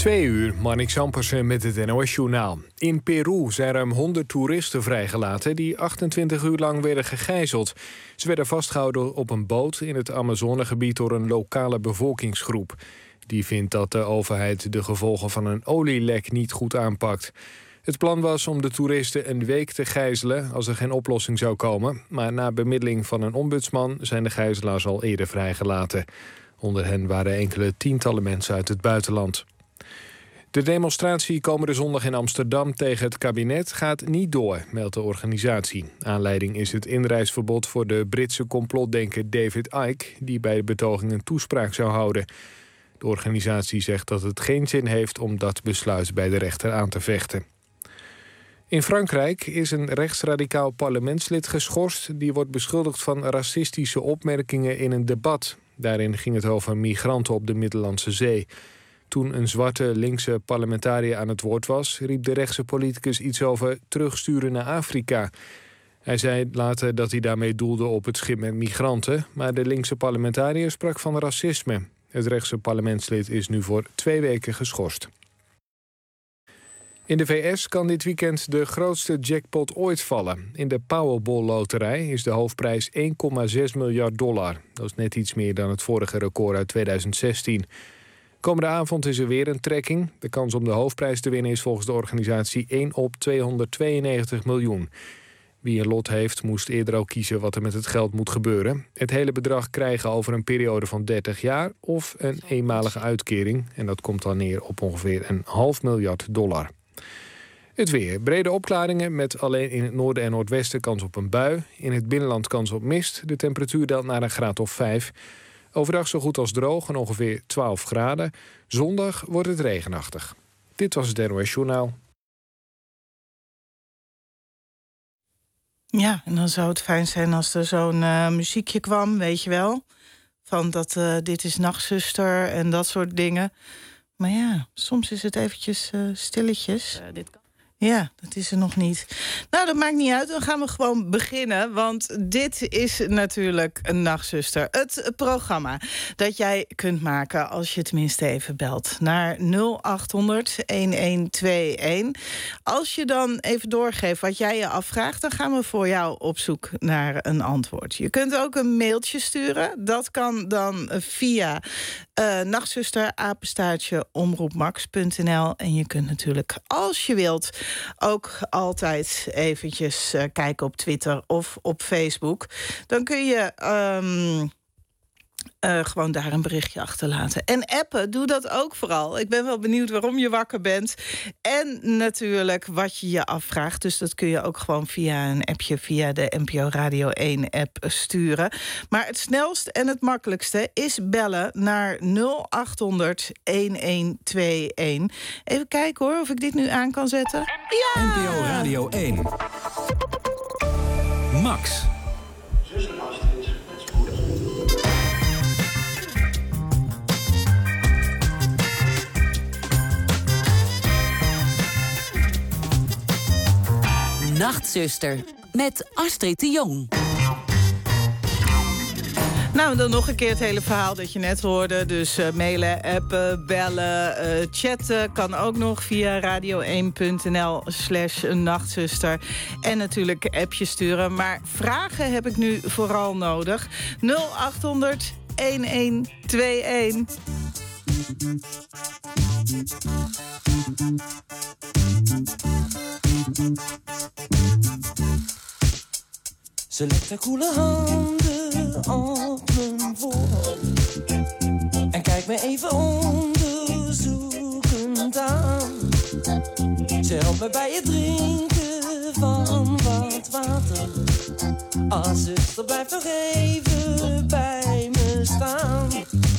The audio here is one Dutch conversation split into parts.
2 uur, Marnix Ampersen met het NOS-journaal. In Peru zijn ruim 100 toeristen vrijgelaten die 28 uur lang werden gegijzeld. Ze werden vastgehouden op een boot in het Amazonegebied door een lokale bevolkingsgroep. Die vindt dat de overheid de gevolgen van een olielek niet goed aanpakt. Het plan was om de toeristen een week te gijzelen als er geen oplossing zou komen. Maar na bemiddeling van een ombudsman zijn de gijzelaars al eerder vrijgelaten. Onder hen waren enkele tientallen mensen uit het buitenland. De demonstratie komende zondag in Amsterdam tegen het kabinet gaat niet door, meldt de organisatie. Aanleiding is het inreisverbod voor de Britse complotdenker David Icke, die bij de betoging een toespraak zou houden. De organisatie zegt dat het geen zin heeft om dat besluit bij de rechter aan te vechten. In Frankrijk is een rechtsradicaal parlementslid geschorst. Die wordt beschuldigd van racistische opmerkingen in een debat. Daarin ging het over migranten op de Middellandse Zee. Toen een zwarte linkse parlementariër aan het woord was, riep de rechtse politicus iets over terugsturen naar Afrika. Hij zei later dat hij daarmee doelde op het schip met migranten, maar de linkse parlementariër sprak van racisme. Het rechtse parlementslid is nu voor 2 weken geschorst. In de VS kan dit weekend de grootste jackpot ooit vallen. In de Powerball-loterij is de hoofdprijs $1,6 miljard. Dat is net iets meer dan het vorige record uit 2016. Komende avond is er weer een trekking. De kans om de hoofdprijs te winnen is volgens de organisatie 1 op 292 miljoen. Wie een lot heeft, moest eerder ook kiezen wat er met het geld moet gebeuren. Het hele bedrag krijgen over een periode van 30 jaar of een eenmalige uitkering. En dat komt dan neer op ongeveer $500 miljard. Het weer. Brede opklaringen met alleen in het noorden en noordwesten kans op een bui. In het binnenland kans op mist. De temperatuur daalt naar een graad of 5. Overdag zo goed als droog en ongeveer 12 graden. Zondag wordt het regenachtig. Dit was het NOS Journaal. Ja, en dan zou het fijn zijn als er zo'n muziekje kwam, weet je wel. Van dat dit is Nachtzuster en dat soort dingen. Maar ja, soms is het eventjes stilletjes. Dit kan. Ja, dat is er nog niet. Nou, dat maakt niet uit. Dan gaan we gewoon beginnen. Want dit is natuurlijk een Nachtzuster. Het programma dat jij kunt maken als je tenminste even belt. Naar 0800-1121. Als je dan even doorgeeft wat jij je afvraagt, dan gaan we voor jou op zoek naar een antwoord. Je kunt ook een mailtje sturen. Dat kan dan via nachtzuster@omroepmax.nl. En je kunt natuurlijk, als je wilt, ook altijd eventjes kijken op Twitter of op Facebook. Dan kun je gewoon daar een berichtje achterlaten. En appen, doe dat ook vooral. Ik ben wel benieuwd waarom je wakker bent. En natuurlijk wat je je afvraagt. Dus dat kun je ook gewoon via een appje, via de NPO Radio 1 app sturen. Maar het snelst en het makkelijkste is bellen naar 0800-1121. Even kijken hoor, of ik dit nu aan kan zetten. Ja! NPO Radio 1. Max. Nachtzuster met Astrid de Jong. Nou, dan nog een keer het hele verhaal dat je net hoorde. Dus mailen, appen, bellen, chatten kan ook nog via radio1.nl/nachtzuster. En natuurlijk appjes sturen. Maar vragen heb ik nu vooral nodig. 0800-1121. Ze legt haar koele handen op mijn voorhoofd en kijkt me even onderzoekend aan. Ze helpt me bij het drinken van wat water. Als zuster, blijf nog even bij me staan.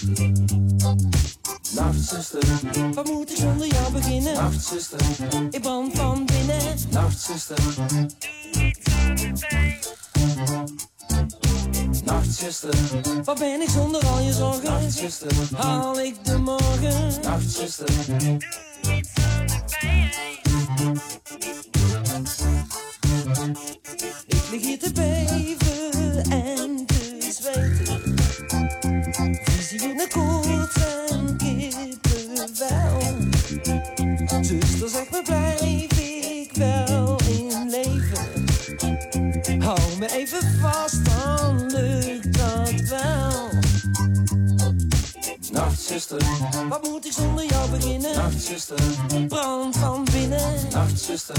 Nachtzuster, wat moet ik zonder jou beginnen? Nachtzuster, ik brand van binnen. Nachtzuster, Nachtzuster, wat ben ik zonder al je zorgen? Nachtzuster, haal ik de morgen? Nachtzuster, ik lig hier te beven en te zweten. Visie in de koorts en kippenvel. Zuster, zeg me, blijf ik wel in leven? Hou me even vast, dan lukt dat wel. Nachtzuster, wat moet ik zonder jou beginnen? Nachtzuster, brand van binnen. Nachtzuster,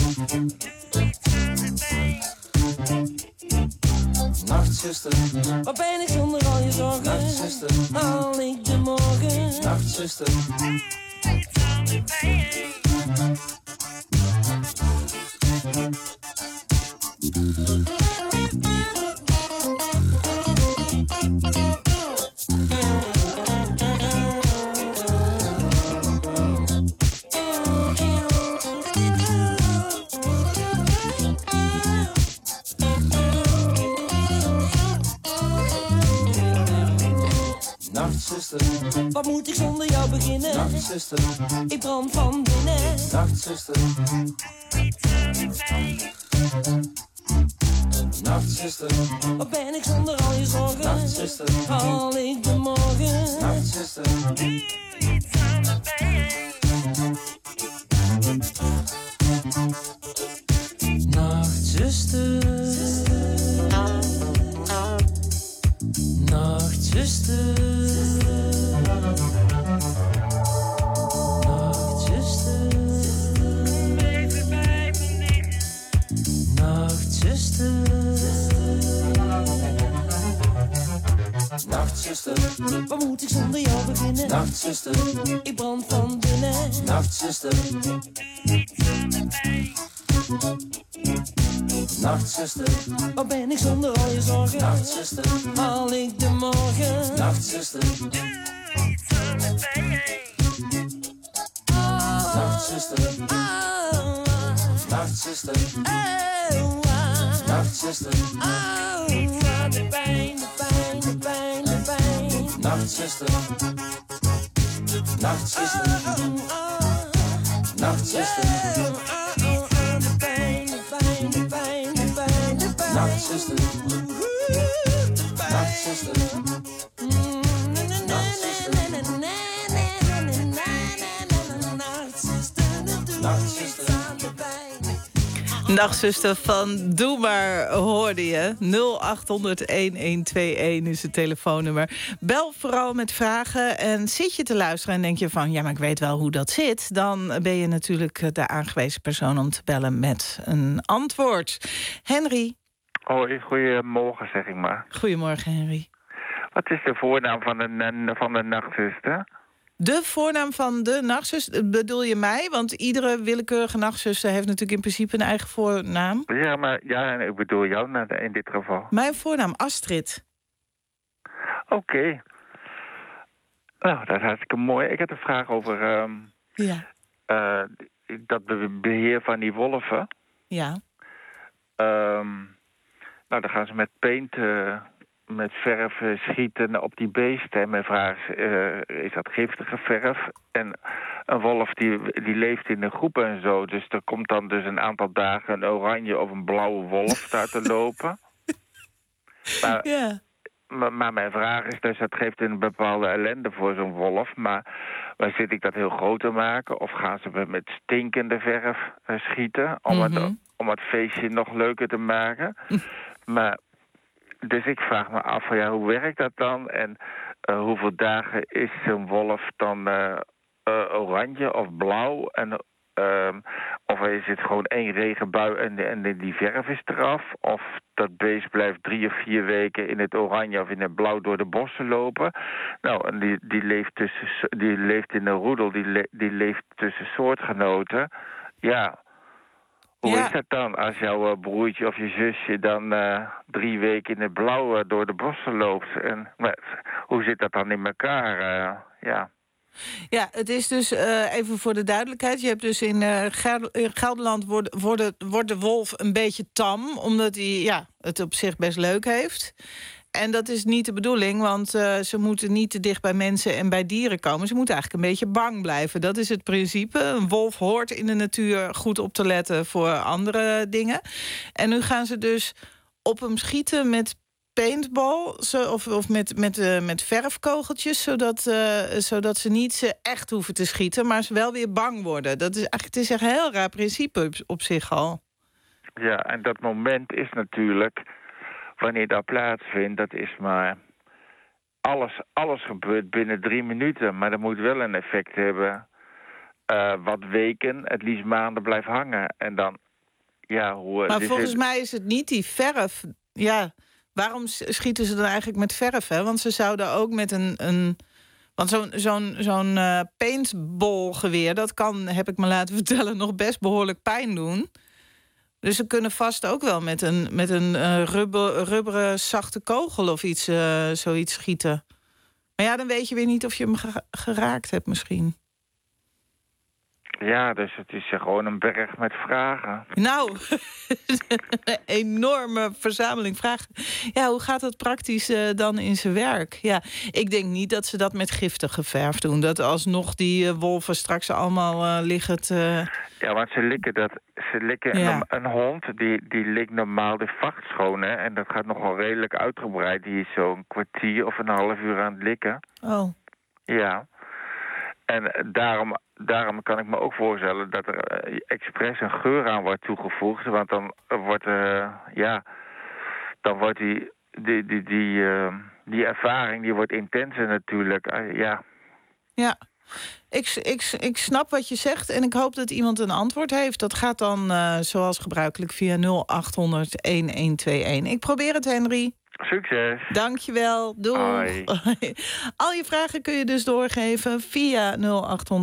nachtzuster, wat ben ik zonder al je zorgen? Nachtzuster, haal ik de morgen? Nachtzuster, nachtzuster, wat moet ik zonder jou beginnen? Nachtzuster, ik brand van binnen. Nachtzuster, nachtzuster, wat ben ik zonder al je zorgen? Nachtzuster, haal ik de morgen? Nachtzuster, doe iets aan de pijn. Nachtzuster, nachtzuster, nachtzuster, even bij me liggen. Nachtzuster, nachtzuster, wat moet ik zonder jou beginnen? Nachtzuster, ik brand van binnen. Nachtzuster, nachtzuster, wat ben ik zonder al je zorgen? Nachtzuster, haal ik de morgen? Nachtzuster, doe iets aan de pijn. Nachtzuster, nachtzuster, nachtzuster, iets aan de pijn, de pijn, de pijn, de pijn. Nachtzuster, nachtzuster, nachtzuster, nachtzuster, nachtzuster, Nachtzuster van Doe Maar hoorde je. 0800-1121 is het telefoonnummer. Bel vooral met vragen en zit je te luisteren en denk je van... ja, maar ik weet wel hoe dat zit. Dan ben je natuurlijk de aangewezen persoon om te bellen met een antwoord. Henry. Hoi, goedemorgen zeg ik maar. Goedemorgen, Henry. Wat is de voornaam van de nachtzuster? De voornaam van de nachtzuster, bedoel je mij? Want iedere willekeurige nachtzuster heeft natuurlijk in principe een eigen voornaam. Ja, maar ik bedoel jou in dit geval. Mijn voornaam, Astrid. Oké. Nou, dat is hartstikke mooi. Ik heb een vraag over dat beheer van die wolven. Ja. Nou, dan gaan ze met paint... met verf schieten op die beesten. En mijn vraag is dat giftige verf? En een wolf die leeft in een groep en zo. Dus er komt dan dus een aantal dagen een oranje of een blauwe wolf daar te lopen. Maar mijn vraag is dus, dat geeft een bepaalde ellende voor zo'n wolf. Maar zit ik dat heel groot te maken? Of gaan ze met stinkende verf schieten? Om het feestje nog leuker te maken? Maar... Dus ik vraag me af, hoe werkt dat dan? En hoeveel dagen is zo'n wolf dan oranje of blauw? En, of is het gewoon één regenbui en die verf is eraf? Of dat beest blijft 3 of 4 weken in het oranje of in het blauw door de bossen lopen? Nou, en die leeft in een roedel, die leeft tussen soortgenoten. Ja... Hoe is dat dan als jouw broertje of je zusje dan 3 weken in het blauw door de bossen loopt? En hoe zit dat dan in elkaar? Ja, het is dus, even voor de duidelijkheid... je hebt dus in Gelderland wordt de wolf een beetje tam... omdat hij het op zich best leuk heeft... En dat is niet de bedoeling, want ze moeten niet te dicht bij mensen en bij dieren komen. Ze moeten eigenlijk een beetje bang blijven. Dat is het principe. Een wolf hoort in de natuur goed op te letten voor andere dingen. En nu gaan ze dus op hem schieten met paintball of met verfkogeltjes, zodat ze niet ze echt hoeven te schieten, maar ze wel weer bang worden. Het is echt een heel raar principe op zich al. Ja, en dat moment is natuurlijk, wanneer dat plaatsvindt, dat is maar... Alles gebeurt binnen 3 minuten, maar dat moet wel een effect hebben... wat weken, het liefst maanden blijft hangen. En dan, ja... Maar volgens mij is het niet die verf. Ja, waarom schieten ze dan eigenlijk met verf, hè? Want ze zouden ook met want zo'n paintballgeweer... dat kan, heb ik me laten vertellen, nog best behoorlijk pijn doen. Dus ze kunnen vast ook wel met een rubberen zachte kogel of zoiets schieten. Maar ja, dan weet je weer niet of je hem geraakt hebt misschien. Ja, dus het is gewoon een berg met vragen. Nou, een enorme verzameling vragen. Ja, hoe gaat dat praktisch dan in zijn werk? Ja, ik denk niet dat ze dat met giftige verf doen. Dat alsnog die wolven straks allemaal liggen. Ja, want ze likken Ja. een hond, die likt normaal de vacht schoon, hè. En dat gaat nogal redelijk uitgebreid. Die is zo'n kwartier of een half uur aan het likken. Oh. Ja. En daarom kan ik me ook voorstellen dat er expres een geur aan wordt toegevoegd. Want dan wordt, die ervaring die wordt intenser natuurlijk. Ja. Ja, ik snap wat je zegt en ik hoop dat iemand een antwoord heeft. Dat gaat dan zoals gebruikelijk via 0800-1121. Ik probeer het, Henry. Succes. Dankjewel. Doei. Hoi. Al je vragen kun je dus doorgeven via 0800-1121.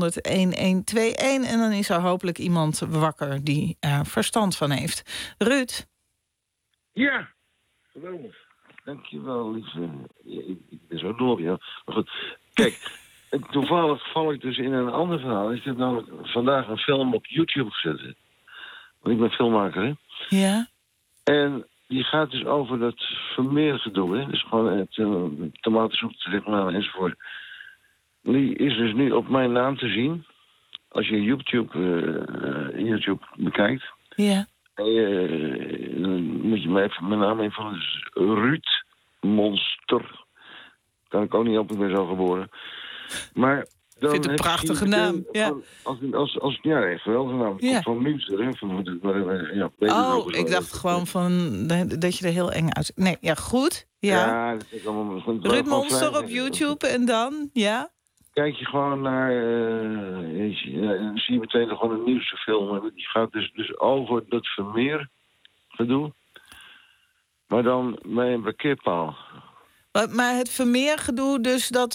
En dan is er hopelijk iemand wakker die er verstand van heeft. Ruud? Ja, geweldig. Dankjewel, lieve. Ik ben zo dol, ja. Maar goed, kijk, toevallig val ik dus in een ander verhaal. Ik heb namelijk vandaag een film op YouTube gezet. Hè. Want ik ben filmmaker, hè. Ja? En die gaat dus over dat Vermeer-gedoe, hè. Dus gewoon het tomatensoep, terechtmaal enzovoort. Die is dus nu op mijn naam te zien. Als je YouTube bekijkt. Ja. Dan moet je mijn naam invullen. Dus Ruud Monster. Kan ik ook niet op, ik ben zo geboren. Maar dan vind het een prachtige naam. Ja. Ja, echt geweldige naam. Ja. Van Münster, hè. Ik dacht gewoon dat je er heel eng uit... Nee, ja, goed. Ja. Dat is allemaal... Ruud Monster op YouTube en dan, ja? Kijk je gewoon naar... dan zie je meteen gewoon een nieuwste film. Die gaat dus over dat Vermeer-gedoe. Maar dan bij een parkeerpaal. Maar het Vermeer-gedoe, dus dat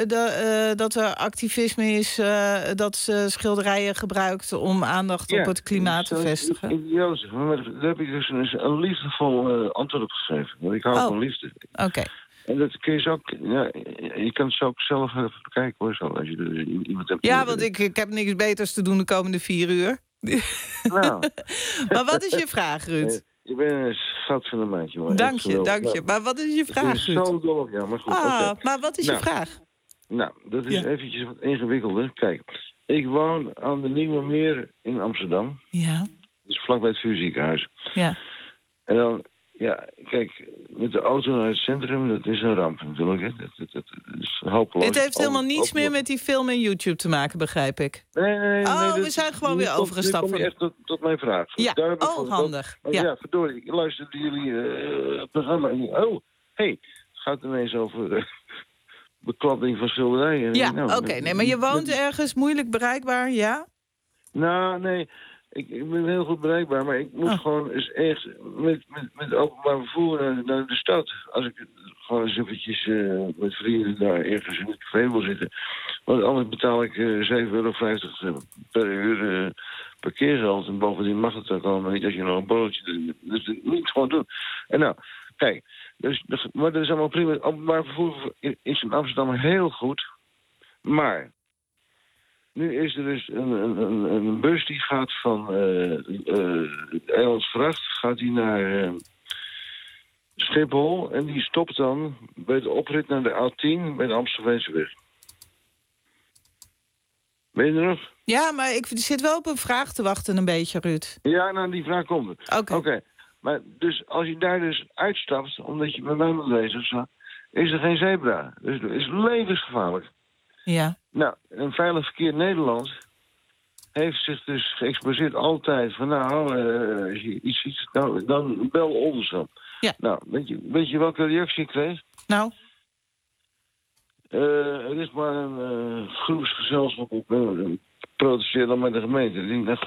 er activisme is... dat ze schilderijen gebruikt om aandacht op het klimaat te vestigen. Idioot. Maar daar heb ik dus een liefdevol antwoord op gegeven. Want ik hou van liefde. Oké. En dat kun je ook... Ja, je kan het ook zelf even bekijken, hoor. Zo, als je er iemand hebt... Ja, want ik heb niks beters te doen de komende 4 uur. Nou. Maar wat is je vraag, Ruud? Je bent een schat van een meidje, hoor. Dank je. Maar wat is je vraag, Ruud? Zo dol, ja, maar goed. Maar wat is je vraag? Nou, dat is eventjes wat ingewikkelder. Kijk, ik woon aan de Nieuwe Meer in Amsterdam. Ja. Dus vlakbij het vuurziekenhuis. Ja. En dan, ja, kijk, met de auto naar het centrum, dat is een ramp natuurlijk. Hè. Dat is hopeloos. Het heeft helemaal niets meer met die film en YouTube te maken, begrijp ik. Nee. We zijn gewoon weer overgestapt. Nu kom je echt tot mijn vraag. Ja, handig. Ja, verdorie, ik luisterde jullie programma en gaat ineens over bekladding van schilderijen. Ja, oké. Nee, maar je woont ergens moeilijk bereikbaar, ja? Nou, nee. Ik ben heel goed bereikbaar, maar ik moet gewoon eens echt met openbaar vervoer naar de stad. Als ik gewoon eens eventjes met vrienden daar ergens in het café wil zitten. Want anders betaal ik €7,50 per uur parkeergeld. En bovendien mag het ook allemaal niet als je nog een broodje doet. Dus dat moet ik gewoon doen. En nou, kijk, maar dat is allemaal prima. Openbaar vervoer is in Amsterdam heel goed. Maar... Nu is er dus een bus die gaat van Eilandsgracht gaat die naar Schiphol. En die stopt dan bij de oprit naar de A10 bij de Amstelveenseweg. Ben je er nog? Ja, maar ik zit wel op een vraag te wachten een beetje, Ruud. Ja, nou, die vraag komt er. Oké. Maar dus als je daar dus uitstapt, omdat je bij mij moet wezen of zo, is er geen zebra. Dus het is levensgevaarlijk. Ja. Nou, een Veilig Verkeer Nederland heeft zich dus geëxposeerd altijd van als je iets ziet, nou, dan bel ons dan. Ja. Nou, weet je welke reactie ik kreeg? Nou? Er is maar een groepsgezelschap op protesteer dan met de gemeente.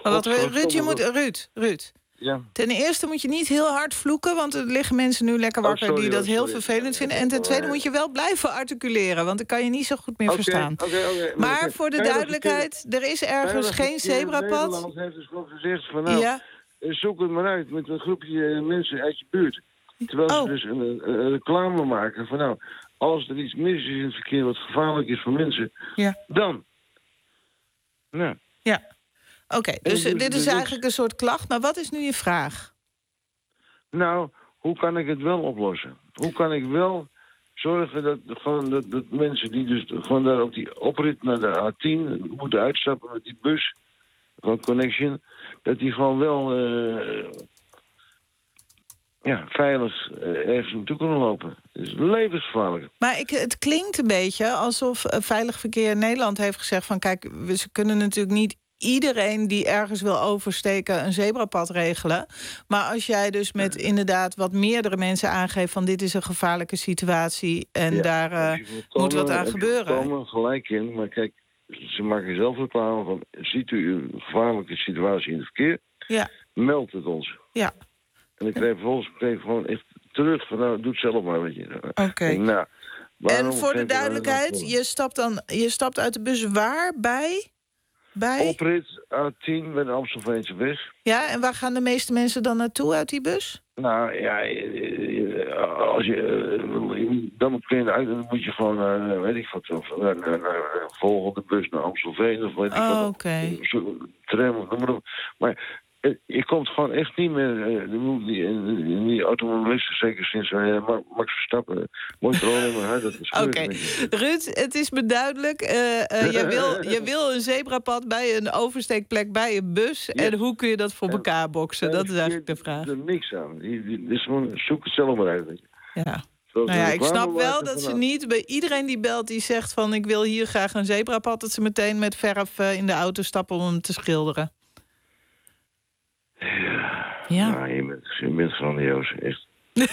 Ruud. Ja. Ten eerste moet je niet heel hard vloeken, want er liggen mensen nu lekker wakker die dat heel vervelend vinden. En ten tweede moet je wel blijven articuleren, want dan kan je niet zo goed meer verstaan. Maar voor de duidelijkheid, er is ergens geen zebrapad. Nederland heeft dus gewoon gezegd van zoek het maar uit met een groepje mensen uit je buurt. Terwijl ze dus een reclame maken van als er iets mis is in het verkeer wat gevaarlijk is voor mensen, dan. Nou. Ja. Oké, dus dit is eigenlijk een soort klacht. Maar wat is nu je vraag? Nou, hoe kan ik het wel oplossen? Hoe kan ik wel zorgen dat mensen die dus gewoon daar op die oprit naar de A10 moeten uitstappen met die bus van Connection, dat die gewoon wel veilig ergens naartoe kunnen lopen. Het is levensgevaarlijk. Maar het klinkt een beetje alsof Veilig Verkeer Nederland heeft gezegd van kijk, ze kunnen natuurlijk niet iedereen die ergens wil oversteken een zebrapad regelen. Maar als jij dus met inderdaad wat meerdere mensen aangeeft van dit is een gevaarlijke situatie en daar moet wat aan gebeuren. Ik kom gelijk in, maar kijk, ze maken zelf reclame van ziet u een gevaarlijke situatie in het verkeer? Ja. Meld het ons. Ja. En ik kreeg vervolgens gewoon echt terug van doe het zelf maar, weet je. Oké. En voor de duidelijkheid, je stapt uit de bus waar? Bij? Oprit A10 bij de Amstelveense weg. Ja, en waar gaan de meeste mensen dan naartoe uit die bus? Nou ja, als je dan moet je gewoon, weet ik wat, naar de volgende bus naar Amstelveen of weet ik wat. Oké. Tram of noem maar op. Maar je komt gewoon echt niet meer die automobilisten, zeker sinds Max Verstappen, mooi troon in mijn huid. Oké, Ruud, het is me duidelijk. Je wil een zebrapad bij een oversteekplek bij een bus. Ja. En hoe kun je dat voor elkaar boksen? Dat is eigenlijk de vraag. Er is niks aan. Dus gewoon zoek het zelf maar uit. Ja. Ik snap wel dat ze niet bij iedereen die belt die zegt van ik wil hier graag een zebrapad, dat ze meteen met verf in de auto stappen om hem te schilderen. Ja. Nou, je bent grandioos, echt.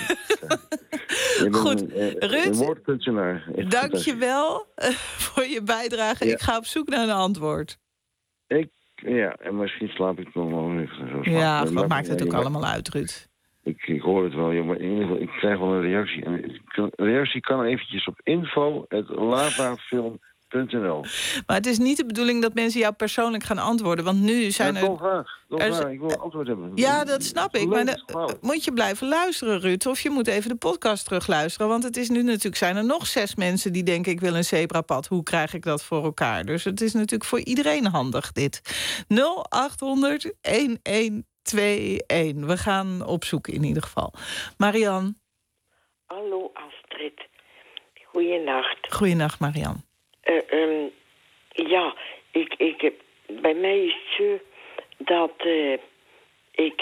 Goed, Ruud, dank je fantastisch. wel voor je bijdrage. Ja. Ik ga op zoek naar een antwoord. En misschien slaap ik nog wel even. Ja, wat maakt het ook allemaal uit, Ruud? Ik hoor het wel, maar in ieder geval, ik krijg wel een reactie. En een reactie kan eventjes op info@lavafilm.nl. Maar het is niet de bedoeling dat mensen jou persoonlijk gaan antwoorden. Want nu zijn er... Dolgraag. Ik wil antwoord hebben. Ja, dat snap ik. Maar moet je blijven luisteren, Ruud. Of je moet even de podcast terugluisteren. Want het is nu natuurlijk, zijn er nog 6 mensen die denken ik wil een zebrapad. Hoe krijg ik dat voor elkaar? Dus het is natuurlijk voor iedereen handig, dit. 0800 1121. We gaan op zoek in ieder geval. Marianne. Hallo Astrid. Goeienacht. Goeienacht, Marianne. Bij mij is het zo dat ik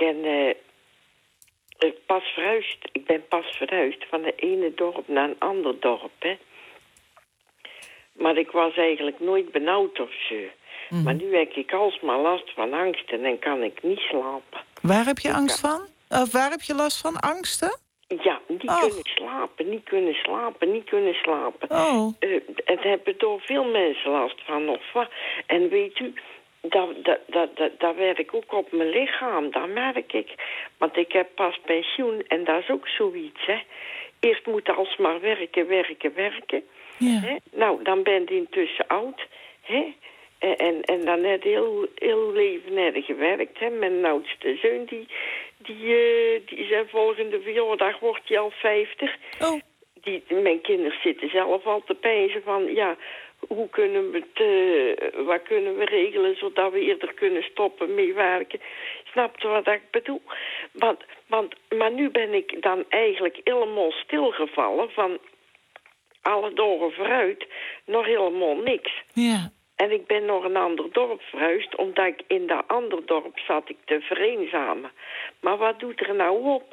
ben pas verhuisd van de ene dorp naar een ander dorp, hè. Maar ik was eigenlijk nooit benauwd of zo. Mm. Maar nu heb ik alsmaar last van angsten en kan ik niet slapen. Waar heb je angst van? Of waar heb je last van? Angsten? Ja, niet kunnen slapen. Oh. Het hebben door veel mensen last van. En weet u, dat werk ook op mijn lichaam, dat merk ik. Want ik heb pas pensioen en dat is ook zoiets, hè. Eerst moet alsmaar werken. Ja. Hè? Nou, dan ben je intussen oud, hè. En dan net heel leven net gewerkt, hè. Mijn oudste zoon, die zijn volgende verjaardag wordt hij al 50. Oh. Mijn kinderen zitten zelf al te peinzen van, ja, hoe kunnen we wat kunnen we regelen zodat we eerder kunnen stoppen met werken? Snap je wat ik bedoel? Maar nu ben ik dan eigenlijk helemaal stilgevallen van alle dagen vooruit nog helemaal niks. Ja. En ik ben naar een ander dorp verhuisd, omdat ik in dat ander dorp zat ik te vereenzamen. Maar wat doet er nou op?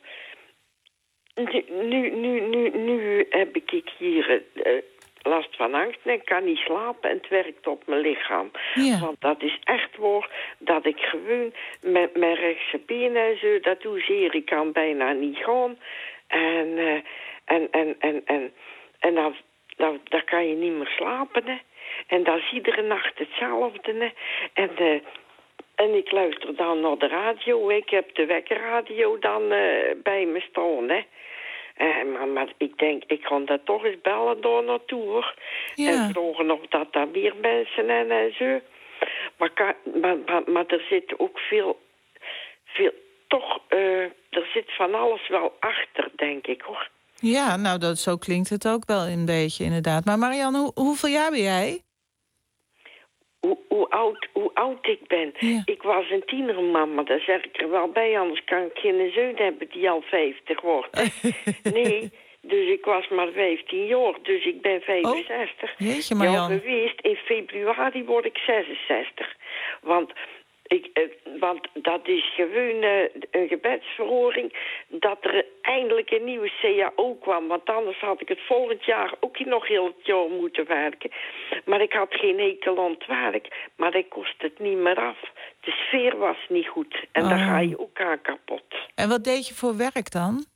Nu heb ik hier last van angst en ik kan niet slapen en het werkt op mijn lichaam. Ja. Want dat is echt waar dat ik gewoon met mijn rechtse benen en zo, dat doe zeer, ik kan bijna niet gaan. En dan kan je niet meer slapen, hè. En dat is iedere nacht hetzelfde, hè. En ik luister dan naar de radio. Ik heb de wekkerradio dan bij me staan, hè. Maar ik denk, ik kan dat toch eens bellen door naartoe, hoor. Ja. En vragen of dat daar meer mensen en zo. Maar er zit ook veel toch, er zit van alles wel achter, denk ik, hoor. Ja, nou, zo klinkt het ook wel een beetje, inderdaad. Maar Marianne, hoeveel jaar ben jij? Hoe oud ik ben. Ja. Ik was een tienermama, daar zeg ik er wel bij. Anders kan ik geen zoon hebben die al 50 wordt. Nee, dus ik was maar 15 jaar. Dus ik ben 65. Jeetje, Marianne. Ja, geweest. In februari word ik 66. Want dat is gewoon een gebedsverhoring dat er eindelijk een nieuwe CAO kwam. Want anders had ik het volgend jaar ook nog heel het jaar moeten werken. Maar ik had geen hekel aan het werk. Maar dat kost het niet meer af. De sfeer was niet goed. En daar ga je ook aan kapot. En wat deed je voor werk dan?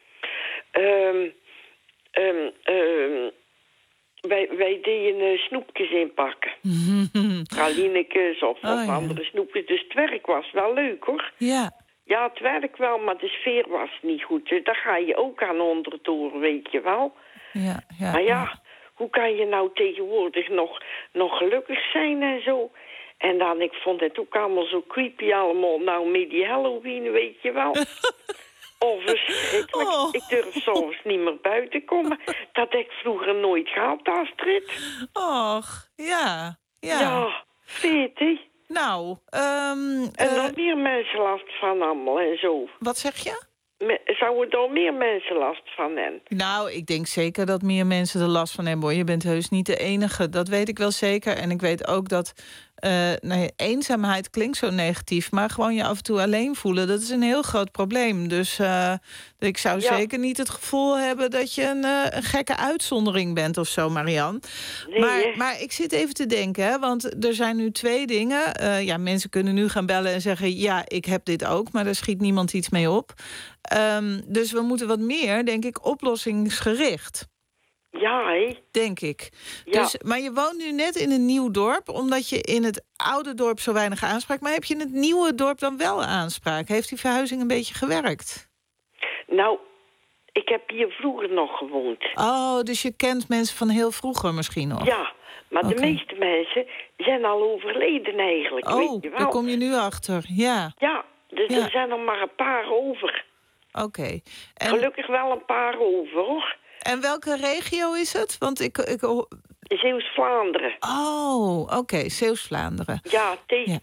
Wij deden snoepjes inpakken. Pralinekes of andere snoepjes. Dus het werk was wel leuk, hoor. Ja. Ja, het werk wel, maar de sfeer was niet goed. Dus daar ga je ook aan onderdoor, weet je wel. Ja, maar ja, hoe kan je nou tegenwoordig nog gelukkig zijn en zo? En dan, ik vond het ook allemaal zo creepy allemaal. Nou, met die Halloween, weet je wel. Oh, verschrikkelijk. Ik durf soms niet meer buiten komen. Dat heb ik vroeger nooit gehad, Astrid. Och, ja. Ja, weet je. Nou, en dan meer mensen last van allemaal en zo. Wat zeg je? Zouden er meer mensen last van hebben? Nou, ik denk zeker dat meer mensen er last van hebben, hoor. Je bent heus niet de enige, dat weet ik wel zeker. En ik weet ook dat eenzaamheid klinkt zo negatief, maar gewoon je af en toe alleen voelen, dat is een heel groot probleem. Dus ik zou zeker niet het gevoel hebben dat je een gekke uitzondering bent of zo, Marianne. Nee, maar ik zit even te denken, hè, want er zijn nu twee dingen. Mensen kunnen nu gaan bellen en zeggen, ja, ik heb dit ook, maar daar schiet niemand iets mee op. Dus we moeten wat meer, denk ik, oplossingsgericht. Ja, hé. Denk ik. Ja. Dus, maar je woont nu net in een nieuw dorp, omdat je in het oude dorp zo weinig aanspraak. Maar heb je in het nieuwe dorp dan wel aanspraak? Heeft die verhuizing een beetje gewerkt? Nou, ik heb hier vroeger nog gewoond. Oh, dus je kent mensen van heel vroeger misschien nog? Ja, maar de meeste mensen zijn al overleden eigenlijk, weet je wel. Daar kom je nu achter, ja. Ja, dus er zijn er maar een paar over. Oké. Gelukkig wel een paar over, hoor. En welke regio is het? Want Zeeuws-Vlaanderen. Oh, oké, Zeeuws-Vlaanderen. Ja,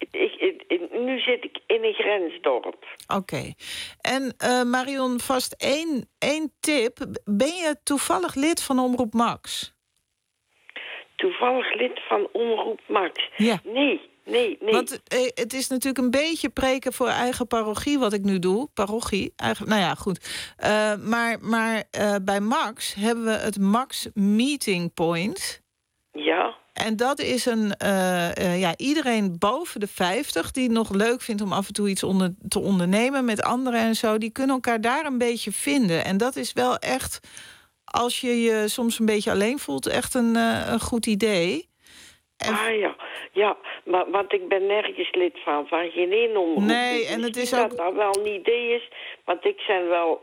nu zit ik in een grensdorp. Oké. En Marion, vast één tip. Ben je toevallig lid van Omroep Max? Toevallig lid van Omroep Max? Ja. Nee. Want het is natuurlijk een beetje preken voor eigen parochie wat ik nu doe. Parochie, eigenlijk, nou ja, goed. Maar bij Max hebben we het Max Meeting Point. Ja. En dat is iedereen boven de 50 die het nog leuk vindt om af en toe iets te ondernemen met anderen en zo, die kunnen elkaar daar een beetje vinden. En dat is wel echt, als je je soms een beetje alleen voelt, echt een goed idee. Ja, maar want ik ben nergens lid van geen één omroep. Nee, en het is ook... dat dat wel een idee is, want ik ben wel,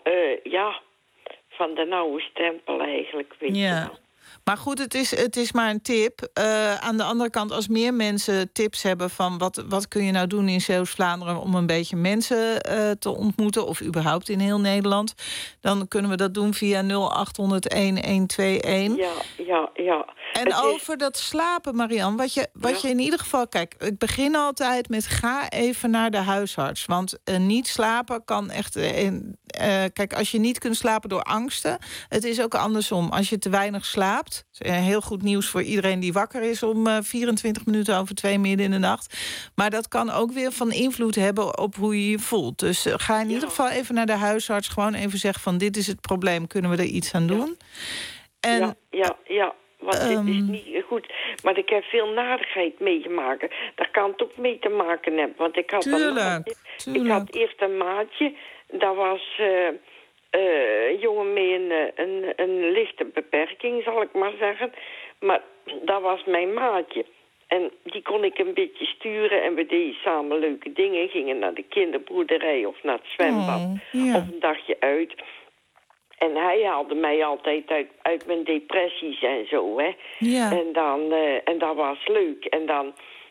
van de nauwe stempel eigenlijk, weet je wel. Maar goed, het is maar een tip. Aan de andere kant, als meer mensen tips hebben van wat kun je nou doen in Zeeuws-Vlaanderen om een beetje mensen te ontmoeten, of überhaupt in heel Nederland, dan kunnen we dat doen via 0800-1121. Ja. En over dat slapen, Marianne, wat je in ieder geval... Kijk, ik begin altijd met ga even naar de huisarts. Want niet slapen kan echt... kijk, als je niet kunt slapen door angsten... Het is ook andersom. Als je te weinig slaapt... heel goed nieuws voor iedereen die wakker is... om 24 minuten over 2 midden in de nacht. Maar dat kan ook weer van invloed hebben op hoe je je voelt. Dus ga in ieder geval even naar de huisarts. Gewoon even zeggen van dit is het probleem. Kunnen we er iets aan doen? En, ja. Want dit is niet goed. Maar ik heb veel narigheid meegemaakt. Daar kan het ook mee te maken hebben. Want ik had ik had eerst een maatje. Dat was een jongen met een lichte beperking, zal ik maar zeggen. Maar dat was mijn maatje. En die kon ik een beetje sturen. En we deden samen leuke dingen. Gingen naar de kinderbroederij of naar het zwembad. Of een dagje uit. En hij haalde mij altijd uit mijn depressies en zo, hè. Ja. En dat was leuk. En dan,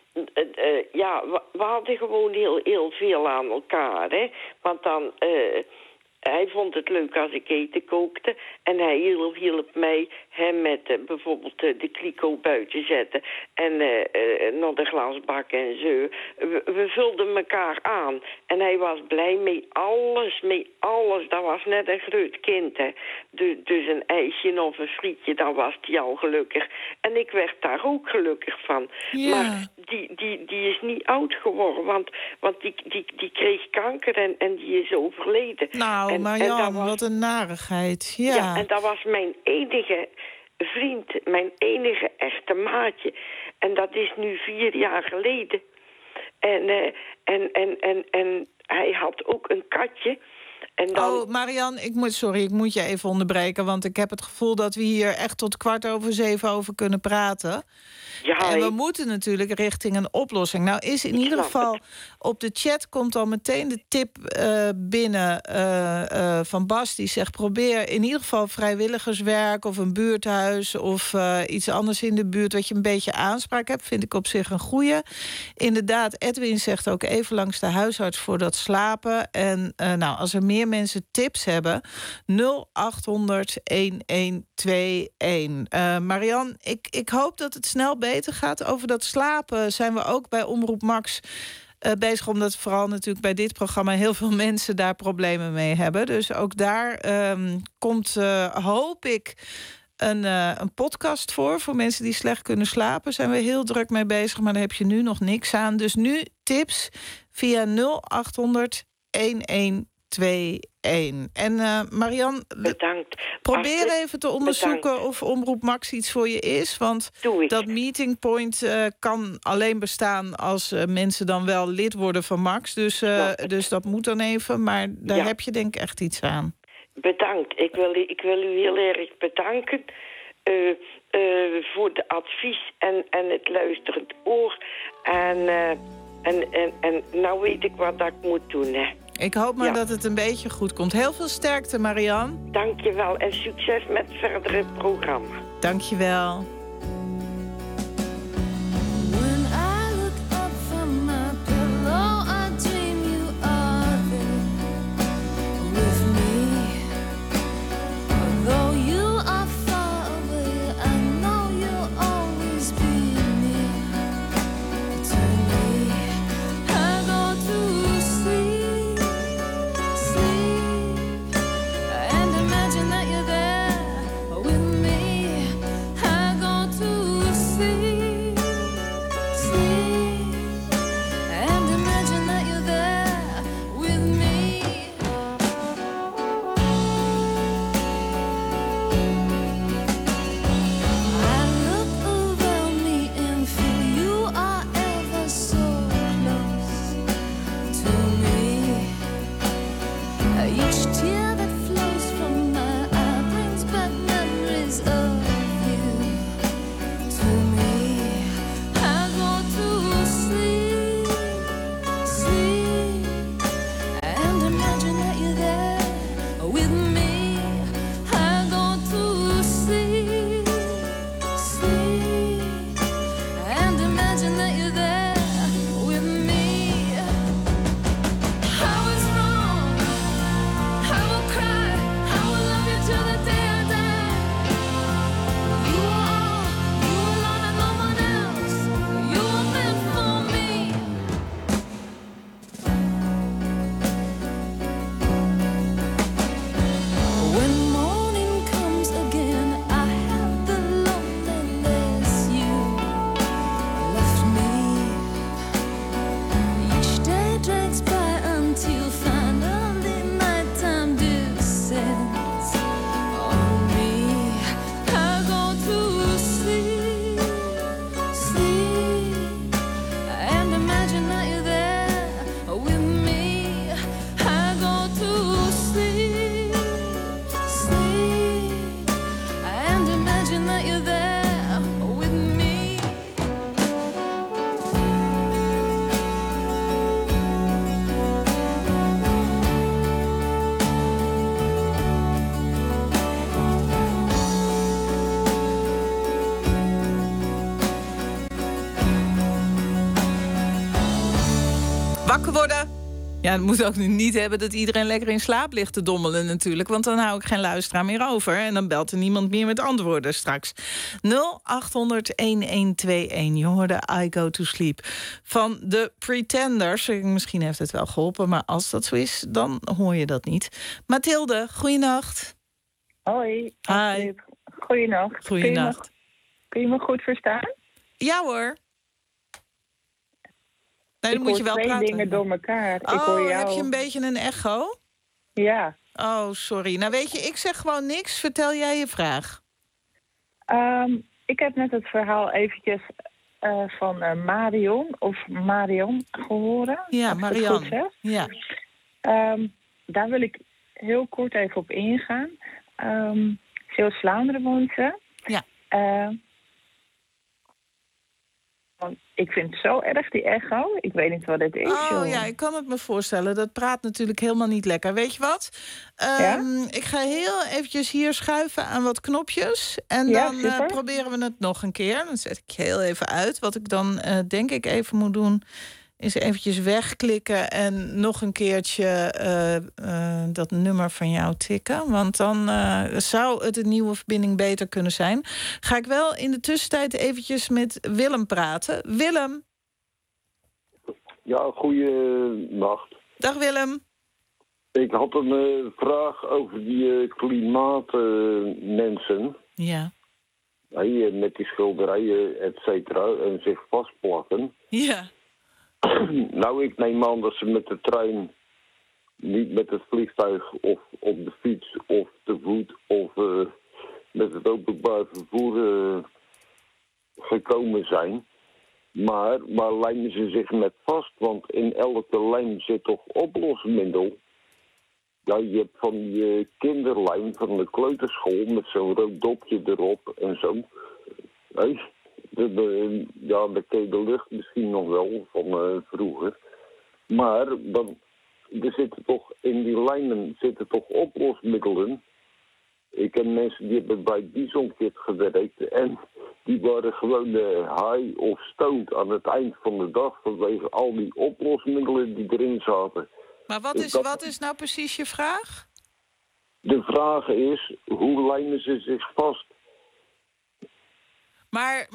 we hadden gewoon heel veel aan elkaar, hè. Want dan, hij vond het leuk als ik eten kookte. En hij hielp mij hem met bijvoorbeeld de kliko buiten zetten. En naar de glasbak en zo. We vulden elkaar aan. En hij was blij met alles. Dat was net een groot kind, hè. Dus een ijsje of een frietje, dan was hij al gelukkig. En ik werd daar ook gelukkig van. Ja. Maar die is niet oud geworden. Want die kreeg kanker en die is overleden. Nou, Marianne, wat een narigheid. Ja, en dat was mijn enige vriend, mijn enige echte maatje. En dat is nu 4 jaar geleden. En hij had ook een katje. En dan... Oh, Marianne, ik moet je even onderbreken... want ik heb het gevoel dat we hier echt tot 6:15 over kunnen praten. Ja, en we moeten natuurlijk richting een oplossing. Nou is in ieder geval op de chat komt al meteen de tip binnen van Bas. Die zegt probeer in ieder geval vrijwilligerswerk of een buurthuis... of iets anders in de buurt wat je een beetje aanspraak hebt. Vind ik op zich een goeie. Inderdaad, Edwin zegt ook even langs de huisarts voor dat slapen. En als er meer mensen tips hebben, 0800-1121. Marianne, ik hoop dat het snel beter gaat. Over dat slapen zijn we ook bij Omroep Max bezig, omdat vooral natuurlijk bij dit programma heel veel mensen daar problemen mee hebben. Dus ook daar komt, hoop ik, een podcast voor mensen die slecht kunnen slapen. Zijn we heel druk mee bezig, maar daar heb je nu nog niks aan. Dus nu tips via 0800-1121. En Marianne, bedankt. Probeer even te onderzoeken of Omroep Max iets voor je is. Want dat meeting point kan alleen bestaan als mensen dan wel lid worden van Max. Dus dat moet dan even, maar daar heb je denk ik echt iets aan. Bedankt. Ik wil u heel erg bedanken voor de advies en het luisterend oor. En nou weet ik wat ik moet doen, hè. Ik hoop maar dat het een beetje goed komt. Heel veel sterkte, Marianne. Dank je wel en succes met het verdere programma. Dank je wel. Imagine that you're there with me. I go Wakker worden. Ja, het moet ook nu niet hebben dat iedereen lekker in slaap ligt te dommelen natuurlijk. Want dan hou ik geen luisteraar meer over. En dan belt er niemand meer met antwoorden straks. 0800-1121. Je hoorde I Go To Sleep van The Pretenders. Misschien heeft het wel geholpen, maar als dat zo is, dan hoor je dat niet. Mathilde, goeienacht. Hoi. Hi. Goeienacht. Goeienacht. Kun je me goed verstaan? Ja hoor. Nee, dan moet je wel twee praten. Dingen door elkaar. Ik Oh, hoor jou... heb je een beetje een echo? Ja. Oh, sorry. Nou weet je, ik zeg gewoon niks. Vertel jij je vraag. Ik heb net het verhaal eventjes van Marion gehoord. Ja, Marian. Ja. Daar wil ik heel kort even op ingaan. Zeeuws-Vlaanderen woont ze. Ja. Want ik vind het zo erg, die echo. Ik weet niet wat het is. Oh ja, ik kan het me voorstellen. Dat praat natuurlijk helemaal niet lekker. Weet je wat? Ik ga heel eventjes hier schuiven aan wat knopjes. En dan proberen we het nog een keer. Dan zet ik je heel even uit. Wat ik dan denk ik even moet doen, is eventjes wegklikken en nog een keertje dat nummer van jou tikken. Want dan zou het een nieuwe verbinding beter kunnen zijn. Ga ik wel in de tussentijd eventjes met Willem praten. Willem. Ja, goeienacht. Dag Willem. Ik had een vraag over die klimaatmensen. Ja. Met die schilderijen, et cetera, en zich vastplakken. Ja. Nou, ik neem aan dat ze met de trein, niet met het vliegtuig of op de fiets of te voet of met het openbaar vervoer gekomen zijn. Maar waar lijmen ze zich met vast? Want in elke lijm zit toch oplosmiddel? Ja, je hebt van die kinderlijm van de kleuterschool met zo'n rood dopje erop en zo. Ja, dan ken je de lucht misschien nog wel van vroeger. Maar dan, er zitten toch in die lijnen zitten toch oplosmiddelen. Ik ken mensen die hebben bij Bisonkit gewerkt en die waren gewoon high of stoned aan het eind van de dag vanwege al die oplosmiddelen die erin zaten. Maar wat is nou precies je vraag? De vraag is, hoe lijmen ze zich vast? Maar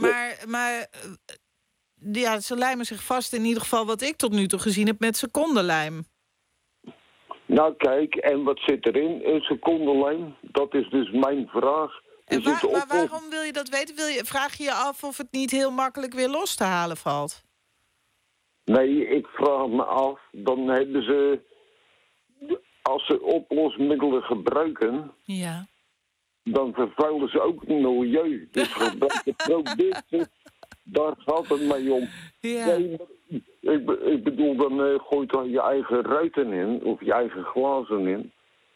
ja, ze lijmen zich vast in ieder geval wat ik tot nu toe gezien heb met secondenlijm. Nou kijk, en wat zit erin? Een secondenlijm? Dat is dus mijn vraag. Maar waarom wil je dat weten? Vraag je je af of het niet heel makkelijk weer los te halen valt? Nee, ik vraag me af, dan hebben ze, als ze oplosmiddelen gebruiken, ja, dan vervuilen ze ook het milieu. Dus gebruiken producten, daar gaat het mee om. Ja. Nee, ik bedoel, dan gooit dan je eigen ruiten in, of je eigen glazen in.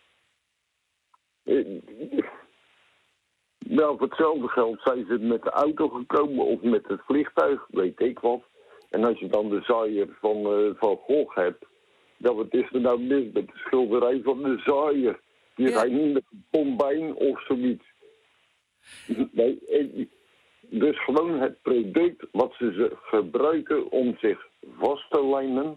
Nou, voor hetzelfde geld zijn ze met de auto gekomen of met het vliegtuig, weet ik wat. En als je dan de zaaier van Gogh hebt, dan wat is er nou mis met de schilderij van de zaaier? Die rijdt niet met een bombijn of zoiets. Nee, dus gewoon het product wat ze gebruiken om zich vast te lijmen,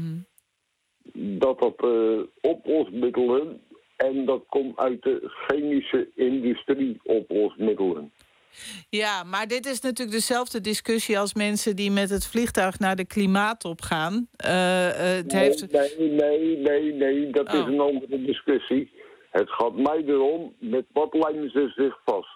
dat oplosmiddelen, en dat komt uit de chemische industrie, oplosmiddelen. Ja, maar dit is natuurlijk dezelfde discussie als mensen die met het vliegtuig naar de klimaattop gaan. Nee, dat is een andere discussie. Het gaat mij erom, met wat lijmen ze zich vast?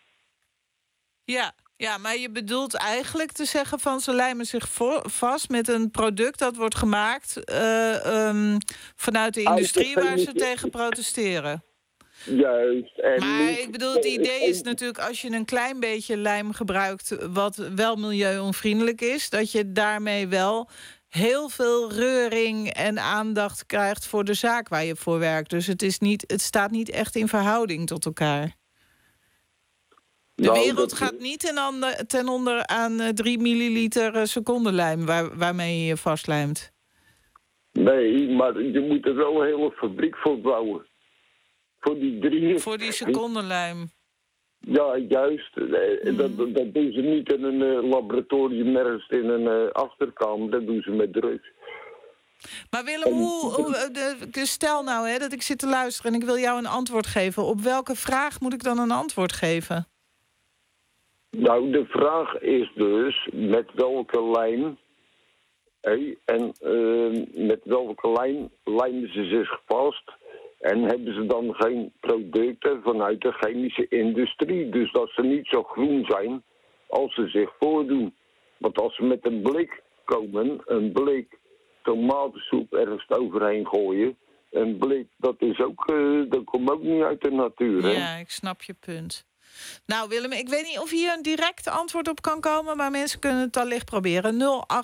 Ja, maar je bedoelt eigenlijk te zeggen van ze lijmen zich vast met een product dat wordt gemaakt vanuit de industrie waar ze tegen protesteren. Juist. Maar ik bedoel, het idee is natuurlijk, als je een klein beetje lijm gebruikt wat wel milieuonvriendelijk is, dat je daarmee wel heel veel reuring en aandacht krijgt voor de zaak waar je voor werkt. Dus het staat niet echt in verhouding tot elkaar. De wereld gaat niet ten onder aan 3 milliliter secondenlijm waarmee je je vastlijmt. Nee, maar je moet er wel een hele fabriek voor bouwen. Voor die secondenlijm. Ja, juist. Dat doen ze niet in een laboratorium ergens in een achterkamer. Dat doen ze met drugs. Maar Willem, dus stel nou dat ik zit te luisteren en ik wil jou een antwoord geven. Op welke vraag moet ik dan een antwoord geven? Nou, de vraag is dus met welke lijn... en met welke lijn lijnen ze zich vast... en hebben ze dan geen producten vanuit de chemische industrie. Dus dat ze niet zo groen zijn als ze zich voordoen. Want als ze met een blik komen, een blik tomatensoep ergens overheen gooien... een blik, dat komt ook niet uit de natuur, hè? Ja, ik snap je punt. Nou, Willem, ik weet niet of hier een direct antwoord op kan komen... maar mensen kunnen het allicht proberen.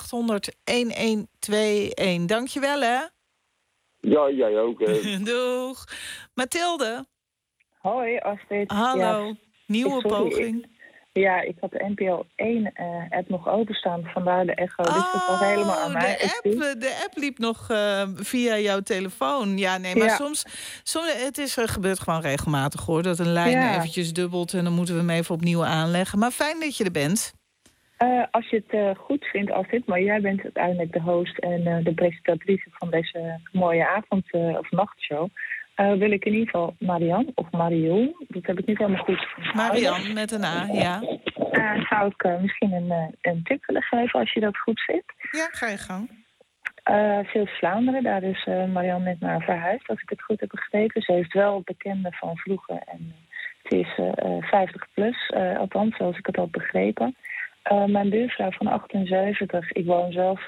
0800-1121. Dankjewel, hè? Ja, jij ook, hè? Doeg. Mathilde. Hoi, Astrid. Hallo. Ja, Nieuwe poging. Ik had de NPO 1-app nog openstaan, vandaar de echo. Dus dat was helemaal aan mij. De app liep nog via jouw telefoon. Ja, nee, maar soms gebeurt gewoon regelmatig, hoor. Dat een lijn eventjes dubbelt en dan moeten we hem even opnieuw aanleggen. Maar fijn dat je er bent. Als je het goed vindt, Astrid, maar jij bent uiteindelijk de host en de presentatrice van deze mooie avond- of nachtshow... wil ik in ieder geval Marian of Marion, dat heb ik niet helemaal goed gevonden. Marian met een A, ja. Zou ik misschien een tip willen geven als je dat goed vindt? Ja, ga je gang. Zeeuws-Vlaanderen, daar is Marian net naar verhuisd, als ik het goed heb begrepen. Ze heeft wel bekenden van vroeger en ze is 50 plus, althans, zoals ik het had begrepen. Mijn buurvrouw van 78, ik woon zelf...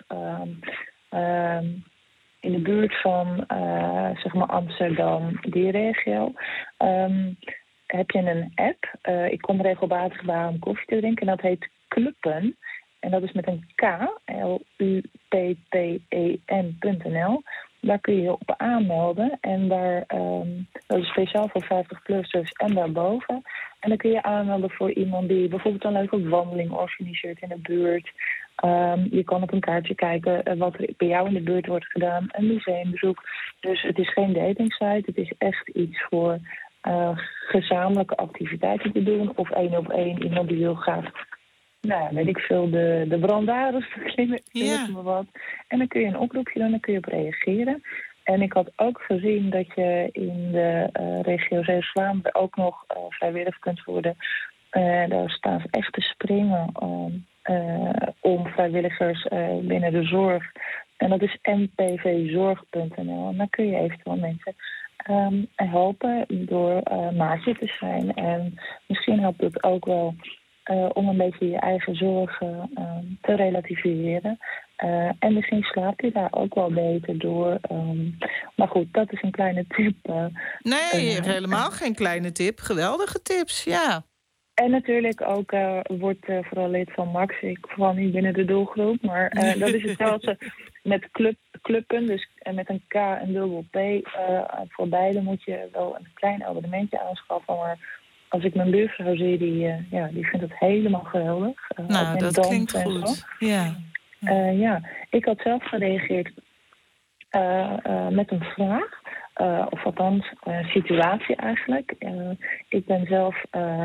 in de buurt van zeg maar Amsterdam, die regio, heb je een app. Ik kom regelmatig bij om koffie te drinken en dat heet Kluppen. En dat is met een K, Luppen.nl. Daar kun je je op aanmelden. En dat is speciaal voor 50-plussers en daarboven. En dan kun je aanmelden voor iemand die bijvoorbeeld een leuke wandeling organiseert in de buurt. Je kan op een kaartje kijken wat er bij jou in de buurt wordt gedaan. Een museumbezoek. Dus het is geen datingsite. Het is echt iets voor gezamenlijke activiteiten te doen. Of 1-op-1 iemand die heel graag... Nou, weet ik veel, de brandhaarders, maar wat. En dan kun je een oproepje doen, dan kun je op reageren. En ik had ook gezien dat je in de regio Zeeuws-Vlaanderen ook nog vrijwillig kunt worden. Daar staan ze echt te springen om vrijwilligers binnen de zorg. En dat is mpvzorg.nl. En dan kun je eventueel mensen helpen door maatje te zijn. En misschien helpt het ook wel... om een beetje je eigen zorgen te relativeren. En misschien slaapt je daar ook wel beter door. Maar goed, dat is een kleine tip. Nee, helemaal geen kleine tip. Geweldige tips, ja. En natuurlijk ook wordt vooral lid van Max. Ik val niet binnen de doelgroep. Maar dat is hetzelfde met cluppen. Dus met een K en dubbel P. Voor beide moet je wel een klein abonnementje aanschaffen. Maar... als ik mijn buurvrouw zie, die vindt het helemaal geweldig. Nou, dat klinkt goed. Ja. Ik had zelf gereageerd met een vraag. Of althans, een situatie eigenlijk. Ik ben zelf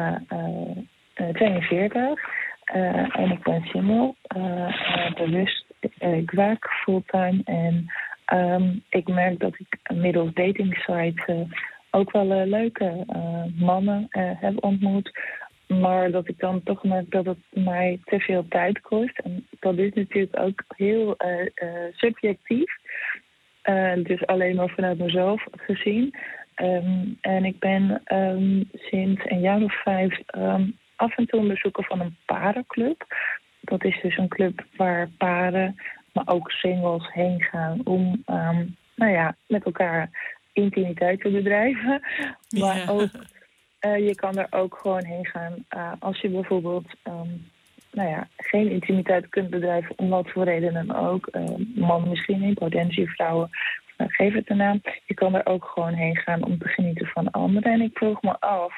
42 en ik ben single. Bewust, ik werk fulltime. En ik merk dat ik middels datingsites... ook wel leuke mannen heb ontmoet. Maar dat ik dan toch merk dat het mij te veel tijd kost. En dat is natuurlijk ook heel subjectief. Dus alleen maar vanuit mezelf gezien. En ik ben sinds een jaar of 5 af en toe een bezoeker van een parenclub. Dat is dus een club waar paren, maar ook singles heen gaan om met elkaar... intimiteit te bedrijven. Maar ook, je kan er ook gewoon heen gaan als je bijvoorbeeld geen intimiteit kunt bedrijven, om wat voor reden dan ook. Mannen misschien niet, potentie vrouwen, geef het een naam. Je kan er ook gewoon heen gaan om te genieten van anderen. En ik vroeg me af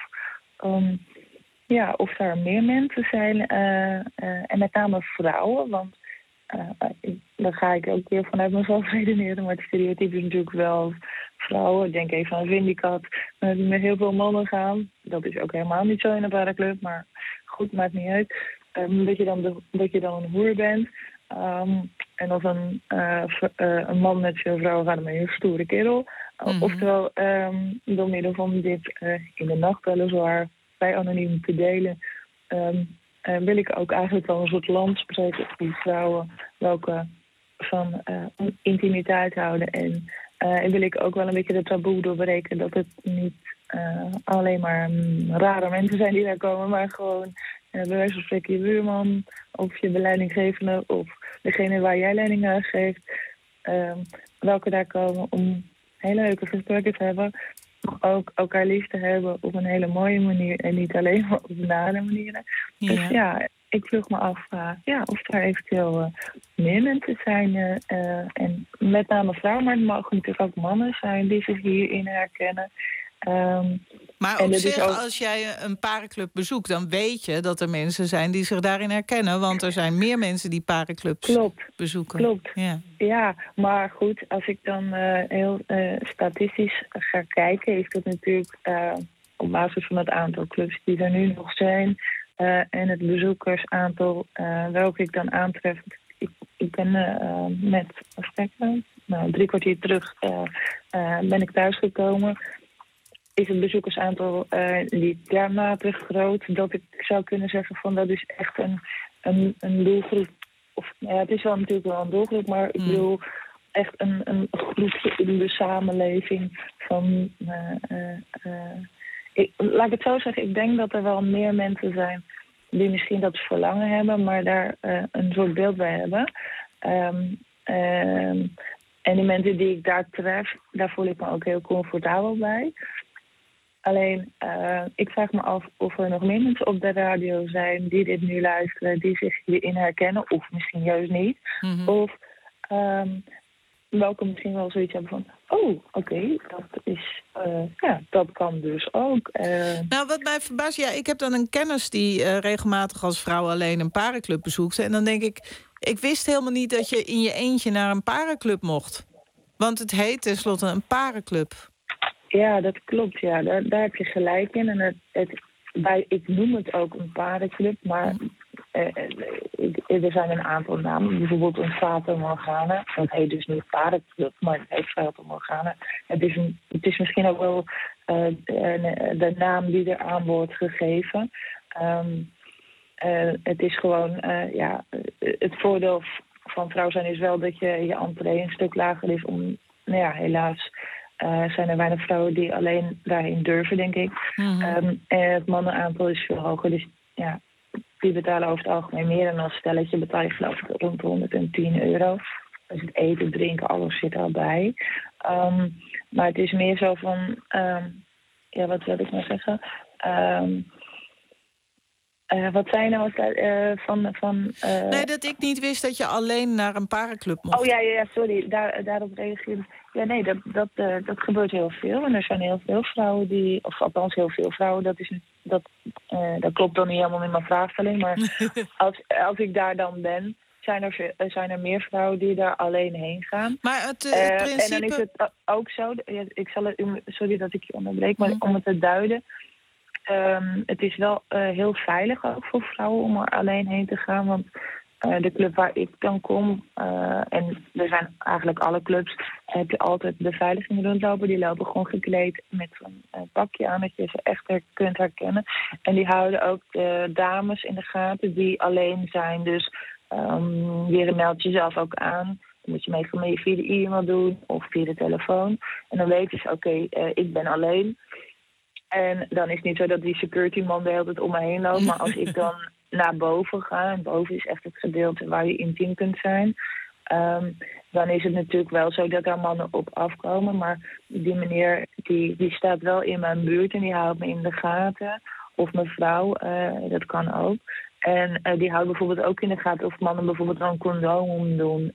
of er meer mensen zijn en met name vrouwen, want dan ga ik ook weer vanuit mezelf redeneren, maar het stereotype is natuurlijk wel vrouwen. Ik denk even aan Vindicat, die met heel veel mannen gaan. Dat is ook helemaal niet zo in een parenclub, maar goed, maakt niet uit. Dat je dan een hoer bent. En als een man met veel vrouwen gaat, dan ben je een stoere kerel. Oftewel, door middel van dit in de nacht weliswaar vrij anoniem te delen, wil ik ook eigenlijk wel een soort land spreken op die vrouwen, welke van intimiteit houden. En wil ik ook wel een beetje de taboe doorbreken dat het niet alleen maar rare mensen zijn die daar komen, maar gewoon bij wijze van spreken je buurman of je beleidinggevende of degene waar jij leiding aan geeft, welke daar komen om hele leuke gesprekken te hebben, maar ook elkaar lief te hebben op een hele mooie manier en niet alleen maar op nare manieren. Ja. Dus ja, ik vroeg me af of er eventueel meer mensen zijn en met name vrouwen, maar het mogen natuurlijk ook mannen zijn die zich hierin herkennen. Maar op zich, als jij een parenclub bezoekt, dan weet je dat er mensen zijn die zich daarin herkennen. Want er zijn meer mensen die parenclubs bezoeken. Klopt. Ja, maar goed, als ik dan heel statistisch ga kijken, is dat natuurlijk op basis van het aantal clubs die er nu nog zijn en het bezoekersaantal welke ik dan aantref. Ik ben met 3 kwartier terug ben ik thuisgekomen. Is het bezoekersaantal niet dermate groot dat ik zou kunnen zeggen van dat is echt een doelgroep. Of het is wel natuurlijk wel een doelgroep, maar ik bedoel echt een groepje in de samenleving van. Laat ik het zo zeggen, ik denk dat er wel meer mensen zijn die misschien dat verlangen hebben, maar daar een soort beeld bij hebben. En die mensen die ik daar tref, daar voel ik me ook heel comfortabel bij. Alleen, ik vraag me af of er nog meer mensen op de radio zijn die dit nu luisteren, die zich hierin herkennen, of misschien juist niet. Mm-hmm. Of welke misschien wel zoiets hebben van, oké, dat is, dat kan dus ook. Nou, wat mij verbaast, ik heb dan een kennis die regelmatig als vrouw alleen een parenclub bezoekt. En dan denk ik wist helemaal niet dat je in je eentje naar een parenclub mocht. Want het heet tenslotte een parenclub. Ja, dat klopt. Ja, daar heb je gelijk in. En ik noem het ook een parenclub, maar er zijn een aantal namen. Bijvoorbeeld een Fata Morgana. Dat heet dus niet parenclub, maar het heet Fata Morgana. Het is misschien ook wel de naam die eraan wordt gegeven. Het is gewoon, het voordeel van vrouw zijn is wel dat je entree een stuk lager is om, helaas zijn er weinig vrouwen die alleen daarheen durven, denk ik. En het mannenaantal is veel hoger. Dus ja, die betalen over het algemeen meer. En als stelletje betaal je geloof ik rond €110. Dus het eten, drinken, alles zit al bij. Maar het is meer zo van, wat wil ik nou zeggen? Wat zei je nou van... Nee, dat ik niet wist dat je alleen naar een parenclub mocht. Oh ja, sorry. Daarop reageerde. Ja, nee, dat gebeurt heel veel. En er zijn heel veel vrouwen die... Of althans heel veel vrouwen. Dat klopt dan niet helemaal in mijn vraagstelling. Maar als ik daar dan ben, zijn er meer vrouwen die daar alleen heen gaan. Maar het principe... En dan is het ook zo... Sorry dat ik je onderbreek, maar om het te duiden... het is wel heel veilig ook voor vrouwen om er alleen heen te gaan. Want de club waar ik dan kom, en er zijn eigenlijk alle clubs, heb je altijd beveiliging rondlopen. Die lopen gewoon gekleed met zo'n pakje aan dat je ze echt kunt herkennen. En die houden ook de dames in de gaten die alleen zijn. Dus je meldt jezelf ook aan. Dan moet je meestal via de e-mail doen of via de telefoon. En dan weten ze, oké, ik ben alleen. En dan is het niet zo dat die security man de hele tijd om me heen loopt. Maar als ik dan naar boven ga, en boven is echt het gedeelte waar je intiem kunt zijn, dan is het natuurlijk wel zo dat daar mannen op afkomen. Maar die meneer die staat wel in mijn buurt en die houdt me in de gaten. Of mevrouw, dat kan ook. En die houdt bijvoorbeeld ook in de gaten of mannen bijvoorbeeld een condoom doen.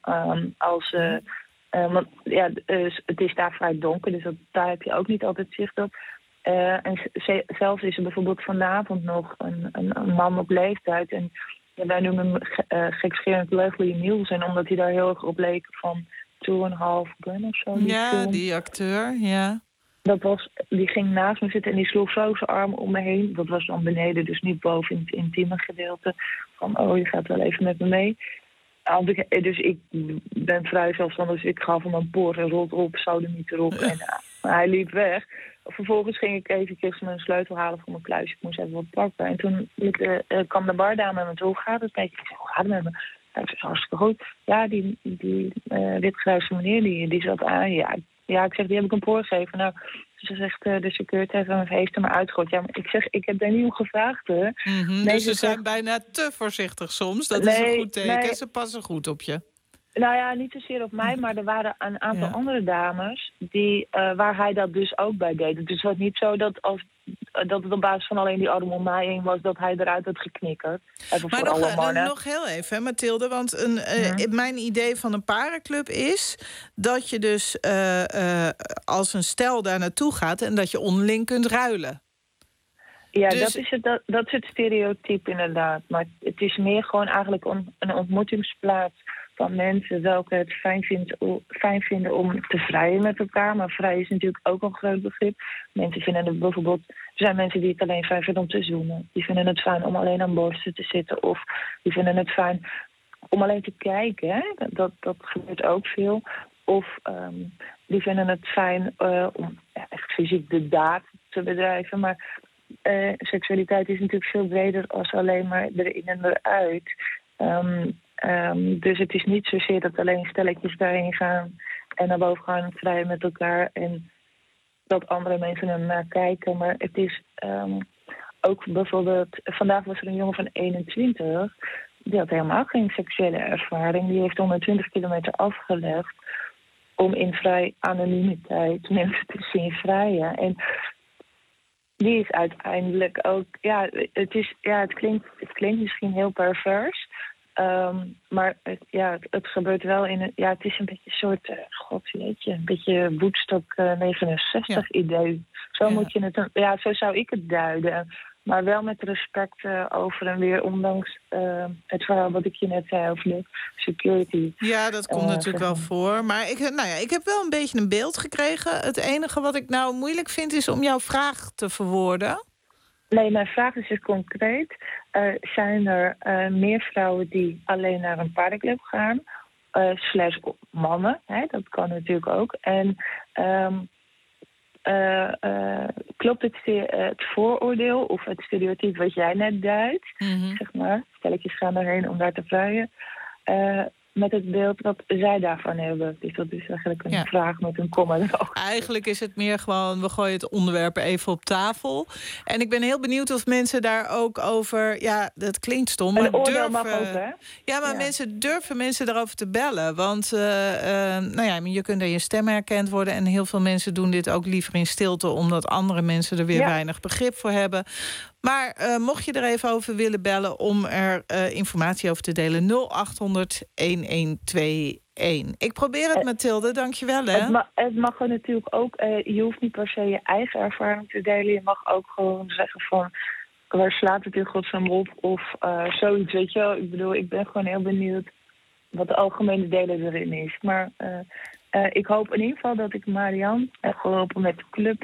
Want het is daar vrij donker, dus daar heb je ook niet altijd zicht op. En zelfs is er bijvoorbeeld vanavond nog een man op leeftijd. En wij noemen hem gekscherend Leslie Nielsen, omdat hij daar heel erg op leek van 2,5 Gun of zo. Die acteur, ja. Die ging naast me zitten en die sloeg zo zijn arm om me heen. Dat was dan beneden, dus niet boven in het intieme gedeelte. Van, je gaat wel even met me mee. Dus ik ben vrij zelfstandig, dus ik ga van mijn poort en rolt op, sodomiet erop. En hij liep weg. Vervolgens ging ik eventjes mijn sleutel halen voor mijn kluis. Ik moest even wat pakken. En toen kwam de bardame met me toe. Hoe gaat het met je? Ik zei, hoe gaat het met me? Hij zei, hartstikke goed. Ja, die witgrijze meneer, die zat aan. Ja, ik zeg, die heb ik een poort gegeven. Nou, ze zegt, de security heeft hem uitgegooid. Ja, maar ik zeg, ik heb daar niet om gevraagd, hè. Nee, dus ze zijn bijna te voorzichtig soms. Dat is een goed teken. Nee. Ze passen goed op je. Nou ja, niet zozeer op mij, maar er waren een aantal andere dames waar hij dat dus ook bij deed. Dus het was niet zo dat het op basis van alleen die arm om mij heen was dat hij eruit had geknikkerd. Maar nog heel even, hè, Mathilde, want mijn idee van een parenclub is dat je dus als een stel daar naartoe gaat en dat je onderling kunt ruilen. Ja, dus dat is het stereotype inderdaad. Maar het is meer gewoon eigenlijk een ontmoetingsplaats van mensen welke het fijn vinden om te vrijen met elkaar. Maar vrij is natuurlijk ook een groot begrip. Mensen vinden het bijvoorbeeld... Er zijn mensen die het alleen fijn vinden om te zoenen. Die vinden het fijn om alleen aan borsten te zitten. Of die vinden het fijn om alleen te kijken. Hè? Dat gebeurt ook veel. Of die vinden het fijn om echt fysiek de daad te bedrijven. Maar seksualiteit is natuurlijk veel breder als alleen maar erin en eruit. Dus het is niet zozeer dat alleen stelletjes daarheen gaan en naar boven gaan vrijen met elkaar en dat andere mensen er naar kijken. Maar het is ook bijvoorbeeld... Vandaag was er een jongen van 21, die had helemaal geen seksuele ervaring. Die heeft 120 kilometer afgelegd om in vrij anonimiteit mensen te zien vrijen. En die is uiteindelijk ook... Het klinkt misschien heel pervers... maar het gebeurt wel in het is een beetje een soort, een beetje Woodstock 69 idee. Zo moet je het, zo zou ik het duiden. Maar wel met respect over en weer, ondanks het verhaal wat ik je net zei over de security. Ja, dat komt natuurlijk wel voor. Maar ik heb wel een beetje een beeld gekregen. Het enige wat ik nou moeilijk vind is om jouw vraag te verwoorden. Nee, mijn vraag is dus concreet. Zijn er meer vrouwen die alleen naar een paardenclub gaan? / mannen, hè? Dat kan natuurlijk ook. En klopt het vooroordeel of het stereotype wat jij net duidt? Zeg maar, stelletjes gaan erheen om daar te vrijen. Met het beeld wat zij daarvan hebben. Dus dat is eigenlijk een vraag met een komma erachter. Eigenlijk is het meer gewoon, we gooien het onderwerp even op tafel. En ik ben heel benieuwd of mensen daar ook over... Ja, dat klinkt stom, maar durven... mag ook, hè? Ja, maar mensen durven mensen daarover te bellen. Want je kunt er je stem herkend worden. En heel veel mensen doen dit ook liever in stilte... omdat andere mensen er weer weinig begrip voor hebben. Maar mocht je er even over willen bellen om er informatie over te delen... 0800-1121. Ik probeer het, Mathilde. Dank je wel, hè? Het mag er natuurlijk ook... je hoeft niet per se je eigen ervaring te delen. Je mag ook gewoon zeggen van... waar slaat het in godsnaam op? Of zoiets, weet je wel. Ik bedoel, ik ben gewoon heel benieuwd... wat de algemene delen erin is. Maar ik hoop in ieder geval dat ik Marianne heb geholpen met de club...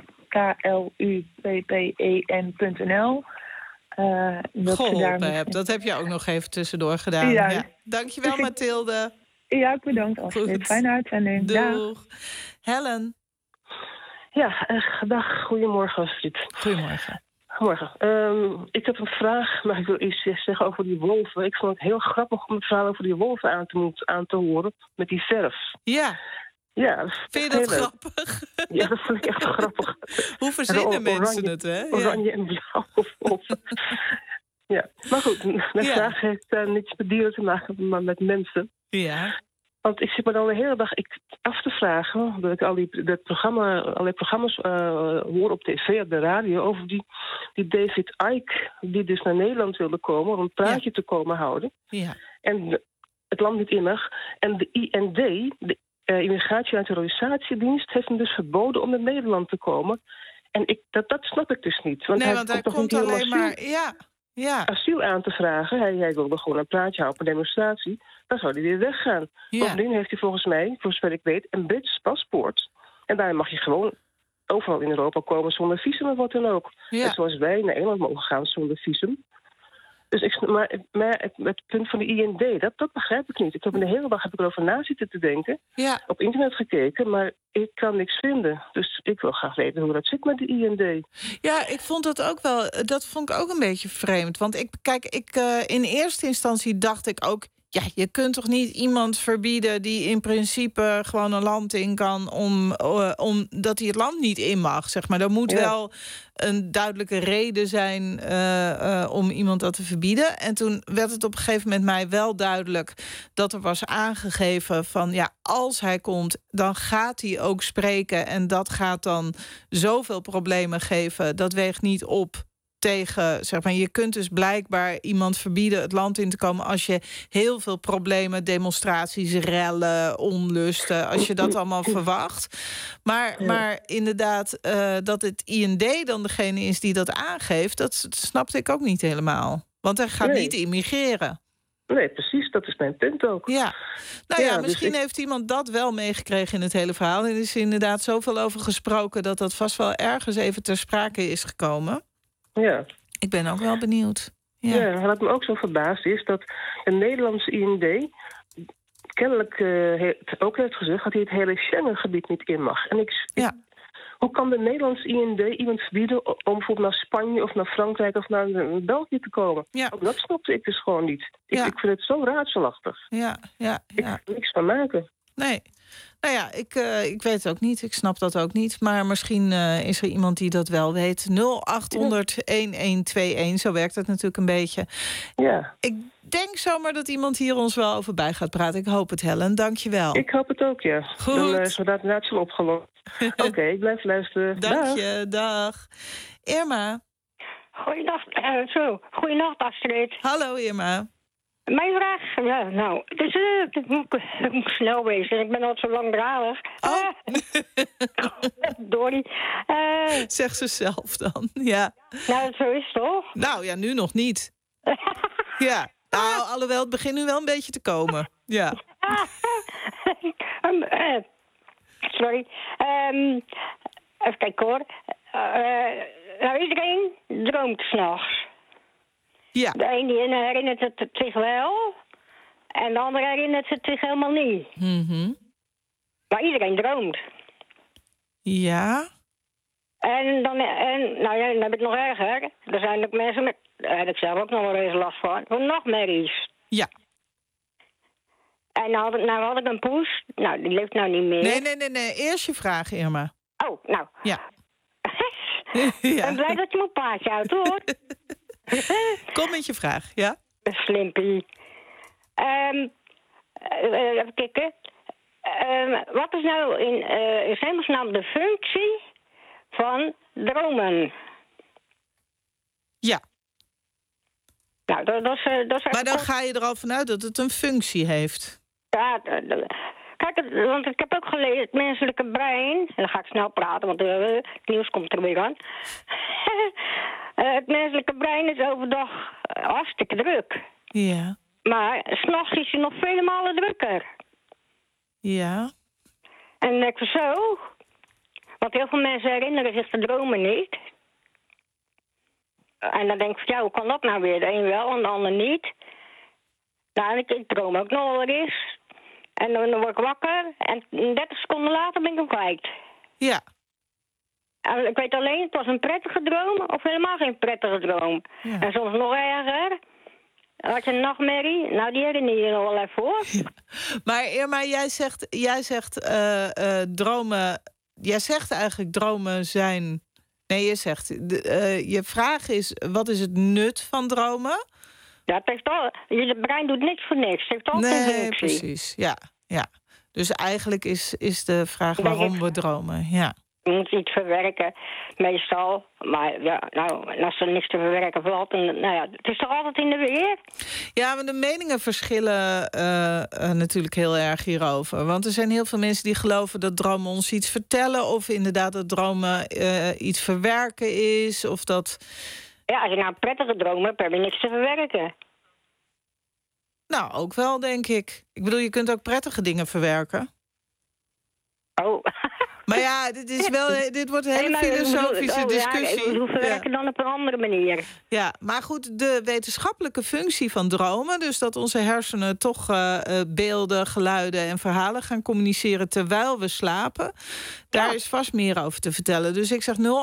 KLUPPEN.nl. Geholpen heb. Dat heb je ook nog even tussendoor gedaan. Ja. Dankjewel, Mathilde. Ja, bedankt. Astrid. Fijne uitzending. Doeg. Helen. Ja, dag. Goedemorgen, Astrid. Goedemorgen. Goedemorgen. Ik heb een vraag, maar ik wil iets zeggen over die wolven. Ik vond het heel grappig om het verhaal over die wolven aan te horen met die verf. Ja. Ja, vind je dat grappig? Ja, dat vond ik echt grappig. Hoe verzinnen mensen het, hè? Oranje en blauw. Ja, maar goed, mijn vraag heeft niets met dieren te maken, maar met mensen. Ja. Want ik zit me dan de hele dag af te vragen, dat ik allerlei programma's hoor op tv, op de radio, over die David Icke, die dus naar Nederland wilde komen om een praatje te komen houden. Ja. En het land niet innig. En de IND, de Immigratie- en Naturalisatiedienst, heeft hem dus verboden om naar Nederland te komen. En dat snap ik dus niet. Want hij komt alleen maar asiel aan te vragen. Hij wilde gewoon een praatje houden op een demonstratie. Dan zou hij weer weggaan. Bovendien heeft hij volgens mij, voor zover ik weet, een Brits paspoort. En daarin mag je gewoon overal in Europa komen zonder visum of wat dan ook. Ja. En zoals wij naar Engeland mogen gaan zonder visum. Dus maar het punt van de IND, dat begrijp ik niet. Ik heb de hele dag erover na zitten te denken. Ja. Op internet gekeken, maar ik kan niks vinden. Dus ik wil graag weten hoe dat zit met de IND. Ja, ik vond dat ook wel. Dat vond ik ook een beetje vreemd. Want in eerste instantie dacht ik ook, ja, je kunt toch niet iemand verbieden die in principe gewoon een land in kan omdat hij het land niet in mag, zeg maar. Er moet wel een duidelijke reden zijn om iemand dat te verbieden. En toen werd het op een gegeven moment mij wel duidelijk dat er was aangegeven van, ja, als hij komt, dan gaat hij ook spreken en dat gaat dan zoveel problemen geven. Dat weegt niet op tegen, zeg maar, je kunt dus blijkbaar iemand verbieden het land in te komen als je heel veel problemen, demonstraties, rellen, onlusten, als je dat allemaal verwacht. Maar inderdaad, dat het IND dan degene is die dat aangeeft, dat snapte ik ook niet helemaal. Want hij gaat niet immigreren. Nee, precies, dat is mijn punt ook. Ja, nou ja, misschien dus heeft iemand dat wel meegekregen in het hele verhaal. En er is inderdaad zoveel over gesproken dat dat vast wel ergens even ter sprake is gekomen. Ja. Ik ben ook wel benieuwd. Ja, wat me ook zo verbaasd is dat een Nederlandse IND kennelijk ook heeft gezegd dat hij het hele Schengengebied niet in mag. En hoe kan de Nederlandse IND iemand verbieden om bijvoorbeeld naar Spanje of naar Frankrijk of naar België te komen? Ja. Ook dat snapte ik dus gewoon niet. Ik vind het zo raadselachtig. Ja. Ik kan er niks van maken. Nee. Nou ja, ik weet het ook niet. Ik snap dat ook niet. Maar misschien is er iemand die dat wel weet. 0800-1121. Zo werkt het natuurlijk een beetje. Ja. Ik denk zomaar dat iemand hier ons wel over bij gaat praten. Ik hoop het, Helen. Dank je wel. Ik hoop het ook, ja. Goed. Dan is het inderdaad zo opgelost. Oké, ik blijf luisteren. Dank je, dag. Irma. Goeienacht, Astrid. Hallo, Irma. Mijn vraag, ik moet snel wezen. Ik ben al zo langdradig. Dorrie. Zeg ze zelf dan, ja. Nou, zo is het toch? Nou ja, nu nog niet. Ja, nou, alhoewel het begint nu wel een beetje te komen. Ja. Sorry. Even kijken hoor. Iedereen droomt 's nachts. Ja. De ene die herinnert het zich wel. En de andere herinnert het zich helemaal niet. Mm-hmm. Maar iedereen droomt. Ja. En dan heb ik nog erger. Er zijn ook mensen met... Daar heb ik zelf ook nog wel eens last van nachtmerries. Ja. En nou had ik een poes. Nou, die leeft nou niet meer. Nee. Eerst je vraag, Irma. Oh, nou. Ja. Ik ben blij dat je mijn paardje houdt, hoor. Kom met je vraag, ja? Slimpie. Even kijken. Wat is nou in hemelsnaam de functie van dromen? Ja. Nou, dat is maar dan ga je er al vanuit dat het een functie heeft. Ja, kijk, want ik heb ook gelezen, het menselijke brein... En dan ga ik snel praten, want het nieuws komt er weer aan. Het menselijke brein is overdag hartstikke druk. Ja. Maar 's nachts is hij nog vele malen drukker. Ja. En ik zo... Want heel veel mensen herinneren zich de dromen niet. En dan denk ik, ja, hoe kan dat nou weer? De een wel en de ander niet. Nou, ik droom ook nog wel eens. En dan word ik wakker en 30 seconden later ben ik hem kwijt. Ja. En ik weet alleen, het was een prettige droom of helemaal geen prettige droom. Ja. En soms nog erger. Had je een nachtmerrie? Nou, die herinner je nog wel even, hoor. Ja. Maar Irma, jij zegt dromen... Jij zegt eigenlijk dromen zijn... Nee, je zegt... je vraag is, wat is het nut van dromen? Ja, het heeft al, je brein doet niks voor niks. Het heeft altijd een functie. Precies. Ja. Dus eigenlijk is de vraag waarom we dromen. Ja. Je moet iets verwerken, meestal. Maar ja, nou, als er niks te verwerken valt... het is toch altijd in de weer? Ja, maar de meningen verschillen natuurlijk heel erg hierover. Want er zijn heel veel mensen die geloven dat dromen ons iets vertellen... of inderdaad dat dromen iets verwerken is, of dat... Ja, als je nou een prettige droom hebt, heb je niks te verwerken. Nou, ook wel, denk ik. Ik bedoel, je kunt ook prettige dingen verwerken. Oh, Maar ja, dit wordt een hele filosofische discussie. We verwerken dan op een andere manier. Ja, maar goed, de wetenschappelijke functie van dromen... dus dat onze hersenen toch beelden, geluiden en verhalen gaan communiceren... terwijl we slapen, daar is vast meer over te vertellen. Dus ik zeg 0800-1121.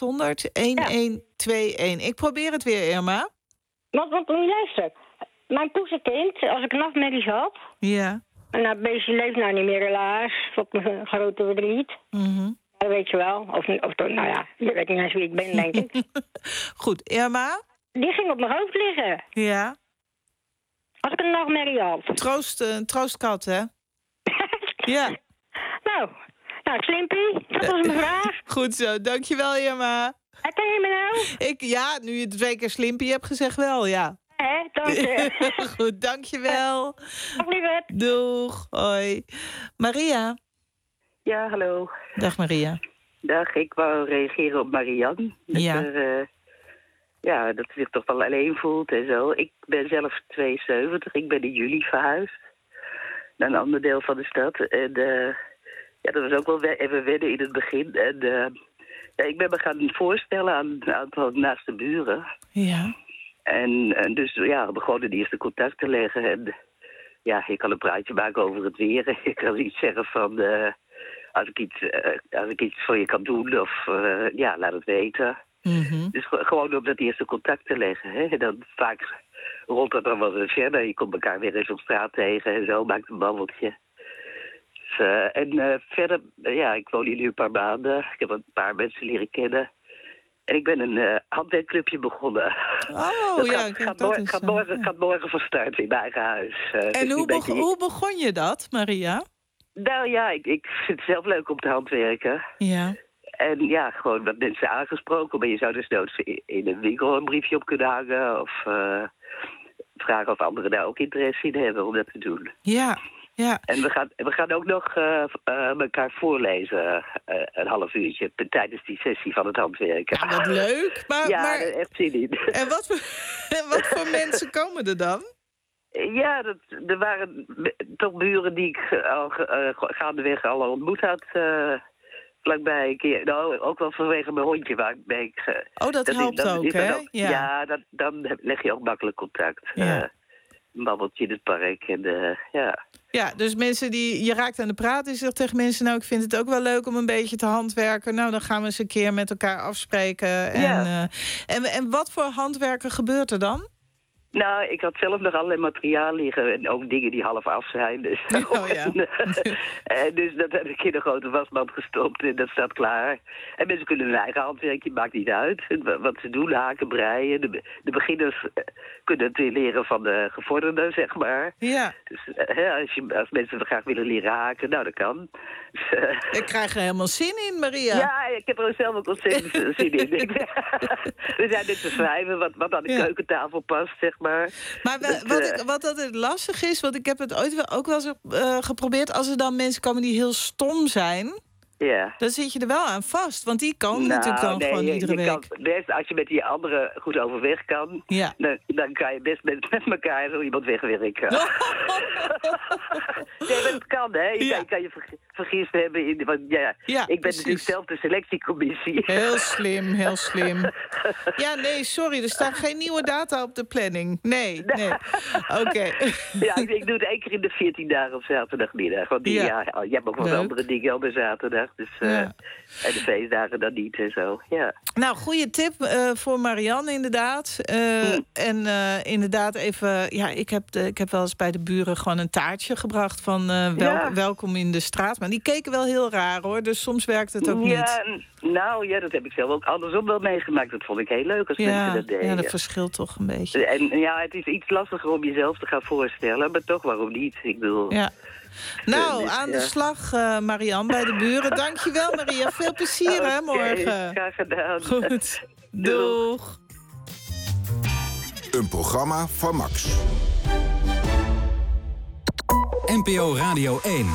Ik probeer het weer, Irma. Want moet je luisteren. Mijn poesenkind, als ik nachtmerries had... Ja. En dat beestje leeft nou niet meer helaas, tot mijn grote verdriet. Dat weet je wel. Of nou ja, je weet niet eens wie ik ben, denk ik. Goed, Irma? Die ging op mijn hoofd liggen. Ja. Als ik een nachtmerrie had. Troostkat, hè? Ja. Nou, Slimpie, dat was mijn vraag. Goed zo, dankjewel, Irma. Ken je me nou? Ja, nu je 2 keer Slimpie hebt gezegd wel, ja. Dank je. Goed, dankjewel. Dag lieverd. Doeg, hoi. Maria. Ja, hallo. Dag Maria. Dag, ik wou reageren op Marianne. Dat ze zich toch wel alleen voelt en zo. Ik ben zelf 72, ik ben in juli verhuisd naar een ander deel van de stad. En dat was ook wel even wennen in het begin. En ik ben me gaan voorstellen aan een aantal naaste buren. Ja. En dus we begonnen de eerste contact te leggen. En ik kan een praatje maken over het weer. Ik kan iets zeggen van... als ik iets voor je kan doen of laat het weten. Dus gewoon om dat eerste contact te leggen. Hè. En dan vaak rolt dat dan wel weer verder. Je komt elkaar weer eens op straat tegen en zo. Maakt een babbeltje. Dus, verder, ik woon hier nu een paar maanden. Ik heb een paar mensen leren kennen. En ik ben een handwerkclubje begonnen. Gaat morgen van start in mijn eigen huis. En hoe begon je dat, Maria? Nou ja, ik vind het zelf leuk om te handwerken. Ja. En gewoon wat mensen aangesproken. Maar je zou dus noods in een winkel een briefje op kunnen hangen. Of vragen of anderen daar ook interesse in hebben om dat te doen. Ja. Ja. En we gaan ook nog elkaar voorlezen een half uurtje tijdens die sessie van het handwerken. Ja, wat leuk. Maar echt zin in. En wat voor mensen komen er dan? Ja, er waren toch buren die ik gaandeweg al ontmoet had. Vlakbij een keer. Nou, ook wel vanwege mijn hondje waar ik... dat helpt ook, hè? Dan leg je ook makkelijk contact. Ja. Een babbeltje in het park en Ja, dus mensen je raakt aan de praat. Je zegt tegen mensen, nou, ik vind het ook wel leuk om een beetje te handwerken. Nou, dan gaan we eens een keer met elkaar afspreken. En wat voor handwerken gebeurt er dan? Nou, ik had zelf nog allerlei materiaal liggen en ook dingen die half af zijn. Dus, dus dat heb ik in een grote wasmand gestopt en dat staat klaar. En mensen kunnen hun eigen handwerkje, maakt niet uit. Wat ze doen, haken, breien. De beginners kunnen het weer leren van de gevorderden, zeg maar. Ja. Dus als mensen graag willen leren haken, nou, dat kan. Dus, ik krijg er helemaal zin in, Maria. Ja, ik heb er zelf ook ontzettend zin in. We zijn net te schrijven wat aan de keukentafel past, zeg maar. Maar wat altijd lastig is, want ik heb het ooit ook wel eens geprobeerd... als er dan mensen komen die heel stom zijn... Ja. Dan zit je er wel aan vast, want die kan natuurlijk dan gewoon iedere week. Als je met die anderen goed overweg kan... Dan kan je best met elkaar zo iemand wegwerken. Dat kan, hè. Je kan je vergist hebben in... ik ben natuurlijk zelf de selectiecommissie. Heel slim, heel slim. Ja, nee, sorry, er staan geen nieuwe data op de planning. Nee. Oké. Ja, ik doe het 1 keer in de 14 dagen op zaterdagmiddag. Want je hebt ook wel andere dingen op de zaterdag. Dus, en de feestdagen dan niet en zo, ja. Nou, goede tip voor Marianne inderdaad. En inderdaad even... Ja, ik heb wel eens bij de buren gewoon een taartje gebracht... van welkom in de straat. Maar die keken wel heel raar, hoor. Dus soms werkt het ook niet. Nou, dat heb ik zelf ook andersom wel meegemaakt. Dat vond ik heel leuk als mensen dat deden. Ja, dat verschilt toch een beetje. En het is iets lastiger om jezelf te gaan voorstellen. Maar toch, waarom niet? Ik bedoel... Ja. Nou, aan de slag, Marianne, bij de buren. Dankjewel, Maria. Veel plezier, hè, morgen. Graag gedaan. Goed. Doeg. Een programma van Max. NPO Radio 1.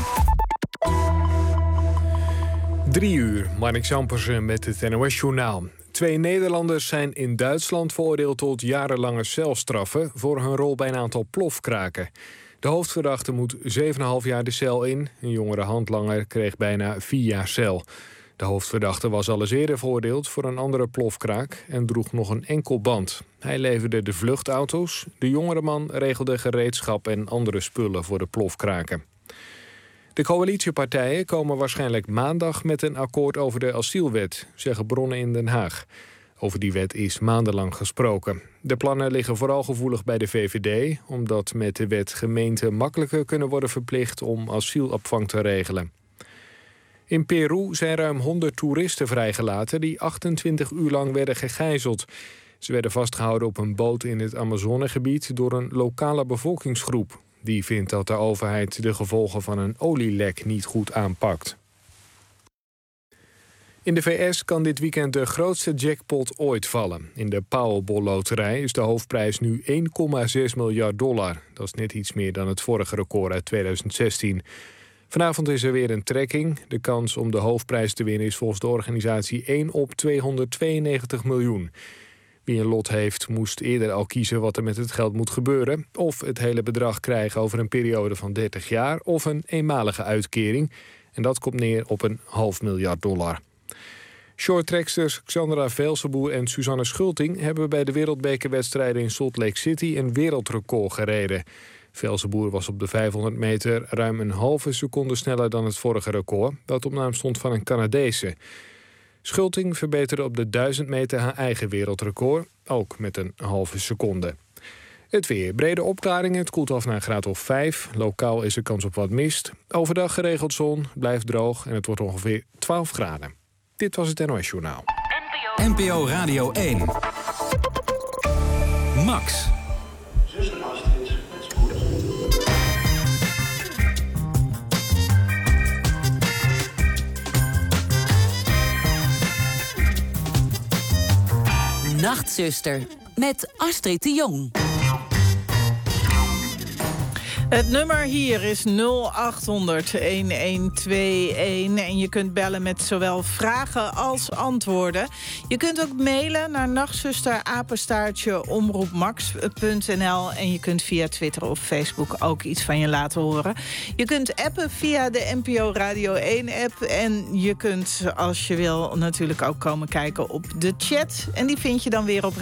3 uur, Marnik Zampersen met het NOS-journaal. 2 Nederlanders zijn in Duitsland veroordeeld tot jarenlange celstraffen... voor hun rol bij een aantal plofkraken. De hoofdverdachte moet 7,5 jaar de cel in. Een jongere handlanger kreeg bijna 4 jaar cel. De hoofdverdachte was al eens eerder veroordeeld voor een andere plofkraak en droeg nog een enkel band. Hij leverde de vluchtauto's. De jongere man regelde gereedschap en andere spullen voor de plofkraken. De coalitiepartijen komen waarschijnlijk maandag met een akkoord over de asielwet, zeggen bronnen in Den Haag. Over die wet is maandenlang gesproken. De plannen liggen vooral gevoelig bij de VVD, omdat met de wet gemeenten makkelijker kunnen worden verplicht om asielopvang te regelen. In Peru zijn ruim 100 toeristen vrijgelaten die 28 uur lang werden gegijzeld. Ze werden vastgehouden op een boot in het Amazonegebied door een lokale bevolkingsgroep. Die vindt dat de overheid de gevolgen van een olielek niet goed aanpakt. In de VS kan dit weekend de grootste jackpot ooit vallen. In de Powerball-loterij is de hoofdprijs nu $1,6 miljard. Dat is net iets meer dan het vorige record uit 2016. Vanavond is er weer een trekking. De kans om de hoofdprijs te winnen is volgens de organisatie 1 op 292 miljoen. Wie een lot heeft, moest eerder al kiezen wat er met het geld moet gebeuren. Of het hele bedrag krijgen over een periode van 30 jaar... of een eenmalige uitkering. En dat komt neer op $500 miljard. Shorttracksters Xandra Velsenboer en Suzanne Schulting hebben bij de wereldbekerwedstrijden in Salt Lake City een wereldrecord gereden. Velsenboer was op de 500 meter ruim een halve seconde sneller dan het vorige record, dat op naam stond van een Canadese. Schulting verbeterde op de 1000 meter haar eigen wereldrecord, ook met een halve seconde. Het weer. Brede opklaringen. Het koelt af naar een graad of 5. Lokaal is er kans op wat mist. Overdag geregeld zon, blijft droog en het wordt ongeveer 12 graden. Dit was het NOS Journaal. NPO Radio 1. Max. Zuster Astrid, met spoed. Nachtzuster, met Astrid de Jong. Het nummer hier is 0800-1121 en je kunt bellen met zowel vragen als antwoorden. Je kunt ook mailen naar nachtzuster@omroepmax.nl en je kunt via Twitter of Facebook ook iets van je laten horen. Je kunt appen via de NPO Radio 1-app en je kunt, als je wil, natuurlijk ook komen kijken op de chat. En die vind je dan weer op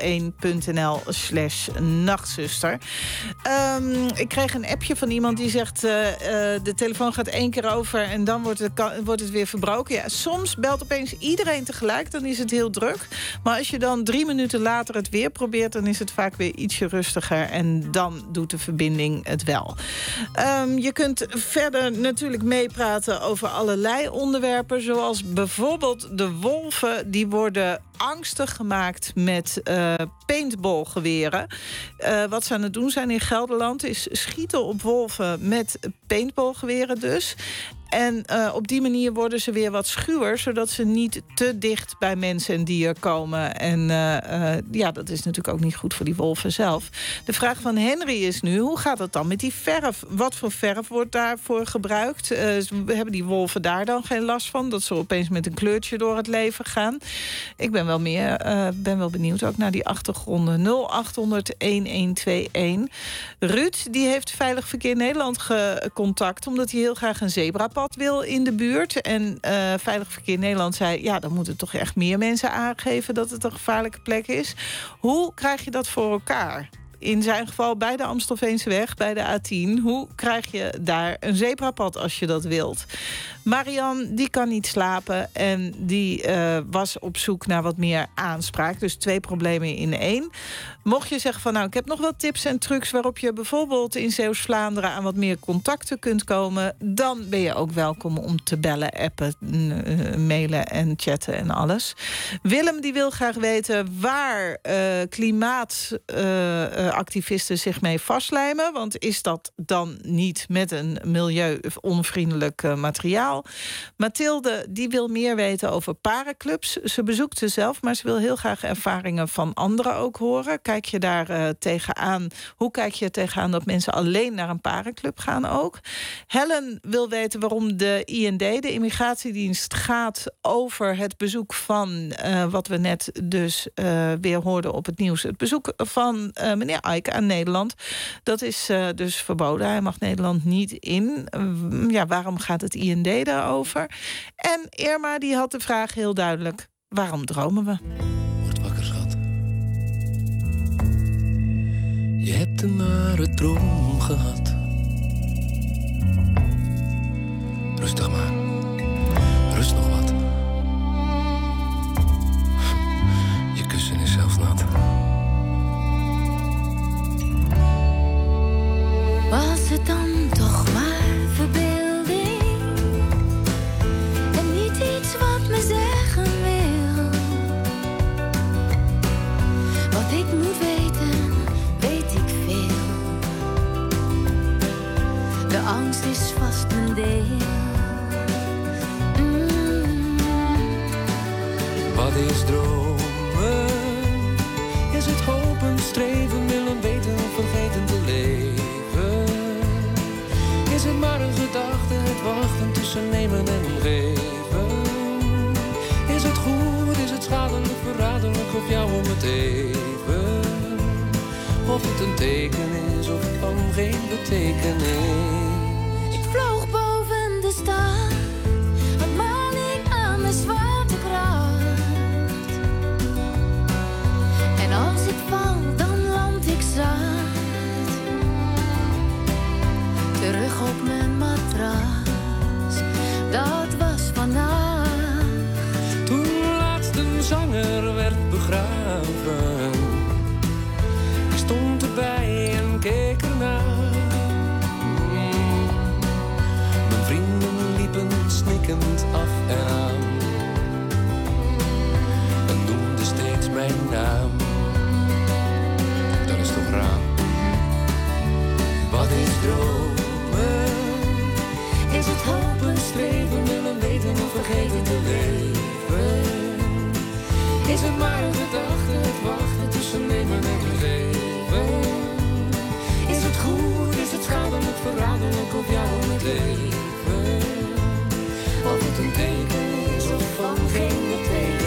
radio1.nl/nachtzuster. Ik kreeg een appje van iemand die zegt de telefoon gaat 1 keer over en dan wordt het weer verbroken. Ja, soms belt opeens iedereen tegelijk, dan is het heel druk. Maar als je dan 3 minuten later het weer probeert, dan is het vaak weer ietsje rustiger en dan doet de verbinding het wel. Je kunt verder natuurlijk meepraten over allerlei onderwerpen, zoals bijvoorbeeld de wolven. Die worden angstig gemaakt met paintballgeweren. Wat ze aan het doen zijn in Gelderland is schieten op wolven met paintballgeweren dus. En op die manier worden ze weer wat schuwer, zodat ze niet te dicht bij mensen en dieren komen. En dat is natuurlijk ook niet goed voor die wolven zelf. De vraag van Henry is nu, hoe gaat het dan met die verf? Wat voor verf wordt daarvoor gebruikt? Hebben die wolven daar dan geen last van? Dat ze opeens met een kleurtje door het leven gaan? Ik ben wel benieuwd ook naar die achtergronden. 0800-1121. Ruud, die heeft Veilig Verkeer Nederland gecontact, omdat hij heel graag een zebrapad wil in de buurt. En Veilig Verkeer Nederland zei, ja, dan moeten toch echt meer mensen aangeven dat het een gevaarlijke plek is. Hoe krijg je dat voor elkaar? In zijn geval bij de Amstelveenseweg, bij de A10. Hoe krijg je daar een zebrapad als je dat wilt? Marian, die kan niet slapen en die was op zoek naar wat meer aanspraak. Dus 2 problemen in 1. Mocht je zeggen van, nou, ik heb nog wel tips en trucs waarop je bijvoorbeeld in Zeeuws-Vlaanderen aan wat meer contacten kunt komen, dan ben je ook welkom om te bellen, appen, mailen en chatten en alles. Willem die wil graag weten waar klimaatactivisten zich mee vastlijmen. Want is dat dan niet met een milieu-onvriendelijk materiaal? Mathilde die wil meer weten over parenclubs. Ze bezoekt ze zelf, maar ze wil heel graag ervaringen van anderen ook horen. Kijk je daar tegenaan? Hoe kijk je tegenaan dat mensen alleen naar een parenclub gaan ook? Helen wil weten waarom de IND, de immigratiedienst, gaat over het bezoek van wat we net dus weer hoorden op het nieuws. Het bezoek van meneer Ike aan Nederland. Dat is dus verboden. Hij mag Nederland niet in. Waarom gaat het IND daarover? En Irma die had de vraag heel duidelijk. Waarom dromen we? Word wakker, schat. Je hebt een nare droom gehad. Rustig maar. Rust nog wat. Je kussen is zelfs nat. Was het dan toch maar verbeelding? En niet iets wat me zeggen wil. Wat ik moet weten, weet ik veel. De angst is vast mijn deel. Wat is dromen? Is het hopen, streven, willen weten, vergeten te leven? Is het maar een gedachte, het wachten tussen nemen en geven? Is het goed, is het schadelijk, verraderlijk of jou om het even? Of het een teken is of van geen betekenis? Ik vloog boven de stad, een maling aan de zwaartekracht. En als ik val, dan land ik zacht. Terug op mijn matras, dat was vannacht. Toen laatst een zanger werd begraven. Ik stond erbij en keek ernaar. Mijn vrienden liepen snikkend af en aan. En noemden steeds mijn naam. Dat is toch raar. Wat is dromen? Is het hopen, Streven, willen weten of vergeten te leven? Is het maar een gedachte, het wachten tussen nemen en geven? Is het goed, is het schadelijk, verraderlijk of jou om het leven? Of het een teken is of van geen betekenis?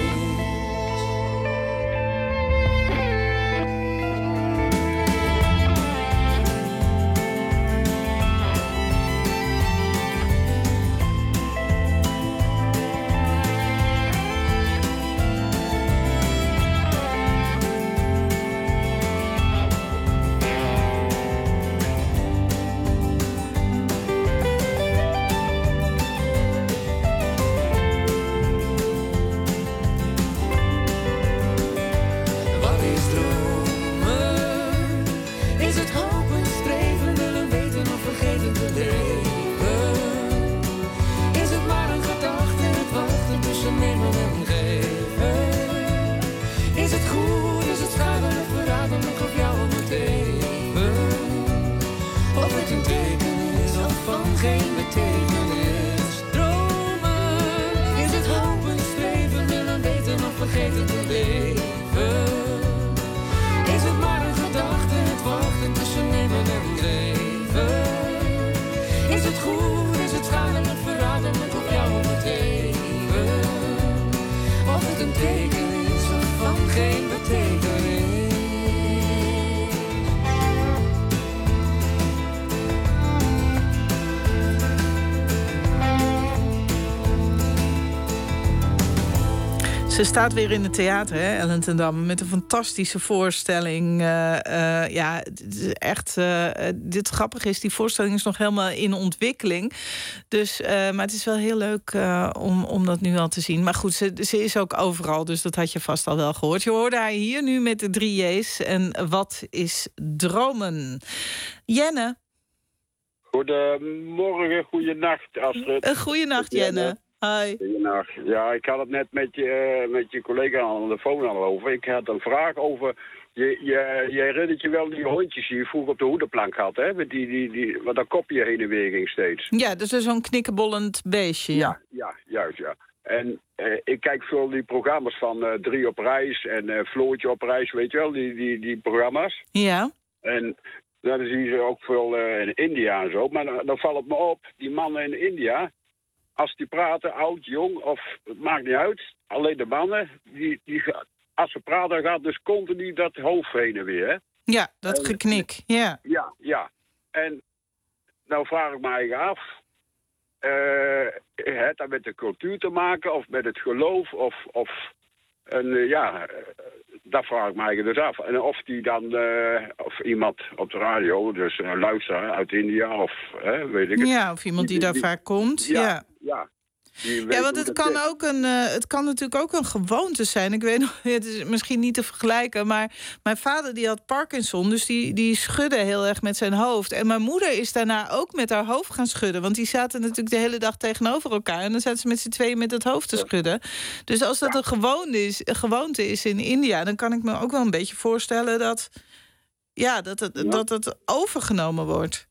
Ze staat weer in het theater, hè, Ellen ten Damme, met een fantastische voorstelling. Dit grappige is, die voorstelling is nog helemaal in ontwikkeling. Dus, maar het is wel heel leuk om dat nu al te zien. Maar goed, ze is ook overal, dus dat had je vast al wel gehoord. Je hoorde haar hier nu met de 3 J's. En wat is dromen? Jenne. Goedemorgen, goeienacht, Astrid. Goeienacht, Jenne. Hi. Goeienacht. Ja, ik had het net met je collega aan de phone al over. Ik had een vraag over... Je herinnert je wel die hondjes die je vroeger op de hoedenplank had, hè? Met wat dat kopje heen en weer ging steeds. Ja, dus zo'n knikkenbollend beestje. Ja, juist, ja. En ik kijk veel die programma's van 3 op reis en Floortje op reis, weet je wel, die programma's. Ja. En dan zie je ze ook veel in India en zo. Maar dan valt het me op, die mannen in India... Als die praten, oud, jong, of het maakt niet uit. Alleen de mannen, als ze praten, gaat dus continu dat hoofd heen en weer. Hè? Ja, dat geknik, ja. Ja. En nou vraag ik me eigenlijk af... heeft dat met de cultuur te maken of met het geloof dat vraag ik me eigenlijk dus af. En of die dan, of iemand op de radio, dus een luisteraar uit India of weet ik het. Ja, of iemand die daar vaak komt, ja. Ja, want het kan natuurlijk ook een gewoonte zijn. Ik weet nog, het is misschien niet te vergelijken, maar mijn vader die had Parkinson, dus die schudde heel erg met zijn hoofd. En mijn moeder is daarna ook met haar hoofd gaan schudden, want die zaten natuurlijk de hele dag tegenover elkaar en dan zaten ze met z'n tweeën met het hoofd te schudden. Dus als dat een gewoonte is in India, dan kan ik me ook wel een beetje voorstellen dat het overgenomen wordt.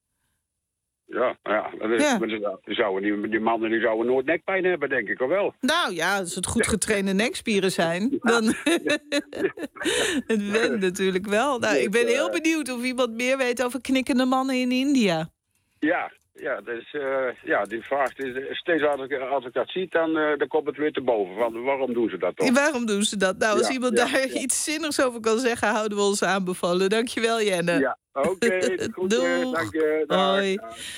Die mannen die zouden nooit nekpijn hebben, denk ik, of wel? Nou ja, als het goed getrainde nekspieren zijn, dan... Het went natuurlijk wel. Nou, ik ben heel benieuwd of iemand meer weet over knikkende mannen in India. Ja, dus, die vraag is steeds als ik dat zie, dan komt het weer te boven. Van, waarom doen ze dat toch? Waarom doen ze dat? Nou, als iemand daar iets zinnigs over kan zeggen, houden we ons aanbevolen. Dankjewel, Jenne. Ja, oké. Goed. Doeg. Dank je. Hoi.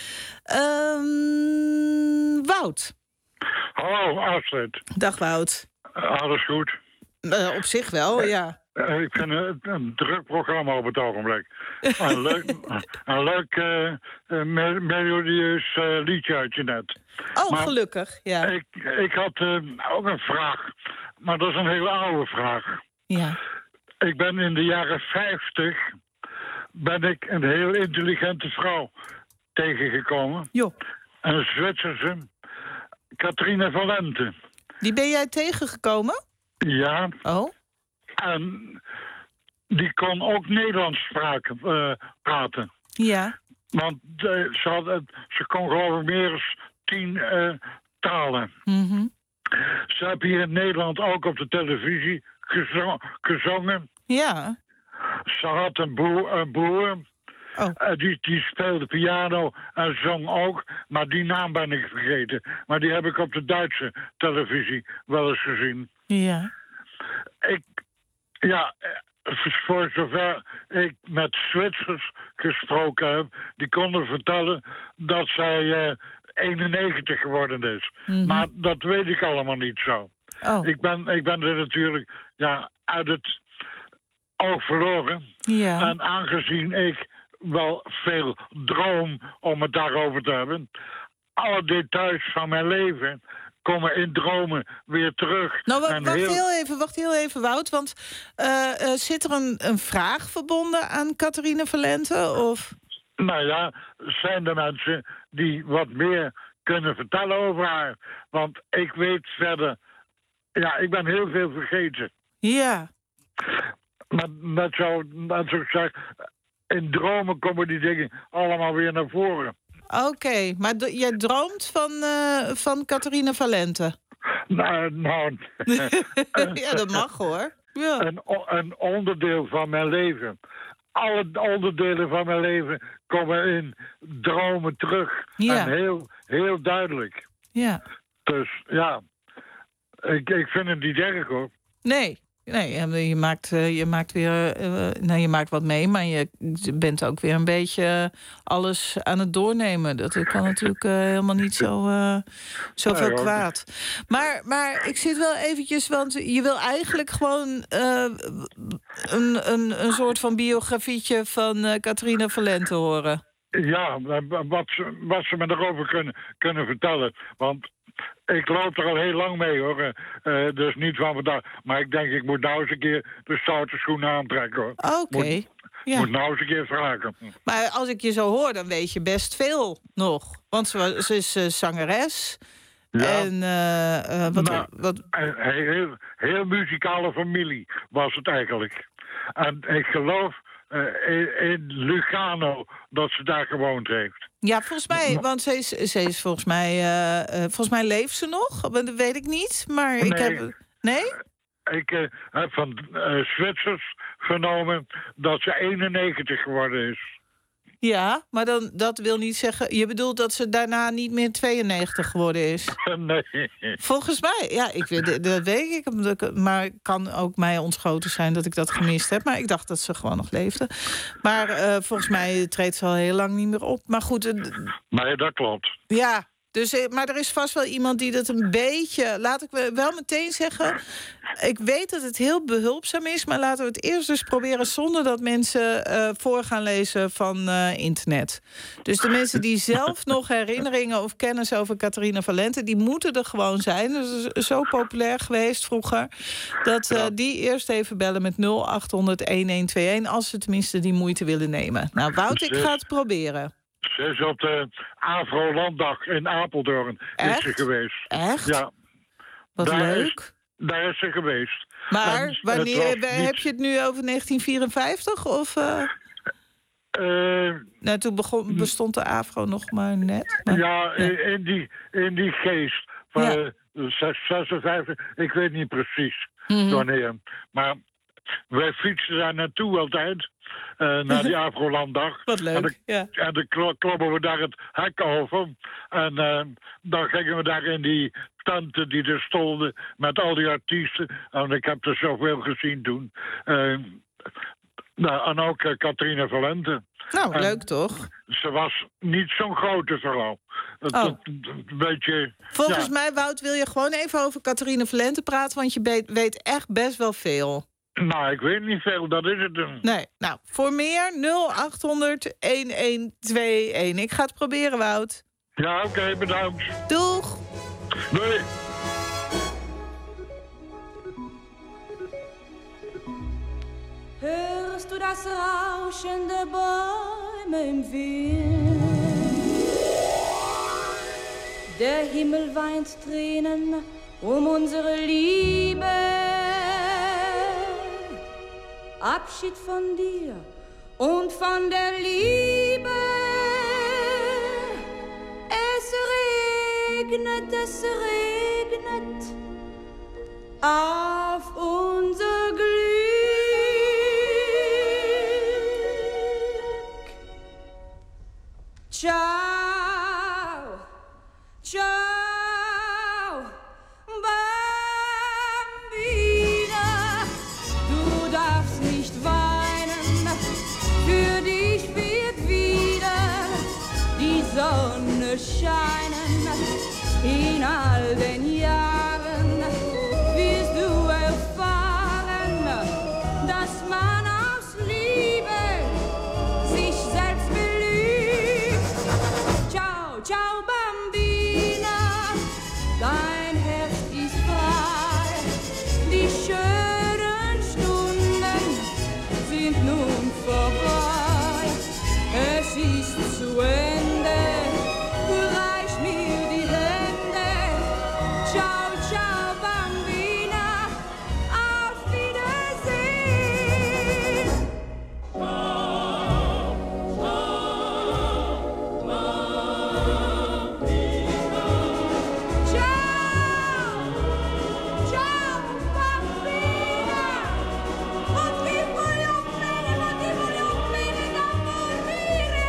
Wout. Hallo, Astrid. Dag, Wout. Alles goed? Op zich wel, ja. Ik vind het een druk programma op het ogenblik. Een leuk melodieus liedje uit je net. Oh, maar gelukkig, ja. Ik had ook een vraag, maar dat is een hele oude vraag. Ja. Ik ben in de jaren 50 een heel intelligente vrouw tegengekomen. Jo. Een Zwitserse, Catharina Valente. Die ben jij tegengekomen? Ja. Oh. En die kon ook Nederlands praten. Ja. Want ze kon geloof ik meer dan 10 talen. Mm-hmm. Ze heeft hier in Nederland ook op de televisie gezongen. Ja. Ze had een broer. Oh. Die speelde piano en zong ook, maar die naam ben ik vergeten. Maar die heb ik op de Duitse televisie wel eens gezien. Ja. Voor zover ik met Zwitsers gesproken heb, die konden vertellen dat zij 91 geworden is. Mm-hmm. Maar dat weet ik allemaal niet zo. Oh. Ik ben er natuurlijk uit het oog verloren. Ja. En aangezien ik wel veel droom om het daarover te hebben, alle details van mijn leven komen in dromen weer terug. Nou, wacht heel even, Wout. Want zit er een vraag verbonden aan Catharina Valente? Of? Nou ja, zijn er mensen die wat meer kunnen vertellen over haar. Want ik weet verder... Ja, ik ben heel veel vergeten. Ja. Maar dat zou ik zeggen, in dromen komen die dingen allemaal weer naar voren. Oké, maar jij droomt van Catharina Valente? Nou. Ja, dat mag hoor. Ja. Een onderdeel van mijn leven. Alle onderdelen van mijn leven komen in dromen terug. Ja. En heel, heel duidelijk. Ja. Dus ja, ik vind het niet erg hoor. Nee, je maakt wat mee, maar je bent ook weer een beetje alles aan het doornemen. Dat kan natuurlijk helemaal niet zoveel kwaad. Maar ik zit wel eventjes, want je wil eigenlijk gewoon een soort van biografietje van Catharina Valente horen. Ja, wat ze me daarover kunnen vertellen. Want ik loop er al heel lang mee, hoor. Dus niet van vandaag. Maar ik denk, ik moet nou eens een keer de stoute schoenen aantrekken, hoor. Oké. Moet nou eens een keer vragen. Maar als ik je zo hoor, dan weet je best veel nog. Want ze is zangeres. Ja. En heel muzikale familie was het eigenlijk. En ik geloof in Lugano dat ze daar gewoond heeft. Ja, volgens mij, want ze is volgens mij leeft ze nog, dat weet ik niet. Maar nee. Ik heb van Zwitsers vernomen dat ze 91 geworden is. Ja, maar dat wil niet zeggen... Je bedoelt dat ze daarna niet meer 92 geworden is? Nee. Volgens mij, ja, dat weet ik. Maar het kan ook mij ontschoten zijn dat ik dat gemist heb. Maar ik dacht dat ze gewoon nog leefde. Maar volgens mij treedt ze al heel lang niet meer op. Maar goed... Nee, dat klopt. Ja, dus, maar er is vast wel iemand die dat een beetje... Laat ik wel meteen zeggen... Ik weet dat het heel behulpzaam is... maar laten we het eerst dus proberen... zonder dat mensen voor gaan lezen van internet. Dus de mensen die zelf nog herinneringen of kennis over Catharina Valente... die moeten er gewoon zijn. Dat is zo populair geweest vroeger... dat die eerst even bellen met 0800-1121... als ze tenminste die moeite willen nemen. Nou, Wout, ik ga het proberen. Ze is op de Afro-landdag in Apeldoorn is ze geweest. Echt? Ja. Wat leuk. Daar is ze geweest. Maar wanneer heb je het nu over 1954? Of, nou, toen bestond de Afro nog maar net. Maar, ja, in die geest. Van 56, ik weet niet precies wanneer. Maar wij fietsen daar naartoe altijd. Naar die Afro-landdag. Wat leuk, En dan klommen we daar het hek over. En dan gingen we daar in die tenten die er stonden... met al die artiesten. En ik heb er zoveel gezien toen. En ook Catharina Valente. Nou, leuk toch? Ze was niet zo'n grote vrouw. Een beetje... Volgens mij, Wout, wil je gewoon even over Catharina Valente praten... want je weet echt best wel veel. Nou, ik weet niet veel, dat is het dan. Nee, nou, voor meer 0800-1121. Ik ga het proberen, Wout. Ja, oké, bedankt. Doeg. Doei. Hörst du das Rauschen der Bäume im Wind? Der Himmel weint Tränen unsere Liebe. Abschied von dir und von der Liebe. Es regnet auf unser Glück. Ciao, ciao, Bambina, du darfst nicht weinen, für dich wird wieder die Sonne scheinen. In all den Jahren wirst du erfahren, dass man aus Liebe sich selbst belügt. Ciao, ciao, Bambina, dein Herz ist frei. Die schönen Stunden sind nun vorbei. Es ist zu Ende. Reich mir die Hände. Ciao, ciao, Bambina. Auf Wiedersehen. Ciao, ciao, Bambina. Non ti voglio bene da morire.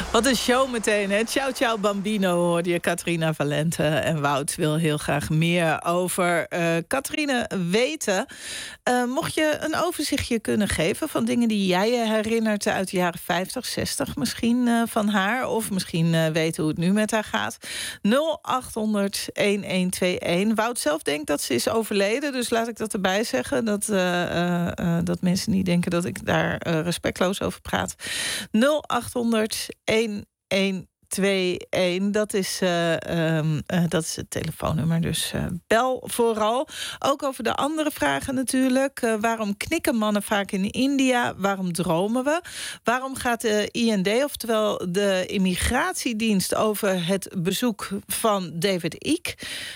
Wat een show meteen, hè? Ciao, ciao, Bambino, hoorde je Catharina Valente. En Wout wil heel graag meer over Catharina weten. Mocht je een overzichtje kunnen geven van dingen die jij je herinnert uit de jaren 50, 60 misschien van haar, of misschien weten hoe het nu met haar gaat. 0800-1121. Wout zelf denkt dat ze is overleden, dus laat ik dat erbij zeggen. Dat mensen niet denken dat ik daar respectloos over praat. 0800-1121. Dat is het telefoonnummer, dus bel vooral. Ook over de andere vragen natuurlijk. Waarom knikken mannen vaak in India? Waarom dromen we? Waarom gaat de IND, oftewel de immigratiedienst, over het bezoek van David Icke?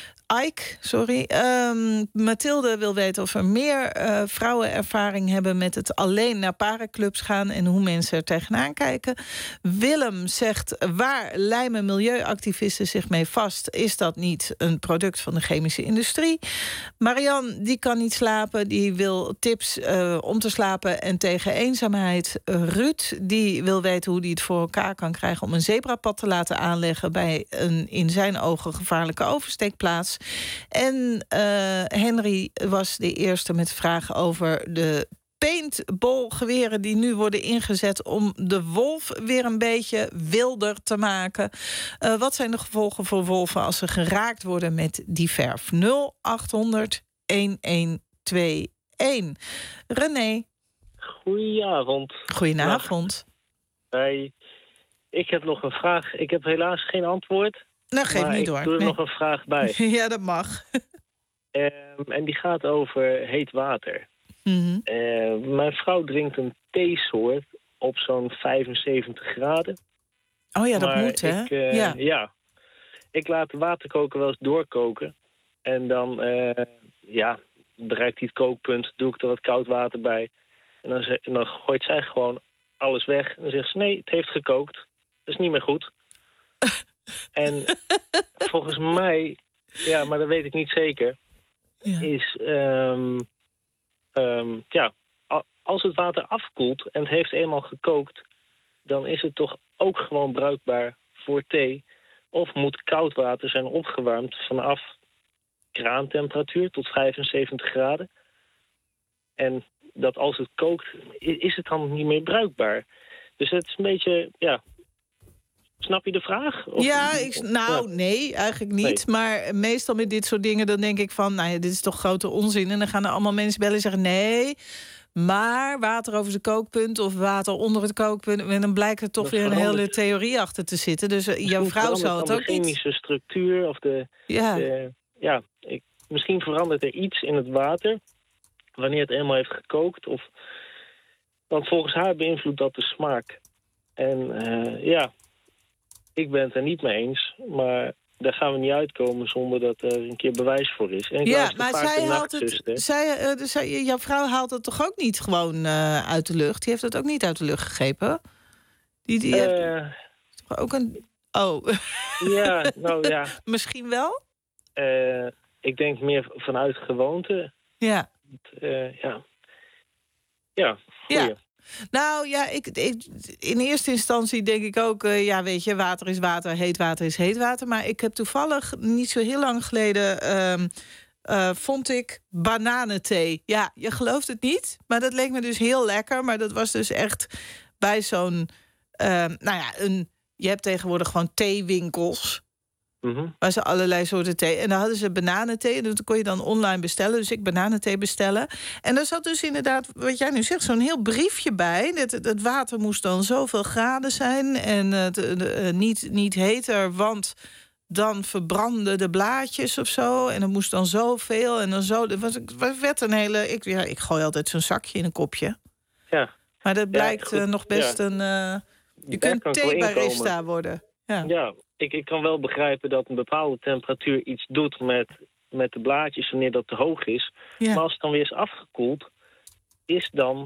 Mathilde wil weten of er meer vrouwen ervaring hebben met het alleen naar parenclubs gaan en hoe mensen er tegenaan kijken. Willem zegt, waar lijmen milieuactivisten zich mee vast? Is dat niet een product van de chemische industrie? Marianne, die kan niet slapen, die wil tips om te slapen en tegen eenzaamheid. Ruud, die wil weten hoe hij het voor elkaar kan krijgen om een zebrapad te laten aanleggen bij een in zijn ogen gevaarlijke oversteekplaats. En Henry was de eerste met vragen over de paintballgeweren die nu worden ingezet om de wolf weer een beetje wilder te maken. Wat zijn de gevolgen voor wolven als ze geraakt worden met die verf? 0800-1121. René. Goedenavond. Goedenavond. Hey, ik heb nog een vraag. Ik heb helaas geen antwoord. Nou, geef niet door. Ik doe er nog een vraag bij. Ja, dat mag. En die gaat over heet water. Mm-hmm. Mijn vrouw drinkt een theesoort op zo'n 75 graden. Oh ja, dat moet, hè? Ja. Ik laat waterkoken wel eens doorkoken. En dan bereikt hij het kookpunt, doe ik er wat koud water bij. En dan gooit zij gewoon alles weg. En dan zegt ze, nee, het heeft gekookt. Dat is niet meer goed. En volgens mij, ja, maar dat weet ik niet zeker, is, als het water afkoelt en het heeft eenmaal gekookt, dan is het toch ook gewoon bruikbaar voor thee. Of moet koud water zijn opgewarmd vanaf kraantemperatuur tot 75 graden. En dat als het kookt, is het dan niet meer bruikbaar. Dus het is een beetje, ja. Snap je de vraag? Of, nee, eigenlijk niet. Nee. Maar meestal met dit soort dingen, dan denk ik van, nou ja, dit is toch grote onzin. En dan gaan er allemaal mensen bellen en zeggen, nee, maar water over zijn kookpunt of water onder het kookpunt. En dan blijkt er toch weer een hele theorie achter te zitten. Dus jouw vrouw zou het ook niet. De chemische structuur of misschien verandert er iets in het water wanneer het eenmaal heeft gekookt. Want volgens haar beïnvloedt dat de smaak. En ik ben het er niet mee eens, maar daar gaan we niet uitkomen zonder dat er een keer bewijs voor is. En maar zij haalt het. Jouw vrouw haalt het toch ook niet gewoon uit de lucht? Die heeft het ook niet uit de lucht gegrepen? Die heeft toch ook een. Oh. Ja, nou ja. Misschien wel? Ik denk meer vanuit gewoonte. Ja. Ja. Nou ja, in eerste instantie denk ik ook, weet je, water is water, heet water is heet water. Maar ik heb toevallig niet zo heel lang geleden vond ik bananenthee. Ja, je gelooft het niet, maar dat leek me dus heel lekker. Maar dat was dus echt bij zo'n, je hebt tegenwoordig gewoon theewinkels. Mm-hmm. Waar ze allerlei soorten thee. En dan hadden ze bananenthee. En dat kon je dan online bestellen. Dus ik bananenthee bestellen. En daar zat dus inderdaad, wat jij nu zegt, zo'n heel briefje bij. Het water moest dan zoveel graden zijn. En niet heter, want dan verbrandden de blaadjes of zo. En er moest dan zoveel. En dan zo. Het werd een hele. Ik gooi altijd zo'n zakje in een kopje. Ja. Maar dat blijkt nog best een. Je kunt theebarista worden. Ja. Ik kan wel begrijpen dat een bepaalde temperatuur iets doet met de blaadjes wanneer dat te hoog is. Ja. Maar als het dan weer is afgekoeld, is dan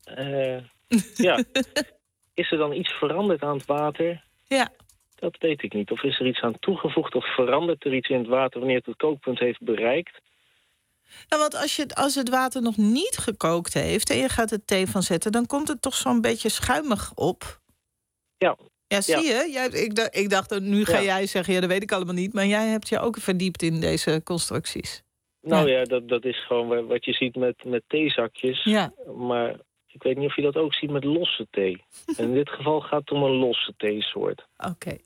is er dan iets veranderd aan het water? Ja. Dat weet ik niet. Of is er iets aan toegevoegd of verandert er iets in het water wanneer het kookpunt heeft bereikt? Nou, want als het water nog niet gekookt heeft en je gaat er thee van zetten, dan komt het toch zo'n beetje schuimig op? Ja. Ja, zie je? Ik dacht, nu ga jij zeggen, ja, dat weet ik allemaal niet. Maar jij hebt je ook verdiept in deze constructies. Nou ja, dat is gewoon wat je ziet met theezakjes. Ja. Maar ik weet niet of je dat ook ziet met losse thee. En in dit geval gaat het om een losse theesoort. Oké.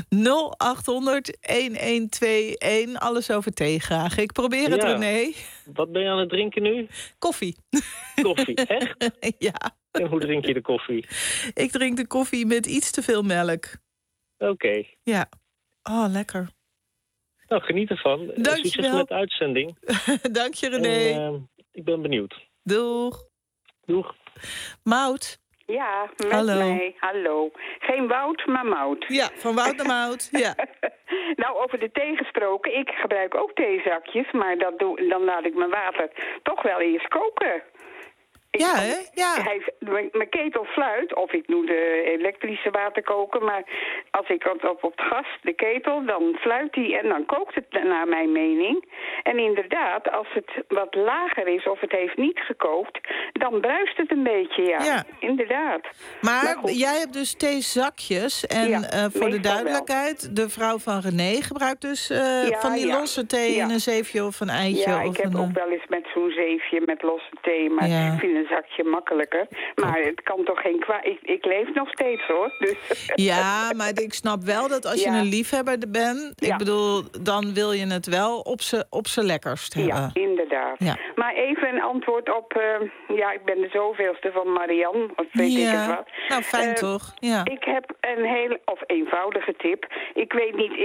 0800-1121. Alles over thee graag. Ik probeer het, René. Wat ben je aan het drinken nu? Koffie. Koffie, echt? Ja. En hoe drink je de koffie? Ik drink de koffie met iets te veel melk. Oké. Ja. Oh, lekker. Nou, geniet ervan. Succes met de uitzending. Dank je, René. En, ik ben benieuwd. Doeg. Doeg. Maud. Ja, met mij. Hallo. Geen Wout, maar Maud. Ja, van Wout naar Maud. Ja. Nou, over de thee gesproken. Ik gebruik ook theezakjes, maar dan laat ik mijn water toch wel eerst koken. Mijn ketel fluit, of ik doe de elektrische waterkoker, maar als ik op het gas, de ketel, dan fluit die en dan kookt het naar mijn mening. En inderdaad, als het wat lager is of het heeft niet gekookt, dan bruist het een beetje, ja. Inderdaad. Maar jij hebt dus theezakjes en voor de duidelijkheid, de vrouw van René gebruikt dus van die losse thee in een zeefje of een eitje. Ja, ik heb ook wel eens met zo'n zeefje met losse thee, maar ik vind een zakje makkelijker. Maar het kan toch geen kwaad. Ik leef nog steeds, hoor. Dus. Ja, maar ik snap wel dat als je een liefhebber bent, ik bedoel, dan wil je het wel op z'n lekkerst hebben. Ja, inderdaad. Ja. Maar even een antwoord op, ik ben de zoveelste van Marianne, of weet ik het wat. Nou, fijn toch? Ja. Ik heb een heel, of eenvoudige tip. Ik weet niet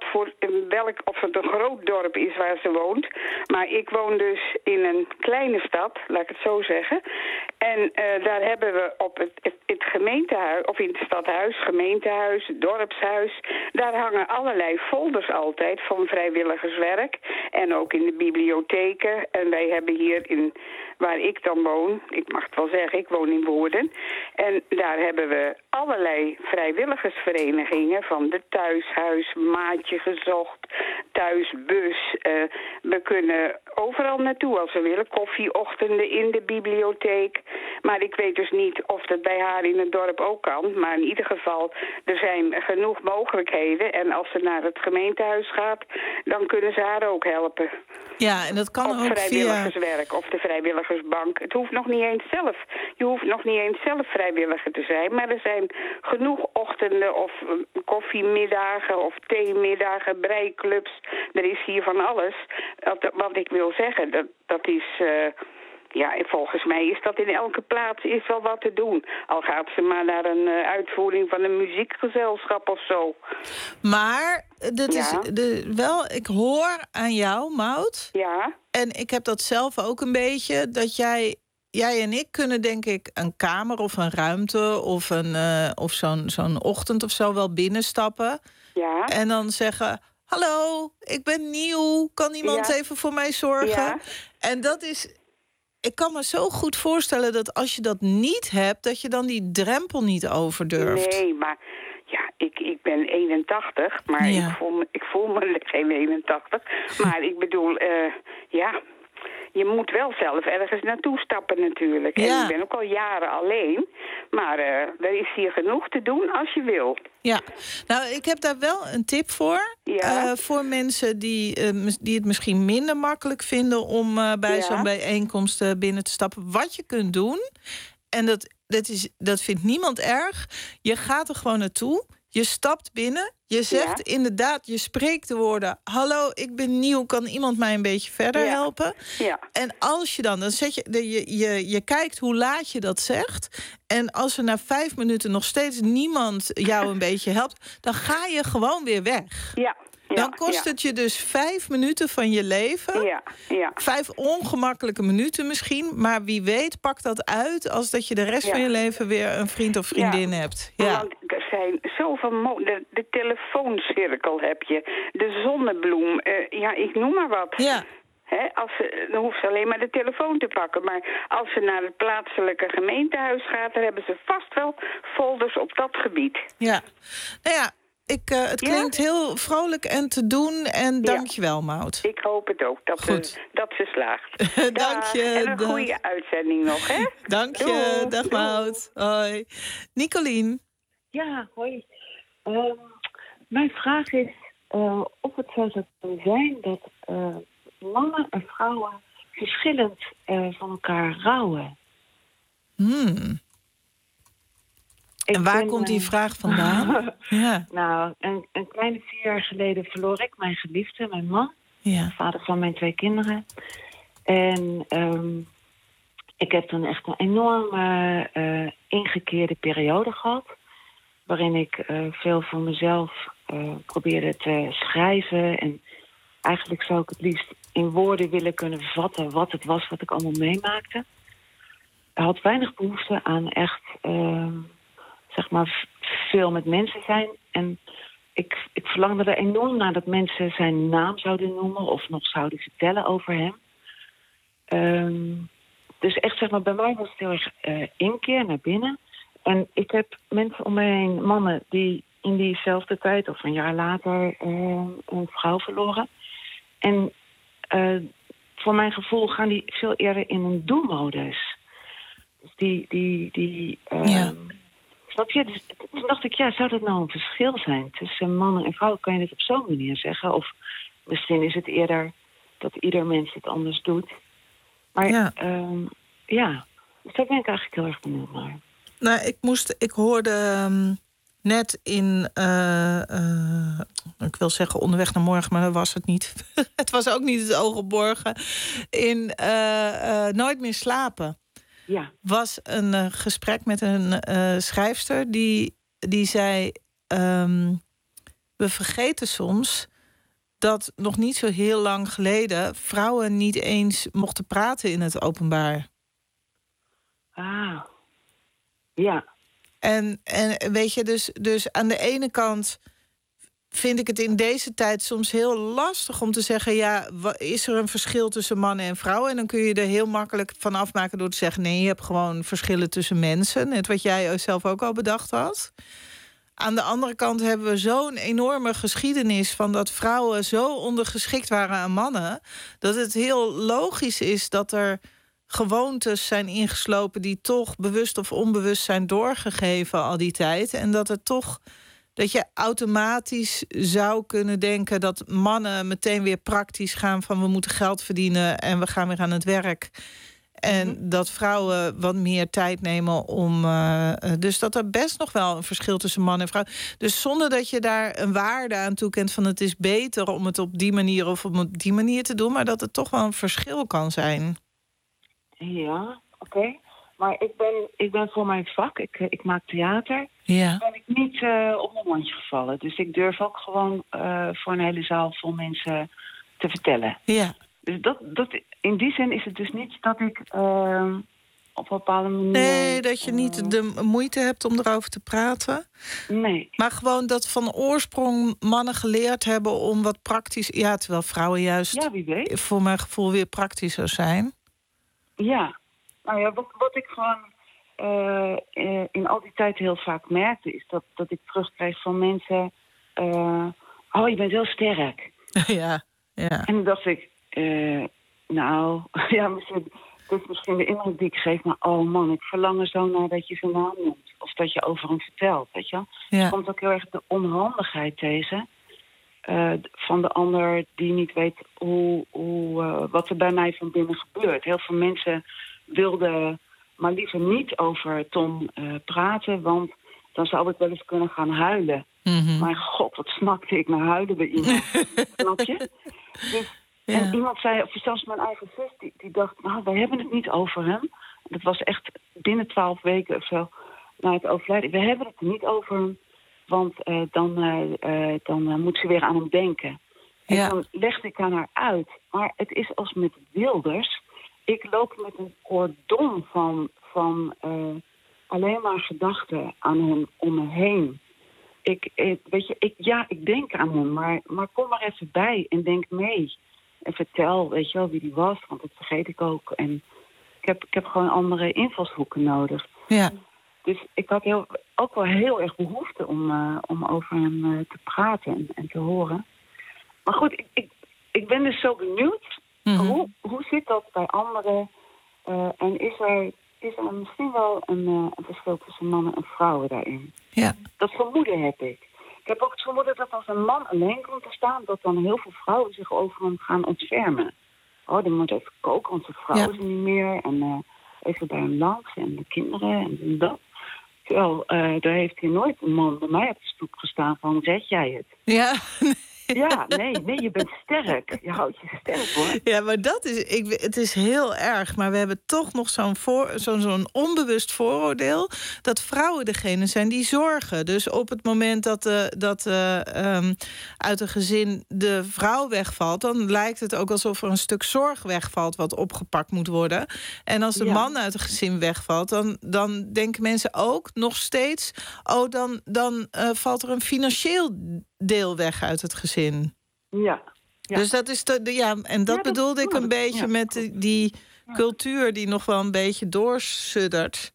of het een groot dorp is waar ze woont. Maar ik woon dus in een kleine stad, laat ik het zo zeggen. En daar hebben we op het gemeentehuis, of in het stadhuis, gemeentehuis, het dorpshuis, daar hangen allerlei folders altijd van vrijwilligerswerk. En ook in de bibliotheken. En wij hebben hier waar ik dan woon, ik mag het wel zeggen, ik woon in Woerden. En daar hebben we allerlei vrijwilligersverenigingen, van de thuishuis, maatje gezocht, thuisbus. We kunnen overal naartoe als we willen. Koffieochtenden in de bibliotheek. Maar ik weet dus niet of dat bij haar in het dorp ook kan. Maar in ieder geval, er zijn genoeg mogelijkheden. En als ze naar het gemeentehuis gaat, dan kunnen ze haar ook helpen. Ja, en dat kan ook vrijwilligerswerk of de vrijwilligersbank. Het hoeft nog niet eens zelf. Je hoeft nog niet eens zelf vrijwilliger te zijn. Maar er zijn genoeg ochtenden of koffiemiddagen of theemiddagen, breiklubs. Er is hier van alles. Wat ik wil zeggen, dat is... volgens mij is dat in elke plaats is wel wat te doen. Al gaat ze maar naar een uitvoering van een muziekgezelschap of zo. Maar dat is ik hoor aan jou, Maud. Ja. En ik heb dat zelf ook een beetje, dat jij en ik kunnen denk ik een kamer of een ruimte of zo'n ochtend of zo wel binnenstappen. Ja. En dan zeggen: hallo, ik ben nieuw. Kan iemand even voor mij zorgen? Ja. En dat is... Ik kan me zo goed voorstellen dat als je dat niet hebt, dat je dan die drempel niet over durft. Nee, maar ik ben 81, maar ik voel me geen 81. Maar ik bedoel, je moet wel zelf ergens naartoe stappen natuurlijk. En ik ben ook al jaren alleen. Maar er is hier genoeg te doen als je wil. Ja, nou, ik heb daar wel een tip voor. Ja. Voor mensen die het misschien minder makkelijk vinden om bij zo'n bijeenkomst binnen te stappen. Wat je kunt doen, en dat vindt niemand erg. Je gaat er gewoon naartoe. Je stapt binnen. Je zegt inderdaad, je spreekt de woorden: hallo, ik ben nieuw, kan iemand mij een beetje verder helpen? Ja. En als je dan zet je kijkt hoe laat je dat zegt. En als er na 5 minuten nog steeds niemand jou een beetje helpt, dan ga je gewoon weer weg. Ja. Dan kost het je dus 5 minuten van je leven. Ja. 5 ongemakkelijke minuten misschien. Maar wie weet, pak dat uit als dat je de rest van je leven weer een vriend of vriendin hebt. Ja. Want er zijn zoveel de telefooncirkel heb je. De zonnebloem. Ik noem maar wat. Ja. Dan hoeft ze alleen maar de telefoon te pakken. Maar als ze naar het plaatselijke gemeentehuis gaat, dan hebben ze vast wel folders op dat gebied. Ja. Nou ja. Het klinkt heel vrolijk en te doen. En dank je wel, Maud. Ik hoop het ook, dat ze slaagt. Dank je. En een goede uitzending nog, hè? Dank je. Dag, Maud. Hoi. Nicolien. Ja, hoi. Mijn vraag is of het zo zou kunnen zijn dat mannen en vrouwen verschillend van elkaar rouwen. En waar komt die vraag vandaan? Ja. Nou, een kleine 4 jaar geleden verloor ik mijn geliefde, mijn man. Ja. Vader van mijn 2 kinderen. En ik heb dan echt een enorme ingekeerde periode gehad. Waarin ik veel voor mezelf probeerde te schrijven. En eigenlijk zou ik het liefst in woorden willen kunnen vatten wat het was wat ik allemaal meemaakte. Ik had weinig behoefte aan echt, zeg maar, veel met mensen zijn. En ik verlangde er enorm naar dat mensen zijn naam zouden noemen of nog zouden vertellen over hem. Dus echt, zeg maar, bij mij was het heel erg inkeer naar binnen. En ik heb mensen om me heen, mannen die in diezelfde tijd of een jaar later een vrouw verloren. En voor mijn gevoel gaan die veel eerder in een doelmodus. Dus snap je? Dus toen dacht ik, zou dat nou een verschil zijn tussen mannen en vrouwen? Kan je dit op zo'n manier zeggen? Of misschien is het eerder dat ieder mens het anders doet. Maar dus daar ben ik eigenlijk heel erg benieuwd naar. Nou, ik hoorde net in, ik wil zeggen onderweg naar morgen, maar dat was het niet. Het was ook niet het oog op morgen. In Nooit meer slapen. Ja. Was een gesprek met een schrijfster die zei, we vergeten soms dat nog niet zo heel lang geleden vrouwen niet eens mochten praten in het openbaar. Ah, ja. En weet je, dus aan de ene kant vind ik het in deze tijd soms heel lastig om te zeggen, is er een verschil tussen mannen en vrouwen? En dan kun je er heel makkelijk van afmaken door te zeggen, nee, je hebt gewoon verschillen tussen mensen. Net wat jij zelf ook al bedacht had. Aan de andere kant hebben we zo'n enorme geschiedenis van dat vrouwen zo ondergeschikt waren aan mannen, dat het heel logisch is dat er gewoontes zijn ingeslopen die toch bewust of onbewust zijn doorgegeven al die tijd. En dat je automatisch zou kunnen denken dat mannen meteen weer praktisch gaan van we moeten geld verdienen en we gaan weer aan het werk. En dat vrouwen wat meer tijd nemen om. Dus dat er best nog wel een verschil tussen man en vrouw. Dus zonder dat je daar een waarde aan toekent van het is beter om het op die manier of op die manier te doen, maar dat het toch wel een verschil kan zijn. Ja, oké. Maar ik ben voor mijn vak, ik maak theater. Ja. Ben ik niet op mijn mondje gevallen. Dus ik durf ook gewoon voor een hele zaal vol mensen te vertellen. Ja. Dus dat in die zin is het dus niet dat ik op een bepaalde manier. Nee, dat je niet de moeite hebt om erover te praten. Nee. Maar gewoon dat van oorsprong mannen geleerd hebben om wat praktisch. Ja, terwijl vrouwen juist wie weet, voor mijn gevoel weer praktischer zijn. Ja. Nou ja, wat ik gewoon in al die tijd heel vaak merkte, is dat ik terugkreeg van mensen, je bent heel sterk. Ja. En dan dacht ik, dat is misschien de indruk die ik geef, maar oh man, ik verlang er zo naar dat je zijn naam noemt. Of dat je over hem vertelt, weet je. Ja. Er komt ook heel erg de onhandigheid tegen van de ander die niet weet wat er bij mij van binnen gebeurt. Heel veel mensen wilden maar liever niet over Tom praten, want dan zou ik wel eens kunnen gaan huilen. Mm-hmm. Maar god, wat snakte ik naar huilen bij iemand. Snap je? Dus, en iemand zei, of zelfs mijn eigen zus, die dacht, we hebben het niet over hem. Dat was echt binnen 12 weken of zo na het overlijden. We hebben het er niet over hem, want dan moet ze weer aan hem denken. Ja. En dan legde ik aan haar uit. Maar het is als met Wilders. Ik loop met een cordon van alleen maar gedachten aan hem om me heen. Ik denk aan hem, maar kom maar even bij en denk mee. En vertel, weet je wel, wie die was, want dat vergeet ik ook. En ik heb gewoon andere invalshoeken nodig. Ja. Dus ik had ook wel heel erg behoefte om over hem te praten en te horen. Maar goed, ik ben dus zo benieuwd. Mm-hmm. Hoe zit dat bij anderen? En is er misschien wel een verschil tussen mannen en vrouwen daarin? Ja. Dat vermoeden heb ik. heb ook het vermoeden dat als een man alleen komt te staan, dat dan heel veel vrouwen zich over hem gaan ontfermen. Oh, die moet even koken, want zijn vrouw is er niet meer. En even bij hem langs en de kinderen en dat. Terwijl, daar heeft hij nooit een man bij mij op de stoep gestaan van, red jij het? Ja, ja, nee, je bent sterk. Je houdt je sterk, hoor. Ja, maar dat is, het is heel erg. Maar we hebben toch nog zo'n onbewust vooroordeel dat vrouwen degene zijn die zorgen. Dus op het moment dat uit een gezin de vrouw wegvalt, dan lijkt het ook alsof er een stuk zorg wegvalt wat opgepakt moet worden. En als de man uit een gezin wegvalt, dan denken mensen ook nog steeds, dan valt er een financieel deel weg uit het gezin. Ja. Dus dat is en dat bedoelde ik een beetje met die cultuur die nog wel een beetje doorsuddert.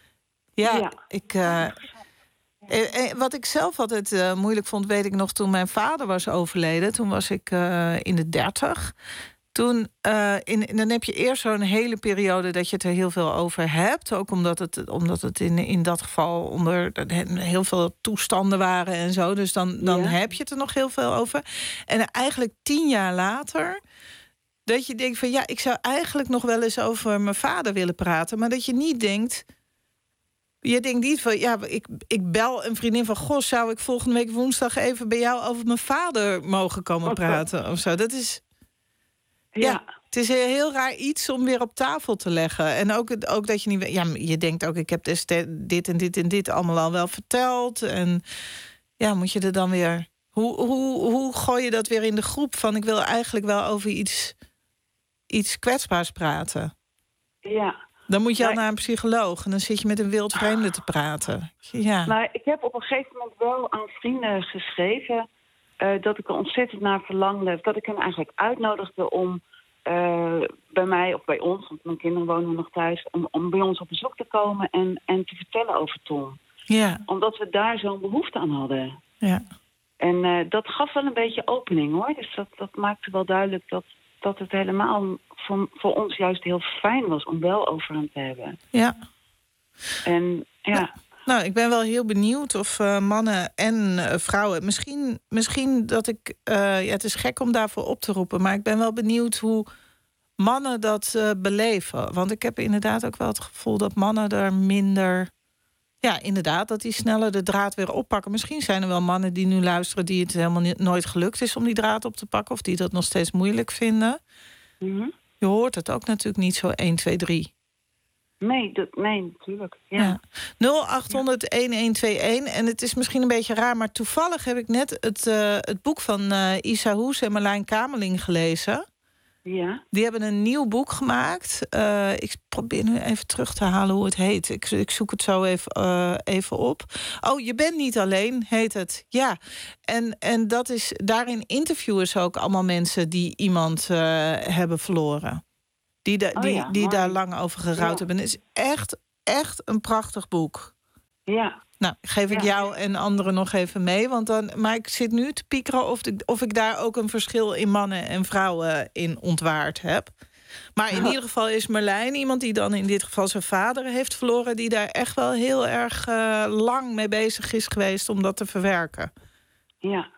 Wat ik zelf altijd moeilijk vond, weet ik nog toen mijn vader was overleden. Toen was ik in de 30. Toen, dan heb je eerst zo'n hele periode dat je het er heel veel over hebt. Ook omdat het in dat geval onder heel veel toestanden waren en zo. Dus dan heb je het er nog heel veel over. En eigenlijk 10 jaar later, dat je denkt van ik zou eigenlijk nog wel eens over mijn vader willen praten. Maar dat je niet denkt, je denkt niet van, ik bel een vriendin van, goh, zou ik volgende week woensdag even bij jou over mijn vader mogen komen praten of zo. Dat is... Ja, het is een heel raar iets om weer op tafel te leggen. En ook dat je niet... Ja, je denkt ook, ik heb dit en dit en dit allemaal al wel verteld. En moet je er dan weer... Hoe gooi je dat weer in de groep van, ik wil eigenlijk wel over iets kwetsbaars praten? Ja. Dan moet je al naar een psycholoog en dan zit je met een wild vreemde te praten. Ja. Maar ik heb op een gegeven moment wel aan vrienden geschreven dat ik er ontzettend naar verlangde. Dat ik hen eigenlijk uitnodigde om bij mij of bij ons, want mijn kinderen wonen nog thuis, om bij ons op bezoek te komen en te vertellen over Tom. Ja. Omdat we daar zo'n behoefte aan hadden. Ja. En dat gaf wel een beetje opening, hoor. Dus dat maakte wel duidelijk dat het helemaal voor ons juist heel fijn was om wel over hem te hebben. Ja. En Nou, ik ben wel heel benieuwd of mannen en vrouwen... Misschien dat ik... het is gek om daarvoor op te roepen, maar ik ben wel benieuwd hoe mannen dat beleven. Want ik heb inderdaad ook wel het gevoel dat mannen er minder... Ja, inderdaad, dat die sneller de draad weer oppakken. Misschien zijn er wel mannen die nu luisteren die het helemaal nooit gelukt is om die draad op te pakken, of die dat nog steeds moeilijk vinden. Mm-hmm. Je hoort het ook natuurlijk niet zo 1, 2, 3. Nee, natuurlijk. Ja. 0800-1121. En het is misschien een beetje raar, maar toevallig heb ik net het boek van Isa Hoes en Marlijn Kamerling gelezen. Ja. Die hebben een nieuw boek gemaakt. Ik probeer nu even terug te halen hoe het heet. Ik zoek het zo even op. Oh, Je bent niet alleen, heet het. Ja. En dat is, daarin interviewen ze ook allemaal mensen die iemand hebben verloren. Die daar lang over gerouwd hebben. Het is echt een prachtig boek. Ja. Nou, geef ik jou en anderen nog even mee. Maar ik zit nu te piekeren of ik daar ook een verschil in mannen en vrouwen in ontwaard heb. Maar in ieder geval is Marlijn iemand die dan in dit geval zijn vader heeft verloren, die daar echt wel heel erg lang mee bezig is geweest om dat te verwerken. Ja.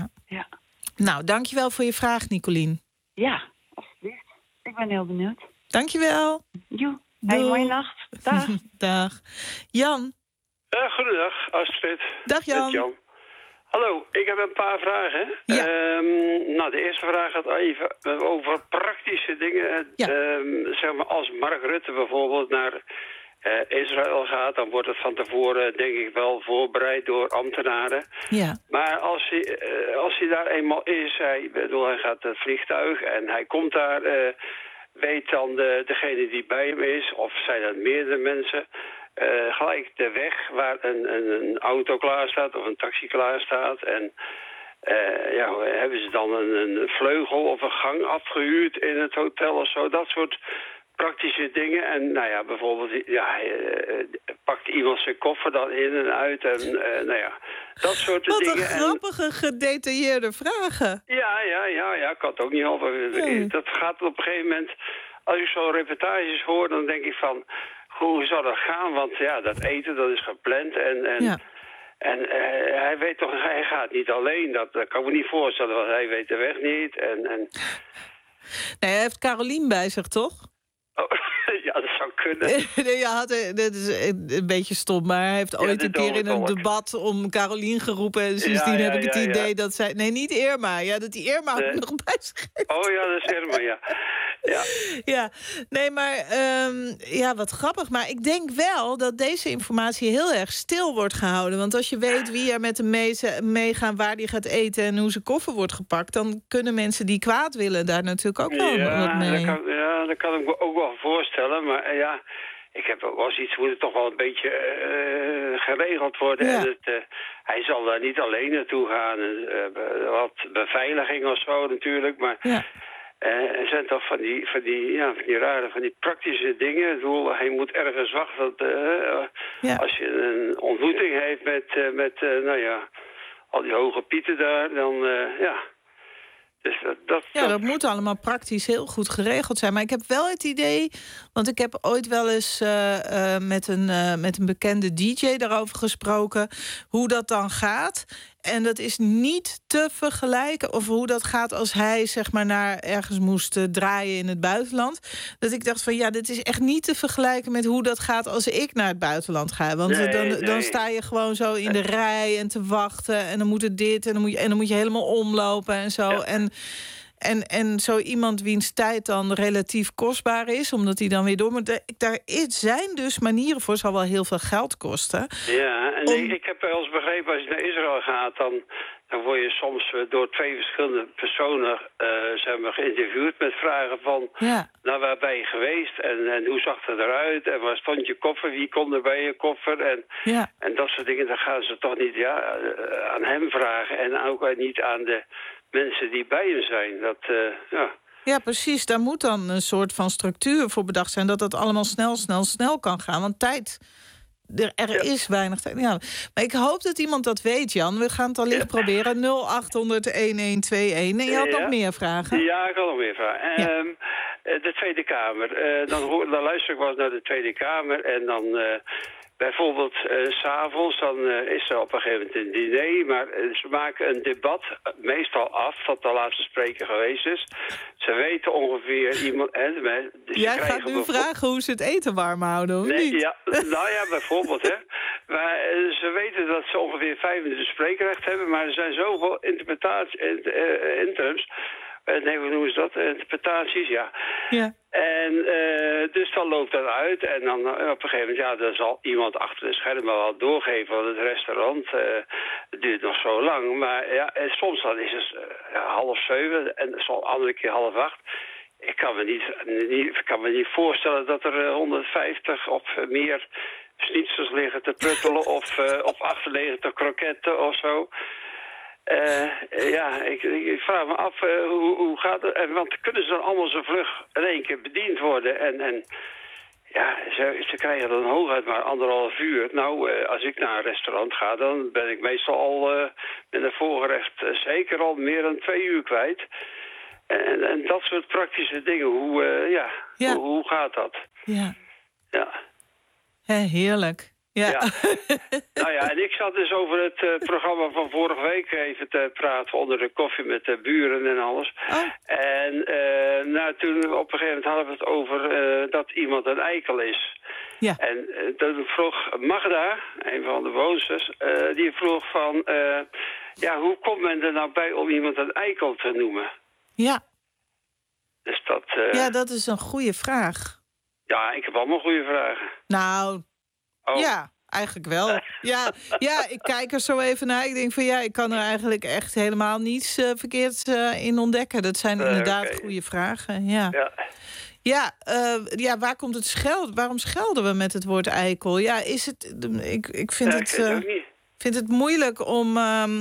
Nou, dankjewel voor je vraag, Nicolien. Ja, alsjeblieft. Ik ben heel benieuwd. Dankjewel. Jo. Hey, mooie nacht. Dag. Dag. Jan. Goedendag, Astrid. Dag Jan. Hallo, ik heb een paar vragen. Ja. De eerste vraag gaat even over praktische dingen. Ja. Zeg maar, als Mark Rutte bijvoorbeeld naar Israël gaat, dan wordt het van tevoren denk ik wel voorbereid door ambtenaren. Ja. Maar als hij daar eenmaal is, hij gaat het vliegtuig en hij komt daar, weet dan degene die bij hem is, of zijn dat meerdere mensen, gelijk de weg waar een auto klaar staat of een taxi klaar staat. En hebben ze dan een vleugel of een gang afgehuurd in het hotel of zo? Dat soort praktische dingen. En bijvoorbeeld, pakt iemand zijn koffer dan in en uit en dat soort dingen. Wat een grappige, gedetailleerde vragen. Ja, ik had het ook niet helpen. Nee. Dat gaat op een gegeven moment, als ik zo'n reportages hoor, dan denk ik van, hoe zou dat gaan? Want dat eten, dat is gepland. En En hij weet toch, hij gaat niet alleen. Dat kan ik me niet voorstellen, want hij weet de weg niet. Nee, hij heeft Carolien bij zich, toch? Oh, ja, dat zou kunnen. Dat is een beetje stom, maar hij heeft ooit een keer in een debat om Carolien geroepen. En sindsdien heb ik het idee dat zij... Nee, niet Irma. Ja, dat die Irma ook nog bij zich heeft. Oh ja, dat is Irma, ja. Ja, nee, maar wat grappig. Maar ik denk wel dat deze informatie heel erg stil wordt gehouden. Want als je weet wie er met hem meegaan, waar die gaat eten en hoe zijn koffer wordt gepakt, dan kunnen mensen die kwaad willen daar natuurlijk ook wel wat mee. Dat kan ik me ook wel voorstellen. Maar ik heb ook wel eens iets, moet het toch wel een beetje geregeld worden. Ja. En hij zal daar niet alleen naartoe gaan. Wat beveiliging of zo natuurlijk, maar... Ja. Er zijn toch van die rare, van die praktische dingen. Ik bedoel, hij moet ergens wachten. Als je een ontmoeting heeft met al die hoge pieten daar, dan Dus dat moet allemaal praktisch heel goed geregeld zijn. Maar ik heb wel het idee, want ik heb ooit wel eens met een bekende DJ daarover gesproken, hoe dat dan gaat. En dat is niet te vergelijken, of hoe dat gaat als hij zeg maar naar ergens moest draaien in het buitenland. Dat ik dacht van dit is echt niet te vergelijken met hoe dat gaat als ik naar het buitenland ga. Want dan sta je gewoon zo in de rij en te wachten. En dan moet het dit en dan moet je helemaal omlopen en zo. Ja. En zo iemand wiens tijd dan relatief kostbaar is, omdat hij dan weer door moet. Daar zijn dus manieren voor, zal wel heel veel geld kosten. Ja, en ik heb wel eens begrepen, als je naar Israël gaat, dan word je soms door 2 verschillende personen geïnterviewd met vragen van, nou, waar ben je geweest en hoe zag het eruit en waar stond je koffer, wie kon er bij je koffer en dat soort dingen. Dan gaan ze toch niet aan hem vragen en ook niet aan de mensen die bij hem zijn. Ja, precies. Daar moet dan een soort van structuur voor bedacht zijn, dat allemaal snel kan gaan. Want tijd, er is weinig tijd. Ja. Maar ik hoop dat iemand dat weet, Jan. We gaan het allicht proberen. 0800-1121. En je had nog meer vragen? Ja, ik had nog meer vragen. De Tweede Kamer. Dan luister ik wel eens naar de Tweede Kamer en dan... Bijvoorbeeld 's avonds, dan is er op een gegeven moment een diner, maar ze maken een debat meestal af, wat de laatste spreker geweest is. Ze weten ongeveer iemand... Dus jij gaat nu vragen hoe ze het eten warm houden, of niet? Ja, nou ja, bijvoorbeeld, hè. Maar ze weten dat ze ongeveer 5 minuten spreekrecht hebben, maar er zijn zoveel interims... hoe noemen ze dat? Interpretaties, ja. En dus dan loopt dat uit en dan op een gegeven moment, dan zal iemand achter de schermen wel doorgeven, want het restaurant duurt nog zo lang. Maar soms dan is het 6:30 en soms andere keer 7:30. Ik kan me niet voorstellen dat er 150 of meer schnitzels liggen te pruttelen of 98 kroketten of zo. Ik vraag me af, hoe gaat het? Want kunnen ze dan allemaal zo vlug in één keer bediend worden? En ze krijgen dan hooguit maar 1,5 uur. Nou, als ik naar een restaurant ga, dan ben ik meestal al met een voorgerecht zeker al meer dan 2 uur kwijt. En dat soort praktische dingen, hoe gaat dat? Ja. Heerlijk. Ja. Nou ja, en ik zat dus over het programma van vorige week even te praten onder de koffie met de buren en alles. En toen op een gegeven moment hadden we het over dat iemand een eikel is. Ja. En toen vroeg Magda, een van de woonsters, die vroeg van, hoe komt men er nou bij om iemand een eikel te noemen? Ja. Dus dat... dat is een goede vraag. Ja, ik heb allemaal goede vragen. Nou... Oh. Ja, eigenlijk wel. Ja, ik kijk er zo even naar. Ik denk van ik kan er eigenlijk echt helemaal niets verkeerds in ontdekken. Dat zijn inderdaad goede vragen. Ja, waar komt het schelden? Waarom schelden we met het woord eikel? Ja, is het? Ik vind het moeilijk om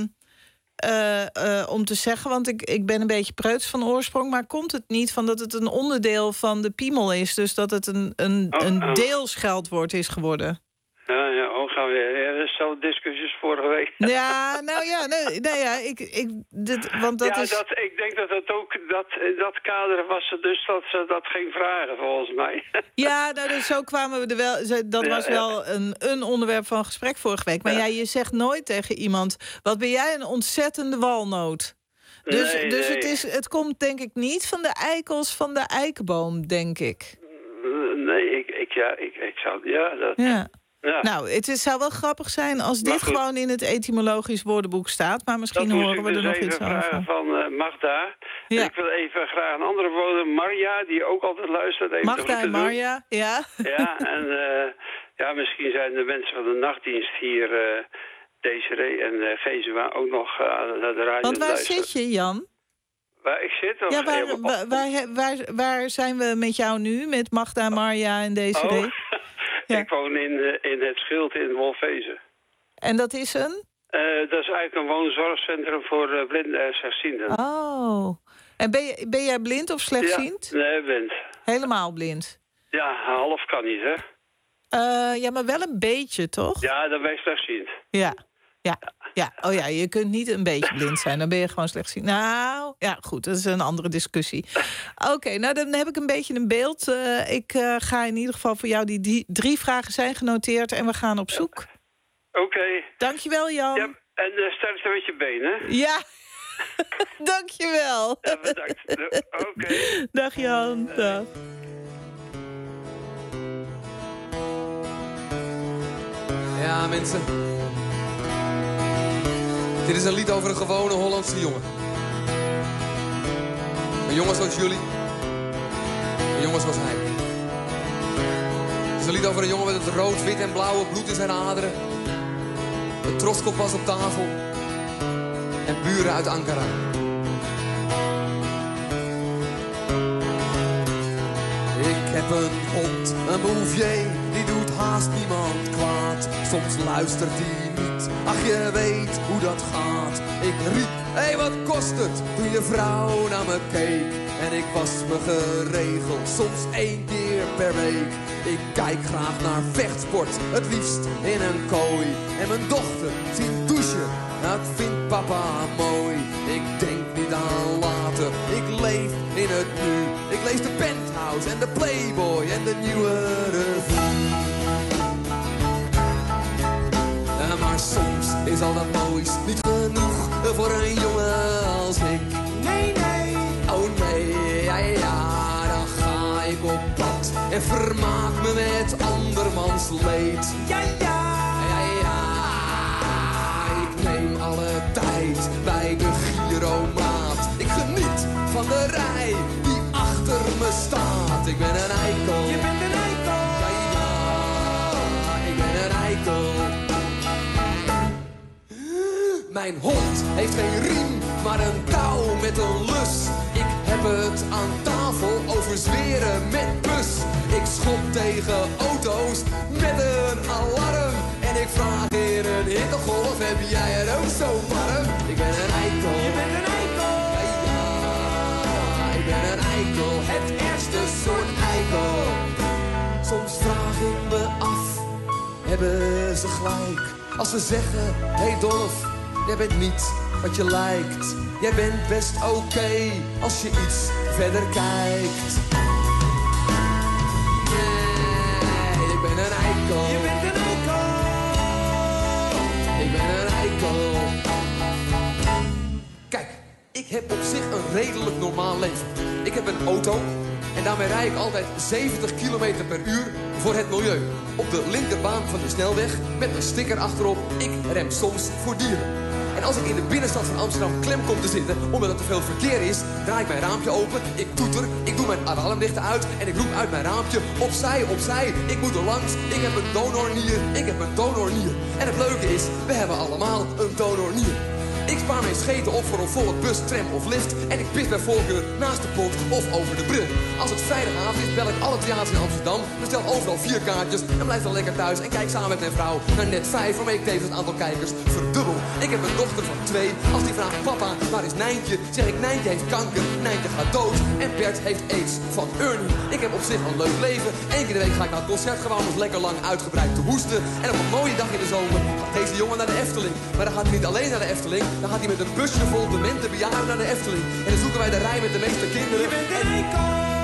te zeggen, want ik ben een beetje preuts van oorsprong, maar komt het niet van dat het een onderdeel van de piemel is, dus dat het een deelscheldwoord is geworden? Ja, gaan we. zo'n discussies vorige week. Ja, want dat is... ik denk dat het ook dat kader was, dus dat ze dat ging vragen, volgens mij. Ja, dus zo kwamen we er wel... Dat was wel een onderwerp van gesprek vorige week. Maar je zegt nooit tegen iemand... Wat ben jij een ontzettende walnoot? Dus het komt denk ik niet van de eikels van de eikenboom, denk ik. Nee, ik zou... Ja, dat... Ja. Ja. Nou, het zou wel grappig zijn als dit gewoon in het etymologisch woordenboek staat. Maar misschien horen we er nog iets over. Van Magda. Ja. Ik wil even graag een andere woorden. Marja, die ook altijd luistert. Even Magda en Marja, ja. Ja, en misschien zijn de mensen van de nachtdienst hier... Desiree en Gezema ook nog naar de radio. Want waar zit je, Jan? Waar ik zit? Of waar zijn we met jou nu? Met Magda, Marja en Desiree? Oh. Ja. Ik woon in het Schild in Wolfezen. En dat is een? Dat is eigenlijk een woonzorgcentrum voor blinden en slechtzienden. Oh. En ben jij blind of slechtziend? Ja, nee, blind. Helemaal blind? Ja, half kan niet, hè? Ja, maar wel een beetje, toch? Ja, dan ben je slechtziend. Ja. Oh ja, je kunt niet een beetje blind zijn. Dan ben je gewoon slechtziend. Nou, ja, goed, dat is een andere discussie. Oké, nou dan heb ik een beetje een beeld. Ik ga in ieder geval voor jou die 3 vragen zijn genoteerd... en we gaan op zoek. Oké. Dankjewel, Jan. Ja, en sterkte met je benen. Ja, dankjewel. Ja, bedankt. Oké. Dag, Jan. Dag. Ja, mensen... Dit is een lied over een gewone Hollandse jongen. Een jongen zoals jullie. Een jongen zoals hij. Het is een lied over een jongen met het rood, wit en blauwe bloed in zijn aderen. Een troskompas op tafel. En buren uit Ankara. Ik heb een hond, een bouvier, die doet haast niemand kwaad. Soms luistert hij niet, ach je weet hoe dat gaat. Ik riep, hé wat kost het, toen je vrouw naar me keek. En ik was me geregeld, soms 1 keer per week. Ik kijk graag naar vechtsport, het liefst in een kooi. En mijn dochter zien douchen, dat vindt papa mooi. Ik denk niet aan later, ik leef in het nu. Ik lees de Penthouse en de Playboy en de nieuwe revue. Maar soms is al dat moois niet genoeg voor een jongen als ik. Nee, oh nee, ja, dan ga ik op pad en vermaak me met andermans leed. Ja, ik neem alle tijd bij de giromaat. Ik geniet van de rij die achter me staat. Ik ben een eikel. Je bent een eikel. Ja, ik ben een eikel. Mijn hond heeft geen riem, maar een touw met een lus. Ik heb het aan tafel over zweren met bus. Ik schop tegen auto's met een alarm. En ik vraag in een hittegolf, heb jij het ook zo warm? Ik ben een eikel. Je bent een eikel. Ja, ik ben een eikel. Het ergste soort eikel. Soms vraag ik me af, hebben ze gelijk? Als ze zeggen, hey Dolf, jij bent niet wat je lijkt. Jij bent best oké als je iets verder kijkt. Nee, ik ben een eikel. Je bent een eikel. Ik ben een eikel. Kijk, ik heb op zich een redelijk normaal leven. Ik heb een auto en daarmee rijd ik altijd 70 km per uur voor het milieu. Op de linkerbaan van de snelweg met een sticker achterop. Ik rem soms voor dieren. En als ik in de binnenstad van Amsterdam klem kom te zitten, omdat er te veel verkeer is, draai ik mijn raampje open, ik toeter, ik doe mijn alarmlichten uit en ik roep uit mijn raampje, opzij, opzij, ik moet er langs, ik heb een donornier, ik heb een donornier. En het leuke is, we hebben allemaal een donornier. Ik spaar mijn scheten op voor een volle bus, tram of lift en ik pis bij voorkeur naast de pot of over de bril. Als het vrijdagavond is, bel ik alle theaters in Amsterdam, bestel overal 4 kaartjes en blijf dan lekker thuis en kijk samen met mijn vrouw naar Net 5, waarmee ik tevens het aantal kijkers verdubbel. Ik heb een dochter van 2. Als die vraagt, papa, waar is Nijntje? Zeg ik, Nijntje heeft kanker, Nijntje gaat dood. En Bert heeft aids van Ernie. Ik heb op zich een leuk leven. 1 keer de week ga ik naar het concert gewoon eens lekker lang uitgebreid te hoesten. En op een mooie dag in de zomer gaat deze jongen naar de Efteling. Maar dan gaat hij niet alleen naar de Efteling. Dan gaat hij met een busje vol demente bejaarden naar de Efteling. En dan zoeken wij de rij met de meeste kinderen. Je bent een eikel.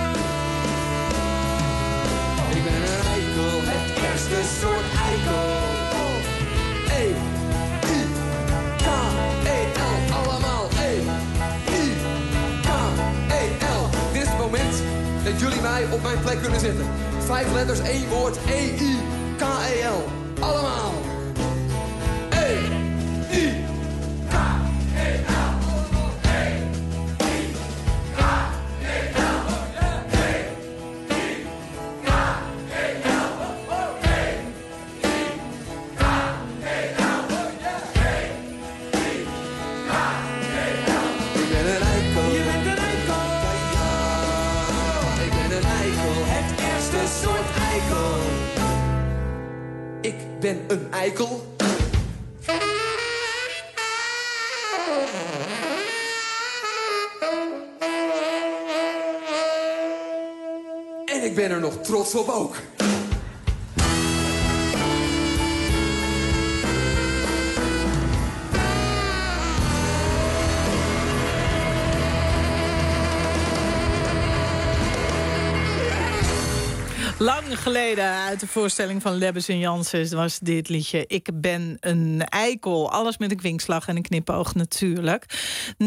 Ik ben een eikel, het ergste soort eikel. E-I-K-E-L, allemaal E-I-K-E-L. Dit is het moment dat jullie mij op mijn plek kunnen zetten. 5 letters, 1 woord, E-I-K-E-L. Allemaal. E-I-K-E-L. Ik ben een eikel. En ik ben er nog trots op ook. Lang geleden uit de voorstelling van Lebbes en Jansen was dit liedje Ik ben een eikel. Alles met een kwinkslag en een knipoog natuurlijk. 0800-1121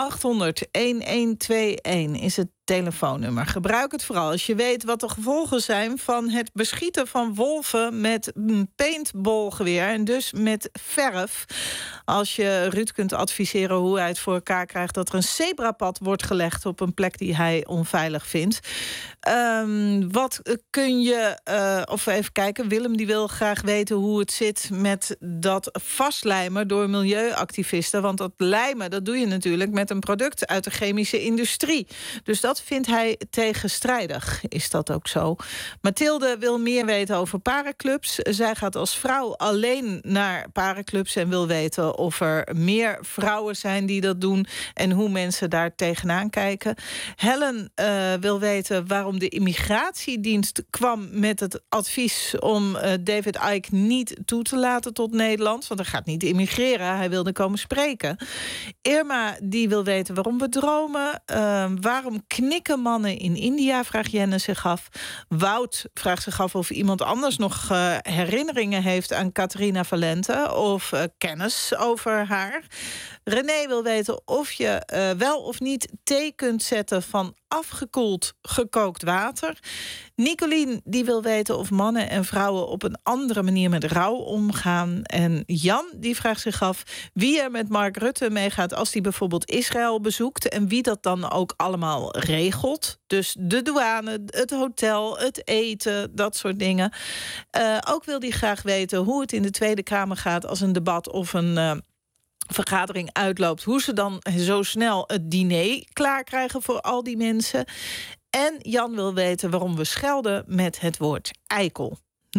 is het telefoonnummer. Gebruik het vooral als je weet wat de gevolgen zijn van het beschieten van wolven met een paintballgeweer en dus met verf. Als je Ruud kunt adviseren hoe hij het voor elkaar krijgt dat er een zebrapad wordt gelegd op een plek die hij onveilig vindt. Wat kun je, of even kijken, Willem die wil graag weten hoe het zit met dat vastlijmen door milieuactivisten. Want dat lijmen, dat doe je natuurlijk met een product uit de chemische industrie. Dus dat vindt hij tegenstrijdig. Is dat ook zo? Mathilde wil meer weten over parenclubs. Zij gaat als vrouw alleen naar parenclubs en wil weten of er meer vrouwen zijn die dat doen en hoe mensen daar tegenaan kijken. Helen wil weten waarom de immigratiedienst kwam met het advies om David Icke niet toe te laten tot Nederland. Want hij gaat niet immigreren, hij wilde komen spreken. Irma die wil weten waarom we dromen. Waarom knikken mannen in India, vraagt Jenne zich af. Wout vraagt zich af of iemand anders nog herinneringen heeft aan Catharina Valente of kennis over haar. René wil weten of je wel of niet thee kunt zetten van afgekoeld gekookt water. Nicolien die wil weten of mannen en vrouwen op een andere manier met rouw omgaan. En Jan die vraagt zich af wie er met Mark Rutte meegaat als hij bijvoorbeeld Israël bezoekt en wie dat dan ook allemaal regelt. Dus de douane, het hotel, het eten, dat soort dingen. Ook wil hij graag weten hoe het in de Tweede Kamer gaat als een debat of een vergadering uitloopt, hoe ze dan zo snel het diner klaar krijgen voor al die mensen. En Jan wil weten waarom we schelden met het woord eikel.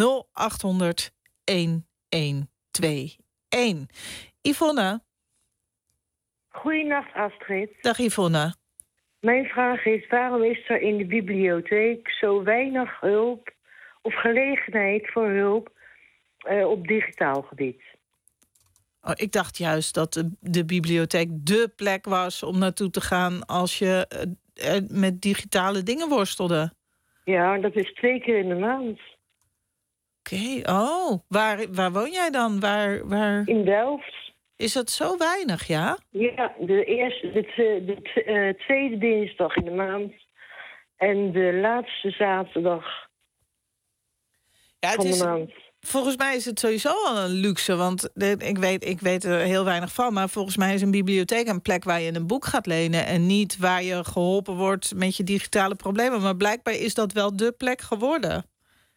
0800-1121. Yvonne. Goeienacht, Astrid. Dag Yvonne. Mijn vraag is, waarom is er in de bibliotheek zo weinig hulp of gelegenheid voor hulp op digitaal gebied? Oh, ik dacht juist dat de bibliotheek dé plek was om naartoe te gaan als je met digitale dingen worstelde. Ja, dat is 2 keer in de maand. Oké, oh. Waar woon jij dan? Waar? In Delft. Is dat zo weinig, ja? Ja, de tweede dinsdag in de maand. En de laatste zaterdag van de maand. Volgens mij is het sowieso al een luxe, want ik weet er heel weinig van, maar volgens mij is een bibliotheek een plek waar je een boek gaat lenen en niet waar je geholpen wordt met je digitale problemen. Maar blijkbaar is dat wel dé plek geworden.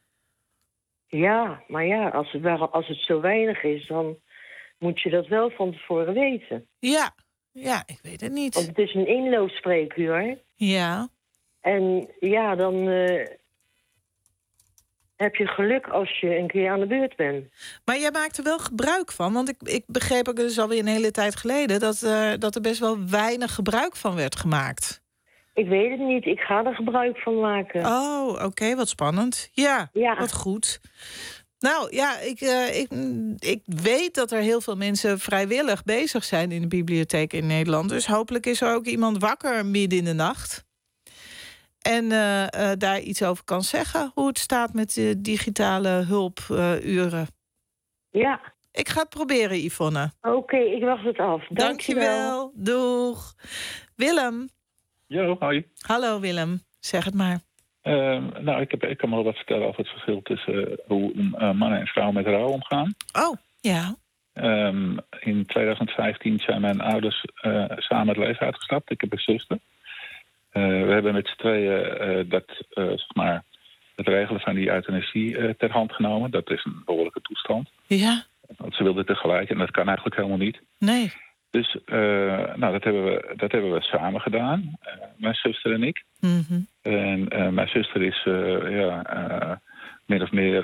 Ja, maar ja, als het zo weinig is, dan moet je dat wel van tevoren weten. Ja, ik weet het niet. Want het is een inloopspreekuur. Ja. En ja, dan heb je geluk als je een keer aan de beurt bent. Maar jij maakt er wel gebruik van. Want ik begreep ook dus alweer een hele tijd geleden... dat er best wel weinig gebruik van werd gemaakt. Ik weet het niet. Ik ga er gebruik van maken. Oh, oké, wat spannend. Ja, wat goed. Nou ja, ik weet dat er heel veel mensen vrijwillig bezig zijn... in de bibliotheek in Nederland. Dus hopelijk is er ook iemand wakker midden in de nacht... En daar iets over kan zeggen. Hoe het staat met de digitale hulpuren. Ja. Ik ga het proberen, Yvonne. Oké, ik wacht het af. Dankjewel. Doeg. Willem. Jo, hoi. Hallo Willem, zeg het maar. Nou, ik kan wel wat vertellen over het verschil tussen hoe mannen en vrouwen met rouw omgaan. Oh, ja. In 2015 zijn mijn ouders samen het leven uitgestapt. Ik heb een zuster. We hebben met z'n tweeën het regelen van die euthanasie ter hand genomen. Dat is een behoorlijke toestand. Ja. Want ze wilden tegelijk en dat kan eigenlijk helemaal niet. Nee. Dus dat hebben we samen gedaan, mijn zuster en ik. Mm-hmm. En mijn zuster is min of meer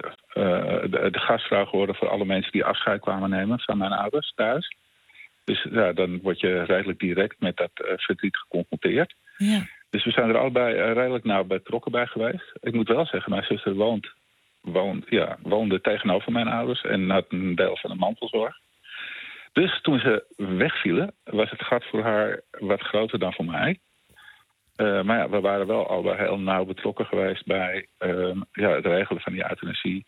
de gastvrouw geworden voor alle mensen die afscheid kwamen nemen van mijn ouders thuis. Dus ja, dan word je redelijk direct met dat verdriet geconfronteerd. Ja. Dus we zijn er allebei redelijk nauw betrokken bij geweest. Ik moet wel zeggen, mijn zuster woonde tegenover mijn ouders en had een deel van de mantelzorg. Dus toen ze wegvielen, was het gat voor haar wat groter dan voor mij. Maar ja, we waren wel allebei heel nauw betrokken geweest bij het regelen van die euthanasie.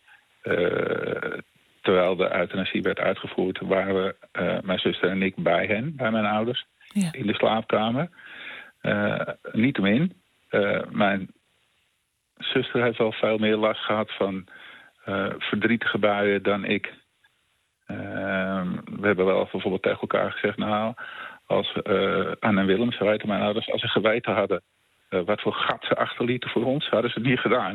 Terwijl de euthanasie werd uitgevoerd, waren we, mijn zuster en ik, bij hen, bij mijn ouders, in de slaapkamer. Niettemin, mijn zuster heeft wel veel meer last gehad van verdrietige buien dan ik. We hebben wel bijvoorbeeld tegen elkaar gezegd, nou, als Anne en Willem, zo heten mijn ouders, als ze geweten hadden wat voor gat ze achterlieten voor ons, hadden ze het niet gedaan.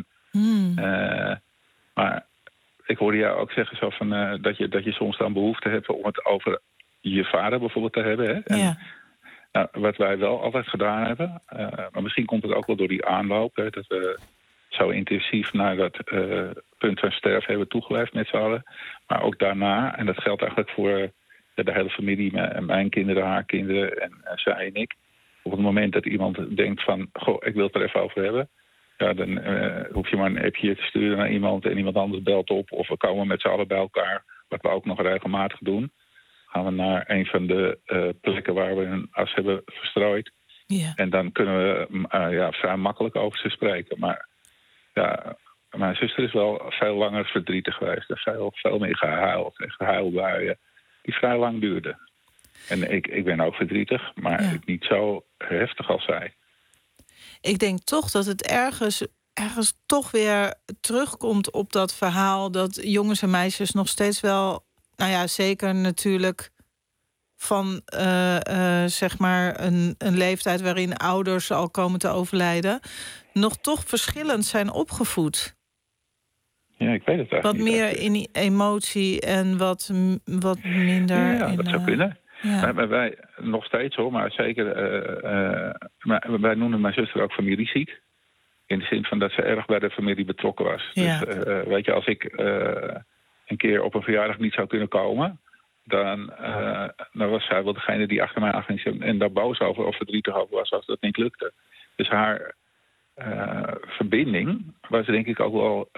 Maar ik hoorde jou ook zeggen zo van, dat je soms dan behoefte hebt om het over je vader bijvoorbeeld te hebben. Hè? En, nou, wat wij wel altijd gedaan hebben, maar misschien komt het ook wel door die aanloop, hè, dat we zo intensief naar dat punt van sterven hebben toegeleefd met z'n allen. Maar ook daarna, en dat geldt eigenlijk voor de hele familie, mijn kinderen, haar kinderen en zij en ik. Op het moment dat iemand denkt van, goh, ik wil het er even over hebben. Ja, dan hoef je maar een appje te sturen naar iemand en iemand anders belt op. Of we komen met z'n allen bij elkaar, wat we ook nog regelmatig doen. Gaan we naar een van de plekken waar we een as hebben verstrooid. Ja. En dan kunnen we vrij makkelijk over ze spreken. Maar ja, mijn zuster is wel veel langer verdrietig geweest. Er is veel meer gehuild. Echt huilbuien die vrij lang duurden. En ik ben ook verdrietig, maar niet zo heftig als zij. Ik denk toch dat het ergens toch weer terugkomt op dat verhaal dat jongens en meisjes nog steeds wel, nou ja, zeker natuurlijk van zeg maar een leeftijd waarin ouders al komen te overlijden, nog toch verschillend zijn opgevoed. Ja, ik weet het eigenlijk wat niet. Meer in emotie en wat minder. Ja, in, dat zou kunnen. Ja. Maar wij nog steeds hoor, maar zeker. Maar wij noemen mijn zuster ook familieziek. In de zin van dat ze erg bij de familie betrokken was. Ja. Dus weet je, als ik een keer op een verjaardag niet zou kunnen komen, dan was zij wel degene die achter mij aanging en daar boos over of verdrietig over was als dat niet lukte. Dus haar verbinding was denk ik ook wel,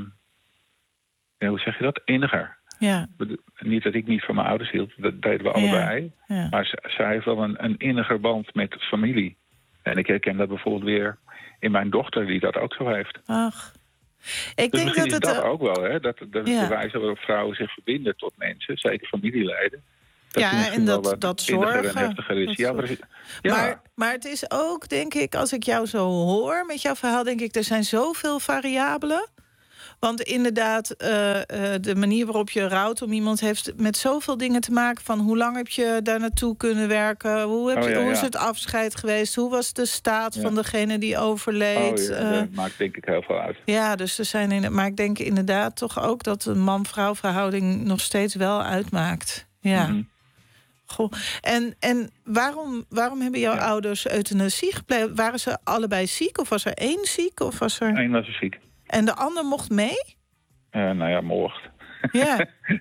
hoe zeg je dat, inniger. Ja. Niet dat ik niet van mijn ouders hield, dat deden we allebei. Ja. Maar zij heeft wel een inniger band met familie. En ik herken dat bijvoorbeeld weer in mijn dochter, die dat ook zo heeft. Ach. Ik denk dat het dat ook wel, hè? Dat de wijze waarop vrouwen zich verbinden tot mensen, zeker familieleden. En dat zorgen. En heftiger is. Maar het is ook, denk ik, als ik jou zo hoor met jouw verhaal, denk ik, er zijn zoveel variabelen. Want inderdaad, de manier waarop je rouwt om iemand heeft met zoveel dingen te maken. Van hoe lang heb je daar naartoe kunnen werken? Hoe is het afscheid geweest? Hoe was de staat van degene die overleed? Dat maakt denk ik heel veel uit. Ja, dus er zijn maar ik denk inderdaad toch ook dat een man-vrouw verhouding nog steeds wel uitmaakt. Ja. Mm-hmm. Goh. En waarom hebben jouw ouders euthanasie gepleegd? Waren ze allebei ziek? Of was er één ziek? Of was er... Eén was ziek. En de ander mocht mee? Mocht. Ja.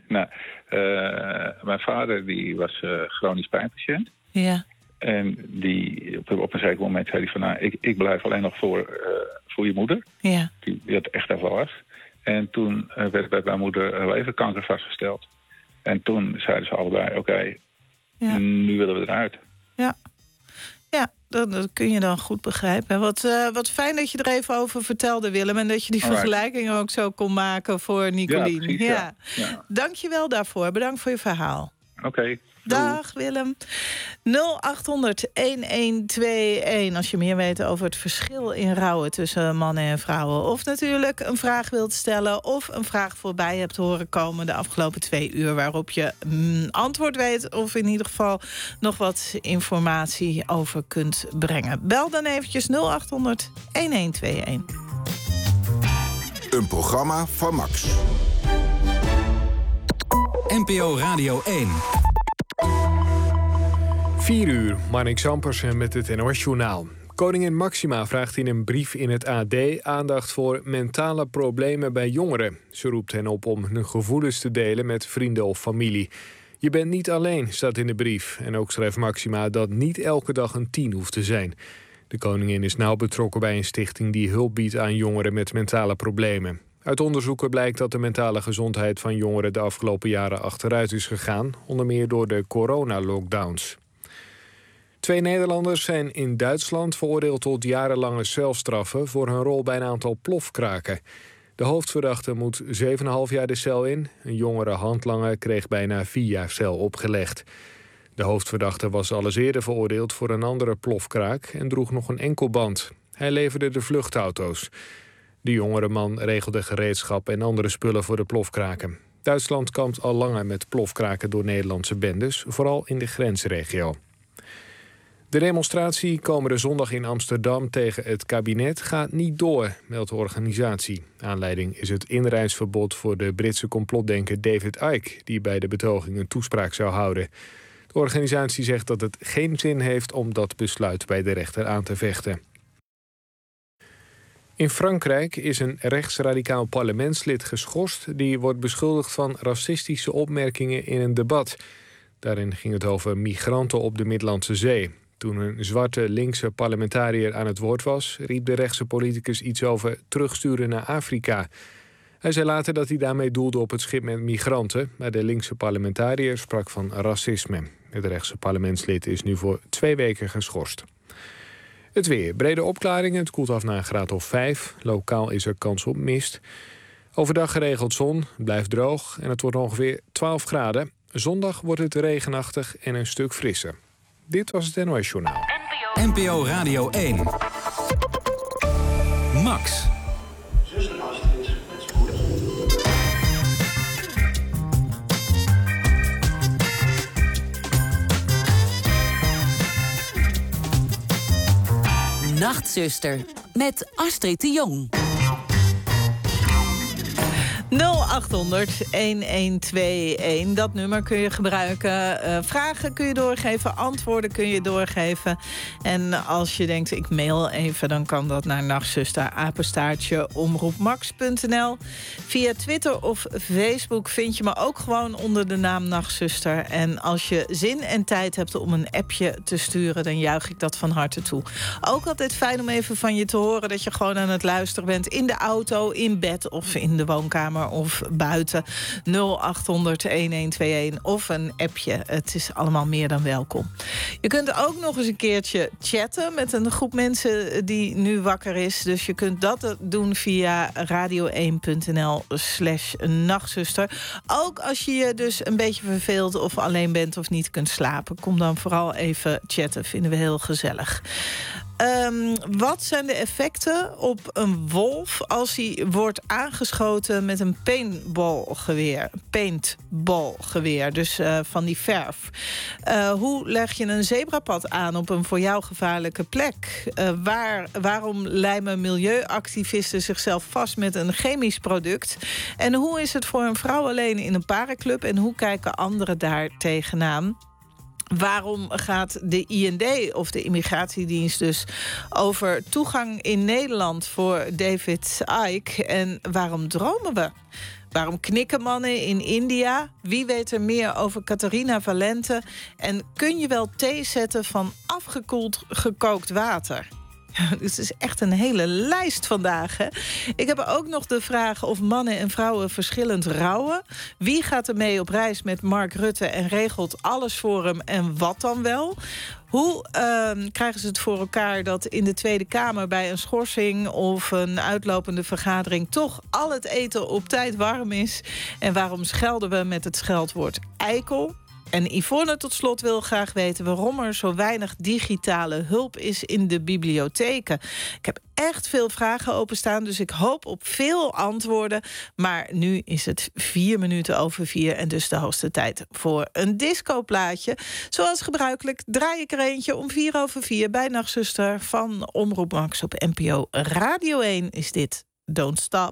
Mijn vader die was chronisch pijnpatiënt. Ja. En die op een zeker moment zei hij van... ik blijf alleen nog voor je moeder. Ja. Die had echt even last. En toen werd bij mijn moeder leverkanker vastgesteld. En toen zeiden ze allebei, oké, nu willen we eruit. Ja. Ja, dat kun je dan goed begrijpen. Wat fijn dat je er even over vertelde, Willem. En dat je die vergelijking ook zo kon maken voor Nicolien. Ja, precies, ja. Dank je wel daarvoor. Bedankt voor je verhaal. Oké. Dag Willem. 0800-1121 als je meer weet over het verschil in rouwen tussen mannen en vrouwen. Of natuurlijk een vraag wilt stellen of een vraag voorbij hebt horen komen de afgelopen 2 uur waarop je antwoord weet of in ieder geval nog wat informatie over kunt brengen. Bel dan eventjes 0800-1121. Een programma van Max. NPO Radio 1. 4 uur, Marnix Ampersen met het NOS-journaal. Koningin Máxima vraagt in een brief in het AD aandacht voor mentale problemen bij jongeren. Ze roept hen op om hun gevoelens te delen met vrienden of familie. Je bent niet alleen, staat in de brief. En ook schrijft Máxima dat niet elke dag een 10 hoeft te zijn. De koningin is nauw betrokken bij een stichting die hulp biedt aan jongeren met mentale problemen. Uit onderzoeken blijkt dat de mentale gezondheid van jongeren de afgelopen jaren achteruit is gegaan, onder meer door de coronalockdowns. 2 Nederlanders zijn in Duitsland veroordeeld tot jarenlange celstraffen voor hun rol bij een aantal plofkraken. De hoofdverdachte moet 7,5 jaar de cel in. Een jongere handlanger kreeg bijna 4 jaar cel opgelegd. De hoofdverdachte was al eens eerder veroordeeld voor een andere plofkraak en droeg nog een enkelband. Hij leverde de vluchtauto's. De jongere man regelde gereedschap en andere spullen voor de plofkraken. Duitsland kampt al langer met plofkraken door Nederlandse bendes, vooral in de grensregio. De demonstratie komende zondag in Amsterdam tegen het kabinet gaat niet door, meldt de organisatie. Aanleiding is het inreisverbod voor de Britse complotdenker David Icke, die bij de betoging een toespraak zou houden. De organisatie zegt dat het geen zin heeft om dat besluit bij de rechter aan te vechten. In Frankrijk is een rechtsradicaal parlementslid geschorst die wordt beschuldigd van racistische opmerkingen in een debat. Daarin ging het over migranten op de Middellandse Zee. Toen een zwarte linkse parlementariër aan het woord was, riep de rechtse politicus iets over terugsturen naar Afrika. Hij zei later dat hij daarmee doelde op het schip met migranten, maar de linkse parlementariër sprak van racisme. Het rechtse parlementslid is nu voor 2 weken geschorst. Het weer. Brede opklaringen. Het koelt af naar een graad of 5. Lokaal is er kans op mist. Overdag geregeld zon. Het blijft droog. En het wordt ongeveer 12 graden. Zondag wordt het regenachtig en een stuk frisser. Dit was het NOS Journaal. NPO Radio 1. Max. Zuster Astrid met spoed. Nachtzuster met Astrid de Jong. 0800-1121. Dat nummer kun je gebruiken. Vragen kun je doorgeven, antwoorden kun je doorgeven. En als je denkt, ik mail even, dan kan dat naar nachtzuster@omroepmax.nl. Via Twitter of Facebook vind je me ook gewoon onder de naam Nachtzuster. En als je zin en tijd hebt om een appje te sturen, dan juich ik dat van harte toe. Ook altijd fijn om even van je te horen dat je gewoon aan het luisteren bent in de auto, in bed of in de woonkamer of buiten. 0800-1121 of een appje. Het is allemaal meer dan welkom. Je kunt ook nog eens een keertje chatten met een groep mensen die nu wakker is. Dus je kunt dat doen via radio1.nl/nachtzuster. Ook als je je dus een beetje verveelt of alleen bent of niet kunt slapen, kom dan vooral even chatten. Vinden we heel gezellig. Wat zijn de effecten op een wolf als hij wordt aangeschoten met een paintballgeweer, dus van die verf? Hoe leg je een zebrapad aan op een voor jou gevaarlijke plek? Waarom lijmen milieuactivisten zichzelf vast met een chemisch product? En hoe is het voor een vrouw alleen in een parenclub? En hoe kijken anderen daar tegenaan? Waarom gaat de IND, of de immigratiedienst dus, over toegang in Nederland voor David Icke? En waarom dromen we? Waarom knikken mannen in India? Wie weet er meer over Catharina Valente? En kun je wel thee zetten van afgekoeld gekookt water? Dus het is echt een hele lijst vandaag. Hè? Ik heb ook nog de vraag of mannen en vrouwen verschillend rouwen. Wie gaat er mee op reis met Mark Rutte en regelt alles voor hem en wat dan wel? Hoe krijgen ze het voor elkaar dat in de Tweede Kamer bij een schorsing of een uitlopende vergadering toch al het eten op tijd warm is? En waarom schelden we met het scheldwoord eikel? En Yvonne tot slot wil graag weten waarom er zo weinig digitale hulp is in de bibliotheken. Ik heb echt veel vragen openstaan, dus ik hoop op veel antwoorden. Maar nu is het 4:04 en dus de hoogste tijd voor een discoplaatje. Zoals gebruikelijk draai ik er eentje om 4:04 bij Nachtzuster van Omroep Max op NPO Radio 1 is dit Don't Stop.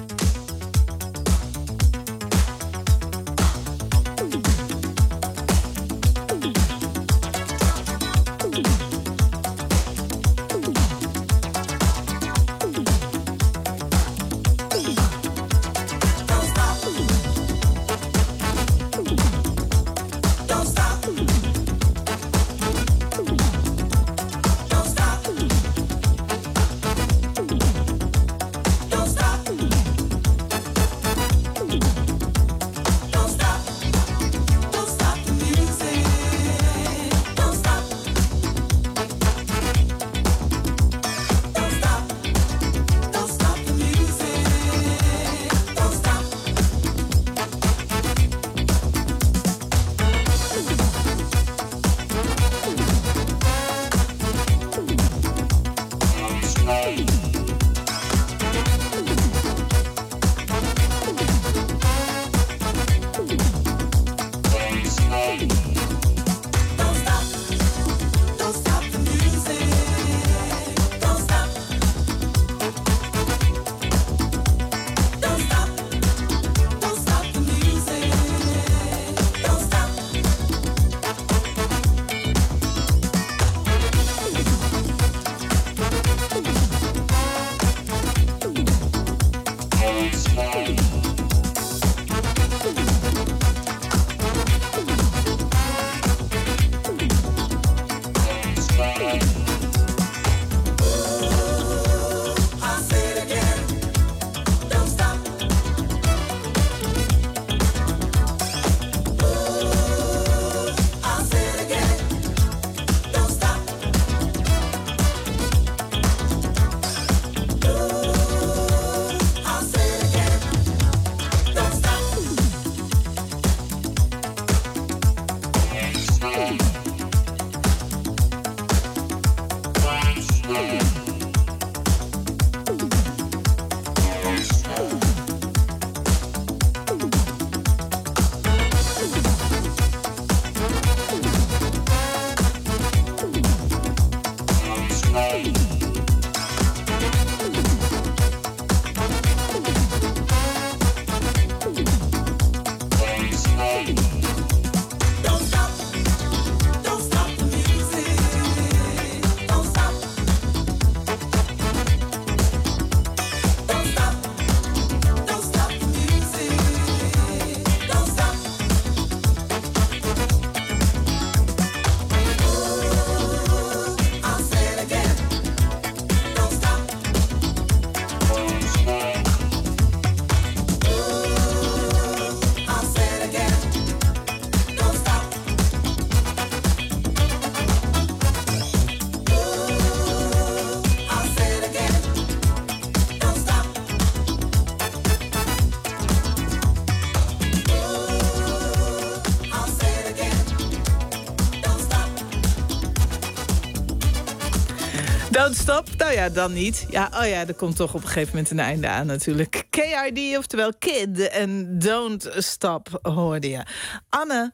Don't Stop? Nou ja, dan niet. Ja, oh ja, er komt toch op een gegeven moment een einde aan natuurlijk. KID, oftewel Kid en Don't Stop hoorde je. Anne?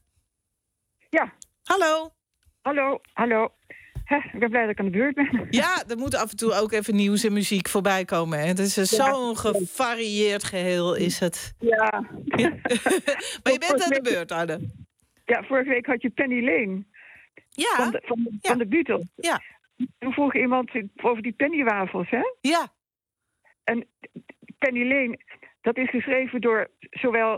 Ja. Hallo? Hallo. Ik ben blij dat ik aan de beurt ben. Ja, er moet af en toe ook even nieuws en muziek voorbij komen. Hè? Het is zo'n gevarieerd geheel, is het. Ja. Maar je bent aan de beurt, Anne. Ja, vorige week had je Penny Lane. Ja. Van de Beatles. Ja. Toen vroeg iemand over die pennywafels, hè? Ja. En Penny Lane, dat is geschreven door zowel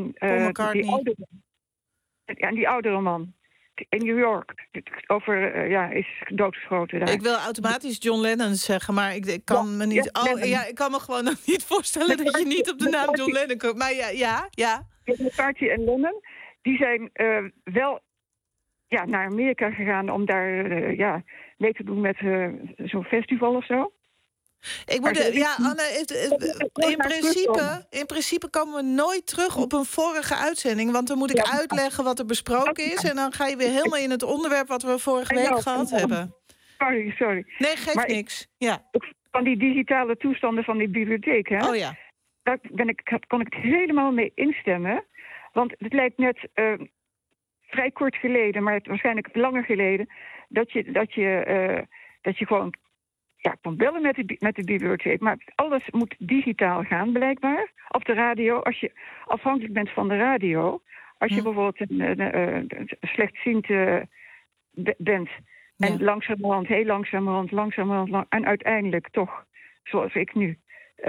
die oudere man in New York. Is doodgeschoten daar. Ik wil automatisch John Lennon zeggen, maar ik kan me niet... ik kan me gewoon nog niet voorstellen dat je niet op de naam John Lennon komt. Maar ja. McCartney en Lennon, die zijn wel naar Amerika gegaan om daar mee te doen met zo'n festival of zo. Anne, in principe komen we nooit terug op een vorige uitzending. Want dan moet ik uitleggen wat er besproken is. En dan ga je weer helemaal in het onderwerp wat we vorige week gehad hebben. Sorry. Nee, geeft niks. Van die digitale toestanden van die bibliotheek, hè? Oh ja. Daar kon ik het helemaal mee instemmen. Want het lijkt net vrij kort geleden, maar waarschijnlijk langer geleden, dat je gewoon kon bellen met de bibliotheek. Maar alles moet digitaal gaan, blijkbaar. Op de radio, als je afhankelijk bent van de radio. Als je bijvoorbeeld een slechtziend bent. En langzamerhand, heel langzamerhand. En uiteindelijk toch, zoals ik nu,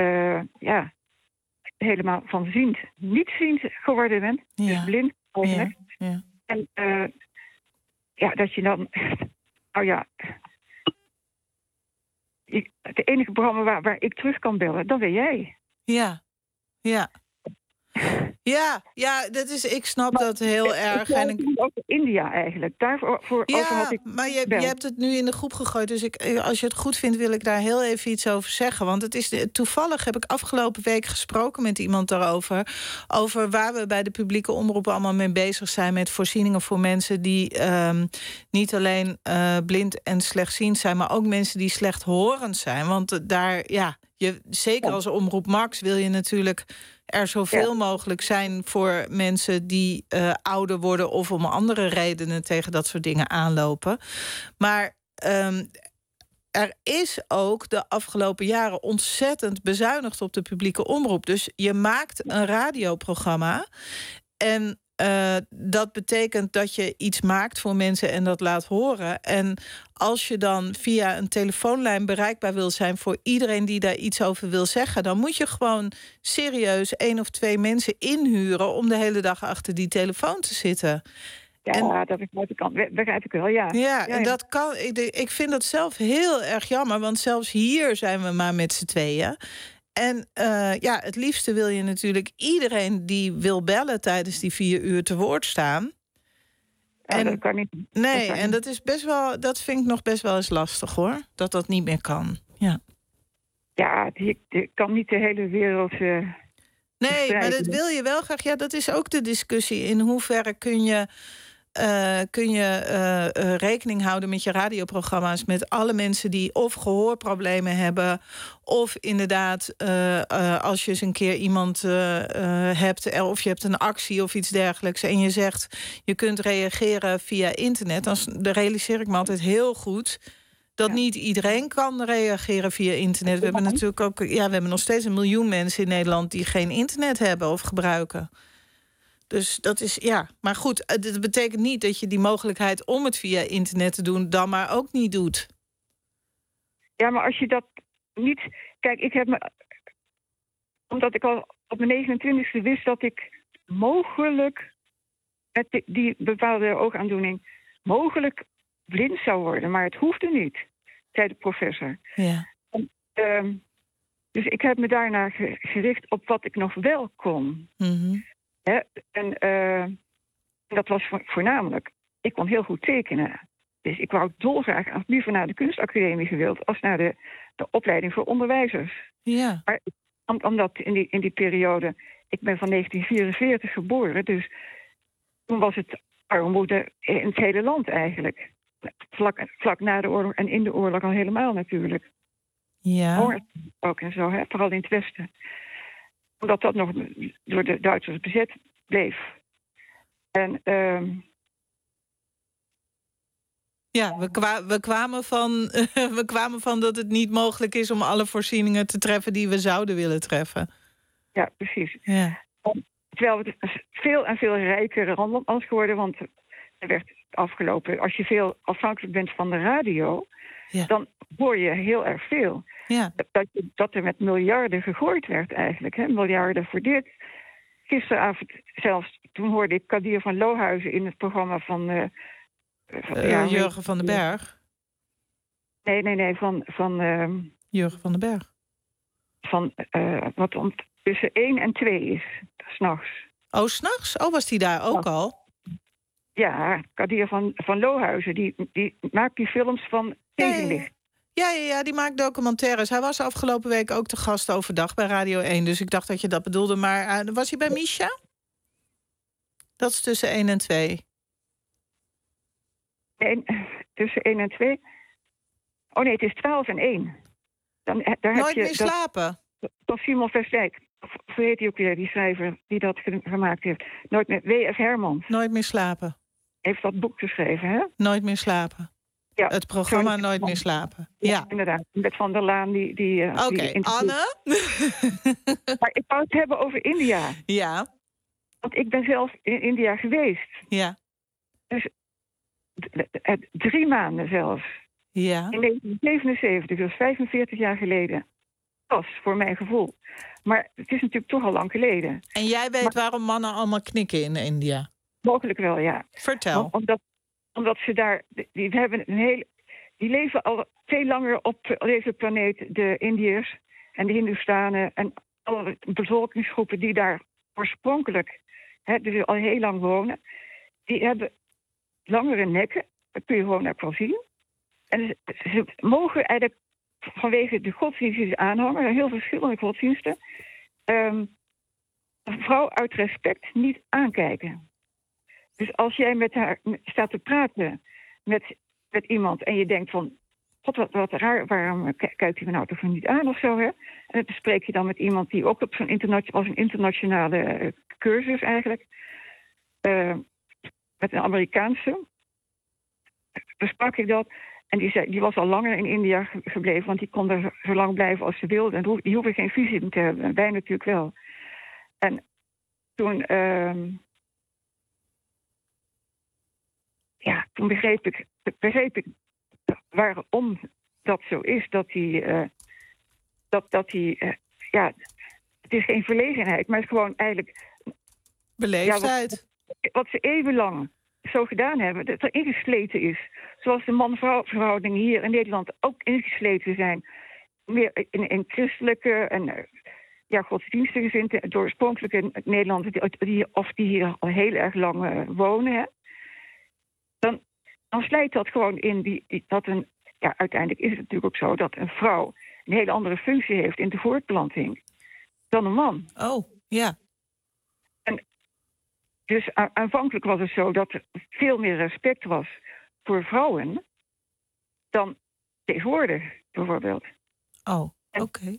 helemaal van ziend, niet ziend geworden ben. Dus blind eigenlijk. Ja. En dat je dan... Het enige programma waar ik terug kan bellen, dan ben jij. Ja, dat is, ik snap dat heel erg. En ik ook India eigenlijk. Daarvoor had ik maar je hebt het nu in de groep gegooid. Dus als je het goed vindt, wil ik daar heel even iets over zeggen. Want het is toevallig heb ik afgelopen week gesproken met iemand daarover. Over waar we bij de publieke omroep allemaal mee bezig zijn met voorzieningen voor mensen die niet alleen blind en slechtziend zijn, maar ook mensen die slechthorend zijn. Want daar, zeker als Omroep Max wil je natuurlijk er zoveel mogelijk zijn voor mensen die ouder worden of om andere redenen tegen dat soort dingen aanlopen. Maar er is ook de afgelopen jaren ontzettend bezuinigd op de publieke omroep. Dus je maakt een radioprogramma en dat betekent dat je iets maakt voor mensen en dat laat horen. En als je dan via een telefoonlijn bereikbaar wil zijn voor iedereen die daar iets over wil zeggen, dan moet je gewoon serieus 1 of 2 mensen inhuren om de hele dag achter die telefoon te zitten. Dat begrijp ik wel, ja. En dat kan. Ik vind dat zelf heel erg jammer, want zelfs hier zijn we maar met z'n tweeën. En het liefste wil je natuurlijk iedereen die wil bellen tijdens die 4 uur te woord staan. En dat kan niet. Nee, en dat is best wel, dat vind ik nog best wel eens lastig, hoor. Dat niet meer kan. Ja, die kan niet de hele wereld. Nee, maar dat wil je wel graag. Ja, dat is ook de discussie. In hoeverre kun je rekening houden met je radioprogramma's met alle mensen die of gehoorproblemen hebben, of inderdaad als je eens een keer iemand hebt, of je hebt een actie of iets dergelijks en je zegt je kunt reageren via internet, dan realiseer ik me altijd heel goed dat niet iedereen kan reageren via internet. We hebben natuurlijk ook, we hebben nog steeds 1 miljoen mensen in Nederland die geen internet hebben of gebruiken. Dus dat is, maar goed, het betekent niet dat je die mogelijkheid om het via internet te doen dan maar ook niet doet. Ja, maar als je dat niet... Kijk, omdat ik al op mijn 29e wist dat ik mogelijk met die bepaalde oogaandoening mogelijk blind zou worden. Maar het hoefde niet, zei de professor. Ja. Dus ik heb me daarna gericht op wat ik nog wel kon. Mm-hmm. En dat was voornamelijk, ik kon heel goed tekenen. Dus ik wou dolgraag liever naar de kunstacademie gewild als naar de opleiding voor onderwijzers. Ja. Maar omdat in die periode, ik ben van 1944 geboren, dus toen was het armoede in het hele land eigenlijk. Vlak na de oorlog en in de oorlog al helemaal natuurlijk. Ja. Honger ook en zo, vooral in het Westen. Omdat dat nog door de Duitsers bezet bleef. En we kwamen van dat het niet mogelijk is om alle voorzieningen te treffen die we zouden willen treffen. Ja, precies. Ja. Terwijl het veel en veel rijker land was geworden, want er werd afgelopen... Als je veel afhankelijk bent van de radio... dan hoor je heel erg veel. Ja. Dat er met miljarden gegooid werd eigenlijk. Hè? Miljarden voor dit. Gisteravond zelfs, toen hoorde ik Kadir van Lohuizen... in het programma van Jurgen van den Berg? Nee, van Jurgen van den Berg. Van wat tussen 1 en 2 is, 's nachts. Oh, 's nachts? Oh, was die daar ook al? Ja, Kadir van Lohuizen, die maakt die films van tegenlicht. Ja, die maakt documentaires. Hij was afgelopen week ook te gast overdag bij Radio 1. Dus ik dacht dat je dat bedoelde. Maar was hij bij Misha? Dat is tussen 1 en 2. Tussen 1 en 2? Oh nee, het is 12 en 1. Daar Nooit meer slapen? Van Simon Vestdijk. Hoe heet hij ook weer, die schrijver die dat gemaakt heeft? Nooit meer. W.F. Hermans. Nooit meer slapen. Heeft dat boek geschreven, hè? Nooit meer slapen. Ja, het programma Nooit meer slapen. Ja, inderdaad. Met Van der Laan die Oké, Anne? Maar ik wou het hebben over India. Ja. Want ik ben zelf in India geweest. Ja. Dus 3 maanden zelfs. Ja. In 1977, dus 45 jaar geleden. Pas, voor mijn gevoel. Maar het is natuurlijk toch al lang geleden. En jij weet waarom mannen allemaal knikken in India? Mogelijk wel, ja. Vertel. Omdat ze daar... Die leven al veel langer op deze planeet, de Indiërs en de Hindoestanen en alle bevolkingsgroepen die daar oorspronkelijk, dus al heel lang wonen, die hebben langere nekken. Dat kun je gewoon ook wel zien. En ze mogen eigenlijk vanwege de godsdienst die ze aanhangen, er zijn heel verschillende godsdiensten, een vrouw uit respect niet aankijken. Dus als jij met haar staat te praten met iemand en je denkt van, god, wat raar, waarom kijkt hij me nou toch niet aan of zo, hè? En dan spreek je dan met iemand die ook op zo'n internationale cursus eigenlijk, met een Amerikaanse, besprak ik dat. En die was al langer in India gebleven, want die kon er zo lang blijven als ze wilde. En die hoeven geen visum te hebben. En wij natuurlijk wel. En toen begreep ik waarom dat zo is. Dat het is geen verlegenheid, maar het is gewoon eigenlijk beleefdheid. Wat ze eeuwenlang zo gedaan hebben, dat er ingesleten is. Zoals de man-vrouw verhoudingen hier in Nederland ook ingesleten zijn. Meer in christelijke en godsdienstige zin, door oorspronkelijke Nederlanders die hier al heel erg lang wonen. Hè. Dan slijt dat gewoon in uiteindelijk is het natuurlijk ook zo dat een vrouw een hele andere functie heeft in de voortplanting dan een man. Oh, ja. Dus aanvankelijk was het zo dat er veel meer respect was voor vrouwen dan tegenwoordig, bijvoorbeeld. Oh, oké.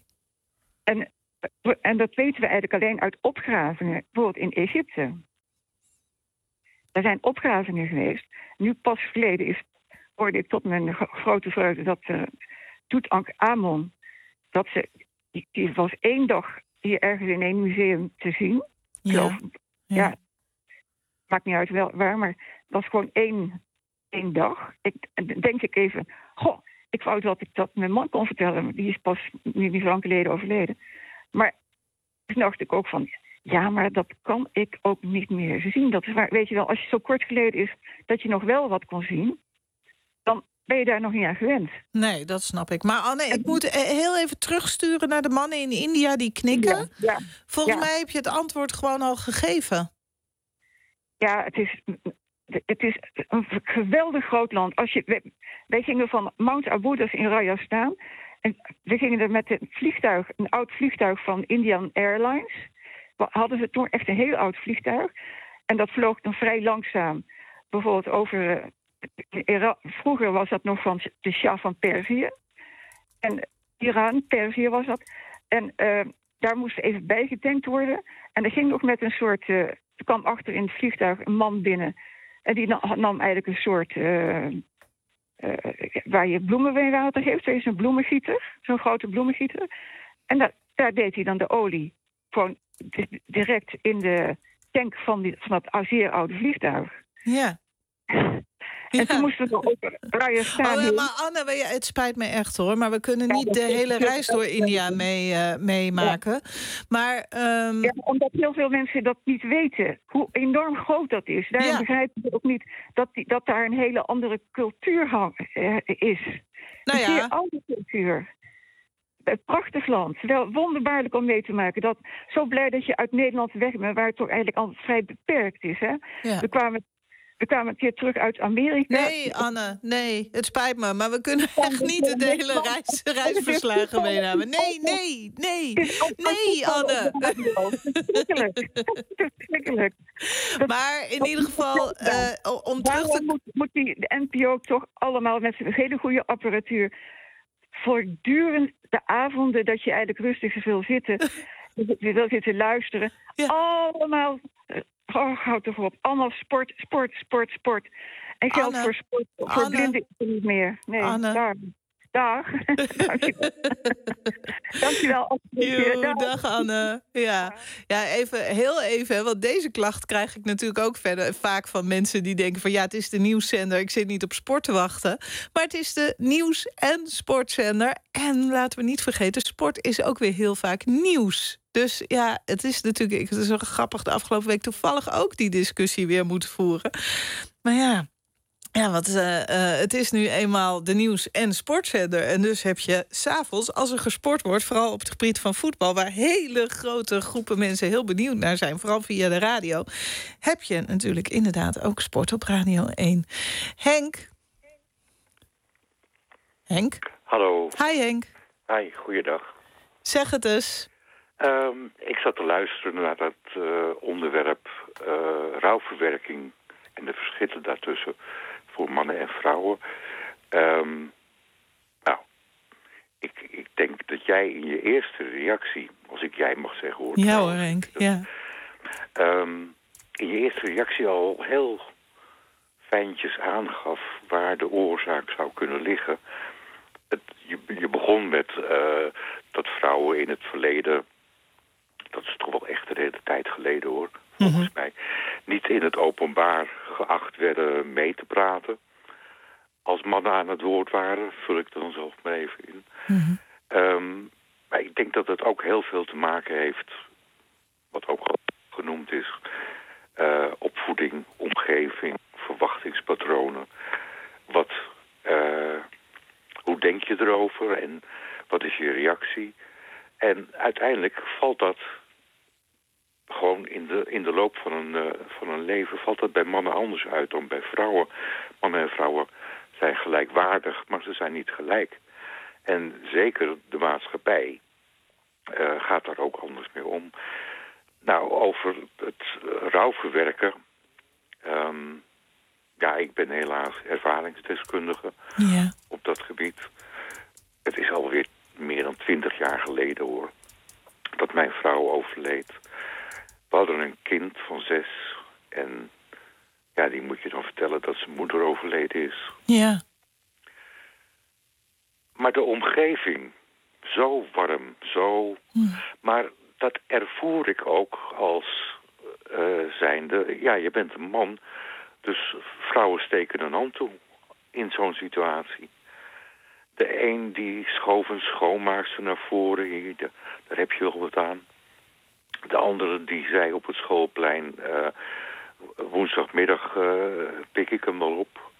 En dat weten we eigenlijk alleen uit opgravingen, bijvoorbeeld in Egypte. Er zijn opgravingen geweest. Nu pas geleden hoorde ik tot mijn grote vreugde dat Tutankhamon, die was 1 dag hier ergens in een museum te zien. Ja. Maakt niet uit waar, maar het was gewoon 1 dag. Denk ik even, ik wou dat ik dat mijn man kon vertellen. Die is pas niet zo lang geleden overleden. Maar toen dacht ik ook van, ja, maar dat kan ik ook niet meer zien. Dat is waar, weet je wel, als je zo kort geleden is dat je nog wel wat kon zien, dan ben je daar nog niet aan gewend. Nee, dat snap ik. Maar Anne, ik moet heel even terugsturen naar de mannen in India die knikken. Ja. Volgens mij heb je het antwoord gewoon al gegeven. Ja, het is een geweldig groot land. Wij gingen van Mount Abu, dat is in Rajasthan. En we gingen er met een oud vliegtuig van Indian Airlines. Hadden ze toen echt een heel oud vliegtuig. En dat vloog dan vrij langzaam. Bijvoorbeeld over vroeger was dat nog van de Shah van Perzië. En Iran, Perzië was dat. En daar moest even bijgetankt worden. En er ging nog met een soort... er kwam achter in het vliegtuig een man binnen. En die nam eigenlijk een soort... waar je bloemen bij water geeft. Er is een bloemengieter. Zo'n grote bloemengieter. En daar deed hij dan de olie. Gewoon direct in de tank van dat zeer oude vliegtuig. Ja. En toen moesten we ook Rajasthan. Maar Anne, het spijt me echt hoor, maar we kunnen niet de hele reis door India meemaken. Ja. Maar, omdat heel veel mensen dat niet weten, hoe enorm groot dat is. Daarom begrijpen ze ook niet dat daar een hele andere cultuur is. Nou ja. Een zeer andere cultuur. Een prachtig land. Wel wonderbaarlijk om mee te maken. Zo blij dat je uit Nederland weg bent, waar het toch eigenlijk altijd vrij beperkt is. Hè? Ja. We kwamen een keer terug uit Amerika. Nee, Anne, nee, het spijt me. Maar we kunnen echt niet de hele reisverslagen meenemen. Nee, Anne. Verschrikkelijk. Maar in ieder geval, om terug te... moet de NPO toch allemaal met zijn hele goede apparatuur... voortdurend de avonden dat je eigenlijk rustig wil zitten... je wil zitten luisteren... allemaal... houd toch op. Allemaal sport. En geld voor sport. Voor blinden is er niet meer. Nee, Anne. Dag. Dankjewel. Dag Anne. Ja, heel even. Want deze klacht krijg ik natuurlijk ook vaak van mensen die denken van... het is de nieuwszender, ik zit niet op sport te wachten. Maar het is de nieuws- en sportzender. En laten we niet vergeten, sport is ook weer heel vaak nieuws. Dus ja, het is natuurlijk... Het is wel grappig de afgelopen week toevallig ook die discussie weer moeten voeren. Maar ja, want het is nu eenmaal de nieuws- en sportzender. En dus heb je 's avonds, als er gesport wordt... vooral op het gebied van voetbal... waar hele grote groepen mensen heel benieuwd naar zijn... vooral via de radio... heb je natuurlijk inderdaad ook sport op Radio 1. Henk? Hallo. Hi Henk. Hi, goeiedag. Zeg het eens. Ik zat te luisteren naar dat onderwerp rouwverwerking... en de verschillen daartussen... voor mannen en vrouwen. Ik denk dat jij in je eerste reactie... als ik jij mag zeggen hoor... Ja hoor, Henk, ja. In je eerste reactie al heel fijntjes aangaf... waar de oorzaak zou kunnen liggen. Je begon met dat vrouwen in het verleden... dat is toch wel echt een hele tijd geleden hoor... volgens mij, niet in het openbaar geacht werden mee te praten. Als mannen aan het woord waren, vul ik er dan zelf maar even in. Maar ik denk dat het ook heel veel te maken heeft, wat ook al genoemd is, opvoeding, omgeving, verwachtingspatronen. Hoe denk je erover en wat is je reactie? En uiteindelijk valt dat... gewoon in de loop van een leven valt dat bij mannen anders uit dan bij vrouwen. Mannen en vrouwen zijn gelijkwaardig, maar ze zijn niet gelijk. En zeker de maatschappij gaat daar ook anders mee om. Nou, over het rouwverwerken... ik ben helaas ervaringsdeskundige op dat gebied. Het is alweer meer dan 20 jaar geleden hoor, dat mijn vrouw overleed. We hadden een kind van 6 en die moet je dan vertellen dat zijn moeder overleden is. Ja. Maar de omgeving, zo warm, zo... Maar dat ervoer ik ook als zijnde... je bent een man, dus vrouwen steken een hand toe in zo'n situatie. De een die schoof een schoonmaakster naar voren, hier, daar heb je wel wat aan. De andere die zei op het schoolplein... woensdagmiddag pik ik hem wel op.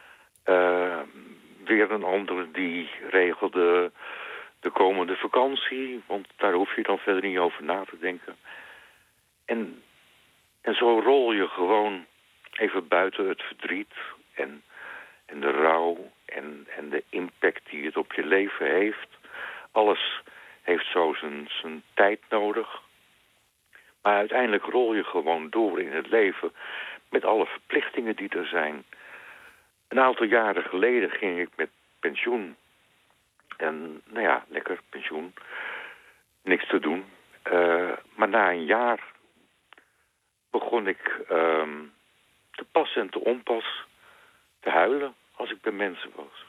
Weer een andere die regelde de komende vakantie... want daar hoef je dan verder niet over na te denken. En zo rol je gewoon even buiten het verdriet... en de rouw en de impact die het op je leven heeft. Alles heeft zo zijn tijd nodig... Maar uiteindelijk rol je gewoon door in het leven met alle verplichtingen die er zijn. Een aantal jaren geleden ging ik met pensioen. En lekker pensioen. Niks te doen. Maar na een jaar begon ik te pas en te onpas te huilen als ik bij mensen was.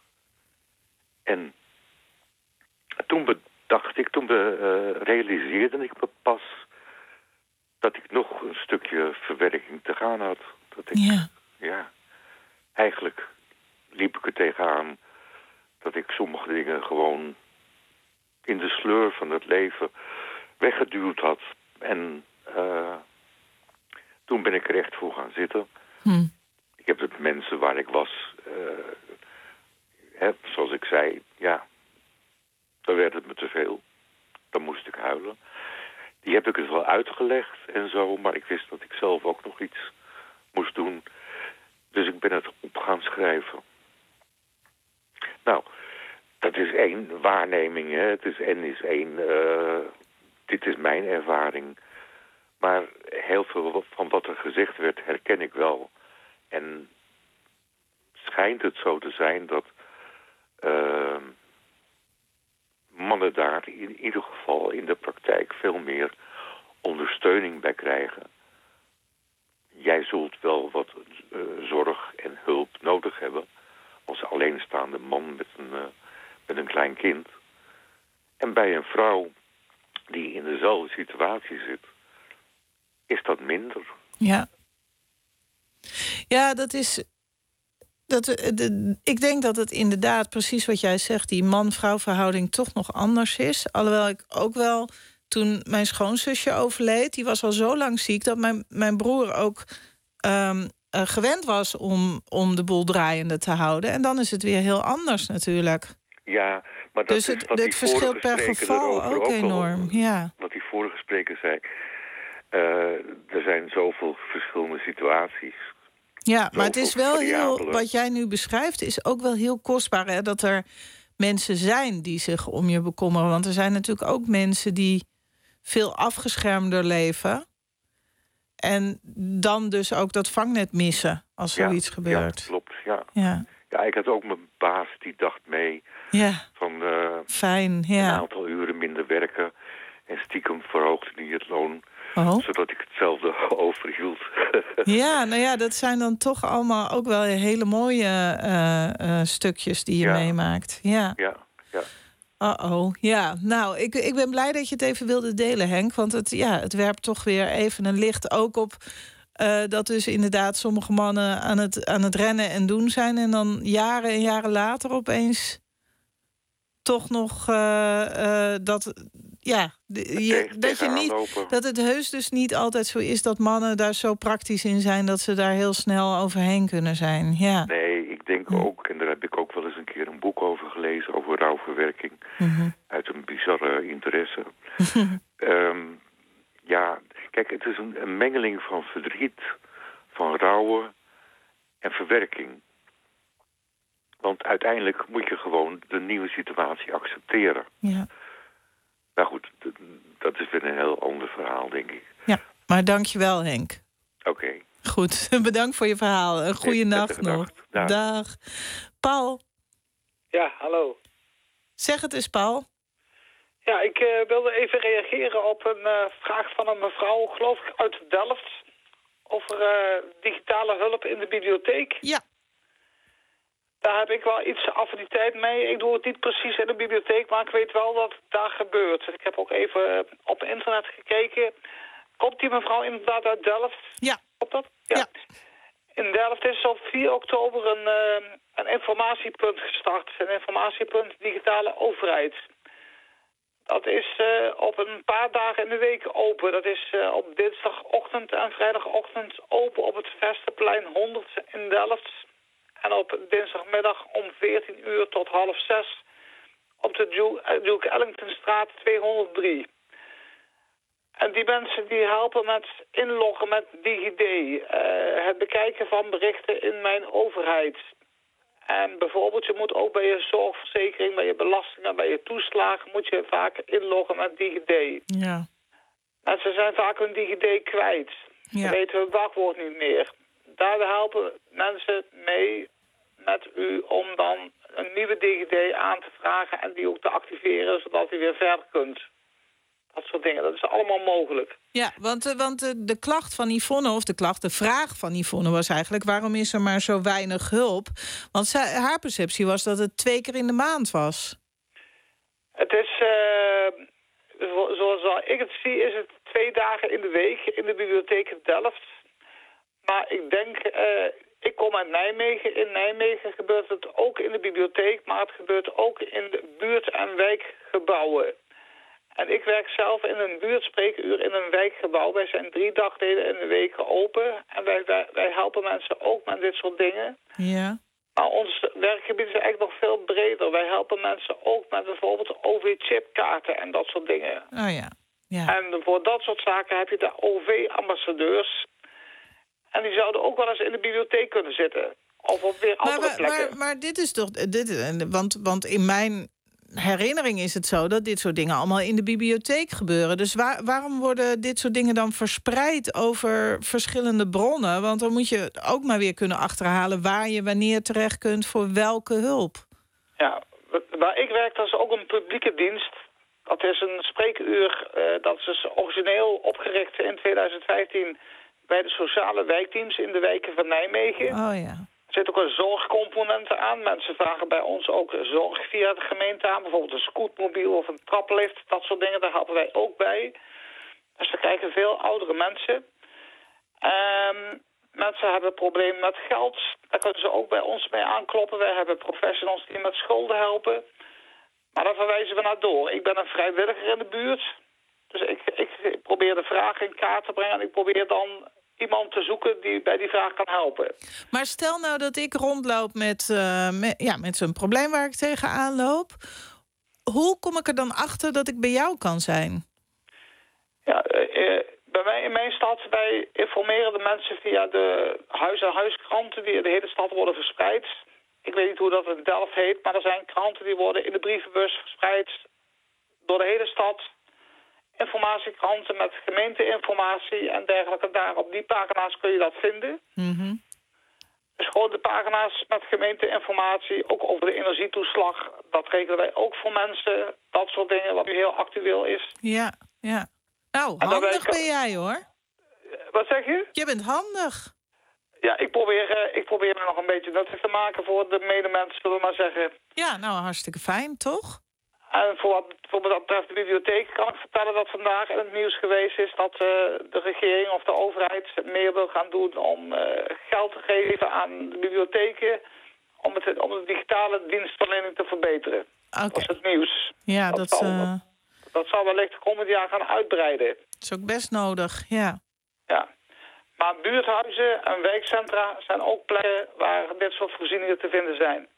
En toen realiseerde ik me pas... dat ik nog een stukje verwerking te gaan had. Dat ik, eigenlijk liep ik er tegenaan dat ik sommige dingen gewoon in de sleur van het leven weggeduwd had. En toen ben ik er echt voor gaan zitten. Ik heb het mensen waar ik was, zoals ik zei, ja, dan werd het me te veel. Dan moest ik huilen. Die heb ik het wel uitgelegd en zo, maar ik wist dat ik zelf ook nog iets moest doen. Dus ik ben het op gaan schrijven. Nou, dat is één waarneming, hè. Het is één, dit is mijn ervaring. Maar heel veel van wat er gezegd werd, herken ik wel. En schijnt het zo te zijn dat mannen daar in ieder geval in de praktijk veel meer ondersteuning bij krijgen. Jij zult wel wat zorg en hulp nodig hebben als alleenstaande man met een klein kind. En bij een vrouw die in dezelfde situatie zit, is dat minder. Ja. Ja, dat is... ik denk dat het inderdaad, precies wat jij zegt, die man-vrouw verhouding toch nog anders is. Alhoewel ik ook wel, toen mijn schoonzusje overleed, die was al zo lang ziek dat mijn broer ook gewend was om de boel draaiende te houden. En dan is het weer heel anders natuurlijk. Ja, maar dat dus is wat het verschilt per geval ook enorm. Ja. Wat die vorige spreker zei. Er zijn zoveel verschillende situaties. Ja, maar het is wel heel, wat jij nu beschrijft, is ook wel heel kostbaar, hè, dat er mensen zijn die zich om je bekommeren. Want er zijn natuurlijk ook mensen die veel afgeschermder leven en dan dus ook dat vangnet missen als zoiets gebeurt. Ja, klopt. Ja. Ja. Ja, ik had ook mijn baas die dacht mee van fijn, een aantal uren minder werken en stiekem verhoogde hij het loon. Zodat ik hetzelfde overhield. Ja, nou ja, dat zijn dan toch allemaal ook wel hele mooie stukjes die je meemaakt. Ja. Ja, nou, ik ben blij dat je het even wilde delen, Henk. Want het werpt toch weer even een licht ook op dat dus inderdaad sommige mannen aan het rennen en doen zijn. En dan jaren en jaren later opeens toch nog dat... Ja, dat het heus dus niet altijd zo is dat mannen daar zo praktisch in zijn dat ze daar heel snel overheen kunnen zijn. Ja. Nee, ik denk ook, en daar heb ik ook wel eens een keer een boek over gelezen, over rouwverwerking, uit een bizarre interesse. Ja, kijk, het is een mengeling van verdriet, van rouwen en verwerking. Want uiteindelijk moet je gewoon de nieuwe situatie accepteren. Ja. Nou goed, dat is weer een heel ander verhaal, denk ik. Ja, maar dank je wel, Henk. Oké. Goed, bedankt voor je verhaal. Een goede nacht nog. Dag. Paul. Ja, hallo. Zeg het eens, Paul. Ja, ik wilde even reageren op een vraag van een mevrouw, geloof ik, uit Delft. Over digitale hulp in de bibliotheek. Ja. Daar heb ik wel iets affiniteit mee. Ik doe het niet precies in de bibliotheek, maar ik weet wel dat het daar gebeurt. Ik heb ook even op internet gekeken. Komt die mevrouw inderdaad uit Delft? Ja. Klopt dat? Ja. In Delft is op 4 oktober een informatiepunt gestart. Een informatiepunt digitale overheid. Dat is op een paar dagen in de week open. Dat is op dinsdagochtend en vrijdagochtend open op het Vesterplein 100 in Delft. En op dinsdagmiddag om 14 uur tot 5:30 op de Duke Ellingtonstraat 203. En die mensen die helpen met inloggen met DigiD. Het bekijken van berichten in mijn overheid. En bijvoorbeeld, je moet ook bij je zorgverzekering, bij je belastingen, bij je toeslagen, moet je vaak inloggen met DigiD. Ja. Mensen zijn vaak hun DigiD kwijt. Ze weten hun wachtwoord niet meer. Daar helpen mensen mee met u om dan een nieuwe DigiD aan te vragen en die ook te activeren, zodat u weer verder kunt. Dat soort dingen, dat is allemaal mogelijk. Ja, want de klacht van Yvonne, of de vraag van Yvonne was eigenlijk, waarom is er maar zo weinig hulp? Want haar perceptie was dat het 2 keer in de maand was. Het is, zoals ik het zie, is het 2 dagen in de week in de bibliotheek in Delft. Maar ik denk, Ik kom uit Nijmegen. In Nijmegen gebeurt het ook in de bibliotheek, maar het gebeurt ook in de buurt- en wijkgebouwen. En ik werk zelf in een buurtspreekuur in een wijkgebouw. Wij zijn 3 dagdelen in de week open. En wij helpen mensen ook met dit soort dingen. Ja. Maar ons werkgebied is eigenlijk nog veel breder. Wij helpen mensen ook met bijvoorbeeld OV-chipkaarten en dat soort dingen. Oh ja. Ja. En voor dat soort zaken heb je de OV-ambassadeurs. En die zouden ook wel eens in de bibliotheek kunnen zitten. Of op weer andere plekken. Maar dit is toch... Want in mijn herinnering is het zo dat dit soort dingen allemaal in de bibliotheek gebeuren. Dus waarom worden dit soort dingen dan verspreid over verschillende bronnen? Want dan moet je ook maar weer kunnen achterhalen waar je wanneer terecht kunt voor welke hulp. Ja, waar ik werk, dat is ook een publieke dienst. Dat is een spreekuur, dat is dus origineel opgericht in 2015 bij de sociale wijkteams in de wijken van Nijmegen. Oh ja. Er zit ook een zorgcomponent aan. Mensen vragen bij ons ook zorg via de gemeente aan. Bijvoorbeeld een scootmobiel of een traplift. Dat soort dingen, daar helpen wij ook bij. Dus daar krijgen veel oudere mensen. Mensen hebben problemen met geld. Daar kunnen ze ook bij ons mee aankloppen. Wij hebben professionals die met schulden helpen. Maar daar verwijzen we naar door. Ik ben een vrijwilliger in de buurt. Dus ik probeer de vraag in kaart te brengen. En ik probeer dan iemand te zoeken die bij die vraag kan helpen. Maar stel nou dat ik rondloop met zo'n probleem waar ik tegenaan loop. Hoe kom ik er dan achter dat ik bij jou kan zijn? Ja, bij mij in mijn stad, wij informeren de mensen via de huis-aan-huis-kranten die in de hele stad worden verspreid. Ik weet niet hoe dat in Delft heet, maar er zijn kranten die worden in de brievenbus verspreid door de hele stad. Informatiekranten met gemeenteinformatie en dergelijke. Daar op die pagina's kun je dat vinden. Mm-hmm. Dus gewoon de pagina's met gemeenteinformatie, ook over de energietoeslag. Dat regelen wij ook voor mensen. Dat soort dingen, wat nu heel actueel is. Ja, ja. Nou, handig ben jij, hoor. Wat zeg je? Je bent handig. Ja, ik probeer me nog een beetje nuttig te maken voor de medemensen, zullen we maar zeggen. Ja, nou, hartstikke fijn, toch? En voor wat betreft de bibliotheek kan ik vertellen dat vandaag in het nieuws geweest is dat de regering of de overheid meer wil gaan doen om geld te geven aan de bibliotheken om de digitale dienstverlening te verbeteren. Okay. Dat is het nieuws. Ja, dat zal wellicht de komende jaar gaan uitbreiden. Dat is ook best nodig, ja. Ja. Maar buurthuizen en wijkcentra zijn ook plekken waar dit soort voorzieningen te vinden zijn.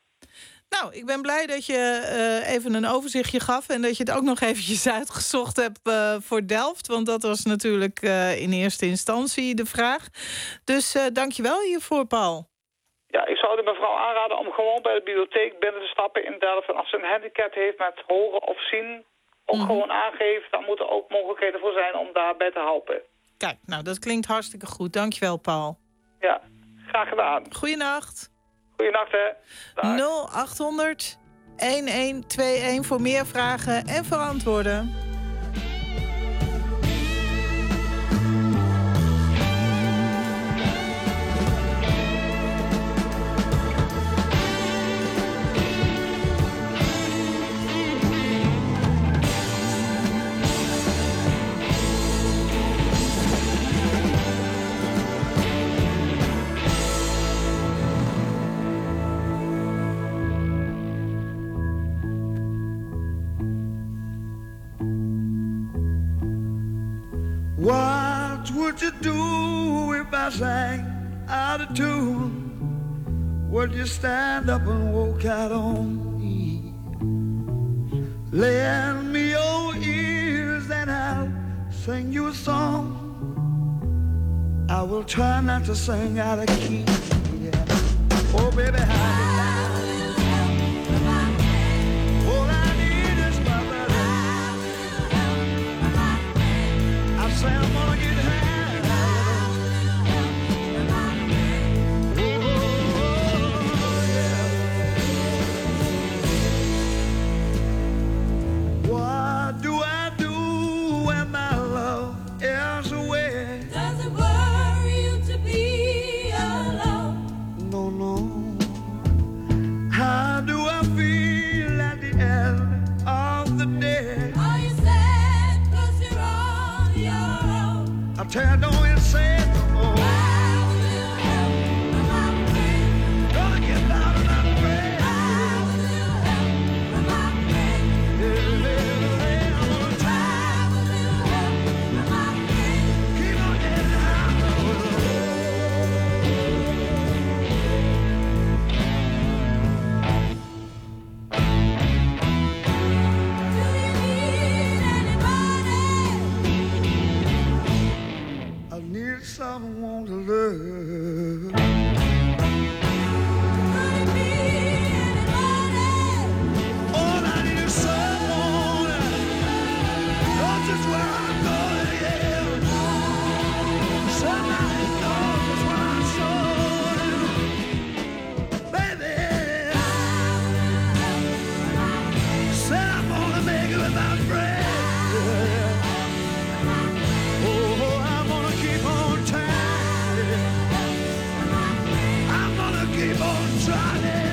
Nou, ik ben blij dat je even een overzichtje gaf en dat je het ook nog eventjes uitgezocht hebt voor Delft. Want dat was natuurlijk in eerste instantie de vraag. Dus dank je wel hiervoor, Paul. Ja, ik zou de mevrouw aanraden om gewoon bij de bibliotheek binnen te stappen in Delft. En als ze een handicap heeft met horen of zien, ook gewoon aangeven. Dan moeten ook mogelijkheden voor zijn om daarbij te helpen. Kijk, nou, dat klinkt hartstikke goed. Dank je wel, Paul. Ja, graag gedaan. Goeienacht. Goeienacht, hè. Dag. 0800 1121 voor meer vragen en voor antwoorden. What would you do if I sang out of tune? Would you stand up and walk out on me? Lend me your ears and I'll sing you a song. I will try not to sing out of key. Yeah. Oh, baby, I'm gonna get high. Oh, yeah. What do I do when my love is away? Does it worry you to be alone? No, no. my breath. Oh, I'm gonna keep on trying. I'm gonna keep on trying.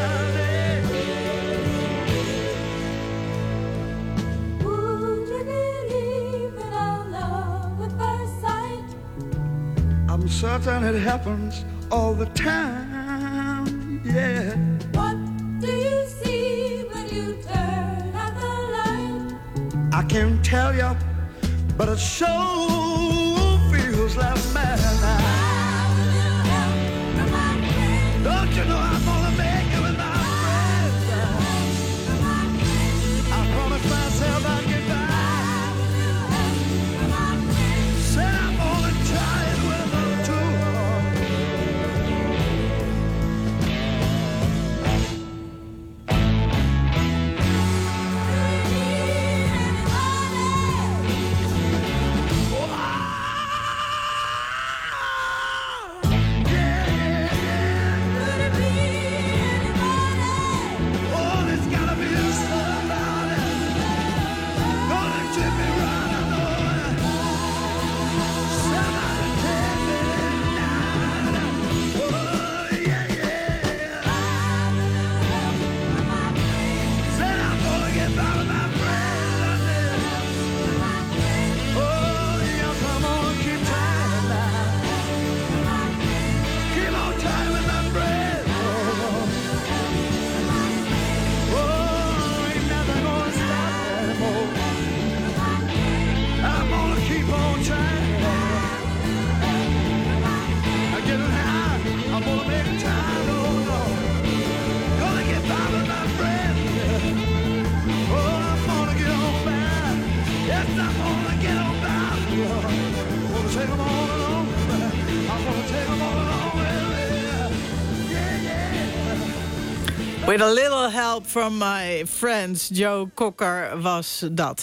Would you believe in our love at first sight? I'm certain it happens all the time, yeah. What do you see when you turn out the light? I can't tell you, but it sure feels like madness. Don't you know I'm gonna make it with my friends? I promised myself I'd get back. Said I'm gonna try it with them too. Oh, there's gotta be somebody gonna tip me right, I know it. Somebody tell me now. Oh, yeah, yeah. Said I'm gonna get by with my friend. Oh, yes, I'm gonna keep trying now. Keep on trying with my friend. Oh, ain't nothing gonna stop me anymore. I'm gonna keep on trying. I'm getting high. I'm gonna make time. Oh, no. Gonna get by with my friend. Oh, I'm gonna get on by. Yes, I'm gonna get on by. I'm gonna take them all along. I'm gonna take them all along with me. Yeah, yeah. With a little help from my friends. Joe Cocker was dat.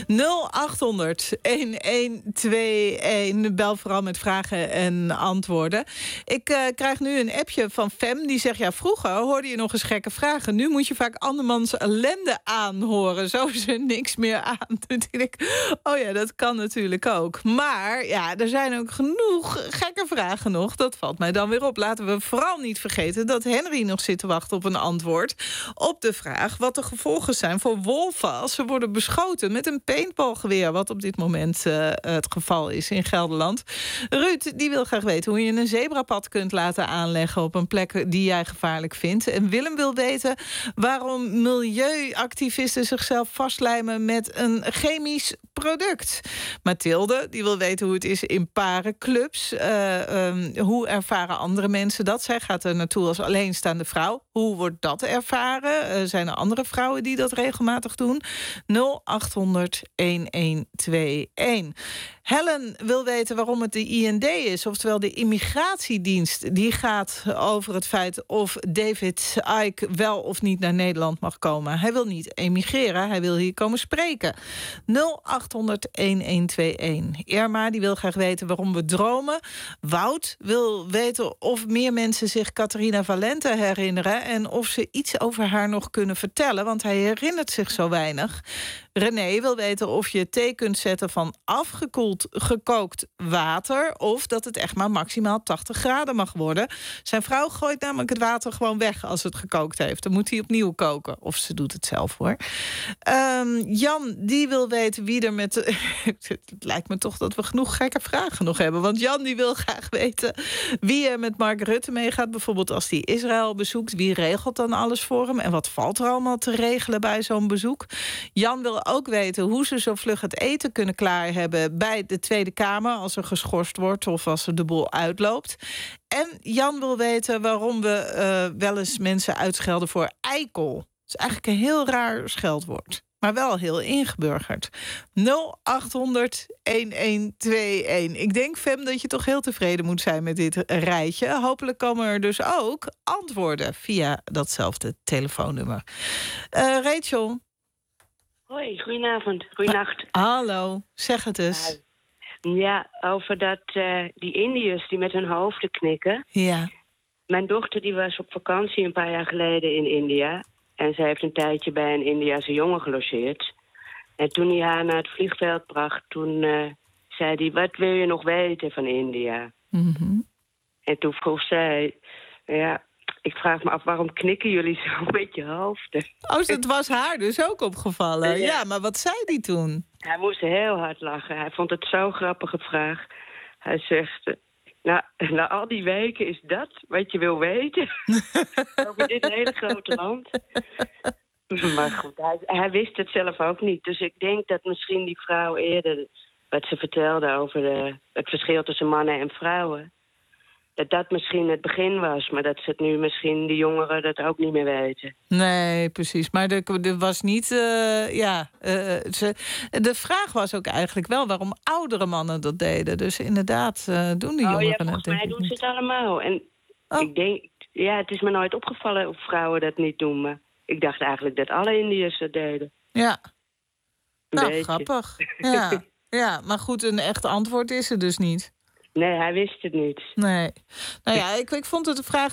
0800-1121. Bel vooral met vragen en antwoorden. Ik krijg nu een appje van Fem. Die zegt, ja, vroeger hoorde je nog eens gekke vragen. Nu moet je vaak andermans ellende aanhoren. Zo is er niks meer aan. Toen dacht ik, oh ja, dat kan natuurlijk ook. Maar ja, er zijn ook genoeg gekke vragen nog. Dat valt mij dan weer op. Laten we vooral niet vergeten dat Henry nog zit te wachten op een antwoord op de vraag wat de gevolgen zijn voor wolven als ze worden beschoten met een paintballgeweer, wat op dit moment het geval is in Gelderland. Ruud, die wil graag weten hoe je een zebrapad kunt laten aanleggen op een plek die jij gevaarlijk vindt. En Willem wil weten waarom milieuactivisten zichzelf vastlijmen met een chemisch product. Mathilde, die wil weten hoe het is in parenclubs. Hoe ervaren andere mensen dat? Zij gaat er naartoe als alleenstaande vrouw. Hoe wordt dat ervaren? Zijn er andere vrouwen die dat regelmatig doen? 0800-1121. Helen wil weten waarom het de IND is, oftewel de immigratiedienst. Die gaat over het feit of David Icke wel of niet naar Nederland mag komen. Hij wil niet emigreren, hij wil hier komen spreken. 0800-1121. Irma, die wil graag weten waarom we dromen. Wout wil weten of meer mensen zich Catharina Valente herinneren en of ze iets over haar nog kunnen vertellen, want hij herinnert zich zo weinig. René wil weten of je thee kunt zetten van afgekoeld gekookt water, of dat het echt maar maximaal 80 graden mag worden. Zijn vrouw gooit namelijk het water gewoon weg als het gekookt heeft. Dan moet hij opnieuw koken. Of ze doet het zelf, hoor. Jan, die wil weten wie er met... Het lijkt me toch dat we genoeg gekke vragen nog hebben. Want Jan, die wil graag weten wie er met Mark Rutte meegaat. Bijvoorbeeld als hij Israël bezoekt. Wie regelt dan alles voor hem? En wat valt er allemaal te regelen bij zo'n bezoek? Jan wil ook weten hoe ze zo vlug het eten kunnen klaar hebben bij de Tweede Kamer als er geschorst wordt of als er de boel uitloopt. En Jan wil weten waarom we wel eens mensen uitschelden voor eikel. Dat is eigenlijk een heel raar scheldwoord, maar wel heel ingeburgerd. 0800-1121. Ik denk, Fem, dat je toch heel tevreden moet zijn met dit rijtje. Hopelijk komen er dus ook antwoorden via datzelfde telefoonnummer. Rachel. Hoi, goedenavond, goedenacht. Hallo, zeg het eens. Ja, over die Indiërs die met hun hoofden knikken. Ja. Mijn dochter die was op vakantie een paar jaar geleden in India. En zij heeft een tijdje bij een Indiase jongen gelogeerd. En toen hij haar naar het vliegveld bracht, toen zei hij... wat wil je nog weten van India? Mm-hmm. En toen vroeg zij... ja, ik vraag me af, waarom knikken jullie zo met je hoofden? Oh, dat was haar dus ook opgevallen. Ja, maar wat zei hij toen? Hij moest heel hard lachen. Hij vond het zo'n grappige vraag. Hij zegt... na al die weken is dat wat je wil weten? Over dit hele grote land. Maar goed, hij wist het zelf ook niet. Dus ik denk dat misschien die vrouw eerder... wat ze vertelde over het verschil tussen mannen en vrouwen... dat misschien het begin was, maar dat ze het nu misschien de jongeren dat ook niet meer weten. Nee, precies. Maar er was niet... de vraag was ook eigenlijk wel waarom oudere mannen dat deden. Dus inderdaad doen die jongeren het. Volgens mij doen ze het allemaal. En ik denk... Ja, het is me nooit opgevallen of vrouwen dat niet doen, maar... ik dacht eigenlijk dat alle Indiërs dat deden. Ja. Nou, grappig. Ja. Ja, maar goed, een echt antwoord is er dus niet. Nee, hij wist het niet. Nee. Nou ja, ik vond het de vraag...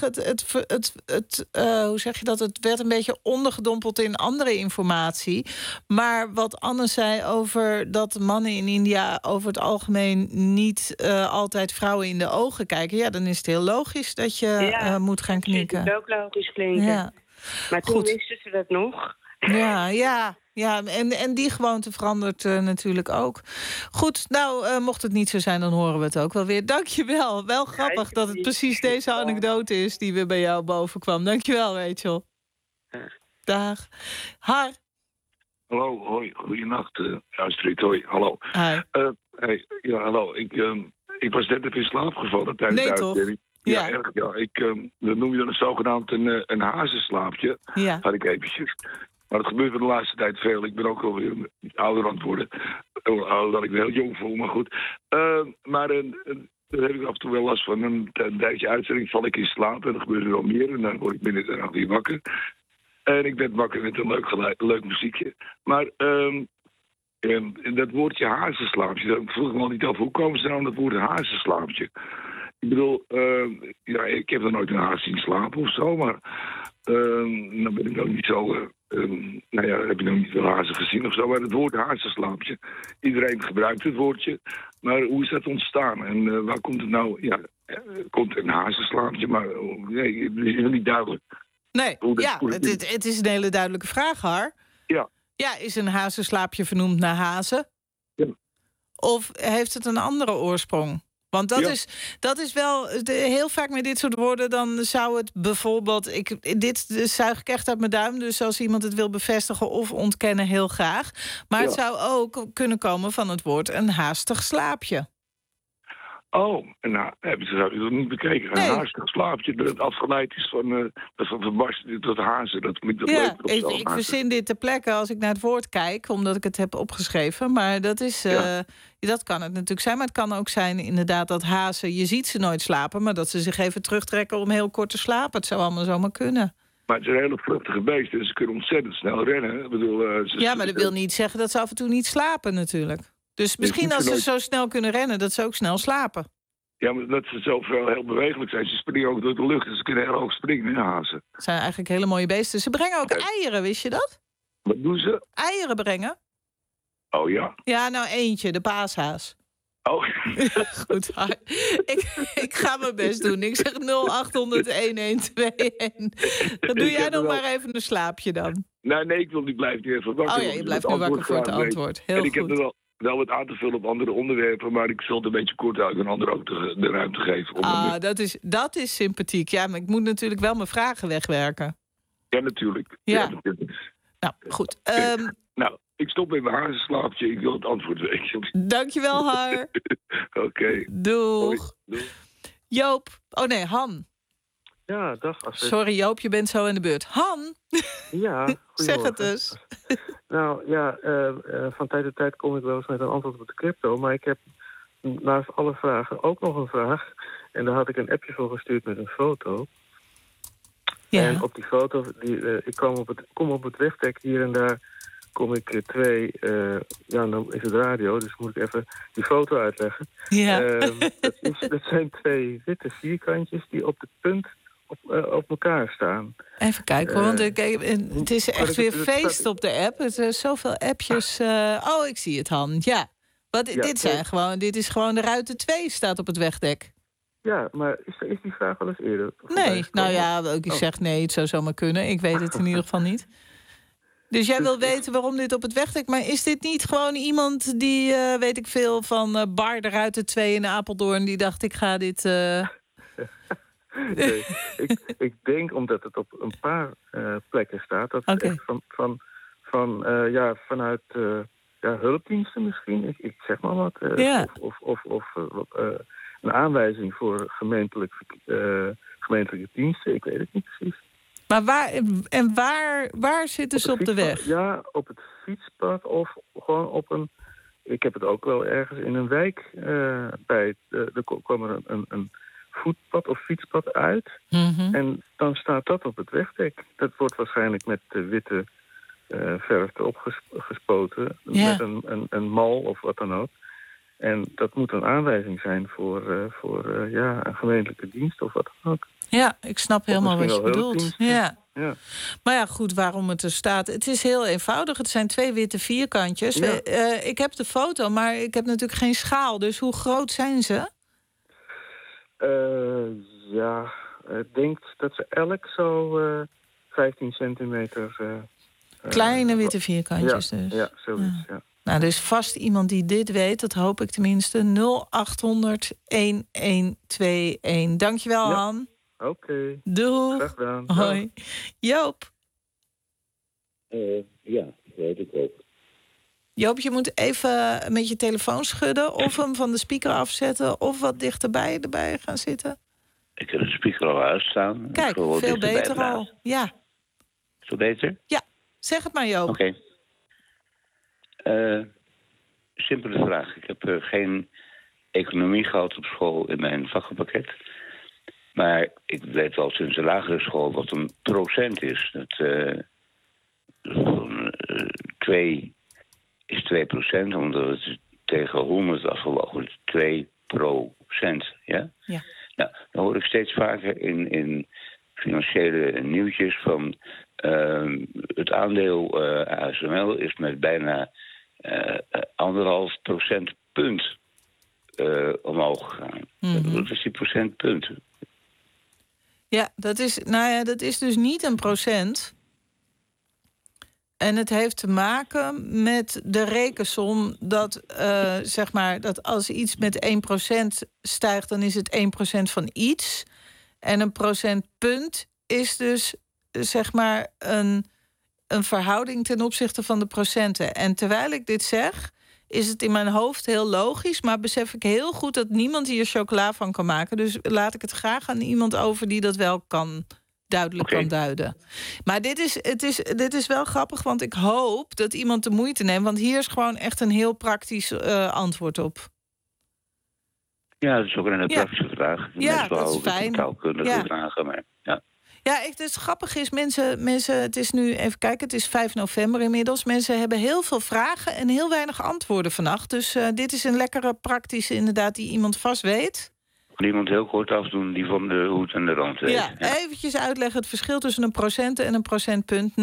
hoe zeg je dat? Het werd een beetje ondergedompeld in andere informatie. Maar wat Anne zei over dat mannen in India... over het algemeen niet altijd vrouwen in de ogen kijken... ja, dan is het heel logisch dat je moet gaan knikken. Ja, dat ook logisch klinken. Ja. Maar toen wisten ze dat nog. Ja, en die gewoonte verandert natuurlijk ook. Goed, nou, mocht het niet zo zijn, dan horen we het ook wel weer. Dank je wel. Wel grappig dat het precies deze anekdote is... die weer bij jou boven kwam. Dank je wel, Rachel. Dag. Har. Hallo, hoi. Goeienacht, Astrid. Hoi, hallo. Hi. Hey, ja, hallo. Ik was net even in slaap gevallen tijdens de uitzending. Ja, erg. Ja, dat noem je dan zogenaamd een hazenslaapje. Ja. Had ik eventjes. Maar dat gebeurt de laatste tijd veel. Ik ben ook alweer ouder aan het worden. Ouder dan ik me heel jong voel, maar goed. Maar daar heb ik af en toe wel last van. Een tijdje uitzending val ik in slaap en dan gebeurt er wel meer. En dan word ik binnen de nacht weer wakker. En ik ben wakker met een leuk muziekje. Maar dat woordje hazenslaapje, daar vroeg ik me al niet af. Hoe komen ze nou aan dat woord hazenslaapje? Ik bedoel, ik heb er nooit een haas zien slapen of zo, maar dan ben ik ook niet zo... heb ik nog niet veel hazen gezien of zo, maar het woord hazenslaapje. Iedereen gebruikt het woordje, maar hoe is dat ontstaan? En waar komt het nou? Ja, komt een hazenslaapje, maar nee, het is niet duidelijk. Nee, het is een hele duidelijke vraag, Har. Ja. Ja, is een hazenslaapje vernoemd naar hazen? Ja. Of heeft het een andere oorsprong? Want dat is wel... heel vaak met dit soort woorden... dan zou het bijvoorbeeld... dit zuig ik echt uit mijn duim... dus als iemand het wil bevestigen of ontkennen, heel graag. Maar het zou ook kunnen komen van het woord... een haastig slaapje. Oh, nou, hebben ze dat niet bekeken. Een haastig slaapje dat afgeleid is van barsten tot hazen. Dat klinkt leuk. Ik verzin dit ter plekke als ik naar het woord kijk... omdat ik het heb opgeschreven. Maar dat is... dat kan het natuurlijk zijn. Maar het kan ook zijn inderdaad dat hazen... je ziet ze nooit slapen, maar dat ze zich even terugtrekken... om heel kort te slapen. Het zou allemaal zomaar kunnen. Maar het zijn hele vluchtige beesten. En ze kunnen ontzettend snel rennen. Ik bedoel, maar dat wil niet zeggen dat ze af en toe niet slapen natuurlijk. Dus misschien als ze zo snel kunnen rennen... dat ze ook snel slapen. Ja, maar dat ze zoveel heel bewegelijk zijn. Ze springen ook door de lucht en ze kunnen heel hoog springen, hazen. Het zijn eigenlijk hele mooie beesten. Ze brengen ook eieren, wist je dat? Wat doen ze? Eieren brengen. Oh ja? Ja, nou eentje, de paashaas. Oh. Goed, ik ga mijn best doen. Ik zeg 0800-1121. Dan doe jij nog maar even een slaapje dan. Nee, ik wil niet blijven even wakker. Oh ja, je blijft nu wakker voor het antwoord. Heel goed. Ik heb er wel wat aan te vullen op andere onderwerpen... maar ik zal het een beetje kort uit een ander ook de ruimte geven. Dat is sympathiek. Ja, maar ik moet natuurlijk wel mijn vragen wegwerken. Ja, natuurlijk. Ja. Nou, goed. Nou, ik stop met mijn hazenslaapje. Ik wil het antwoord weten. Dankjewel, Har. Oké. Doeg. Joop. Oh nee, Han. Ja, dag. Sorry Joop, je bent zo in de beurt. Han? Ja, zeg het dus. Nou ja, van tijd tot tijd kom ik wel eens met een antwoord op de crypto. Maar ik heb naast alle vragen ook nog een vraag. En daar had ik een appje voor gestuurd met een foto. Ja. En op die foto, ik kom op het wegdek hier en daar... kom ik dan is het radio, dus moet ik even die foto uitleggen. Ja. Dat zijn 2 witte vierkantjes die op de punt op elkaar staan. Even kijken, hoor, want het is echt weer feest op de app. Er zijn zoveel appjes. Oh, ik zie het, Han. Ja. Dit is gewoon de Ruiten 2 staat op het wegdek. Ja, maar is die vraag wel eens eerder? Nee, nou ja, ik zeg nee, het zou zomaar kunnen. Ik weet het in ieder geval niet. Dus jij wil weten waarom dit op het wegdek... maar is dit niet gewoon iemand die, weet ik veel... van Bar de Ruiten 2 in Apeldoorn... die dacht, ik ga dit... Nee, ik denk omdat het op een paar plekken staat... dat het echt vanuit hulpdiensten misschien... Ik zeg maar wat. Of een aanwijzing voor gemeentelijke diensten. Ik weet het niet precies. Maar waar zitten ze op de weg? Ja, op het fietspad of gewoon op een... Ik heb het ook wel ergens in een wijk bij... Er kwam er een voetpad of fietspad uit. Mm-hmm. En dan staat dat op het wegdek. Dat wordt waarschijnlijk met witte verf opgespoten. Yeah. Met een mal of wat dan ook. En dat moet een aanwijzing zijn voor een gemeentelijke dienst of wat dan ook. Ja, ik snap helemaal wat je bedoelt. Ja. Maar ja, goed, waarom het er staat. Het is heel eenvoudig. Het zijn 2 witte vierkantjes. Ja. Ik heb de foto, maar ik heb natuurlijk geen schaal. Dus hoe groot zijn ze? Ik denk dat ze elk zo 15 centimeter... Kleine witte vierkantjes dus. Ja, zoiets, ja. Nou, er is vast iemand die dit weet, dat hoop ik tenminste. 0800-1121. Dankjewel, ja. Han. Oké. Doeg. Graag gedaan. Hoi. Joop. Ja, weet ik ook. Joop, je moet even met je telefoon schudden... of hem van de speaker afzetten... of wat dichterbij erbij gaan zitten. Ik heb de speaker al uitstaan. Kijk, veel beter al. Ja. Zo beter? Ja, zeg het maar, Joop. Oké. Simpele vraag. Ik heb geen economie gehad op school in mijn vakkenpakket. Maar ik weet wel sinds de lagere school wat een procent is. 2 is 2%, omdat het tegen 100 afgewogen is. 2%, ja? Ja. Nou, dan hoor ik steeds vaker in financiële nieuwtjes van... het aandeel ASML is met bijna 1,5 procentpunt omhoog gegaan. Mm-hmm. Dat is die procentpunt. Ja, dat is dus niet een procent. En het heeft te maken met de rekensom dat, dat als iets met 1% stijgt... dan is het 1% van iets. En een procentpunt is dus een verhouding ten opzichte van de procenten. En terwijl ik dit zeg, is het in mijn hoofd heel logisch... maar besef ik heel goed dat niemand hier chocola van kan maken. Dus laat ik het graag aan iemand over die dat wel duidelijk kan duiden. Maar dit is wel grappig, want ik hoop dat iemand de moeite neemt... want hier is gewoon echt een heel praktisch antwoord op. Ja, dat is ook een hele praktische vraag. Ja, dat is fijn. Taalkundige vragen, maar ja. Ja, het grappige is, mensen, het is nu, even kijken, het is 5 november inmiddels. Mensen hebben heel veel vragen en heel weinig antwoorden vannacht. Dus dit is een lekkere praktische, inderdaad, die iemand vast weet. Kan iemand heel kort afdoen die van de hoed en de rand weet? Ja, eventjes uitleggen het verschil tussen een procent en een procentpunt.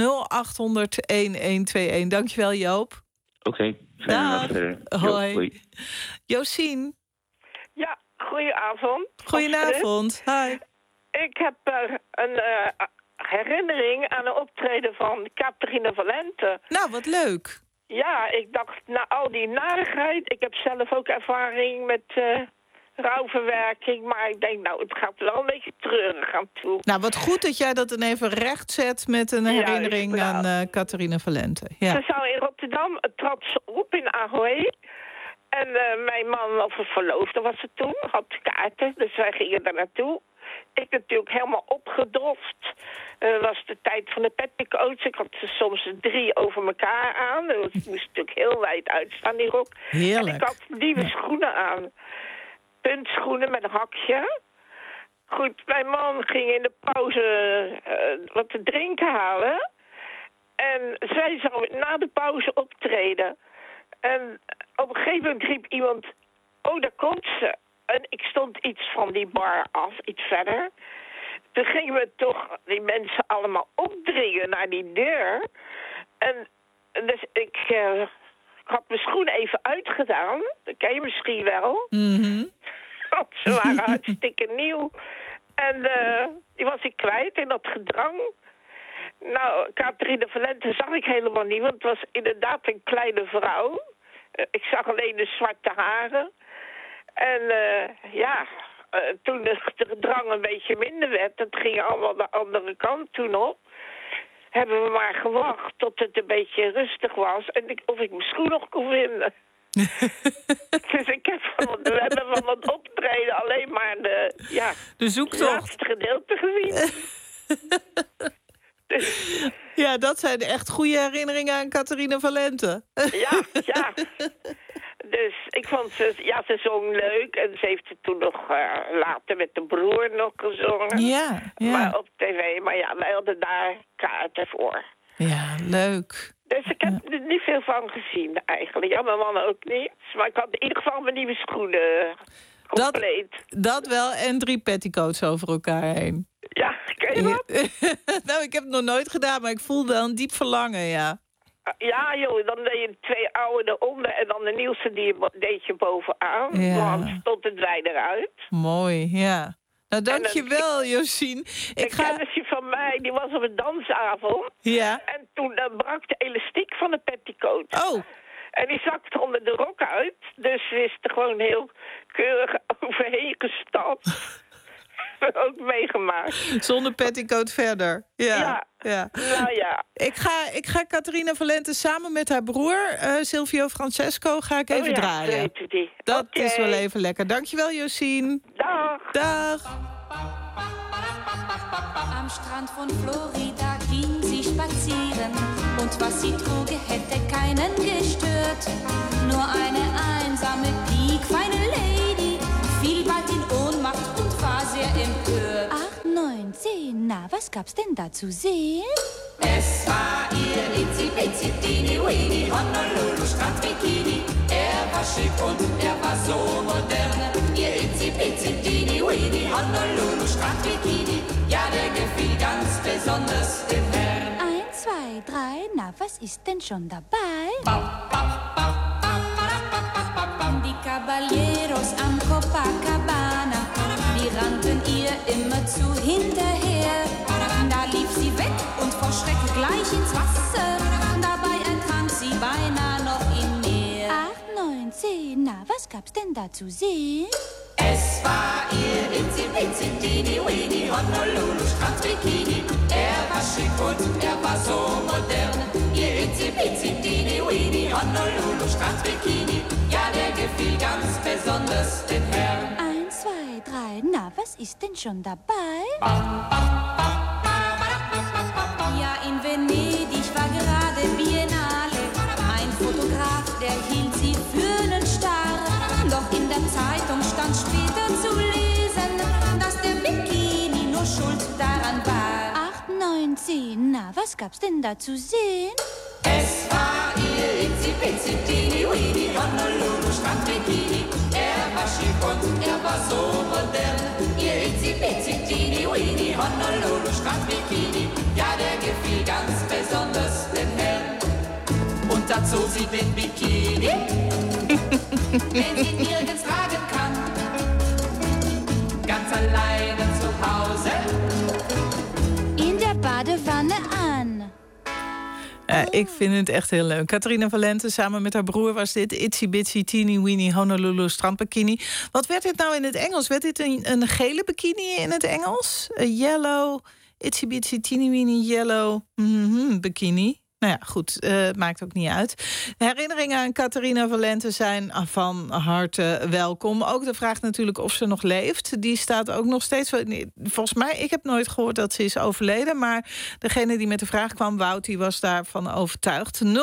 0800-1121. Dankjewel, Joop. Oké, fijne dag. Hoi. Josien. Ja, goedenavond. Goedenavond, hi. Ik heb een herinnering aan een optreden van Catharina Valente. Nou, wat leuk. Ja, ik dacht, na al die narigheid... Ik heb zelf ook ervaring met rouwverwerking... maar ik denk, het gaat wel een beetje treurig aan toe. Nou, wat goed dat jij dat dan even recht zet... met een herinnering aan Catharina Valente. Ja. Ze zou in Rotterdam, trad ze op in Ahoy... En mijn man, of een verloofde was het toen, had kaarten, dus wij gingen daar naartoe. Ik natuurlijk helemaal opgedoft. Was de tijd van de petticoats. Ik had er soms 3 over elkaar aan. Dat moest natuurlijk heel wijd uitstaan, die rok. Heerlijk. En ik had nieuwe schoenen aan. Puntschoenen met een hakje. Goed, mijn man ging in de pauze wat te drinken halen. En zij zou na de pauze optreden. En op een gegeven moment riep iemand... Oh, daar komt ze. En ik stond iets van die bar af, iets verder. toen gingen we toch die mensen allemaal opdringen naar die deur. En dus ik had mijn schoenen even uitgedaan. Dat ken je misschien wel. Want ze waren hartstikke nieuw. En die was ik kwijt in dat gedrang. Nou, Catharina Valente zag ik helemaal niet, want het was inderdaad een kleine vrouw. Ik zag alleen de zwarte haren. En toen de gedrang een beetje minder werd, dat ging allemaal de andere kant toen op, hebben we maar gewacht tot het een beetje rustig was en of ik mijn schoen nog kon vinden. Dus we hebben van het optreden alleen maar de zoektocht. laatste gedeelte gezien. Ja, dat zijn echt goede herinneringen aan Catharina Valente. Ja. Dus ik vond ze zong leuk. En ze heeft het toen nog later met de broer nog gezongen. Ja. Maar op tv. Maar ja, wij hadden daar kaarten voor. Ja, leuk. Dus ik heb er niet veel van gezien eigenlijk. Ja, mijn man ook niet. Maar ik had in ieder geval mijn nieuwe schoenen compleet. Dat wel en 3 petticoats over elkaar heen. Ja, ken je dat? Nou, ik heb het nog nooit gedaan, maar ik voelde wel een diep verlangen, ja. Ja, joh, dan deed je 2 oude eronder en dan de nieuwste deed je bovenaan. Ja. Want stond het wij eruit. Mooi, ja. Nou, dankjewel, Josien. Een kennisje van mij, die was op een dansavond. Ja. En toen brak de elastiek van de petticoat. Oh. En die zakte onder de rok uit. Dus ze is er gewoon heel keurig overheen gestapt. Ook meegemaakt. Zonder petticoat verder. Ja. Nou ja. Ik ga Catharina Valente samen met haar broer, Silvio Francesco, ga ik even draaien. Dat is wel even lekker. Dankjewel, Josien. Dag. Am Strand von Florida ging sie spazieren und was sie trug, hätte keinen gestört. Nur eine einsame, piekfeine Lady fiel bald in Ohnmacht und war sehr empört. 8, 9, 10, na, was gab's denn da zu sehen? Es war ihr Itzi-Bitzi, Teeny-Weeny, Honolulu Strandbikini. War schick und war so modern. Ihr Itzi-Bitzi, Teeny-Weeny, Honolulu Strandbikini. Ja, der gefiel ganz besonders den Herrn. 1, 2, 3, na, was ist denn schon dabei? Die Caballeros am Copacabana, die rannten ihr immerzu hinterher. Da lief sie weg und vor Schreck gleich ins Wasser. Dabei ertrank sie beinahe noch im Meer. 8, 9, 10, na, was gab's denn da zu sehen? Es war ihr Itzi-Bitzi, Teeny-Weeny, Honolulu Strandbikini. War schick und war so modern. Ihr Itzi-Bitzi, Teeny-Weeny, Honolulu Strandbikini. Ja, der gefiel ganz besonders den Herrn. 1, 2, 3, na, was ist denn schon dabei? Ja, in Venedig war gerade Biennale. Ein Fotograf, der hielt sie für einen Star. Doch in der Zeitung stand später zu lesen, dass der Bikini nur schuld daran war. 8, 9, 10, na, was gab's denn da zu sehen? Es war ihr Itzi-Bitzi, Teeny-Weeny, Honolulu Strandbikini. War schick und war so modern. Ihr Itzi-Bitzi, Teeny-Weeny, Honolulu Strandbikini. Ja, der gefiel ganz besonders den Herrn. Und dazu sie den Bikini, den sie nirgends tragen kann. Ganz alleine zu Hause. In der Badewanne an. Ik vind het echt heel leuk. Catharina Valente samen met haar broer was dit. Itsy Bitsy Teeny Weeny Honolulu strandbikini. Wat werd dit nou in het Engels? Werd dit een gele bikini in het Engels? A yellow, Itsy Bitsy Teeny Weeny yellow bikini. Nou ja, goed, maakt ook niet uit. De herinneringen aan Catharina Valente zijn van harte welkom. Ook de vraag natuurlijk of ze nog leeft. Die staat ook nog steeds... Volgens mij, ik heb nooit gehoord dat ze is overleden. Maar degene die met de vraag kwam, Wout, die was daarvan overtuigd. 0800-1121.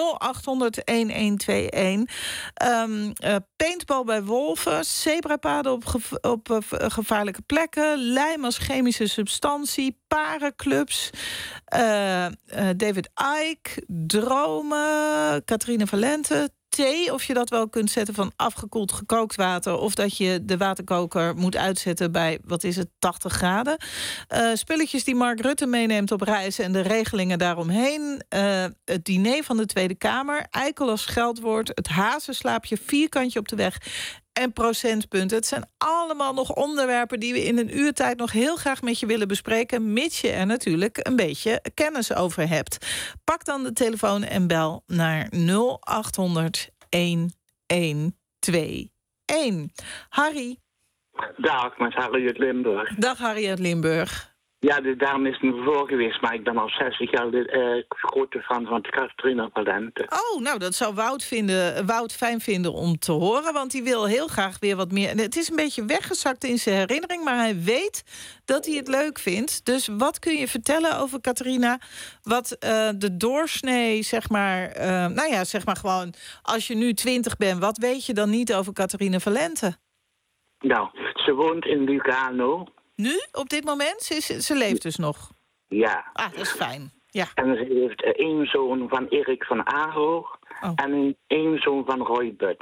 Paintball bij wolven. Zebrapaden op gevaarlijke plekken. Lijm als chemische substantie. Parenclubs. David Icke. Dromen, Catharina Valente, thee, of je dat wel kunt zetten van afgekoeld gekookt water, of dat je de waterkoker moet uitzetten bij, 80 graden. Spulletjes die Mark Rutte meeneemt op reis en de regelingen daaromheen. Het diner van de Tweede Kamer, eikel als scheldwoord, het hazenslaapje, vierkantje op de weg en procentpunten. Het zijn allemaal nog onderwerpen die we in een uurtijd nog heel graag met je willen bespreken, mits je er natuurlijk een beetje kennis over hebt. Pak dan de telefoon en bel naar 0800 1121. Harry. Dag, met Harry uit Limburg. Dag Harry uit Limburg. Ja, de dame is me voor geweest, maar ik ben al 60 jaar grote fan van Katrina Valente. Oh, nou, dat zou Wout fijn vinden om te horen, want hij wil heel graag weer wat meer. Het is een beetje weggezakt in zijn herinnering, maar hij weet dat hij het leuk vindt. Dus wat kun je vertellen over Katrina? Wat de doorsnee, zeg maar gewoon, als je nu 20 bent, wat weet je dan niet over Katrina Valente? Nou, ze woont in Lugano. Nu, op dit moment? Ze leeft dus nog? Ja. Ah, dat is fijn. Ja. En ze heeft één zoon van Erik van Aho en één zoon van Roy Butt.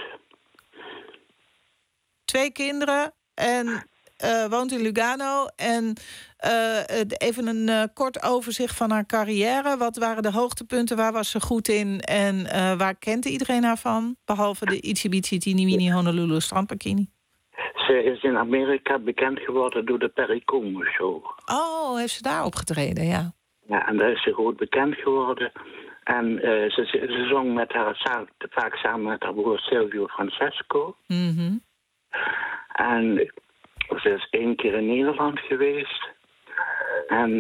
2 kinderen en woont in Lugano. En even een kort overzicht van haar carrière. Wat waren de hoogtepunten? Waar was ze goed in? En waar kent iedereen haar van? Behalve de Itsy Bitsy Teeny Weeny Honolulu strandbikini. Ze is in Amerika bekend geworden door de Perry Como Show. Oh, heeft ze daar opgetreden, ja. Ja, en daar is ze goed bekend geworden. En ze zong met haar, vaak samen met haar broer Silvio Francesco. Mm-hmm. En ze is 1 keer in Nederland geweest. En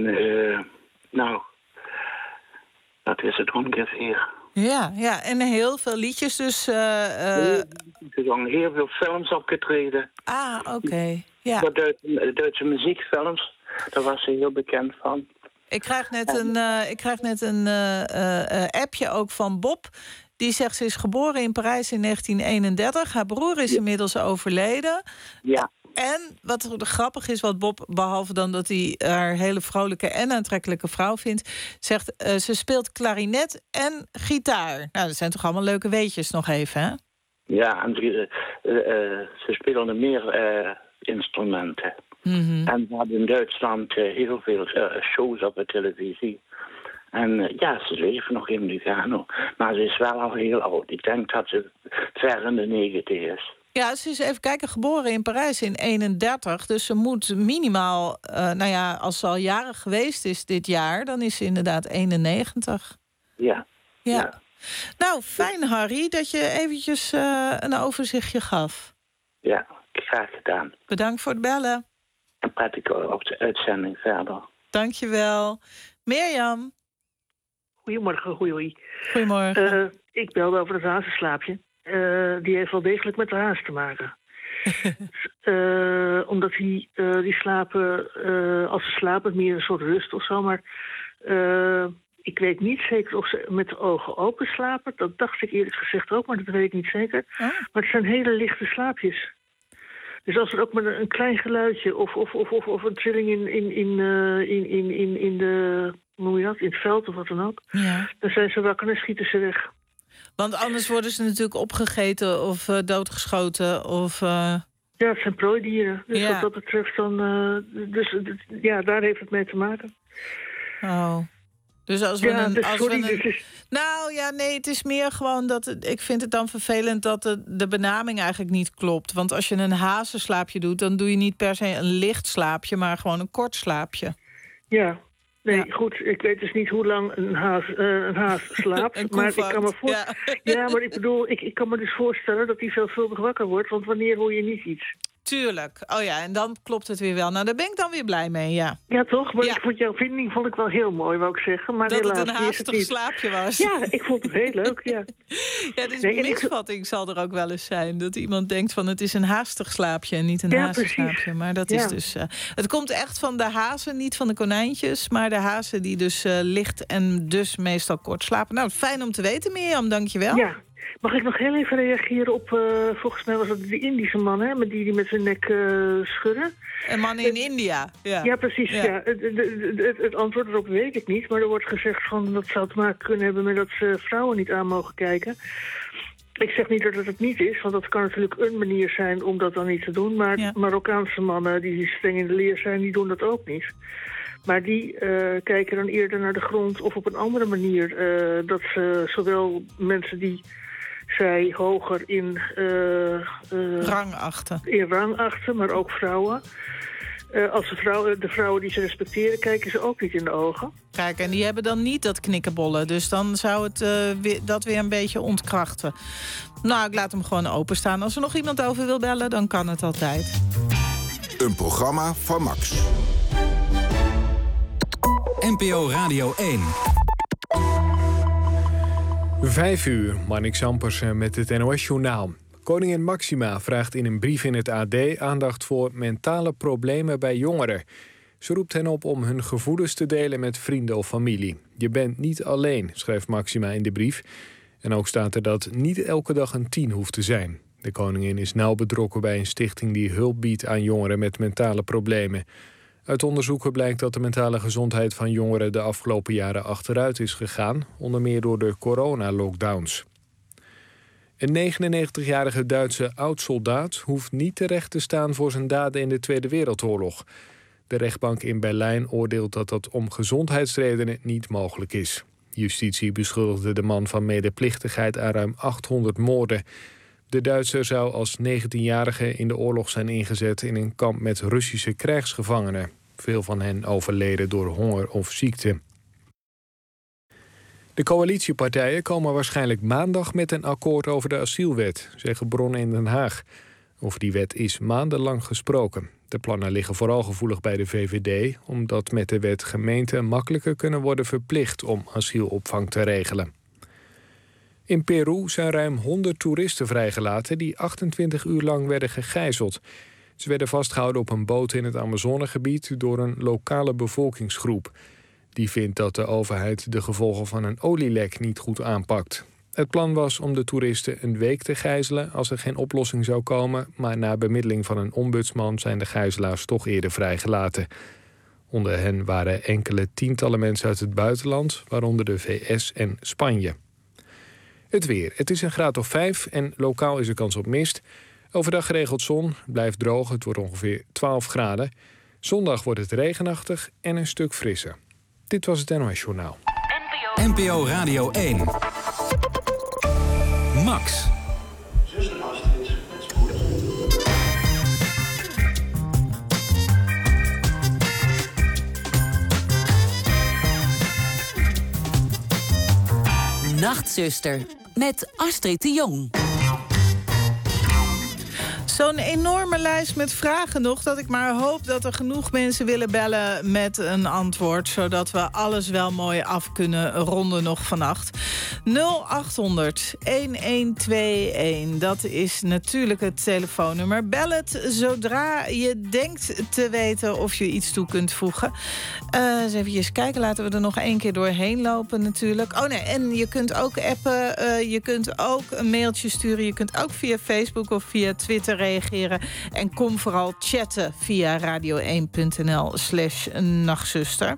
dat is het ongeveer. Ja, en heel veel liedjes dus. Ze zong heel veel films opgetreden. Ah, oké. Ja. Duitse muziekfilms, daar was ze heel bekend van. Ik krijg net een appje ook van Bob. Die zegt ze is geboren in Parijs in 1931. Haar broer is inmiddels overleden. Ja. En wat grappig is, wat Bob, behalve dan dat hij haar hele vrolijke en aantrekkelijke vrouw vindt, zegt ze speelt klarinet en gitaar. Nou, dat zijn toch allemaal leuke weetjes nog even, hè? Ja, en ze speelde meer instrumenten. Mm-hmm. En we hadden in Duitsland heel veel shows op de televisie. En ze leeft nog in Lugano. Maar ze is wel al heel oud. Ik denk dat ze ver in de 90 is. Ja, ze is even kijken, geboren in Parijs in 31. Dus ze moet minimaal, als ze al jarig geweest is dit jaar, dan is ze inderdaad 91. Ja. Nou, fijn Harry, dat je eventjes een overzichtje gaf. Ja, graag gedaan. Bedankt voor het bellen. En prettige op de uitzending verder. Dankjewel. Mirjam. Goedemorgen, Goedemorgen. Ik belde over het hazenslaapje. Die heeft wel degelijk met de haas te maken. Omdat die slapen, als ze slapen, meer een soort rust of zo. Maar ik weet niet zeker of ze met de ogen open slapen. Dat dacht ik eerlijk gezegd ook, maar dat weet ik niet zeker. Oh. Maar het zijn hele lichte slaapjes. Dus als er ook maar een klein geluidje of een trilling in de, hoe noem je dat, in het veld of wat dan ook, dan zijn ze wakker en schieten ze weg. Want anders worden ze natuurlijk opgegeten of doodgeschoten of... Ja, het zijn prooidieren. Dus wat dat betreft dan... daar heeft het mee te maken. Oh. Dus als we het is meer gewoon dat... Ik vind het dan vervelend dat de benaming eigenlijk niet klopt. Want als je een hazenslaapje doet, dan doe je niet per se een licht slaapje, maar gewoon een kort slaapje. Ja. Nee, goed, ik weet dus niet hoe lang een haas slaapt. Maar ik kan me maar ik bedoel, ik kan me dus voorstellen dat hij veelvuldig wakker wordt. Want wanneer hoor je niet iets? Tuurlijk. Oh ja, en dan klopt het weer wel. Nou, daar ben ik dan weer blij mee, ja. Ja, toch? Maar ik vond jouw vinding wel heel mooi, wou ik zeggen. Maar dat helaas, het een haastig slaapje was. Ja, ik vond het heel leuk, ja. Dus een misvatting zal er ook wel eens zijn. Dat iemand denkt van het is een haastig slaapje en niet een haastig slaapje. Maar dat is dus... het komt echt van de hazen, niet van de konijntjes. Maar de hazen die dus licht en dus meestal kort slapen. Nou, fijn om te weten, Mirjam. Dank je wel. Ja. Mag ik nog heel even reageren op, volgens mij was het de Indische man, hè, die met zijn nek schudden? Een man in India, ja. Ja, precies, ja. Het antwoord erop weet ik niet, maar er wordt gezegd van dat zou te maken kunnen hebben met dat ze vrouwen niet aan mogen kijken. Ik zeg niet dat het het niet is, want dat kan natuurlijk een manier zijn om dat dan niet te doen. Maar Marokkaanse mannen die streng in de leer zijn, die doen dat ook niet. Maar die kijken dan eerder naar de grond of op een andere manier. Dat ze zowel mensen die zij hoger in rang achten. In rang achten, maar ook vrouwen. Als de vrouwen die ze respecteren, kijken ze ook niet in de ogen. Kijk, en die hebben dan niet dat knikkenbollen. Dus dan zou het dat weer een beetje ontkrachten. Nou, ik laat hem gewoon openstaan. Als er nog iemand over wil bellen, dan kan het altijd. Een programma van Max. NPO Radio 1. 5 uur, Marnix Ampersen met het NOS-journaal. Koningin Máxima vraagt in een brief in het AD aandacht voor mentale problemen bij jongeren. Ze roept hen op om hun gevoelens te delen met vrienden of familie. Je bent niet alleen, schrijft Máxima in de brief. En ook staat er dat niet elke dag een 10 hoeft te zijn. De koningin is nauw betrokken bij een stichting die hulp biedt aan jongeren met mentale problemen. Uit onderzoeken blijkt dat de mentale gezondheid van jongeren de afgelopen jaren achteruit is gegaan, onder meer door de coronalockdowns. Een 99-jarige Duitse oud-soldaat hoeft niet terecht te staan voor zijn daden in de Tweede Wereldoorlog. De rechtbank in Berlijn oordeelt dat dat om gezondheidsredenen niet mogelijk is. Justitie beschuldigde de man van medeplichtigheid aan ruim 800 moorden. De Duitser zou als 19-jarige in de oorlog zijn ingezet in een kamp met Russische krijgsgevangenen. Veel van hen overleden door honger of ziekte. De coalitiepartijen komen waarschijnlijk maandag met een akkoord over de asielwet, zeggen bronnen in Den Haag. Over die wet is maandenlang gesproken. De plannen liggen vooral gevoelig bij de VVD, omdat met de wet gemeenten makkelijker kunnen worden verplicht om asielopvang te regelen. In Peru zijn ruim 100 toeristen vrijgelaten die 28 uur lang werden gegijzeld. Ze werden vastgehouden op een boot in het Amazonegebied door een lokale bevolkingsgroep. Die vindt dat de overheid de gevolgen van een olielek niet goed aanpakt. Het plan was om de toeristen een week te gijzelen als er geen oplossing zou komen, maar na bemiddeling van een ombudsman zijn de gijzelaars toch eerder vrijgelaten. Onder hen waren enkele tientallen mensen uit het buitenland, waaronder de VS en Spanje. Het weer. Het is een graad of 5 en lokaal is er kans op mist. Overdag geregeld zon, blijft droog, het wordt ongeveer 12 graden. Zondag wordt het regenachtig en een stuk frisser. Dit was het NOS Journaal. NPO Radio 1. Max. Zuster Astrid, met spoed. Nachtzuster, met Astrid de Jong. Zo'n enorme lijst met vragen nog, dat ik maar hoop dat er genoeg mensen willen bellen met een antwoord, zodat we alles wel mooi af kunnen ronden nog vannacht. 0800 1121, dat is natuurlijk het telefoonnummer. Bel het zodra je denkt te weten of je iets toe kunt voegen. Eens even kijken, laten we er nog 1 keer doorheen lopen natuurlijk. Oh nee, en je kunt ook appen, je kunt ook een mailtje sturen, je kunt ook via Facebook of via Twitter reageren. En kom vooral chatten via radio1.nl/nachtzuster.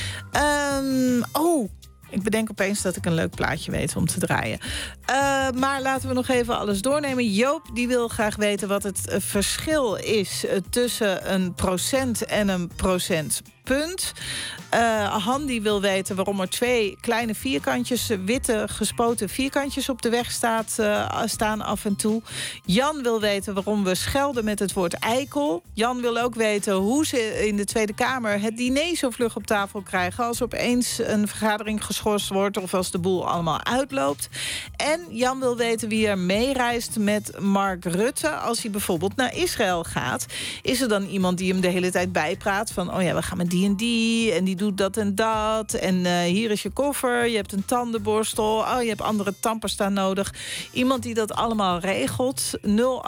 Ik bedenk opeens dat ik een leuk plaatje weet om te draaien. Maar laten we nog even alles doornemen. Joop die wil graag weten wat het verschil is tussen een procent en een procentpunt. Han die wil weten waarom er 2 kleine vierkantjes, witte gespoten vierkantjes op de weg staan af en toe. Jan wil weten waarom we schelden met het woord eikel. Jan wil ook weten hoe ze in de Tweede Kamer het diner zo vlug op tafel krijgen als opeens een vergadering geschorst wordt of als de boel allemaal uitloopt. En Jan wil weten wie er meereist met Mark Rutte als hij bijvoorbeeld naar Israël gaat. Is er dan iemand die hem de hele tijd bijpraat van, oh ja, we gaan met die en die doet dat en dat. En hier is je koffer, je hebt een tandenborstel. Oh, je hebt andere tandpasta nodig. Iemand die dat allemaal regelt. 0800-1121.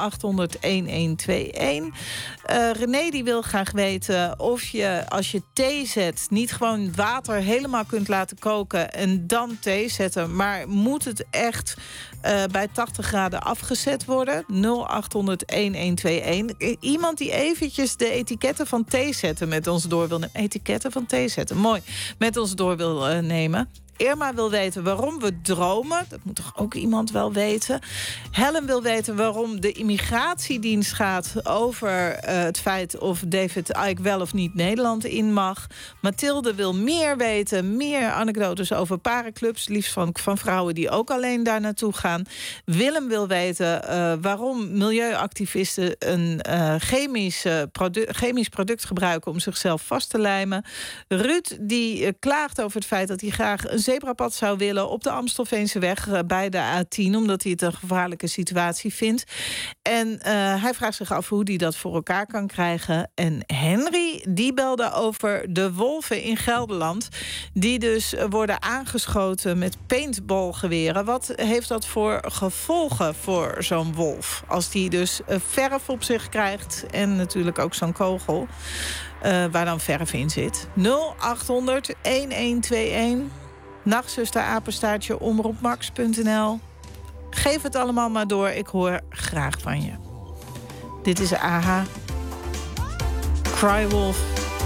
René die wil graag weten of je, als je thee zet, niet gewoon water helemaal kunt laten koken en dan thee zetten. Maar moet het echt bij 80 graden afgezet worden? 0800-1121. Iemand die eventjes de etiketten van thee zetten met ons door wil nemen. Etiketten van thee zetten, mooi. Met ons door wil nemen. Irma wil weten waarom we dromen. Dat moet toch ook iemand wel weten. Helen wil weten waarom de immigratiedienst gaat over het feit of David Icke wel of niet Nederland in mag. Mathilde wil meer weten, meer anekdotes over parenclubs, liefst van vrouwen die ook alleen daar naartoe gaan. Willem wil weten waarom milieuactivisten een chemisch product gebruiken om zichzelf vast te lijmen. Ruud die klaagt over het feit dat hij graag een zebrapad zou willen op de Amstelveenseweg bij de A10, omdat hij het een gevaarlijke situatie vindt. En hij vraagt zich af hoe hij dat voor elkaar kan krijgen. En Henry die belde over de wolven in Gelderland, die dus worden aangeschoten met paintballgeweren. Wat heeft dat voor gevolgen voor zo'n wolf? Als die dus verf op zich krijgt en natuurlijk ook zo'n kogel waar dan verf in zit. 0800-1121. Nachtzuster apenstaartje omroepmax.nl. Geef het allemaal maar door. Ik hoor graag van je. Dit is AHA. Crywolf.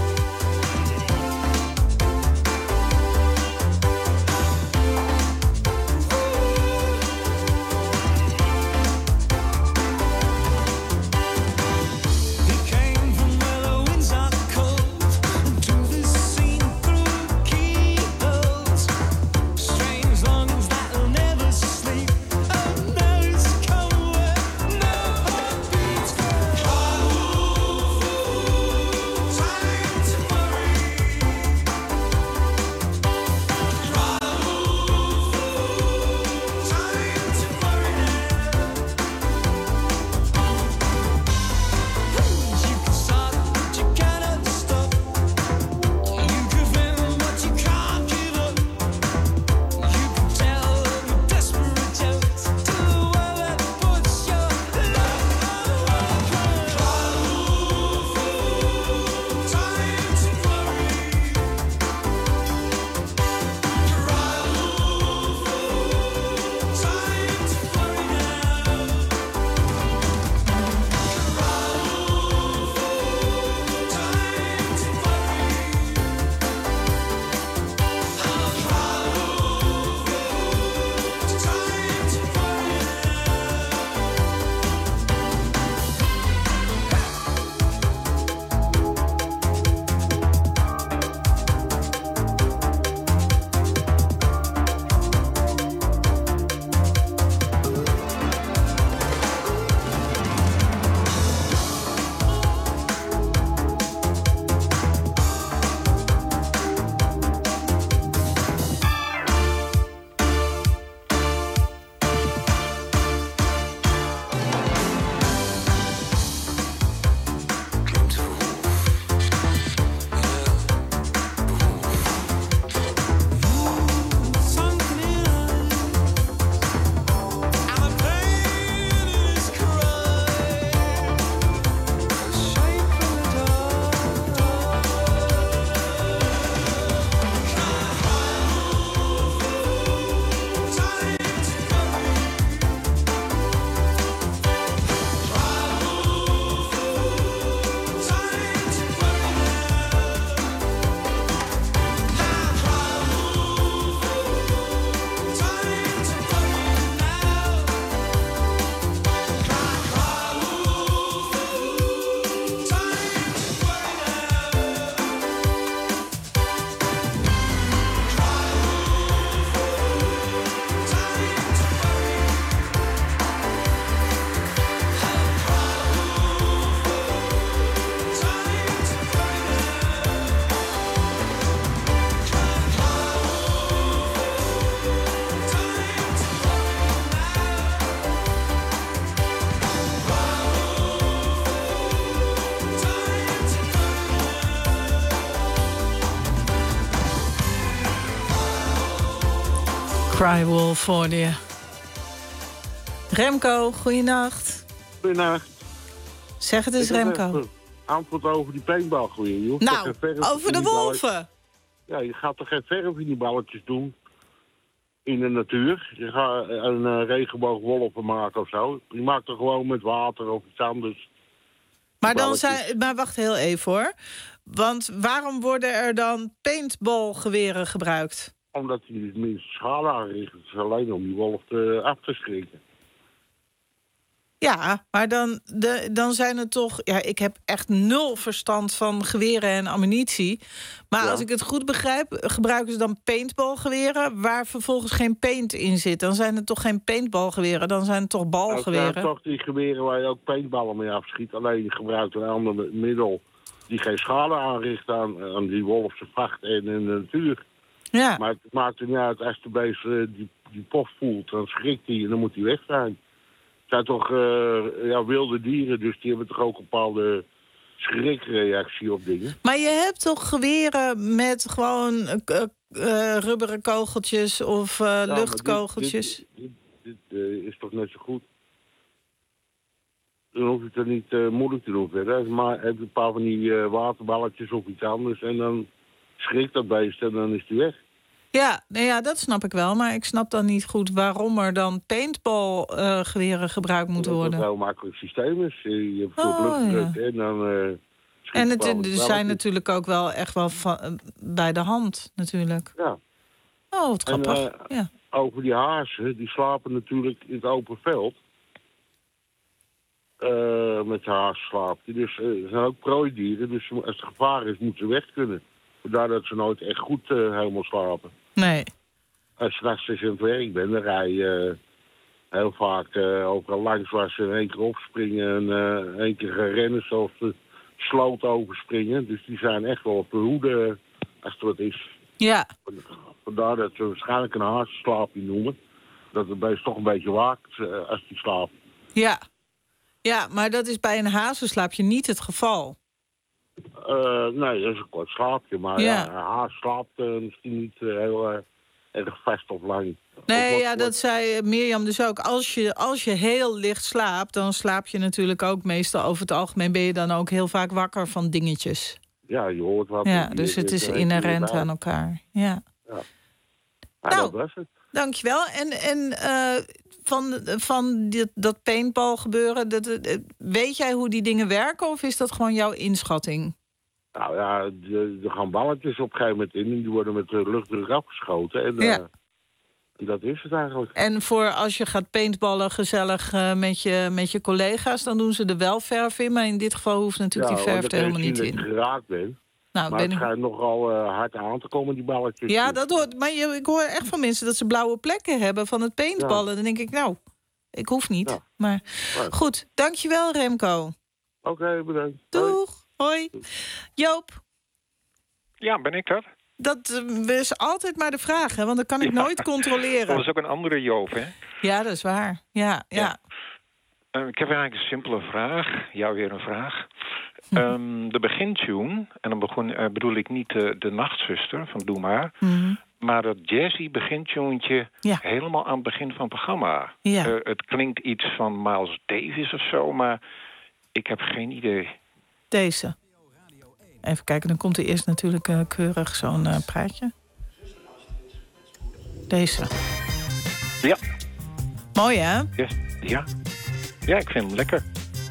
Crywolf voor je. Remco, goeienacht. Goeienacht. Zeg het eens, Remco. Antwoord over die paintballgeweren. Nou, over de wolven. Ja, je gaat toch geen verf in die balletjes doen in de natuur. Je gaat een regenboogwolven maken of zo. Je maakt er gewoon met water of iets anders. Maar wacht heel even hoor. Want waarom worden er dan paintballgeweren gebruikt? Omdat hij het minste schade aanricht. Het is alleen om die wolf af te schrikken. Ja, maar dan zijn het toch... Ja, ik heb echt 0 verstand van geweren en ammunitie. Maar als ik het goed begrijp, gebruiken ze dan paintballgeweren... waar vervolgens geen paint in zit. Dan zijn het toch geen paintballgeweren, dan zijn het toch balgeweren? Het zijn toch die geweren waar je ook paintballen mee afschiet. Alleen je gebruikt een ander middel die geen schade aanricht aan die wolfse vacht en in de natuur. Ja. Maar het maakt er niet uit, als de beest die pof voelt, dan schrikt hij en dan moet hij weg zijn. Het zijn toch wilde dieren, dus die hebben toch ook een bepaalde schrikreactie op dingen. Maar je hebt toch geweren met gewoon rubberen kogeltjes of luchtkogeltjes? Dit is toch net zo goed. Dan hoef je het er niet moeilijk te doen verder. Maar heb je een paar van die waterballetjes of iets anders en dan schrikt dat beest en dan is hij weg. Ja, nou ja, dat snap ik wel. Maar ik snap dan niet goed waarom er dan paintballgeweren gebruikt moeten worden. Dat het een heel makkelijk systeem is. Je hebt veel luchtdruk en dan... en er zijn natuurlijk ook wel echt wel bij de hand, natuurlijk. Ja. Oh, wat grappig. Ja. Over die hazen, die slapen natuurlijk in het open veld. Met de haas slaapt hij. Dus er zijn ook prooidieren. Dus als het gevaar is, moeten ze weg kunnen. Vandaar dat ze nooit echt goed helemaal slapen. Nee. Als je nachts aan het werk bent, dan rij je heel vaak overal langs waar ze in 1 keer opspringen en 1 keer gaan rennen, zoals de sloot overspringen. Dus die zijn echt wel op de hoede als er wat is. Ja. Vandaar dat ze waarschijnlijk een hazenslaapje noemen. Dat het beest toch een beetje waakt als die slaapt. Ja. Ja, maar dat is bij een hazenslaapje niet het geval. Nee, dat is een kort slaapje. Maar een haas slaapt misschien niet heel erg vast of lang. Nee, dat zei Mirjam dus ook. Als je heel licht slaapt, dan slaap je natuurlijk ook meestal over het algemeen... ben je dan ook heel vaak wakker van dingetjes. Ja, je hoort wat. Ja, dus het is inherent aan elkaar. Ja. Nou, dat was het. Dankjewel. En van dat paintball gebeuren, weet jij hoe die dingen werken of is dat gewoon jouw inschatting? Nou ja, er gaan balletjes op een gegeven moment in en die worden met de luchtdruk afgeschoten. En dat is het eigenlijk. En voor als je gaat paintballen gezellig met je collega's, dan doen ze er wel verf in. Maar in dit geval hoeft natuurlijk die verf er helemaal niet in. Dat je geraakt bent. Nou, maar het schijnt nogal hard aan te komen, die balletjes. Ja, dat hoort. Maar ik hoor echt van mensen dat ze blauwe plekken hebben van het paintballen. Ja. Dan denk ik, nou, ik hoef niet. Ja. Maar goed, dankjewel Remco. Oké, bedankt. Doeg, hoi. Joop. Ja, ben ik dat? Dat is altijd maar de vraag, hè? Want dat kan ik nooit controleren. Dat is ook een andere Joop, hè? Ja, dat is waar. Ja. Ik heb eigenlijk een simpele vraag. Ja, weer een vraag. De begintune, en dan bedoel ik niet de Nachtzuster van Doe Maar... maar dat jazzy begintunetje helemaal aan het begin van het programma. Ja. Het klinkt iets van Miles Davis of zo, maar ik heb geen idee. Deze. Even kijken, dan komt er eerst natuurlijk keurig zo'n praatje. Deze. Ja. Mooi, hè? Yes. Ja. Ja, ik vind hem lekker.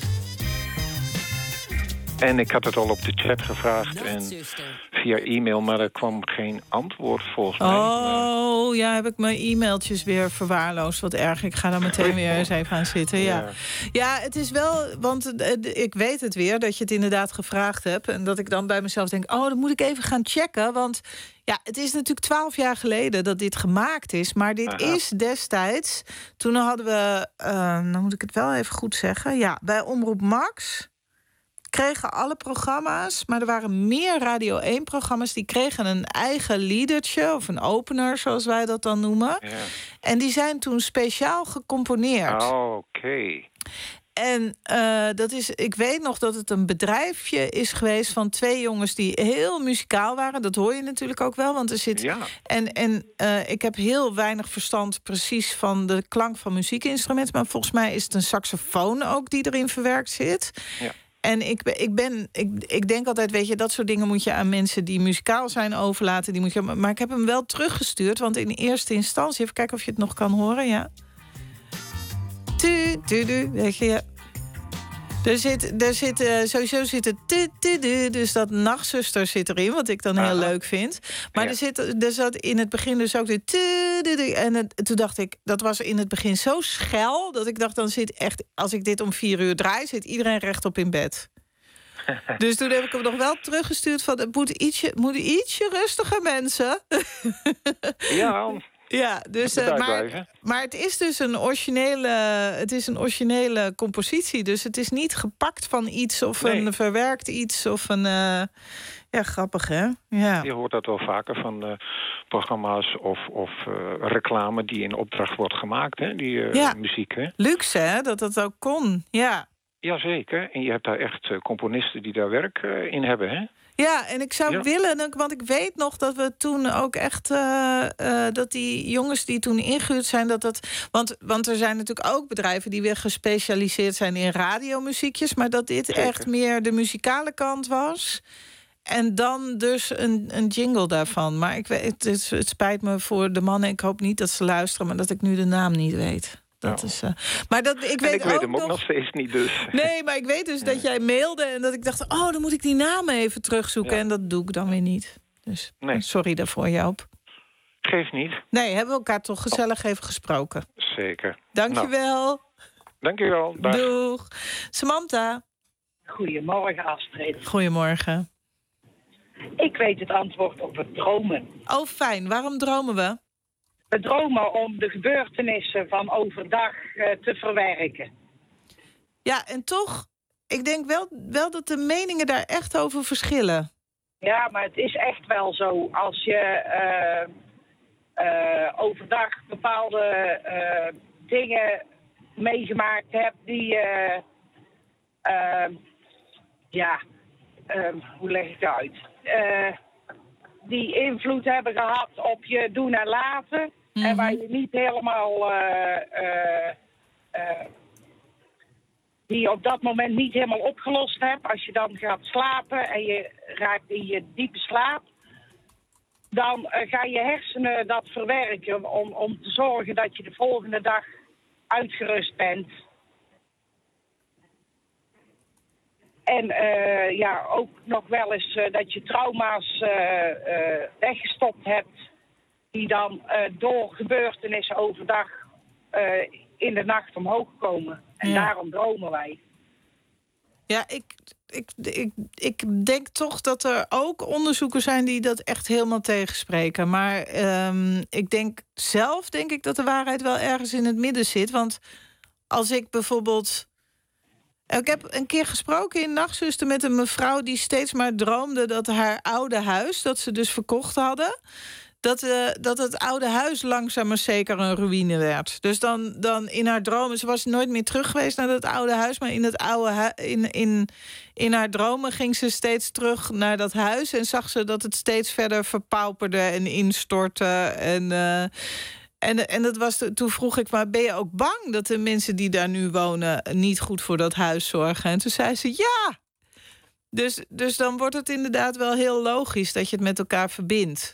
En ik had het al op de chat gevraagd en via e-mail, maar er kwam geen antwoord volgens mij. Oh, ja, heb ik mijn e-mailtjes weer verwaarloosd. Wat erg, ik ga daar meteen weer eens even aan zitten. Ja, het is wel, want ik weet het weer, dat je het inderdaad gevraagd hebt. En dat ik dan bij mezelf denk, dan moet ik even gaan checken. Want ja, het is natuurlijk 12 jaar geleden dat dit gemaakt is. Maar dit is destijds, toen hadden we, dan moet ik het wel even goed zeggen. Ja, bij Omroep Max kregen alle programma's, maar er waren meer Radio 1-programma's... die kregen een eigen liedertje, of een opener, zoals wij dat dan noemen. Ja. En die zijn toen speciaal gecomponeerd. Oh, oké. En dat is, ik weet nog dat het een bedrijfje is geweest van 2 jongens die heel muzikaal waren. Dat hoor je natuurlijk ook wel, want er zit... Ja. En ik heb heel weinig verstand precies van de klank van muziekinstrumenten... maar volgens mij is het een saxofoon ook die erin verwerkt zit... Ja. En ik denk altijd, weet je, dat soort dingen moet je aan mensen die muzikaal zijn overlaten. Maar ik heb hem wel teruggestuurd, want in eerste instantie... Even kijken of je het nog kan horen, ja. Weet je, ja. Sowieso zit het dus dat nachtzuster zit erin, wat ik dan heel leuk vind. Maar er zat in het begin dus ook de en toen dacht ik, dat was in het begin zo schel dat ik dacht, dan zit echt, als ik dit om 4 uur draai, zit iedereen rechtop in bed. Dus toen heb ik hem nog wel teruggestuurd van, het moet ietsje rustiger, mensen. Ja. Ja, dus, maar het is dus een originele compositie. Dus het is niet gepakt van iets of een verwerkt iets of een... ja, grappig, hè? Ja. Je hoort dat wel vaker van programma's of reclame die in opdracht wordt gemaakt, hè? Die muziek, hè? Luxe, hè? Dat ook kon, ja. Jazeker, en je hebt daar echt componisten die daar werk in hebben, hè? Ja, en ik zou willen, want ik weet nog dat we toen ook echt... dat die jongens die toen ingehuurd zijn... Want er zijn natuurlijk ook bedrijven die weer gespecialiseerd zijn in radiomuziekjes... maar dat dit echt meer de muzikale kant was... En dan dus een jingle daarvan. Maar ik weet, het spijt me voor de mannen. Ik hoop niet dat ze luisteren, maar dat ik nu de naam niet weet. Dat is, maar ik weet hem ook nog steeds niet dus. Nee, maar ik weet dus dat jij mailde en dat ik dacht... dan moet ik die namen even terugzoeken. Ja. En dat doe ik dan weer niet. Dus sorry daarvoor, Joop. Geeft niet. Nee, hebben we elkaar toch gezellig even gesproken. Zeker. Dankjewel. Dankjewel. Dag. Doeg. Samantha. Goedemorgen, Astrid. Goedemorgen. Ik weet het antwoord op het dromen. Oh, fijn. Waarom dromen we? We dromen om de gebeurtenissen van overdag te verwerken. Ja, en toch, ik denk wel dat de meningen daar echt over verschillen. Ja, maar het is echt wel zo. Als je overdag bepaalde dingen meegemaakt hebt die... hoe leg ik het uit? Die invloed hebben gehad op je doen en laten. En waar je niet helemaal... die je op dat moment niet helemaal opgelost hebt. Als je dan gaat slapen en je raakt in je diepe slaap... dan gaan je hersenen dat verwerken om te zorgen dat je de volgende dag uitgerust bent... En ook nog wel eens dat je trauma's weggestopt hebt... die dan door gebeurtenissen overdag in de nacht omhoog komen. En daarom dromen wij. Ja, ik denk toch dat er ook onderzoeken zijn die dat echt helemaal tegenspreken. Maar denk ik dat de waarheid wel ergens in het midden zit. Want als ik bijvoorbeeld... Ik heb een keer gesproken in Nachtzuster met een mevrouw... die steeds maar droomde dat haar oude huis... dat ze dus verkocht hadden... dat het oude huis langzaam maar zeker een ruïne werd. Dus dan in haar dromen... ze was nooit meer terug geweest naar dat oude huis... maar in haar dromen ging ze steeds terug naar dat huis... en zag ze dat het steeds verder verpauperde en instortte... En dat was toen vroeg ik, maar ben je ook bang... dat de mensen die daar nu wonen niet goed voor dat huis zorgen? En toen zei ze, ja. Dus dan wordt het inderdaad wel heel logisch... dat je het met elkaar verbindt.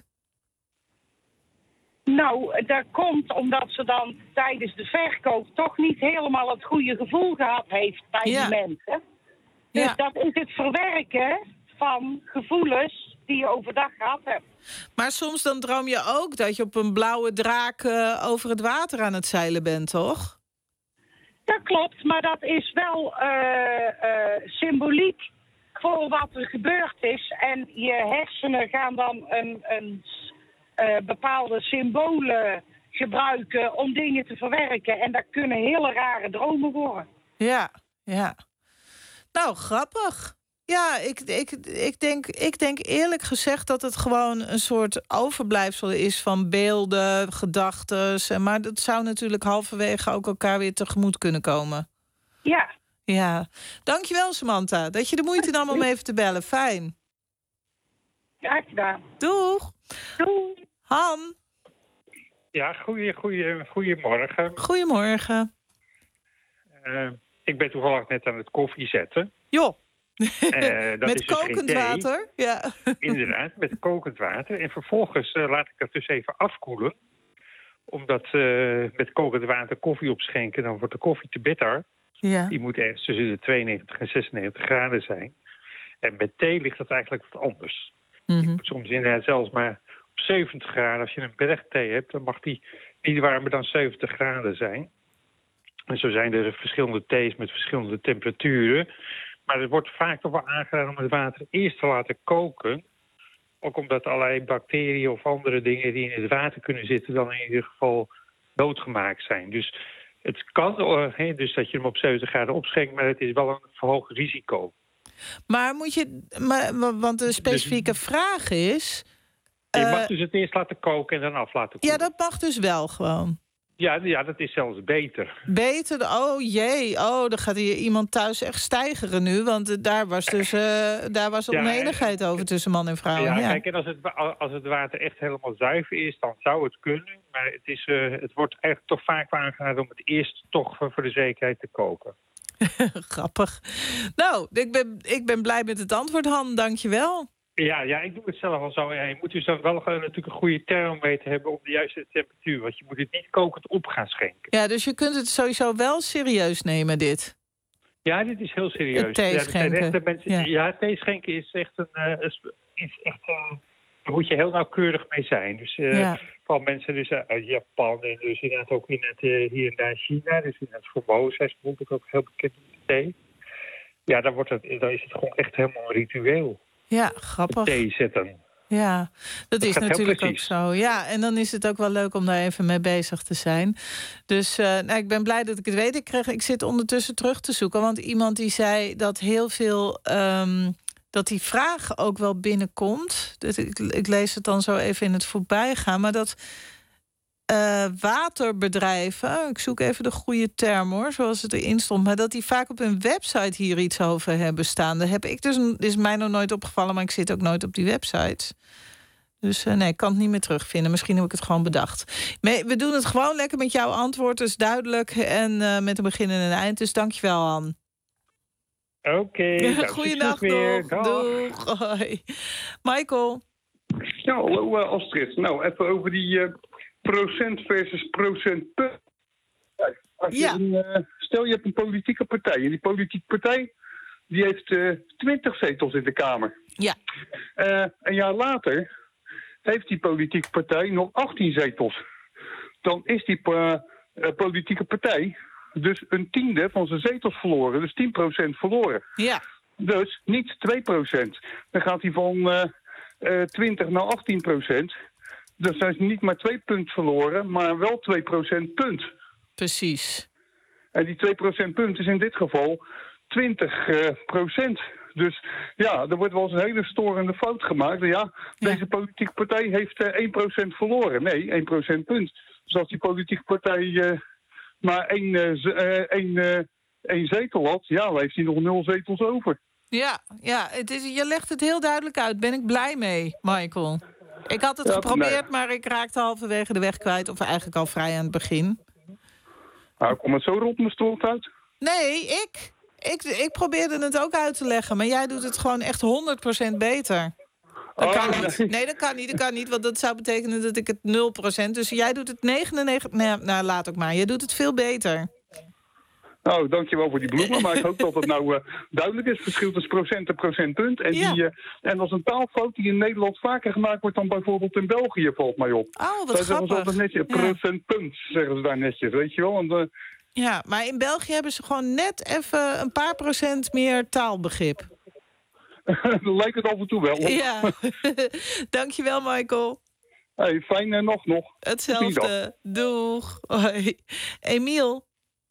Nou, dat komt omdat ze dan tijdens de verkoop... toch niet helemaal het goede gevoel gehad heeft bij die mensen. Dus dat is het verwerken van gevoelens... die je overdag gehad hebt. Maar soms dan droom je ook dat je op een blauwe draak... over het water aan het zeilen bent, toch? Dat klopt, maar dat is wel symboliek voor wat er gebeurd is. En je hersenen gaan dan een bepaalde symbolen gebruiken om dingen te verwerken. En dat kunnen hele rare dromen worden. Ja. Nou, grappig. Ja, ik denk eerlijk gezegd dat het gewoon een soort overblijfsel is van beelden, gedachten. Maar dat zou natuurlijk halverwege ook elkaar weer tegemoet kunnen komen. Ja. Dankjewel, Samantha, dat je de moeite nam om even te bellen. Fijn. Graag gedaan. Doeg. Han. Ja, goedemorgen. Goedemorgen. Ik ben toevallig net aan het koffie zetten. Joh. Dat met is dus kokend water? Ja. Inderdaad, met kokend water. En vervolgens laat ik het dus even afkoelen. Omdat met kokend water koffie opschenken... dan wordt de koffie te bitter. Ja. Die moet ergens tussen de 92 en 96 graden zijn. En bij thee ligt dat eigenlijk wat anders. Soms inderdaad zelfs maar op 70 graden. Als je een bergthee hebt, dan mag die niet warmer dan 70 graden zijn. En zo zijn er verschillende thees met verschillende temperaturen. Maar er wordt vaak toch wel aangeraden om het water eerst te laten koken. Ook omdat allerlei bacteriën of andere dingen die in het water kunnen zitten dan in ieder geval doodgemaakt zijn. Dus het kan dus dat je hem op 70 graden opschenkt, maar het is wel een verhoogd risico. Maar want de specifieke vraag is... Je mag dus het eerst laten koken en dan af laten koelen. Ja, dat mag dus wel gewoon. Ja, dat is zelfs beter. Beter? Oh jee, dan gaat hier iemand thuis echt steigeren nu. Want daar was oneenigheid over tussen man en vrouw. Ja, kijk, en als het water echt helemaal zuiver is, dan zou het kunnen. Maar het wordt eigenlijk toch vaak aangeraden om het eerst toch voor de zekerheid te koken. Grappig. Nou, ik ben blij met het antwoord, Han. Dank je wel. Ja, ik doe het zelf al zo. Ja, je moet dus dan wel natuurlijk een goede thermometer hebben op de juiste temperatuur. Want je moet het niet kokend op gaan schenken. Ja, dus je kunt het sowieso wel serieus nemen, dit. Ja, dit is heel serieus. Het thee schenken. Ja, thee schenken is echt daar moet je heel nauwkeurig mee zijn. Dus vooral mensen dus uit Japan en dus inderdaad ook hier en daar China. Dus inderdaad Formosa is bijvoorbeeld ook heel bekend met thee. Ja, dan is het gewoon echt helemaal een ritueel. Ja, grappig. Thee zetten. Ja, dat is natuurlijk ook zo. Ja, en dan is het ook wel leuk om daar even mee bezig te zijn. Dus ik ben blij dat ik het weet. Ik zit ondertussen terug te zoeken. Want iemand die zei dat heel veel... dat die vraag ook wel binnenkomt. Dus ik lees het dan zo even in het voorbijgaan. Maar dat waterbedrijven... Ik zoek even de goede term, hoor, zoals het erin stond. Maar dat die vaak op hun website hier iets over hebben staan. Daar heb ik dus... is mij nog nooit opgevallen, maar ik zit ook nooit op die website. Dus ik kan het niet meer terugvinden. Misschien heb ik het gewoon bedacht. Maar we doen het gewoon lekker met jouw antwoord. Dus duidelijk en met een begin en een eind. Dus dankjewel, Han. Oké. Goeiedag nog. Doeg. Hoi. Michael. Ja, hallo Astrid. Nou, even over die procent versus procentpunt. Stel je hebt een politieke partij. En die politieke partij die heeft 20 zetels in de Kamer. Ja. Een jaar later heeft die politieke partij nog 18 zetels. Dan is die politieke partij dus een tiende van zijn zetels verloren. Dus 10% verloren. Ja. Dus niet 2%. Dan gaat hij van 20 naar 18%. Dus hij is niet maar 2 punten verloren, maar wel 2% punt. Precies. En die 2% punt is in dit geval 20%. Dus ja, er wordt wel eens een hele storende fout gemaakt. Ja, deze politieke partij heeft 1% verloren. Nee, 1% punt. Dus als die politieke partij maar één zetel had, ja, dan heeft hij nog 0 zetels over. Ja, je legt het heel duidelijk uit. Ben ik blij mee, Michael. Ik had het geprobeerd, maar ik raakte halverwege de weg kwijt. Of eigenlijk al vrij aan het begin. Nou, kom het zo rond mijn stoel uit? Nee, ik probeerde het ook uit te leggen. Maar jij doet het gewoon echt 100% beter. Dat kan niet. Nee, dat kan niet. Want dat zou betekenen dat ik het 0%... Dus jij doet het 99... Nou, laat ook maar. Jij doet het veel beter. Nou, dankjewel voor die bloemen. Maar ik hoop dat het nou duidelijk is. Het verschil tussen procent en procentpunt. En, en dat is een taalfout die in Nederland vaker gemaakt wordt dan bijvoorbeeld in België, valt mij op. Oh, wat grappig. Zeggen ze netjes, procentpunt, zeggen ze daar netjes, weet je wel. En, ja, maar in België hebben ze gewoon net even een paar procent meer taalbegrip. Dan lijkt het af en toe wel. Ja, dankjewel, Michael. Hey, fijn nog. Hetzelfde. Doeg. Hoi. Emiel.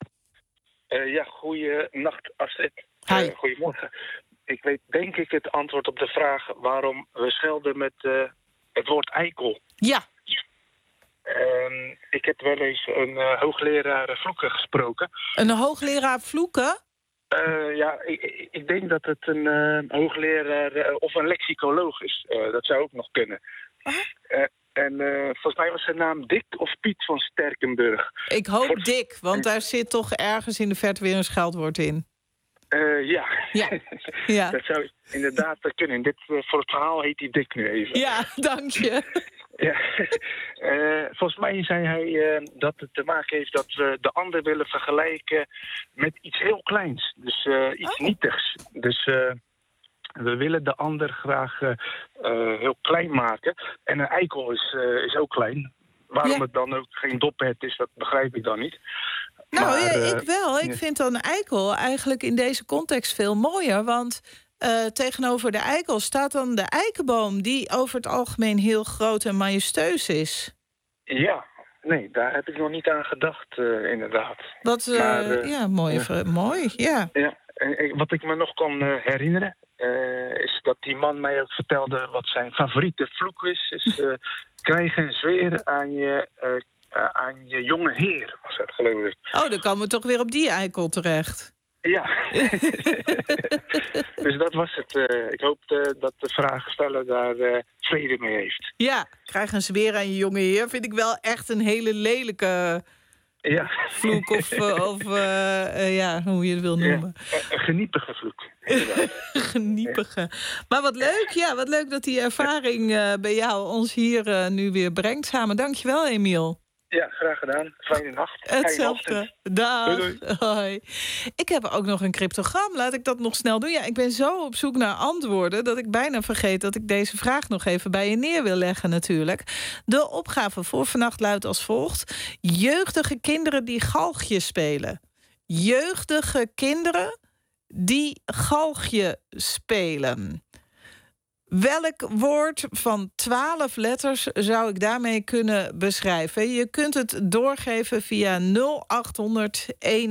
Goeienacht, Astrid. Hi. Goedemorgen. Ik weet denk ik het antwoord op de vraag waarom we schelden met het woord eikel. Ja. Ik heb wel eens een hoogleraar vloeken gesproken. Een hoogleraar vloeken? Ik denk dat het een hoogleraar of een lexicoloog is. Dat zou ook nog kunnen. Volgens mij was zijn naam Dick of Piet van Sterkenburg. Ik hoop Dick, want daar zit toch ergens in de verte weer een scheldwoord in. Ja. Dat zou inderdaad kunnen. Voor het verhaal heet hij Dick nu even. Ja, dank je. Ja, volgens mij zei hij dat het te maken heeft dat we de ander willen vergelijken met iets heel kleins. Dus iets nietigs. Dus we willen de ander graag heel klein maken. En een eikel is ook klein. Waarom het dan ook geen doppet is, dat begrijp ik dan niet. Nou, Maar, ik wel. Ik vind dan eikel eigenlijk in deze context veel mooier. Want tegenover de eikel staat dan de eikenboom, die over het algemeen heel groot en majestueus is. Ja, nee, daar heb ik nog niet aan gedacht, inderdaad. Mooi, ja. Ja, en wat ik me nog kan herinneren, is dat die man mij ook vertelde wat zijn favoriete vloek is krijgen en zweren aan je jonge heer, was dat, geloof ik. Oh, dan komen we toch weer op die eikel terecht. Ja. Dus dat was het. Ik hoop dat de vraagsteller daar vrede mee heeft. Ja, krijg een zweer aan je jonge heer vind ik wel echt een hele lelijke vloek of hoe je het wil noemen. Ja, een geniepige vloek. Geniepige. Maar wat leuk, wat leuk dat die ervaring bij jou ons hier nu weer brengt samen. Dankjewel, Emiel. Ja, graag gedaan. Fijne nacht. Hetzelfde. Dag. Doei. Hoi. Ik heb ook nog een cryptogram. Laat ik dat nog snel doen. Ja, ik ben zo op zoek naar antwoorden dat ik bijna vergeet dat ik deze vraag nog even bij je neer wil leggen natuurlijk. De opgave voor vannacht luidt als volgt. Jeugdige kinderen die galgje spelen. Jeugdige kinderen die galgje spelen. Welk woord van 12 letters zou ik daarmee kunnen beschrijven? Je kunt het doorgeven via 0800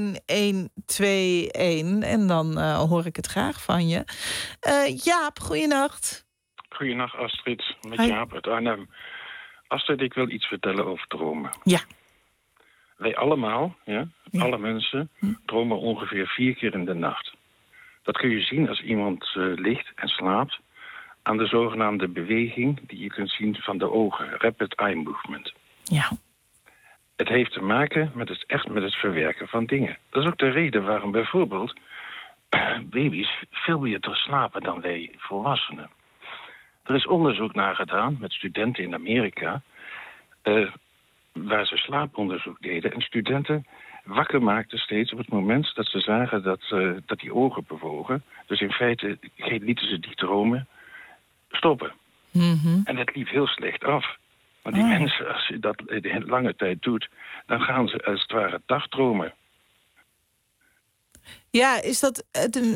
1121. En dan hoor ik het graag van je. Jaap, goeienacht. Goeienacht, Astrid. Met Jaap uit Arnhem. Astrid, ik wil iets vertellen over dromen. Ja. Wij allemaal, alle mensen, dromen ongeveer 4 keer in de nacht. Dat kun je zien als iemand ligt en slaapt aan de zogenaamde beweging die je kunt zien van de ogen, rapid eye movement. Ja. Het heeft te maken met het verwerken van dingen. Dat is ook de reden waarom bijvoorbeeld baby's veel beter slapen dan wij volwassenen. Er is onderzoek naar gedaan met studenten in Amerika, waar ze slaaponderzoek deden en studenten wakker maakten steeds op het moment dat ze zagen dat die ogen bewogen. Dus in feite lieten ze die dromen stoppen. Mm-hmm. En dat liep heel slecht af. Want die mensen, als je dat de lange tijd doet, dan gaan ze als het ware dagdromen. Ja, is dat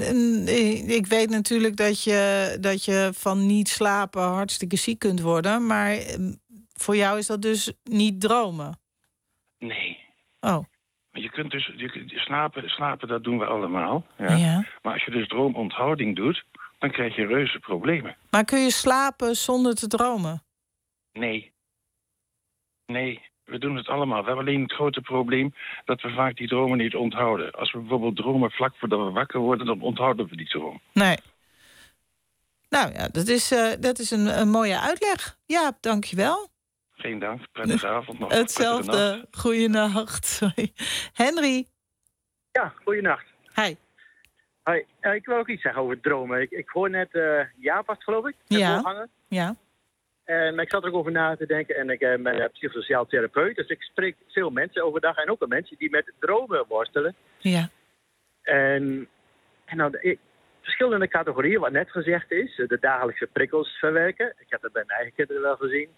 ik weet natuurlijk dat je van niet slapen hartstikke ziek kunt worden, maar voor jou is dat dus niet dromen? Nee. Oh. Je kunt dus slapen, dat doen we allemaal. Ja. Maar als je dus droomonthouding doet, dan krijg je reuze problemen. Maar kun je slapen zonder te dromen? Nee, we doen het allemaal. We hebben alleen het grote probleem dat we vaak die dromen niet onthouden. Als we bijvoorbeeld dromen vlak voordat we wakker worden, dan onthouden we die droom. Nee. Nou ja, dat is een mooie uitleg. Ja, dankjewel. Geen dank. Prettige avond nog. Hetzelfde. Goeienacht. Henry. Ja, goeienacht. Hi. Hoi. Ik wil ook iets zeggen over dromen. Ik hoor net Jaap was, geloof ik. Ja. Maar ik zat er ook over na te denken. En ik ben psychosociaal therapeut. Dus ik spreek veel mensen overdag. En ook al mensen die met dromen worstelen. Ja. En verschillende categorieën, wat net gezegd is. De dagelijkse prikkels verwerken. Ik heb dat bij mijn eigen kinderen wel gezien.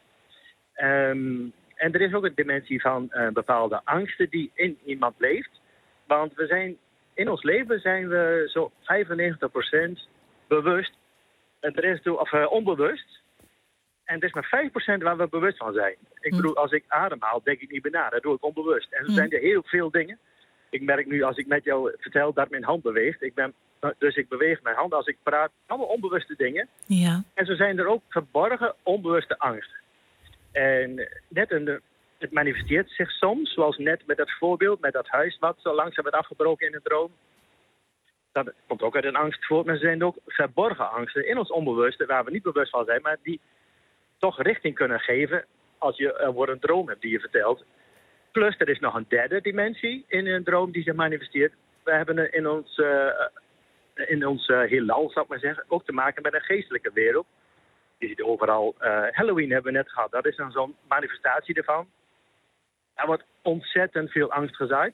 En er is ook een dimensie van bepaalde angsten die in iemand leeft. Want in ons leven zijn we zo 95% bewust. En de rest onbewust. En er is maar 5% waar we bewust van zijn. Ik bedoel, als ik ademhaal, denk ik niet bij na. Dat doe ik onbewust. En zo zijn er heel veel dingen. Ik merk nu, als ik met jou vertel, dat mijn hand beweegt. Dus ik beweeg mijn hand als ik praat. Allemaal onbewuste dingen. Ja. En zo zijn er ook verborgen, onbewuste angsten. En het manifesteert zich soms, zoals net met dat voorbeeld, met dat huis wat zo langzaam werd afgebroken in een droom. Dat komt ook uit een angst voort, maar er zijn ook verborgen angsten in ons onbewuste, waar we niet bewust van zijn, maar die toch richting kunnen geven als je voor een droom hebt die je vertelt. Plus, er is nog een derde dimensie in een droom die zich manifesteert. We hebben in ons heelal, zou ik maar zeggen, ook te maken met een geestelijke wereld. Je ziet overal, Halloween hebben we net gehad. Dat is dan zo'n manifestatie ervan. Er wordt ontzettend veel angst gezaaid.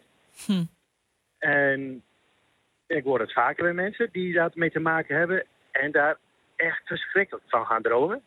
En ik hoor het vaker bij mensen die dat mee te maken hebben. En daar echt verschrikkelijk van gaan dromen.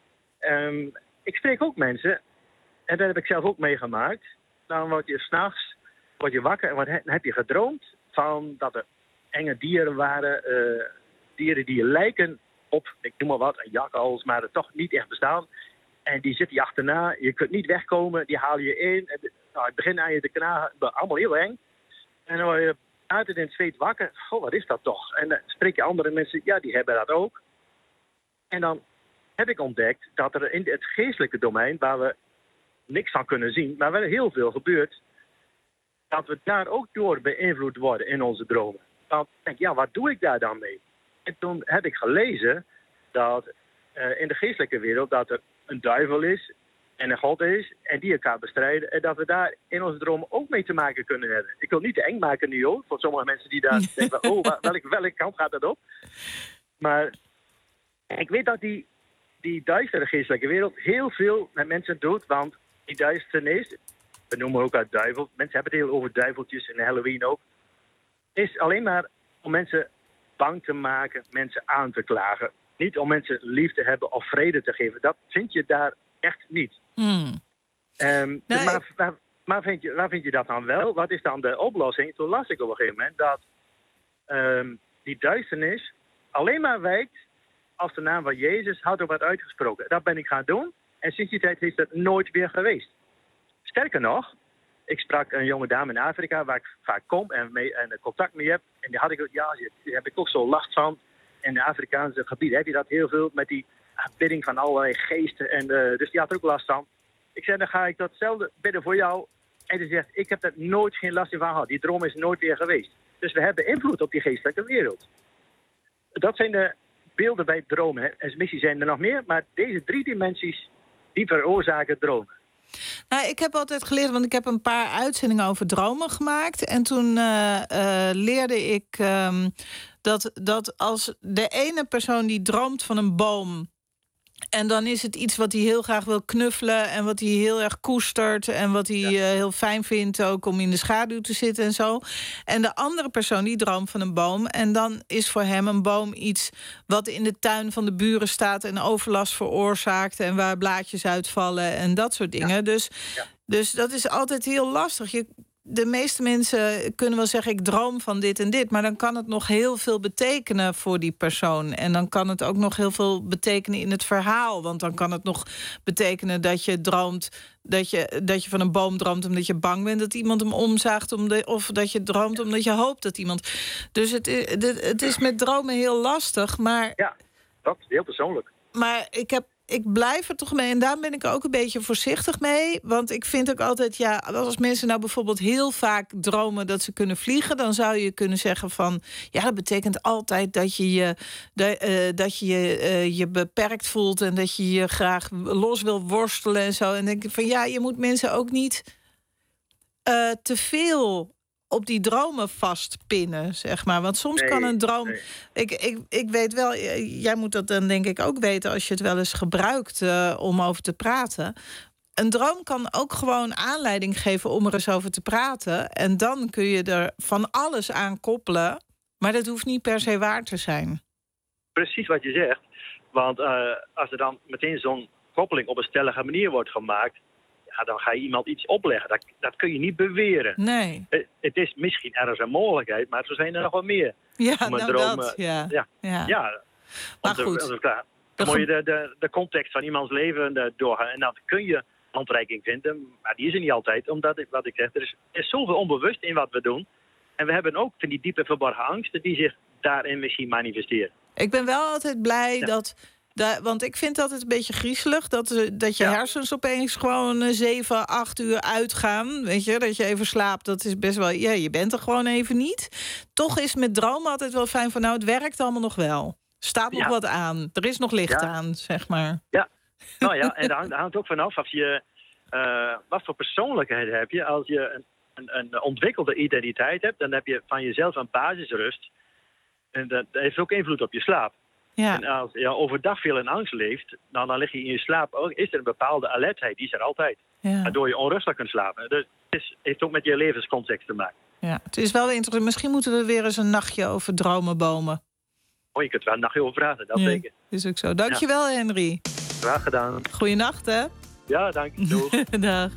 Ik spreek ook mensen, en dat heb ik zelf ook meegemaakt. Dan word je 's nachts wakker en dan heb je gedroomd van dat er enge dieren waren. Dieren die lijken op, ik noem maar wat, een jakhals, maar er toch niet echt bestaan. En die zitten je achterna, je kunt niet wegkomen, die halen je in. En het begint aan je te knagen, allemaal heel eng. En dan word je uit in het zweet wakker. Goh, wat is dat toch? En dan spreek je andere mensen, ja, die hebben dat ook. En dan heb ik ontdekt dat er in het geestelijke domein, waar we niks van kunnen zien, maar waar heel veel gebeurt, dat we daar ook door beïnvloed worden in onze dromen. Dan denk ik, ja, wat doe ik daar dan mee? En toen heb ik gelezen dat in de geestelijke wereld dat er een duivel is en een god is en die elkaar bestrijden. En dat we daar in onze dromen ook mee te maken kunnen hebben. Ik wil niet te eng maken nu, hoor, voor sommige mensen die daar denken, welke kant gaat dat op? Maar ik weet dat die duistere geestelijke wereld heel veel met mensen doet, want die duisternis, we noemen ook uit duivel, mensen hebben het heel over duiveltjes en Halloween ook, is alleen maar om mensen bang te maken, mensen aan te klagen. Niet om mensen lief te hebben of vrede te geven. Dat vind je daar echt niet. Dus waar vind je dat dan wel? Wat is dan de oplossing? Toen las ik op een gegeven moment dat die duisternis alleen maar wijkt als de naam van Jezus hardop wordt uitgesproken. Dat ben ik gaan doen. En sinds die tijd heeft het nooit weer geweest. Sterker nog, ik sprak een jonge dame in Afrika waar ik vaak kom en contact mee heb. En die had ik, daar heb ik ook zo last van. In de Afrikaanse gebieden heb je dat heel veel met die aanbidding van allerlei geesten. En, dus die had er ook last van. Ik zei, dan ga ik datzelfde bidden voor jou. En die zegt, ik heb daar nooit geen last van gehad. Die droom is nooit weer geweest. Dus we hebben invloed op die geestelijke wereld. Dat zijn de beelden bij dromen. En misschien zijn er nog meer, maar deze 3 dimensies, die veroorzaken dromen. Nou, ik heb altijd geleerd, want ik heb een paar uitzendingen over dromen gemaakt. En toen leerde ik dat als de ene persoon die droomt van een boom, en dan is het iets wat hij heel graag wil knuffelen en wat hij heel erg koestert en wat hij heel fijn vindt ook om in de schaduw te zitten en zo. En de andere persoon die droomt van een boom en dan is voor hem een boom iets wat in de tuin van de buren staat en overlast veroorzaakt en waar blaadjes uitvallen en dat soort dingen. Ja. Dus dat is altijd heel lastig. De meeste mensen kunnen wel zeggen, ik droom van dit en dit, maar dan kan het nog heel veel betekenen voor die persoon. En dan kan het ook nog heel veel betekenen in het verhaal. Want dan kan het nog betekenen dat je droomt, dat je van een boom droomt omdat je bang bent dat iemand hem omzaagt, of dat je droomt omdat je hoopt dat iemand. Dus het is met dromen heel lastig, maar. Ja, dat is heel persoonlijk. Maar ik blijf er toch mee en daar ben ik ook een beetje voorzichtig mee. Want ik vind ook altijd, ja, als mensen nou bijvoorbeeld heel vaak dromen dat ze kunnen vliegen, dan zou je kunnen zeggen van, ja, dat betekent altijd dat je je beperkt voelt en dat je je graag los wil worstelen en zo. En dan denk ik van, ja, je moet mensen ook niet te veel op die dromen vastpinnen, zeg maar. Want soms kan een droom. Nee. Ik weet wel, jij moet dat dan denk ik ook weten als je het wel eens gebruikt om over te praten. Een droom kan ook gewoon aanleiding geven om er eens over te praten. En dan kun je er van alles aan koppelen. Maar dat hoeft niet per se waar te zijn. Precies wat je zegt. Want als er dan meteen zo'n koppeling op een stellige manier wordt gemaakt, ja, dan ga je iemand iets opleggen. Dat kun je niet beweren. Nee. Het is misschien ergens een mogelijkheid, maar er zijn er nog wel meer. Ja, om een droom, dat. Ja. Maar goed. Dan moet je de context van iemands leven doorgaan. En dan kun je handreiking vinden, maar die is er niet altijd. Omdat, wat ik zeg, er is zoveel onbewust in wat we doen. En we hebben ook van die diepe verborgen angsten die zich daarin misschien manifesteren. Ik ben wel altijd blij want ik vind dat het een beetje griezelig dat je hersens opeens gewoon 7, 8 uur uitgaan. Weet je, dat je even slaapt, dat is best wel. Ja, je bent er gewoon even niet. Toch is met dromen altijd wel fijn van, nou, het werkt allemaal nog wel. Staat nog wat aan. Er is nog licht aan, zeg maar. Ja, nou ja, en daar hangt ook vanaf of je wat voor persoonlijkheid heb je. Als je een ontwikkelde identiteit hebt, dan heb je van jezelf een basisrust. En dat heeft ook invloed op je slaap. Ja. En als je overdag veel in angst leeft, dan lig je in je slaap ook, is er een bepaalde alertheid, die is er altijd. Ja. Waardoor je onrustig kunt slapen. Dus het heeft ook met je levenscontext te maken. Ja, het is wel interessant. Misschien moeten we weer eens een nachtje over dromenbomen. Oh, je kunt er wel een nachtje over praten, dat Ja, zeker. is ook zo. Dankjewel, Henry. Graag gedaan. Goeienacht, hè? Ja, dank je. Doeg. Dag.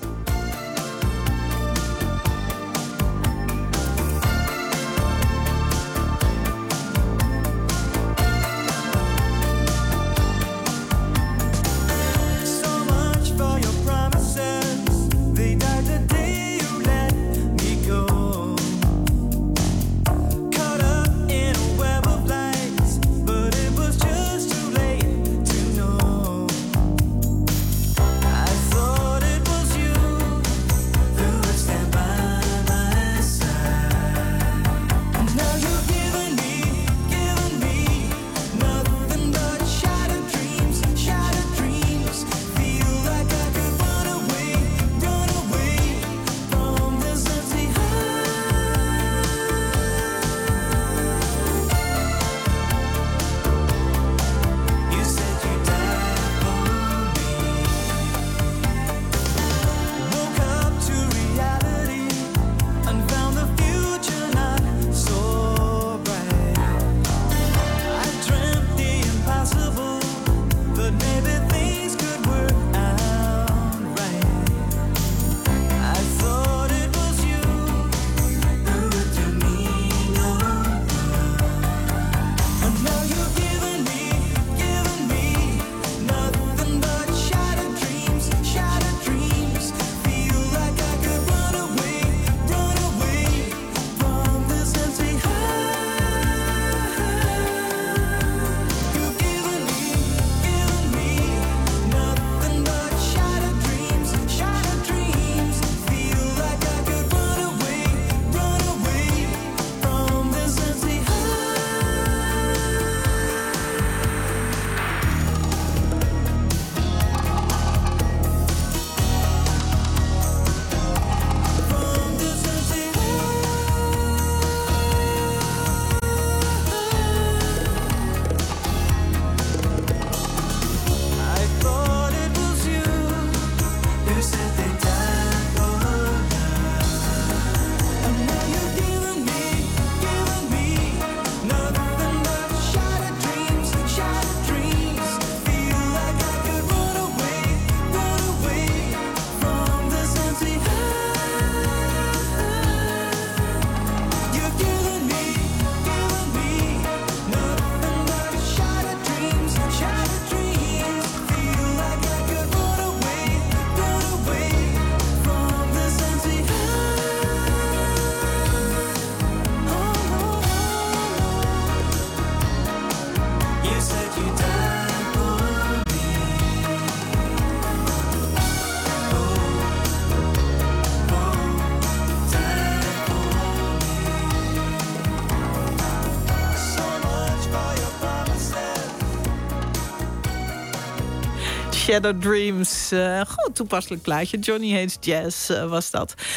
Shadow Dreams. Goed toepasselijk plaatje. Johnny Hates Jazz was dat. 0800-1121.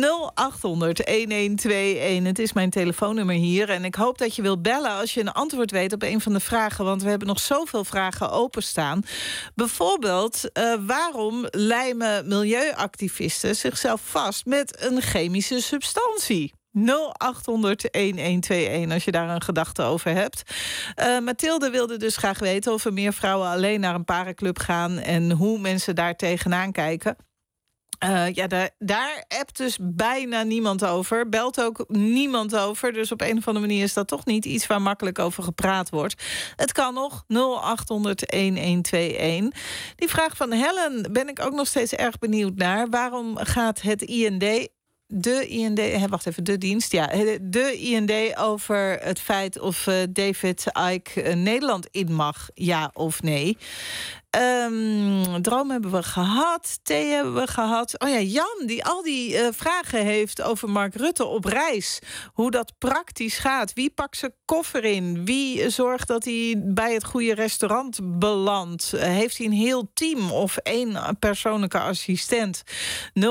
Het is mijn telefoonnummer hier. En ik hoop dat je wilt bellen als je een antwoord weet op een van de vragen. Want we hebben nog zoveel vragen openstaan. Bijvoorbeeld, waarom lijmen milieuactivisten zichzelf vast met een chemische substantie? 0800-1121 als je daar een gedachte over hebt. Mathilde wilde dus graag weten of er meer vrouwen alleen naar een parenclub gaan en hoe mensen daar tegenaan kijken. Daar appt dus bijna niemand over. Belt ook niemand over. Dus op een of andere manier is dat toch niet iets waar makkelijk over gepraat wordt. Het kan nog. 0800-1121. Die vraag van Helen ben ik ook nog steeds erg benieuwd naar. Waarom gaat het IND... De dienst. Ja, de IND over het feit of David Icke Nederland in mag, ja of nee. Droom hebben we gehad, thee hebben we gehad. Oh ja, Jan, die al die vragen heeft over Mark Rutte op reis. Hoe dat praktisch gaat. Wie pakt zijn koffer in? Wie zorgt dat hij bij het goede restaurant belandt? Heeft hij een heel team of 1 persoonlijke assistent? 0800-1121.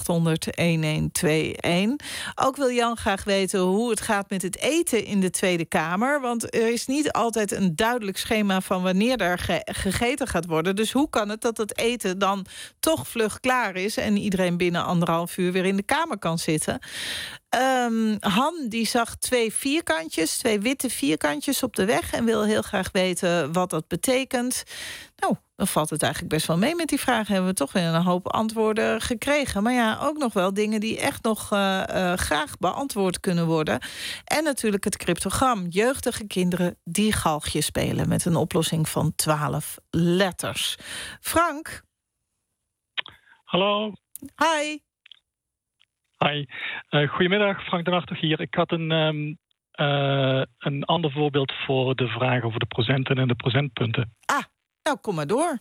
Ook wil Jan graag weten hoe het gaat met het eten in de Tweede Kamer. Want er is niet altijd een duidelijk schema van wanneer er gegeten gaat worden. Dus hoe kan het dat het eten dan toch vlug klaar is en iedereen binnen 1,5 uur weer in de Kamer kan zitten? Han die zag 2 vierkantjes, 2 witte vierkantjes op de weg en wil heel graag weten wat dat betekent. Nou, dan valt het eigenlijk best wel mee met die vragen. Hebben we toch weer een hoop antwoorden gekregen. Maar ja, ook nog wel dingen die echt nog graag beantwoord kunnen worden. En natuurlijk het cryptogram. Jeugdige kinderen die galgje spelen met een oplossing van 12 letters. Frank? Hallo. Hi. Hi. Goedemiddag, Frank de Hartog hier. Ik had een ander voorbeeld voor de vraag over de procenten en de procentpunten. Nou, kom maar door.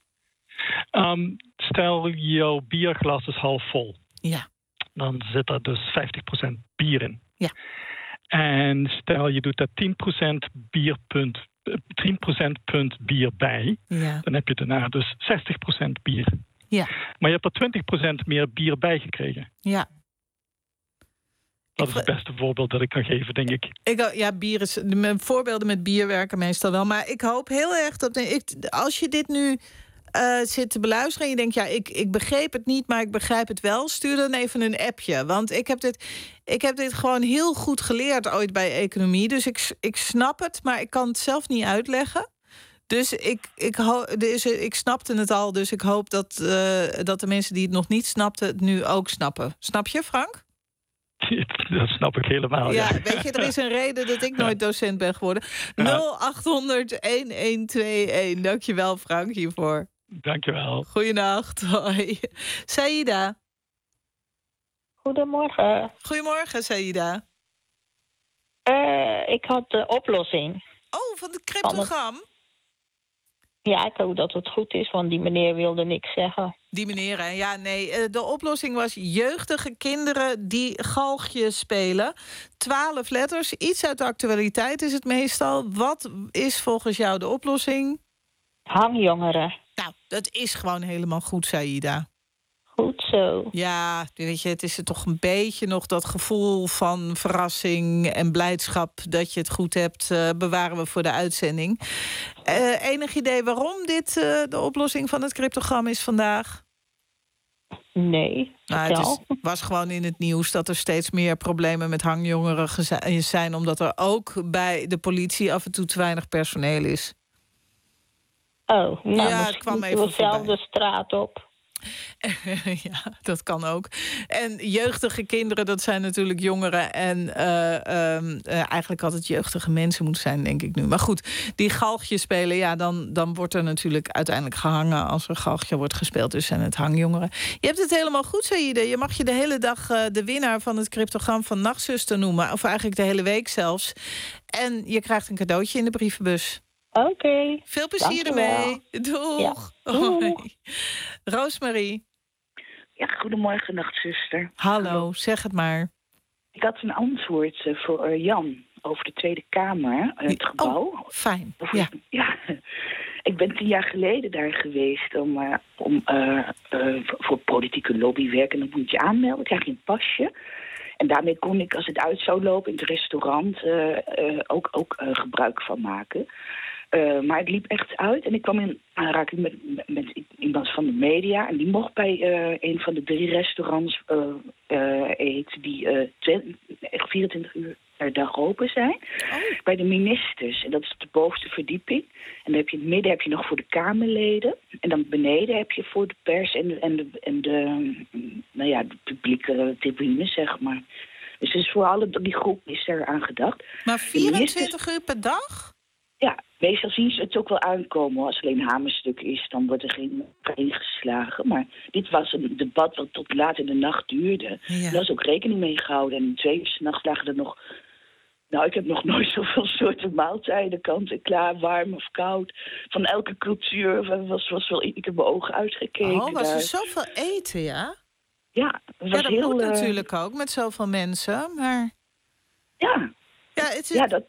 Stel, jouw bierglas is half vol. Ja. Dan zit er dus 50% bier in. Ja. En stel, je doet daar 10% punt bier bij. Ja. Dan heb je daarna dus 60% bier. Ja. Maar je hebt er 20% meer bier bij gekregen. Ja. Dat is het beste voorbeeld dat ik kan geven, denk ik. Bier is. Mijn voorbeelden met bier werken meestal wel. Maar ik hoop heel erg dat. Als je dit nu zit te beluisteren en je denkt, ik begreep het niet, maar ik begrijp het wel, stuur dan even een appje. Want ik heb dit gewoon heel goed geleerd ooit bij economie. Dus ik snap het, maar ik kan het zelf niet uitleggen. Dus ik snapte het al, dus ik hoop dat de mensen die het nog niet snapten het nu ook snappen. Snap je, Frank? Dat snap ik helemaal. Ja, weet je, er is een reden dat ik nooit docent ben geworden. 0800-1121. Dankjewel, Frank, hiervoor. Dankjewel. Goeienacht. Hoi. Saïda. Goedemorgen. Goedemorgen, Saïda. Ik had de oplossing. Oh, van het cryptogram? Ja, ik hoop dat het goed is, want die meneer wilde niks zeggen. Die meneer, hè? Ja, nee. De oplossing was jeugdige kinderen die galgje spelen. 12 letters, iets uit de actualiteit is het meestal. Wat is volgens jou de oplossing? Hangjongeren. Nou, dat is gewoon helemaal goed, Saïda. Goed zo. Ja, weet je, het is er toch een beetje nog dat gevoel van verrassing en blijdschap dat je het goed hebt, bewaren we voor de uitzending. Enig idee waarom dit de oplossing van het cryptogram is vandaag? Nee, het was gewoon in het nieuws dat er steeds meer problemen met hangjongeren zijn, omdat er ook bij de politie af en toe te weinig personeel is. Oh, nou, ja, het kwam even dezelfde straat op. Ja, dat kan ook. En jeugdige kinderen, dat zijn natuurlijk jongeren. En eigenlijk had het jeugdige mensen moeten zijn, denk ik nu. Maar goed, die galgje spelen, ja, dan wordt er natuurlijk uiteindelijk gehangen als er galgje wordt gespeeld. Dus zijn het hangjongeren. Je hebt het helemaal goed, Saïda. Je mag je de hele dag de winnaar van het cryptogram van Nachtzuster noemen. Of eigenlijk de hele week zelfs. En je krijgt een cadeautje in de brievenbus. Oké. Veel plezier ermee. Doeg. Ja. Hoi. Roosmarie. Ja, goedemorgen, nachtzuster. Hallo, zeg het maar. Ik had een antwoord voor Jan over de Tweede Kamer, het gebouw. Oh, fijn, ja. Ik ben 10 jaar geleden daar geweest om voor politieke lobbywerk. En dan moet je aanmelden, krijg je een pasje. En daarmee kon ik, als het uit zou lopen, in het restaurant ook gebruik van maken. Maar het liep echt uit en ik kwam in aanraking met iemand van de media. En die mocht bij een van de 3 restaurants eten die 24 uur per dag open zijn. Oh. Bij de ministers. En dat is op de bovenste verdieping. En dan heb je in het midden heb je nog voor de Kamerleden. En dan beneden heb je voor de pers en de publieke tribune, zeg maar. Dus voor alle die groep is er aan gedacht. Maar 24 uur per dag? Ja, meestal zien ze het ook wel aankomen. Als alleen hamerstuk is, dan wordt er geen ingeslagen. Maar dit was een debat wat tot laat in de nacht duurde. Ja. Er was ook rekening mee gehouden. En om 2 uur 's nachts lagen er nog... Nou, ik heb nog nooit zoveel soorten maaltijden, kant-en-klaar, warm of koud. Van elke cultuur was wel... Ik heb mijn ogen uitgekeken. Oh, was er zoveel eten, ja? Ja, dat heel, moet natuurlijk ook met zoveel mensen, maar... Ja, het is...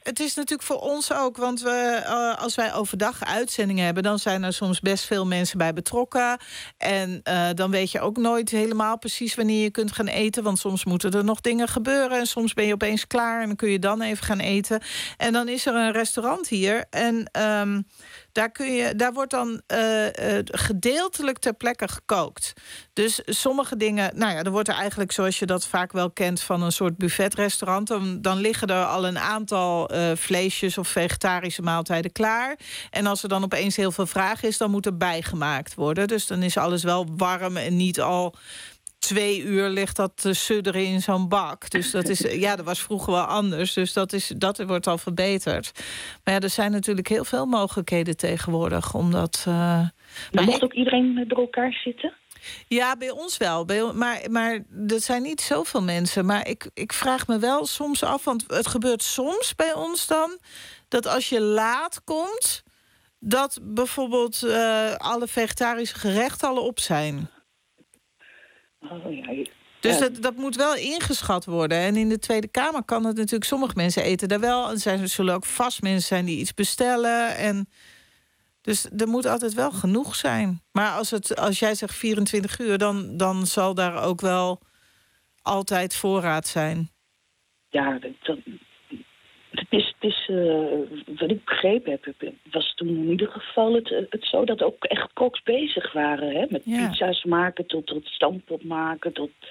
het is natuurlijk voor ons ook, want als wij overdag uitzendingen hebben, dan zijn er soms best veel mensen bij betrokken. En dan weet je ook nooit helemaal precies wanneer je kunt gaan eten, want soms moeten er nog dingen gebeuren en soms ben je opeens klaar en dan kun je dan even gaan eten. En dan is er een restaurant hier en daar wordt dan gedeeltelijk ter plekke gekookt. Dus sommige dingen, er wordt er eigenlijk, zoals je dat vaak wel kent van een soort buffetrestaurant, dan liggen er al een aantal vleesjes of vegetarische maaltijden klaar. En als er dan opeens heel veel vraag is, dan moet er bijgemaakt worden. Dus dan is alles wel warm en niet al 2 uur ligt dat te sudderen in zo'n bak. Dus dat was vroeger wel anders. Dus dat wordt al verbeterd. Maar er zijn natuurlijk heel veel mogelijkheden tegenwoordig. Omdat, maar mocht ook iedereen door elkaar zitten? Ja, bij ons wel. Maar er zijn niet zoveel mensen. Maar ik vraag me wel soms af, want het gebeurt soms bij ons dan, dat als je laat komt, dat bijvoorbeeld alle vegetarische gerechten al op zijn. Oh, ja. Dus dat moet wel ingeschat worden. En in de Tweede Kamer kan het natuurlijk, sommige mensen eten daar wel. En er zullen ook vast mensen zijn die iets bestellen. En dus er moet altijd wel genoeg zijn. Maar als jij zegt 24 uur, dan zal daar ook wel altijd voorraad zijn. Ja, het is wat ik begrepen heb, was toen in ieder geval het zo dat ook echt koks bezig waren. Hè? Met pizza's maken tot stampot maken.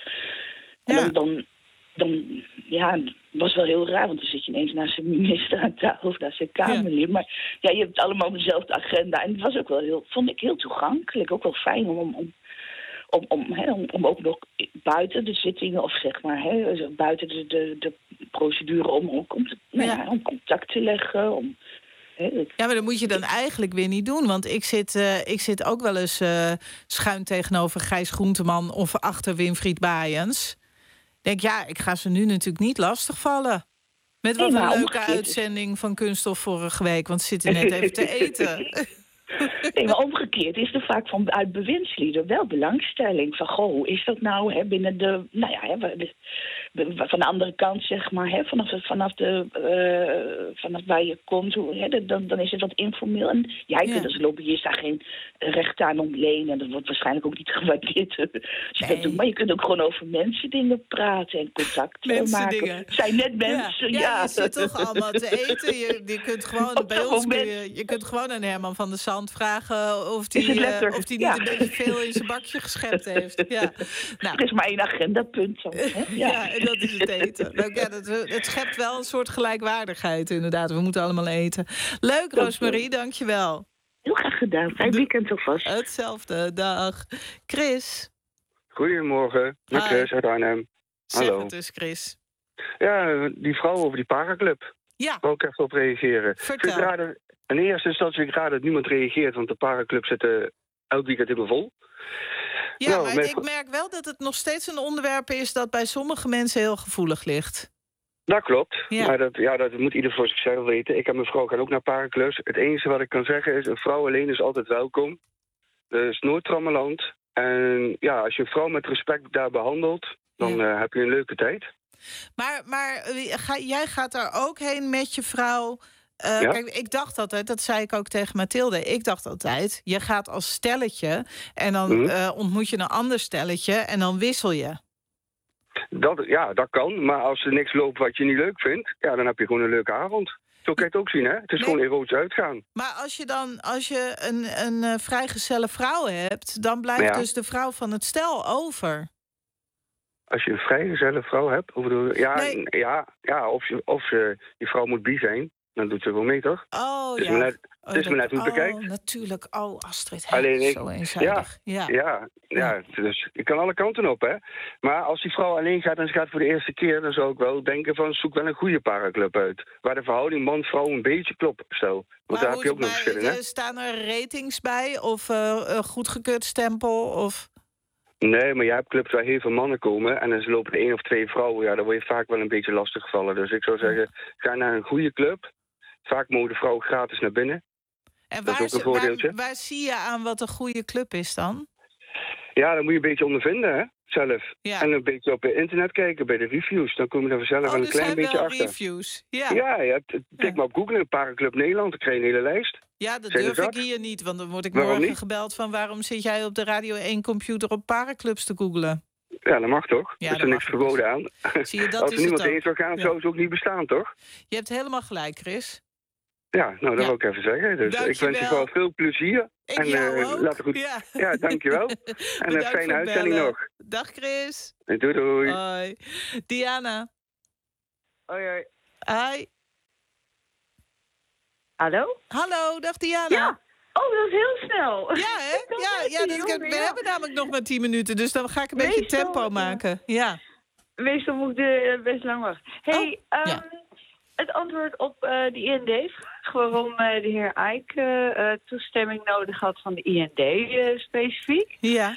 Dan was wel heel raar, want dan zit je ineens naast zijn minister aan tafel of naast zijn Kamerlid. Ja. Maar je hebt allemaal dezelfde agenda. En het was ook wel vond ik heel toegankelijk. Ook wel fijn om ook nog buiten de zittingen, of zeg maar, buiten de procedure om contact te leggen. Ja, maar dat moet je dan eigenlijk weer niet doen. Want ik zit ook wel eens schuin tegenover Gijs Groenteman of achter Winfried Baaiens. Ik denk, ik ga ze nu natuurlijk niet lastigvallen. Met wat een leuke uitzending van Kunststof vorige week. Want ze zitten net even te eten. Nee, maar omgekeerd is er vaak uit bewindslieden wel belangstelling. Van, hoe is dat nou binnen de... van de andere kant, zeg maar, vanaf waar je komt, dan is het wat informeel. En jij kunt als lobbyist daar geen recht aan ontlenen. En dat wordt waarschijnlijk ook niet gewaardeerd. Maar je kunt ook gewoon over mensen dingen praten en contact maken. Het zijn net mensen, je zit toch allemaal te eten. Je kunt gewoon bij ons je kunt gewoon aan Herman van der Zand vragen of die niet een beetje veel in zijn bakje geschept heeft. Ja. Nou. Er is maar 1 agendapunt. Ja, en dat is het eten. Het schept wel een soort gelijkwaardigheid, inderdaad. We moeten allemaal eten. Leuk, Roosmarie, dankjewel. Heel graag gedaan. Fijn weekend alvast. Hetzelfde, dag. Chris. Goedemorgen, Chris uit Arnhem. Hallo. Zeg het dus, Chris. Ja, die vrouw over die paraclub. Ja. Wil ik even op reageren. Vertel. In eerste instantie vind ik raar dat niemand reageert, want de paraclubs zitten elk weekend helemaal vol. Ja, maar ik merk wel dat het nog steeds een onderwerp is dat bij sommige mensen heel gevoelig ligt. Dat klopt, maar dat moet ieder voor zichzelf weten. Ik en mijn vrouw gaan ook naar paraclubs. Het enige wat ik kan zeggen is, een vrouw alleen is altijd welkom. Er is nooit trammeland. En als je een vrouw met respect daar behandelt, dan heb je een leuke tijd. Maar jij gaat daar ook heen met je vrouw. Kijk, ik dacht altijd, dat zei ik ook tegen Mathilde, ik dacht altijd, je gaat als stelletje en dan ontmoet je een ander stelletje en dan wissel je. Dat kan, maar als er niks loopt wat je niet leuk vindt, dan heb je gewoon een leuke avond. Zo kan je het ook zien, hè? Het is gewoon erotisch uitgaan. Maar als je een vrijgezelle vrouw hebt, dan blijft dus de vrouw van het stel over. Als je een vrijgezelle vrouw hebt, of je vrouw moet bi zijn, dan doet ze wel mee, toch? Oh, dus het is maar net hoe je het bekijkt. Natuurlijk. Oh, Astrid, zo eenzijdig. Dus je kan alle kanten op, hè. Maar als die vrouw alleen gaat en ze gaat voor de eerste keer, dan zou ik wel denken van, zoek wel een goede paraclub uit. Waar de verhouding man-vrouw een beetje klopt, stel. Want daar heb je ook nog verschillen, hè. Staan er ratings bij? Of een goedgekeurd stempel? Of... Nee, maar je hebt clubs waar heel veel mannen komen en dan lopen er 1 of 2 vrouwen. Ja, dan word je vaak wel een beetje lastig gevallen. Dus ik zou zeggen, ga naar een goede club. Vaak mogen de vrouwen gratis naar binnen. En dat is ook een voordeeltje. Waar zie je aan wat een goede club is dan? Ja, dan moet je een beetje ondervinden, hè. zelf. Ja. En een beetje op internet kijken bij de reviews. Dan kom je er vanzelf wel een klein beetje achter. Reviews. Ja, tik maar op Google, Parenclub Nederland, dan krijg je een hele lijst. Ja, dat durf ik hier niet, want dan word ik morgen gebeld van... waarom zit jij op de Radio 1-computer op parenclubs te googlen? Ja, dat mag toch? Ja, er is er niks verboden aan. Zie je, dat als is er niemand het ook. eens zou gaan, zou het ook niet bestaan, toch? Je hebt helemaal gelijk, Chris. Ja, nou, dat wil ik even zeggen. Dus ik wens je wel veel plezier. En laat het goed. Ja, dankjewel. En een fijne uitzending nog. Dag, Chris. En doei. Hoi. Diana. Hoi. Hi. Hallo? Hallo, dag Diana. Ja. Oh, dat is heel snel. Ja, hè? We hebben namelijk nog maar 10 minuten, dus dan ga ik een beetje tempo maken. Ja. Meestal moet ik best lang wachten. Hey, het antwoord op de IND-vraag, waarom de heer Eijk toestemming nodig had van de IND specifiek. Ja.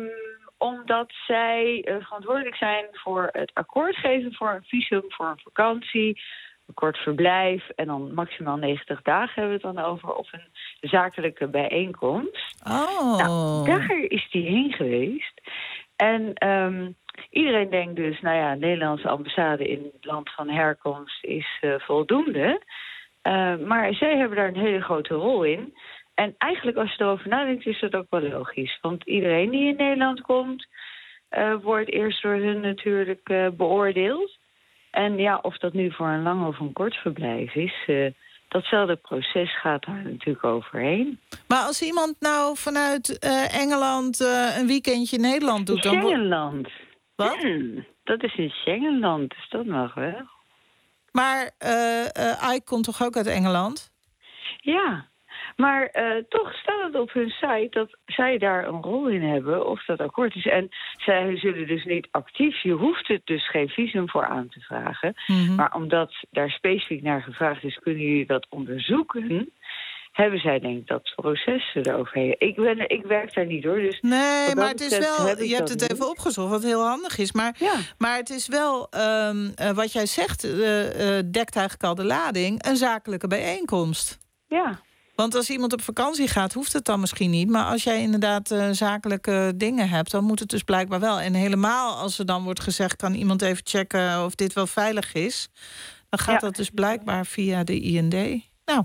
Omdat zij verantwoordelijk zijn voor het akkoord geven voor een visum, voor een vakantie, een kort verblijf en dan maximaal 90 dagen hebben we het dan over, of een zakelijke bijeenkomst. Oh. Nou, daar is hij heen geweest. En iedereen denkt dus, nou ja, Nederlandse ambassade in het land van herkomst is voldoende. Maar zij hebben daar een hele grote rol in. En eigenlijk als je erover nadenkt is dat ook wel logisch. Want iedereen die in Nederland komt, wordt eerst door hun natuurlijk beoordeeld. En ja, of dat nu voor een lang of een kort verblijf is, datzelfde proces gaat daar natuurlijk overheen. Maar als iemand nou vanuit Engeland een weekendje in Nederland doet... dan Schengenland. Wat? Dat is een Schengenland, dus dat mag wel. Maar Ike komt toch ook uit Engeland? Ja, maar toch staat het op hun site dat zij daar een rol in hebben of dat akkoord is. En zij zullen dus niet actief, je hoeft het dus geen visum voor aan te vragen. Mm-hmm. Maar omdat daar specifiek naar gevraagd is, kunnen jullie dat onderzoeken? Hebben zij denk ik dat proces eroverheen. Ik werk daar niet hoor. Dus nee, maar het is wel, je hebt het even opgezocht, wat heel handig is. Maar het is wel, wat jij zegt, dekt eigenlijk al de lading, een zakelijke bijeenkomst. Ja. Want als iemand op vakantie gaat, hoeft het dan misschien niet. Maar als jij inderdaad zakelijke dingen hebt, dan moet het dus blijkbaar wel. En helemaal als er dan wordt gezegd, kan iemand even checken of dit wel veilig is, dan gaat dat dus blijkbaar via de IND. Nou.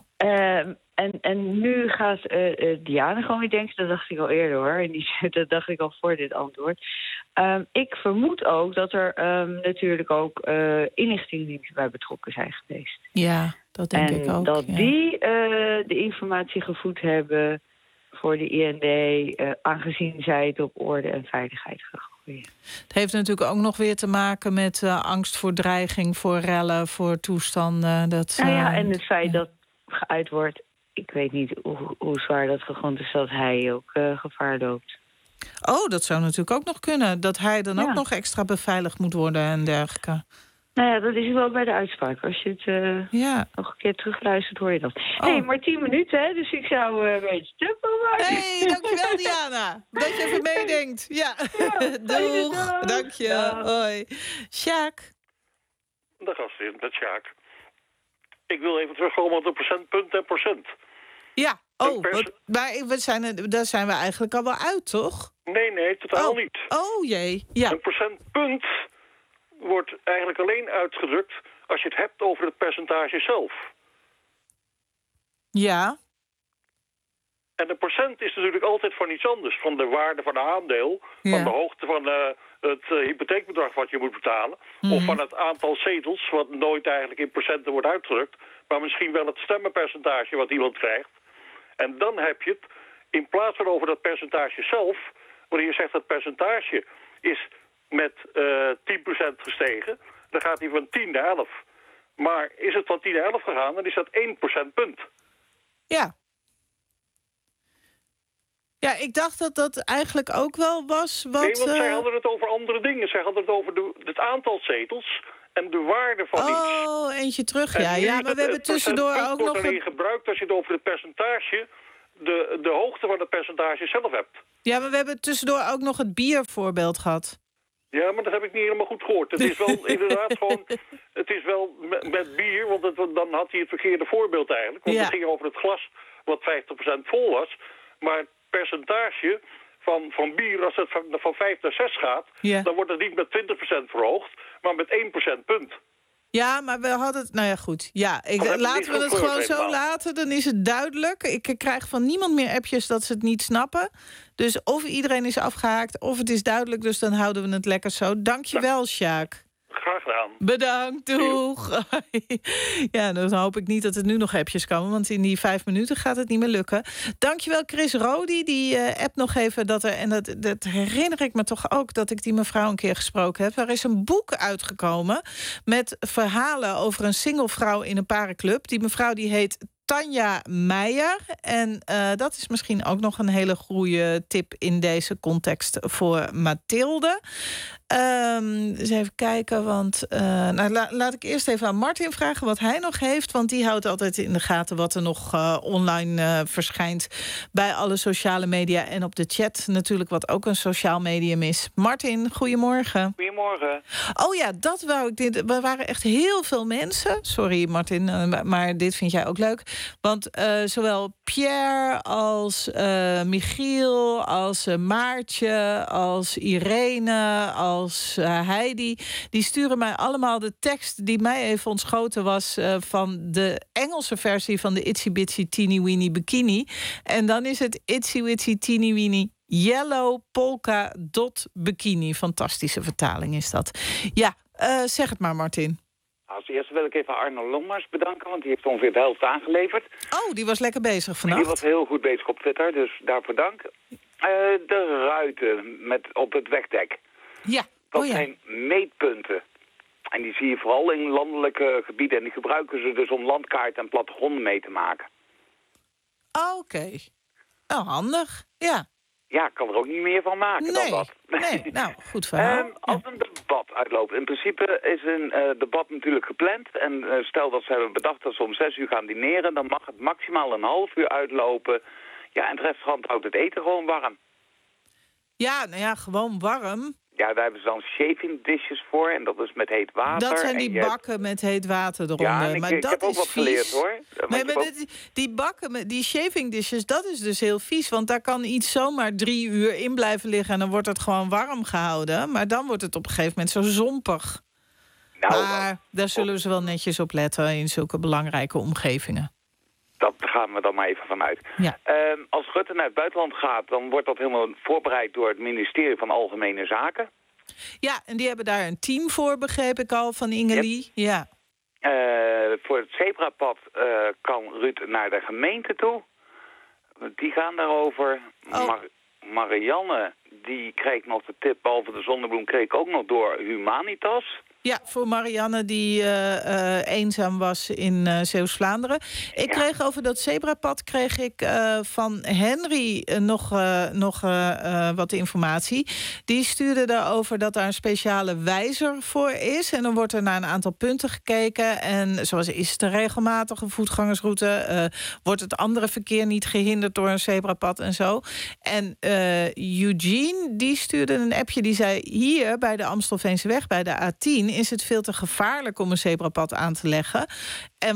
En nu gaat Diana gewoon weer denken, dat dacht ik al eerder hoor. En dat dacht ik al voor dit antwoord. Ik vermoed ook dat er natuurlijk ook inlichtingendiensten bij betrokken zijn geweest. Ja, dat denk ik ook. En dat die de informatie gevoed hebben voor de IND, aangezien zij het op orde en veiligheid gaan gooien. Het heeft natuurlijk ook nog weer te maken met angst voor dreiging, voor rellen, voor toestanden. En het feit dat geuit wordt, ik weet niet hoe zwaar dat gegrond is dat hij ook gevaar loopt. Oh, dat zou natuurlijk ook nog kunnen. Dat hij dan ook nog extra beveiligd moet worden en dergelijke. Nou ja, dat is wel bij de uitspraak. Als je het nog een keer terugluistert, hoor je dat. Hé, maar 10 minuten, hè? Dus ik zou een beetje tempo maken. Hé, dankjewel Diana. Dat je even meedenkt. Ja, doeg. Dank je. Hoi. Sjaak. Dag Astrid, met Sjaak. Ik wil even terugkomen op de procentpunt en procent. Ja, maar daar zijn we eigenlijk al wel uit, toch? Nee, totaal niet. Oh jee, ja. Een procentpunt wordt eigenlijk alleen uitgedrukt als je het hebt over het percentage zelf. Ja. En een procent is natuurlijk altijd van iets anders. Van de waarde van een aandeel, van de hoogte van het hypotheekbedrag wat je moet betalen. Of van het aantal zetels, wat nooit eigenlijk in procenten wordt uitgedrukt. Maar misschien wel het stemmenpercentage wat iemand krijgt. En dan heb je het, in plaats van over dat percentage zelf, wanneer je zegt dat percentage is met 10% gestegen, dan gaat hij van 10 naar 11. Maar is het van 10 naar 11 gegaan, dan is dat 1 procentpunt. Ja. Ja, ik dacht dat dat eigenlijk ook wel was wat... Nee, want zij hadden het over andere dingen. Zij hadden het over het aantal zetels en de waarde van iets. Oh, eentje terug, ja. Maar we hebben tussendoor ook nog... wordt alleen gebruikt als je het over het percentage, de hoogte van het percentage zelf hebt. Ja, maar we hebben tussendoor ook nog het biervoorbeeld gehad. Ja, maar dat heb ik niet helemaal goed gehoord. Het is wel inderdaad gewoon... Het is wel met bier, want dan had hij het verkeerde voorbeeld eigenlijk. Want het ging over het glas wat 50% vol was. Maar het percentage van bier, als het van 5 naar 6 gaat... dan wordt het niet met 20% verhoogd, maar met 1% punt. Ja, maar we hadden het... Nou ja, goed. Ja, laten we het gewoon zo laten. Dan is het duidelijk. Ik krijg van niemand meer appjes dat ze het niet snappen. Dus of iedereen is afgehaakt, of het is duidelijk. Dus dan houden we het lekker zo. Dankjewel, Sjaak. Graag gedaan. Bedankt, doeg. Ja, dan hoop ik niet dat het nu nog appjes komen... want in die 5 minuten gaat het niet meer lukken. Dankjewel, Chris Rodi, die app nog even... en dat herinner ik me toch ook dat ik die mevrouw een keer gesproken heb. Er is een boek uitgekomen met verhalen over een single vrouw in een parenclub. Die mevrouw die heet Tanja Meijer. En dat is misschien ook nog een hele goede tip in deze context voor Mathilde. Dus even kijken, want laat ik eerst even aan Martin vragen wat hij nog heeft. Want die houdt altijd in de gaten wat er nog online verschijnt bij alle sociale media en op de chat natuurlijk, wat ook een sociaal medium is. Martin, goedemorgen. Goedemorgen. Oh ja, dat wou ik. Er waren echt heel veel mensen. Sorry Martin, maar dit vind jij ook leuk. Want zowel Pierre als Michiel, als Maartje, als Irene, als Heidi, die sturen mij allemaal de tekst die mij even ontschoten was van de Engelse versie van de Itsy Bitsy Teeny Weeny Bikini. En dan is het Itsy Witsy Teeny Weeny Yellow Polka Dot Bikini. Fantastische vertaling is dat. Ja, zeg het maar, Martin. Als eerste wil ik even Arno Longmars bedanken, want die heeft ongeveer de helft aangeleverd. Oh, die was lekker bezig vannacht. Die was heel goed bezig op Twitter, dus daarvoor dank. De ruiten op het wegdek. Ja. Dat zijn meetpunten. En die zie je vooral in landelijke gebieden. En die gebruiken ze dus om landkaarten en plattegronden mee te maken. Oké. Nou, handig. Ja. Ja, ik kan er ook niet meer van maken dan dat. Nee, nou, goed verhaal. Als een debat uitloopt. In principe is een debat natuurlijk gepland. En stel dat ze hebben bedacht dat ze om 6 uur gaan dineren, dan mag het maximaal een half uur uitlopen. Ja, en het restaurant houdt het eten gewoon warm. Ja, nou ja, gewoon warm. Ja, daar hebben ze dan shaving dishes voor en dat is met heet water. Dat zijn die bakken met heet water eronder. Ja, maar ik dat heb ook is wat vies. geleerd, hoor. Nee, maar die bakken met die shaving dishes, dat is dus heel vies. Want daar kan iets zomaar 3 uur in blijven liggen en dan wordt het gewoon warm gehouden. Maar dan wordt het op een gegeven moment zo zompig. Nou, maar daar zullen ze wel netjes op letten in zulke belangrijke omgevingen. Dat gaan we dan maar even vanuit. Ja. Als Rutte naar het buitenland gaat, dan wordt dat helemaal voorbereid door het ministerie van Algemene Zaken. Ja, en die hebben daar een team voor, begreep ik al, van Ingelie. Yep. Ja. Voor het zebrapad kan Ruud naar de gemeente toe. Die gaan daarover. Oh. Marianne, die kreeg nog de tip, behalve de zonnebloem, kreeg ook nog door Humanitas. Ja, voor Marianne die eenzaam was in Zeeuws-Vlaanderen. Ik kreeg over dat zebrapad van Henry nog wat informatie. Die stuurde daarover dat daar een speciale wijzer voor is. En dan wordt er naar een aantal punten gekeken. En zoals is het een regelmatige voetgangersroute? Wordt het andere verkeer niet gehinderd door een zebrapad en zo? En Eugene, die stuurde een appje die zei, hier bij de Amstelveenseweg, bij de A10... is het veel te gevaarlijk om een zebrapad aan te leggen. En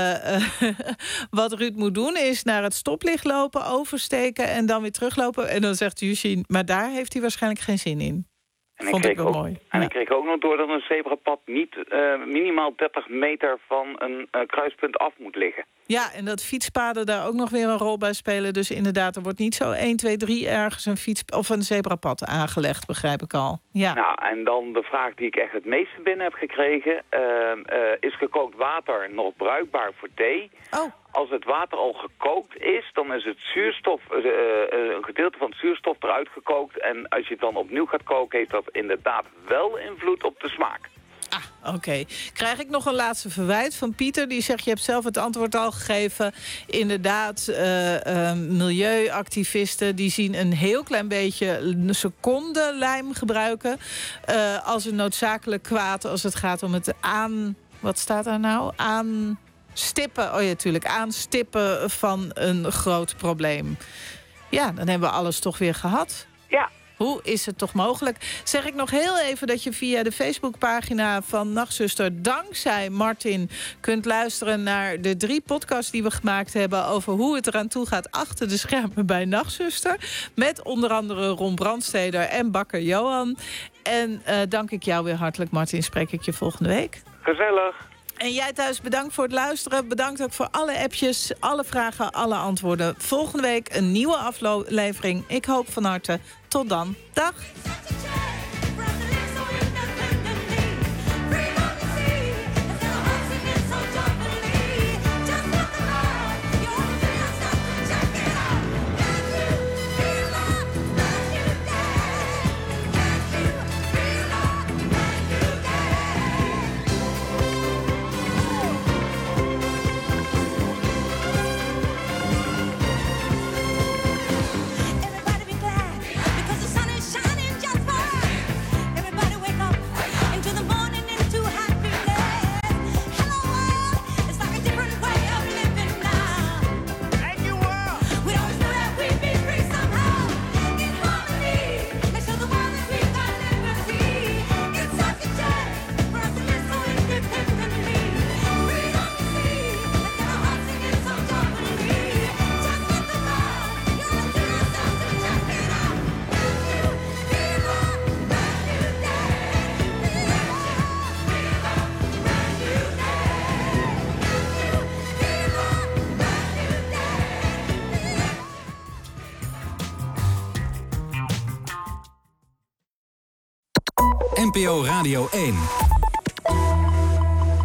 wat Ruud moet doen is naar het stoplicht lopen, oversteken en dan weer teruglopen. En dan zegt Eugene, maar daar heeft hij waarschijnlijk geen zin in. Vond ik wel mooi. En ik kreeg ook nog door dat een zebrapad niet minimaal 30 meter van een kruispunt af moet liggen. Ja, en dat fietspaden daar ook nog weer een rol bij spelen. Dus inderdaad, er wordt niet zo 1, 2, 3 ergens een zebrapad aangelegd, begrijp ik al. Ja. Nou, en dan de vraag die ik echt het meeste binnen heb gekregen. Is gekookt water nog bruikbaar voor thee? Oh. Als het water al gekookt is, dan is het zuurstof, een gedeelte van het zuurstof eruit gekookt. En als je het dan opnieuw gaat koken, heeft dat inderdaad wel invloed op de smaak. Ah, oké. Krijg ik nog een laatste verwijt van Pieter. Die zegt, je hebt zelf het antwoord al gegeven. Inderdaad, milieuactivisten die zien een heel klein beetje een seconde lijm gebruiken. Als een noodzakelijk kwaad als het gaat om het wat staat daar nou? Aanstippen. Oh ja, tuurlijk. Aanstippen van een groot probleem. Ja, dan hebben we alles toch weer gehad. Ja. Hoe is het toch mogelijk? Zeg ik nog heel even dat je via de Facebookpagina van Nachtzuster, dankzij Martin, kunt luisteren naar de 3 podcasts die we gemaakt hebben over hoe het eraan toe gaat achter de schermen bij Nachtzuster. Met onder andere Ron Brandsteder en bakker Johan. En dank ik jou weer hartelijk, Martin. Spreek ik je volgende week. Gezellig. En jij thuis, bedankt voor het luisteren. Bedankt ook voor alle appjes, alle vragen, alle antwoorden. Volgende week een nieuwe aflevering. Ik hoop van harte. Tot dan. Dag. NPO Radio 1.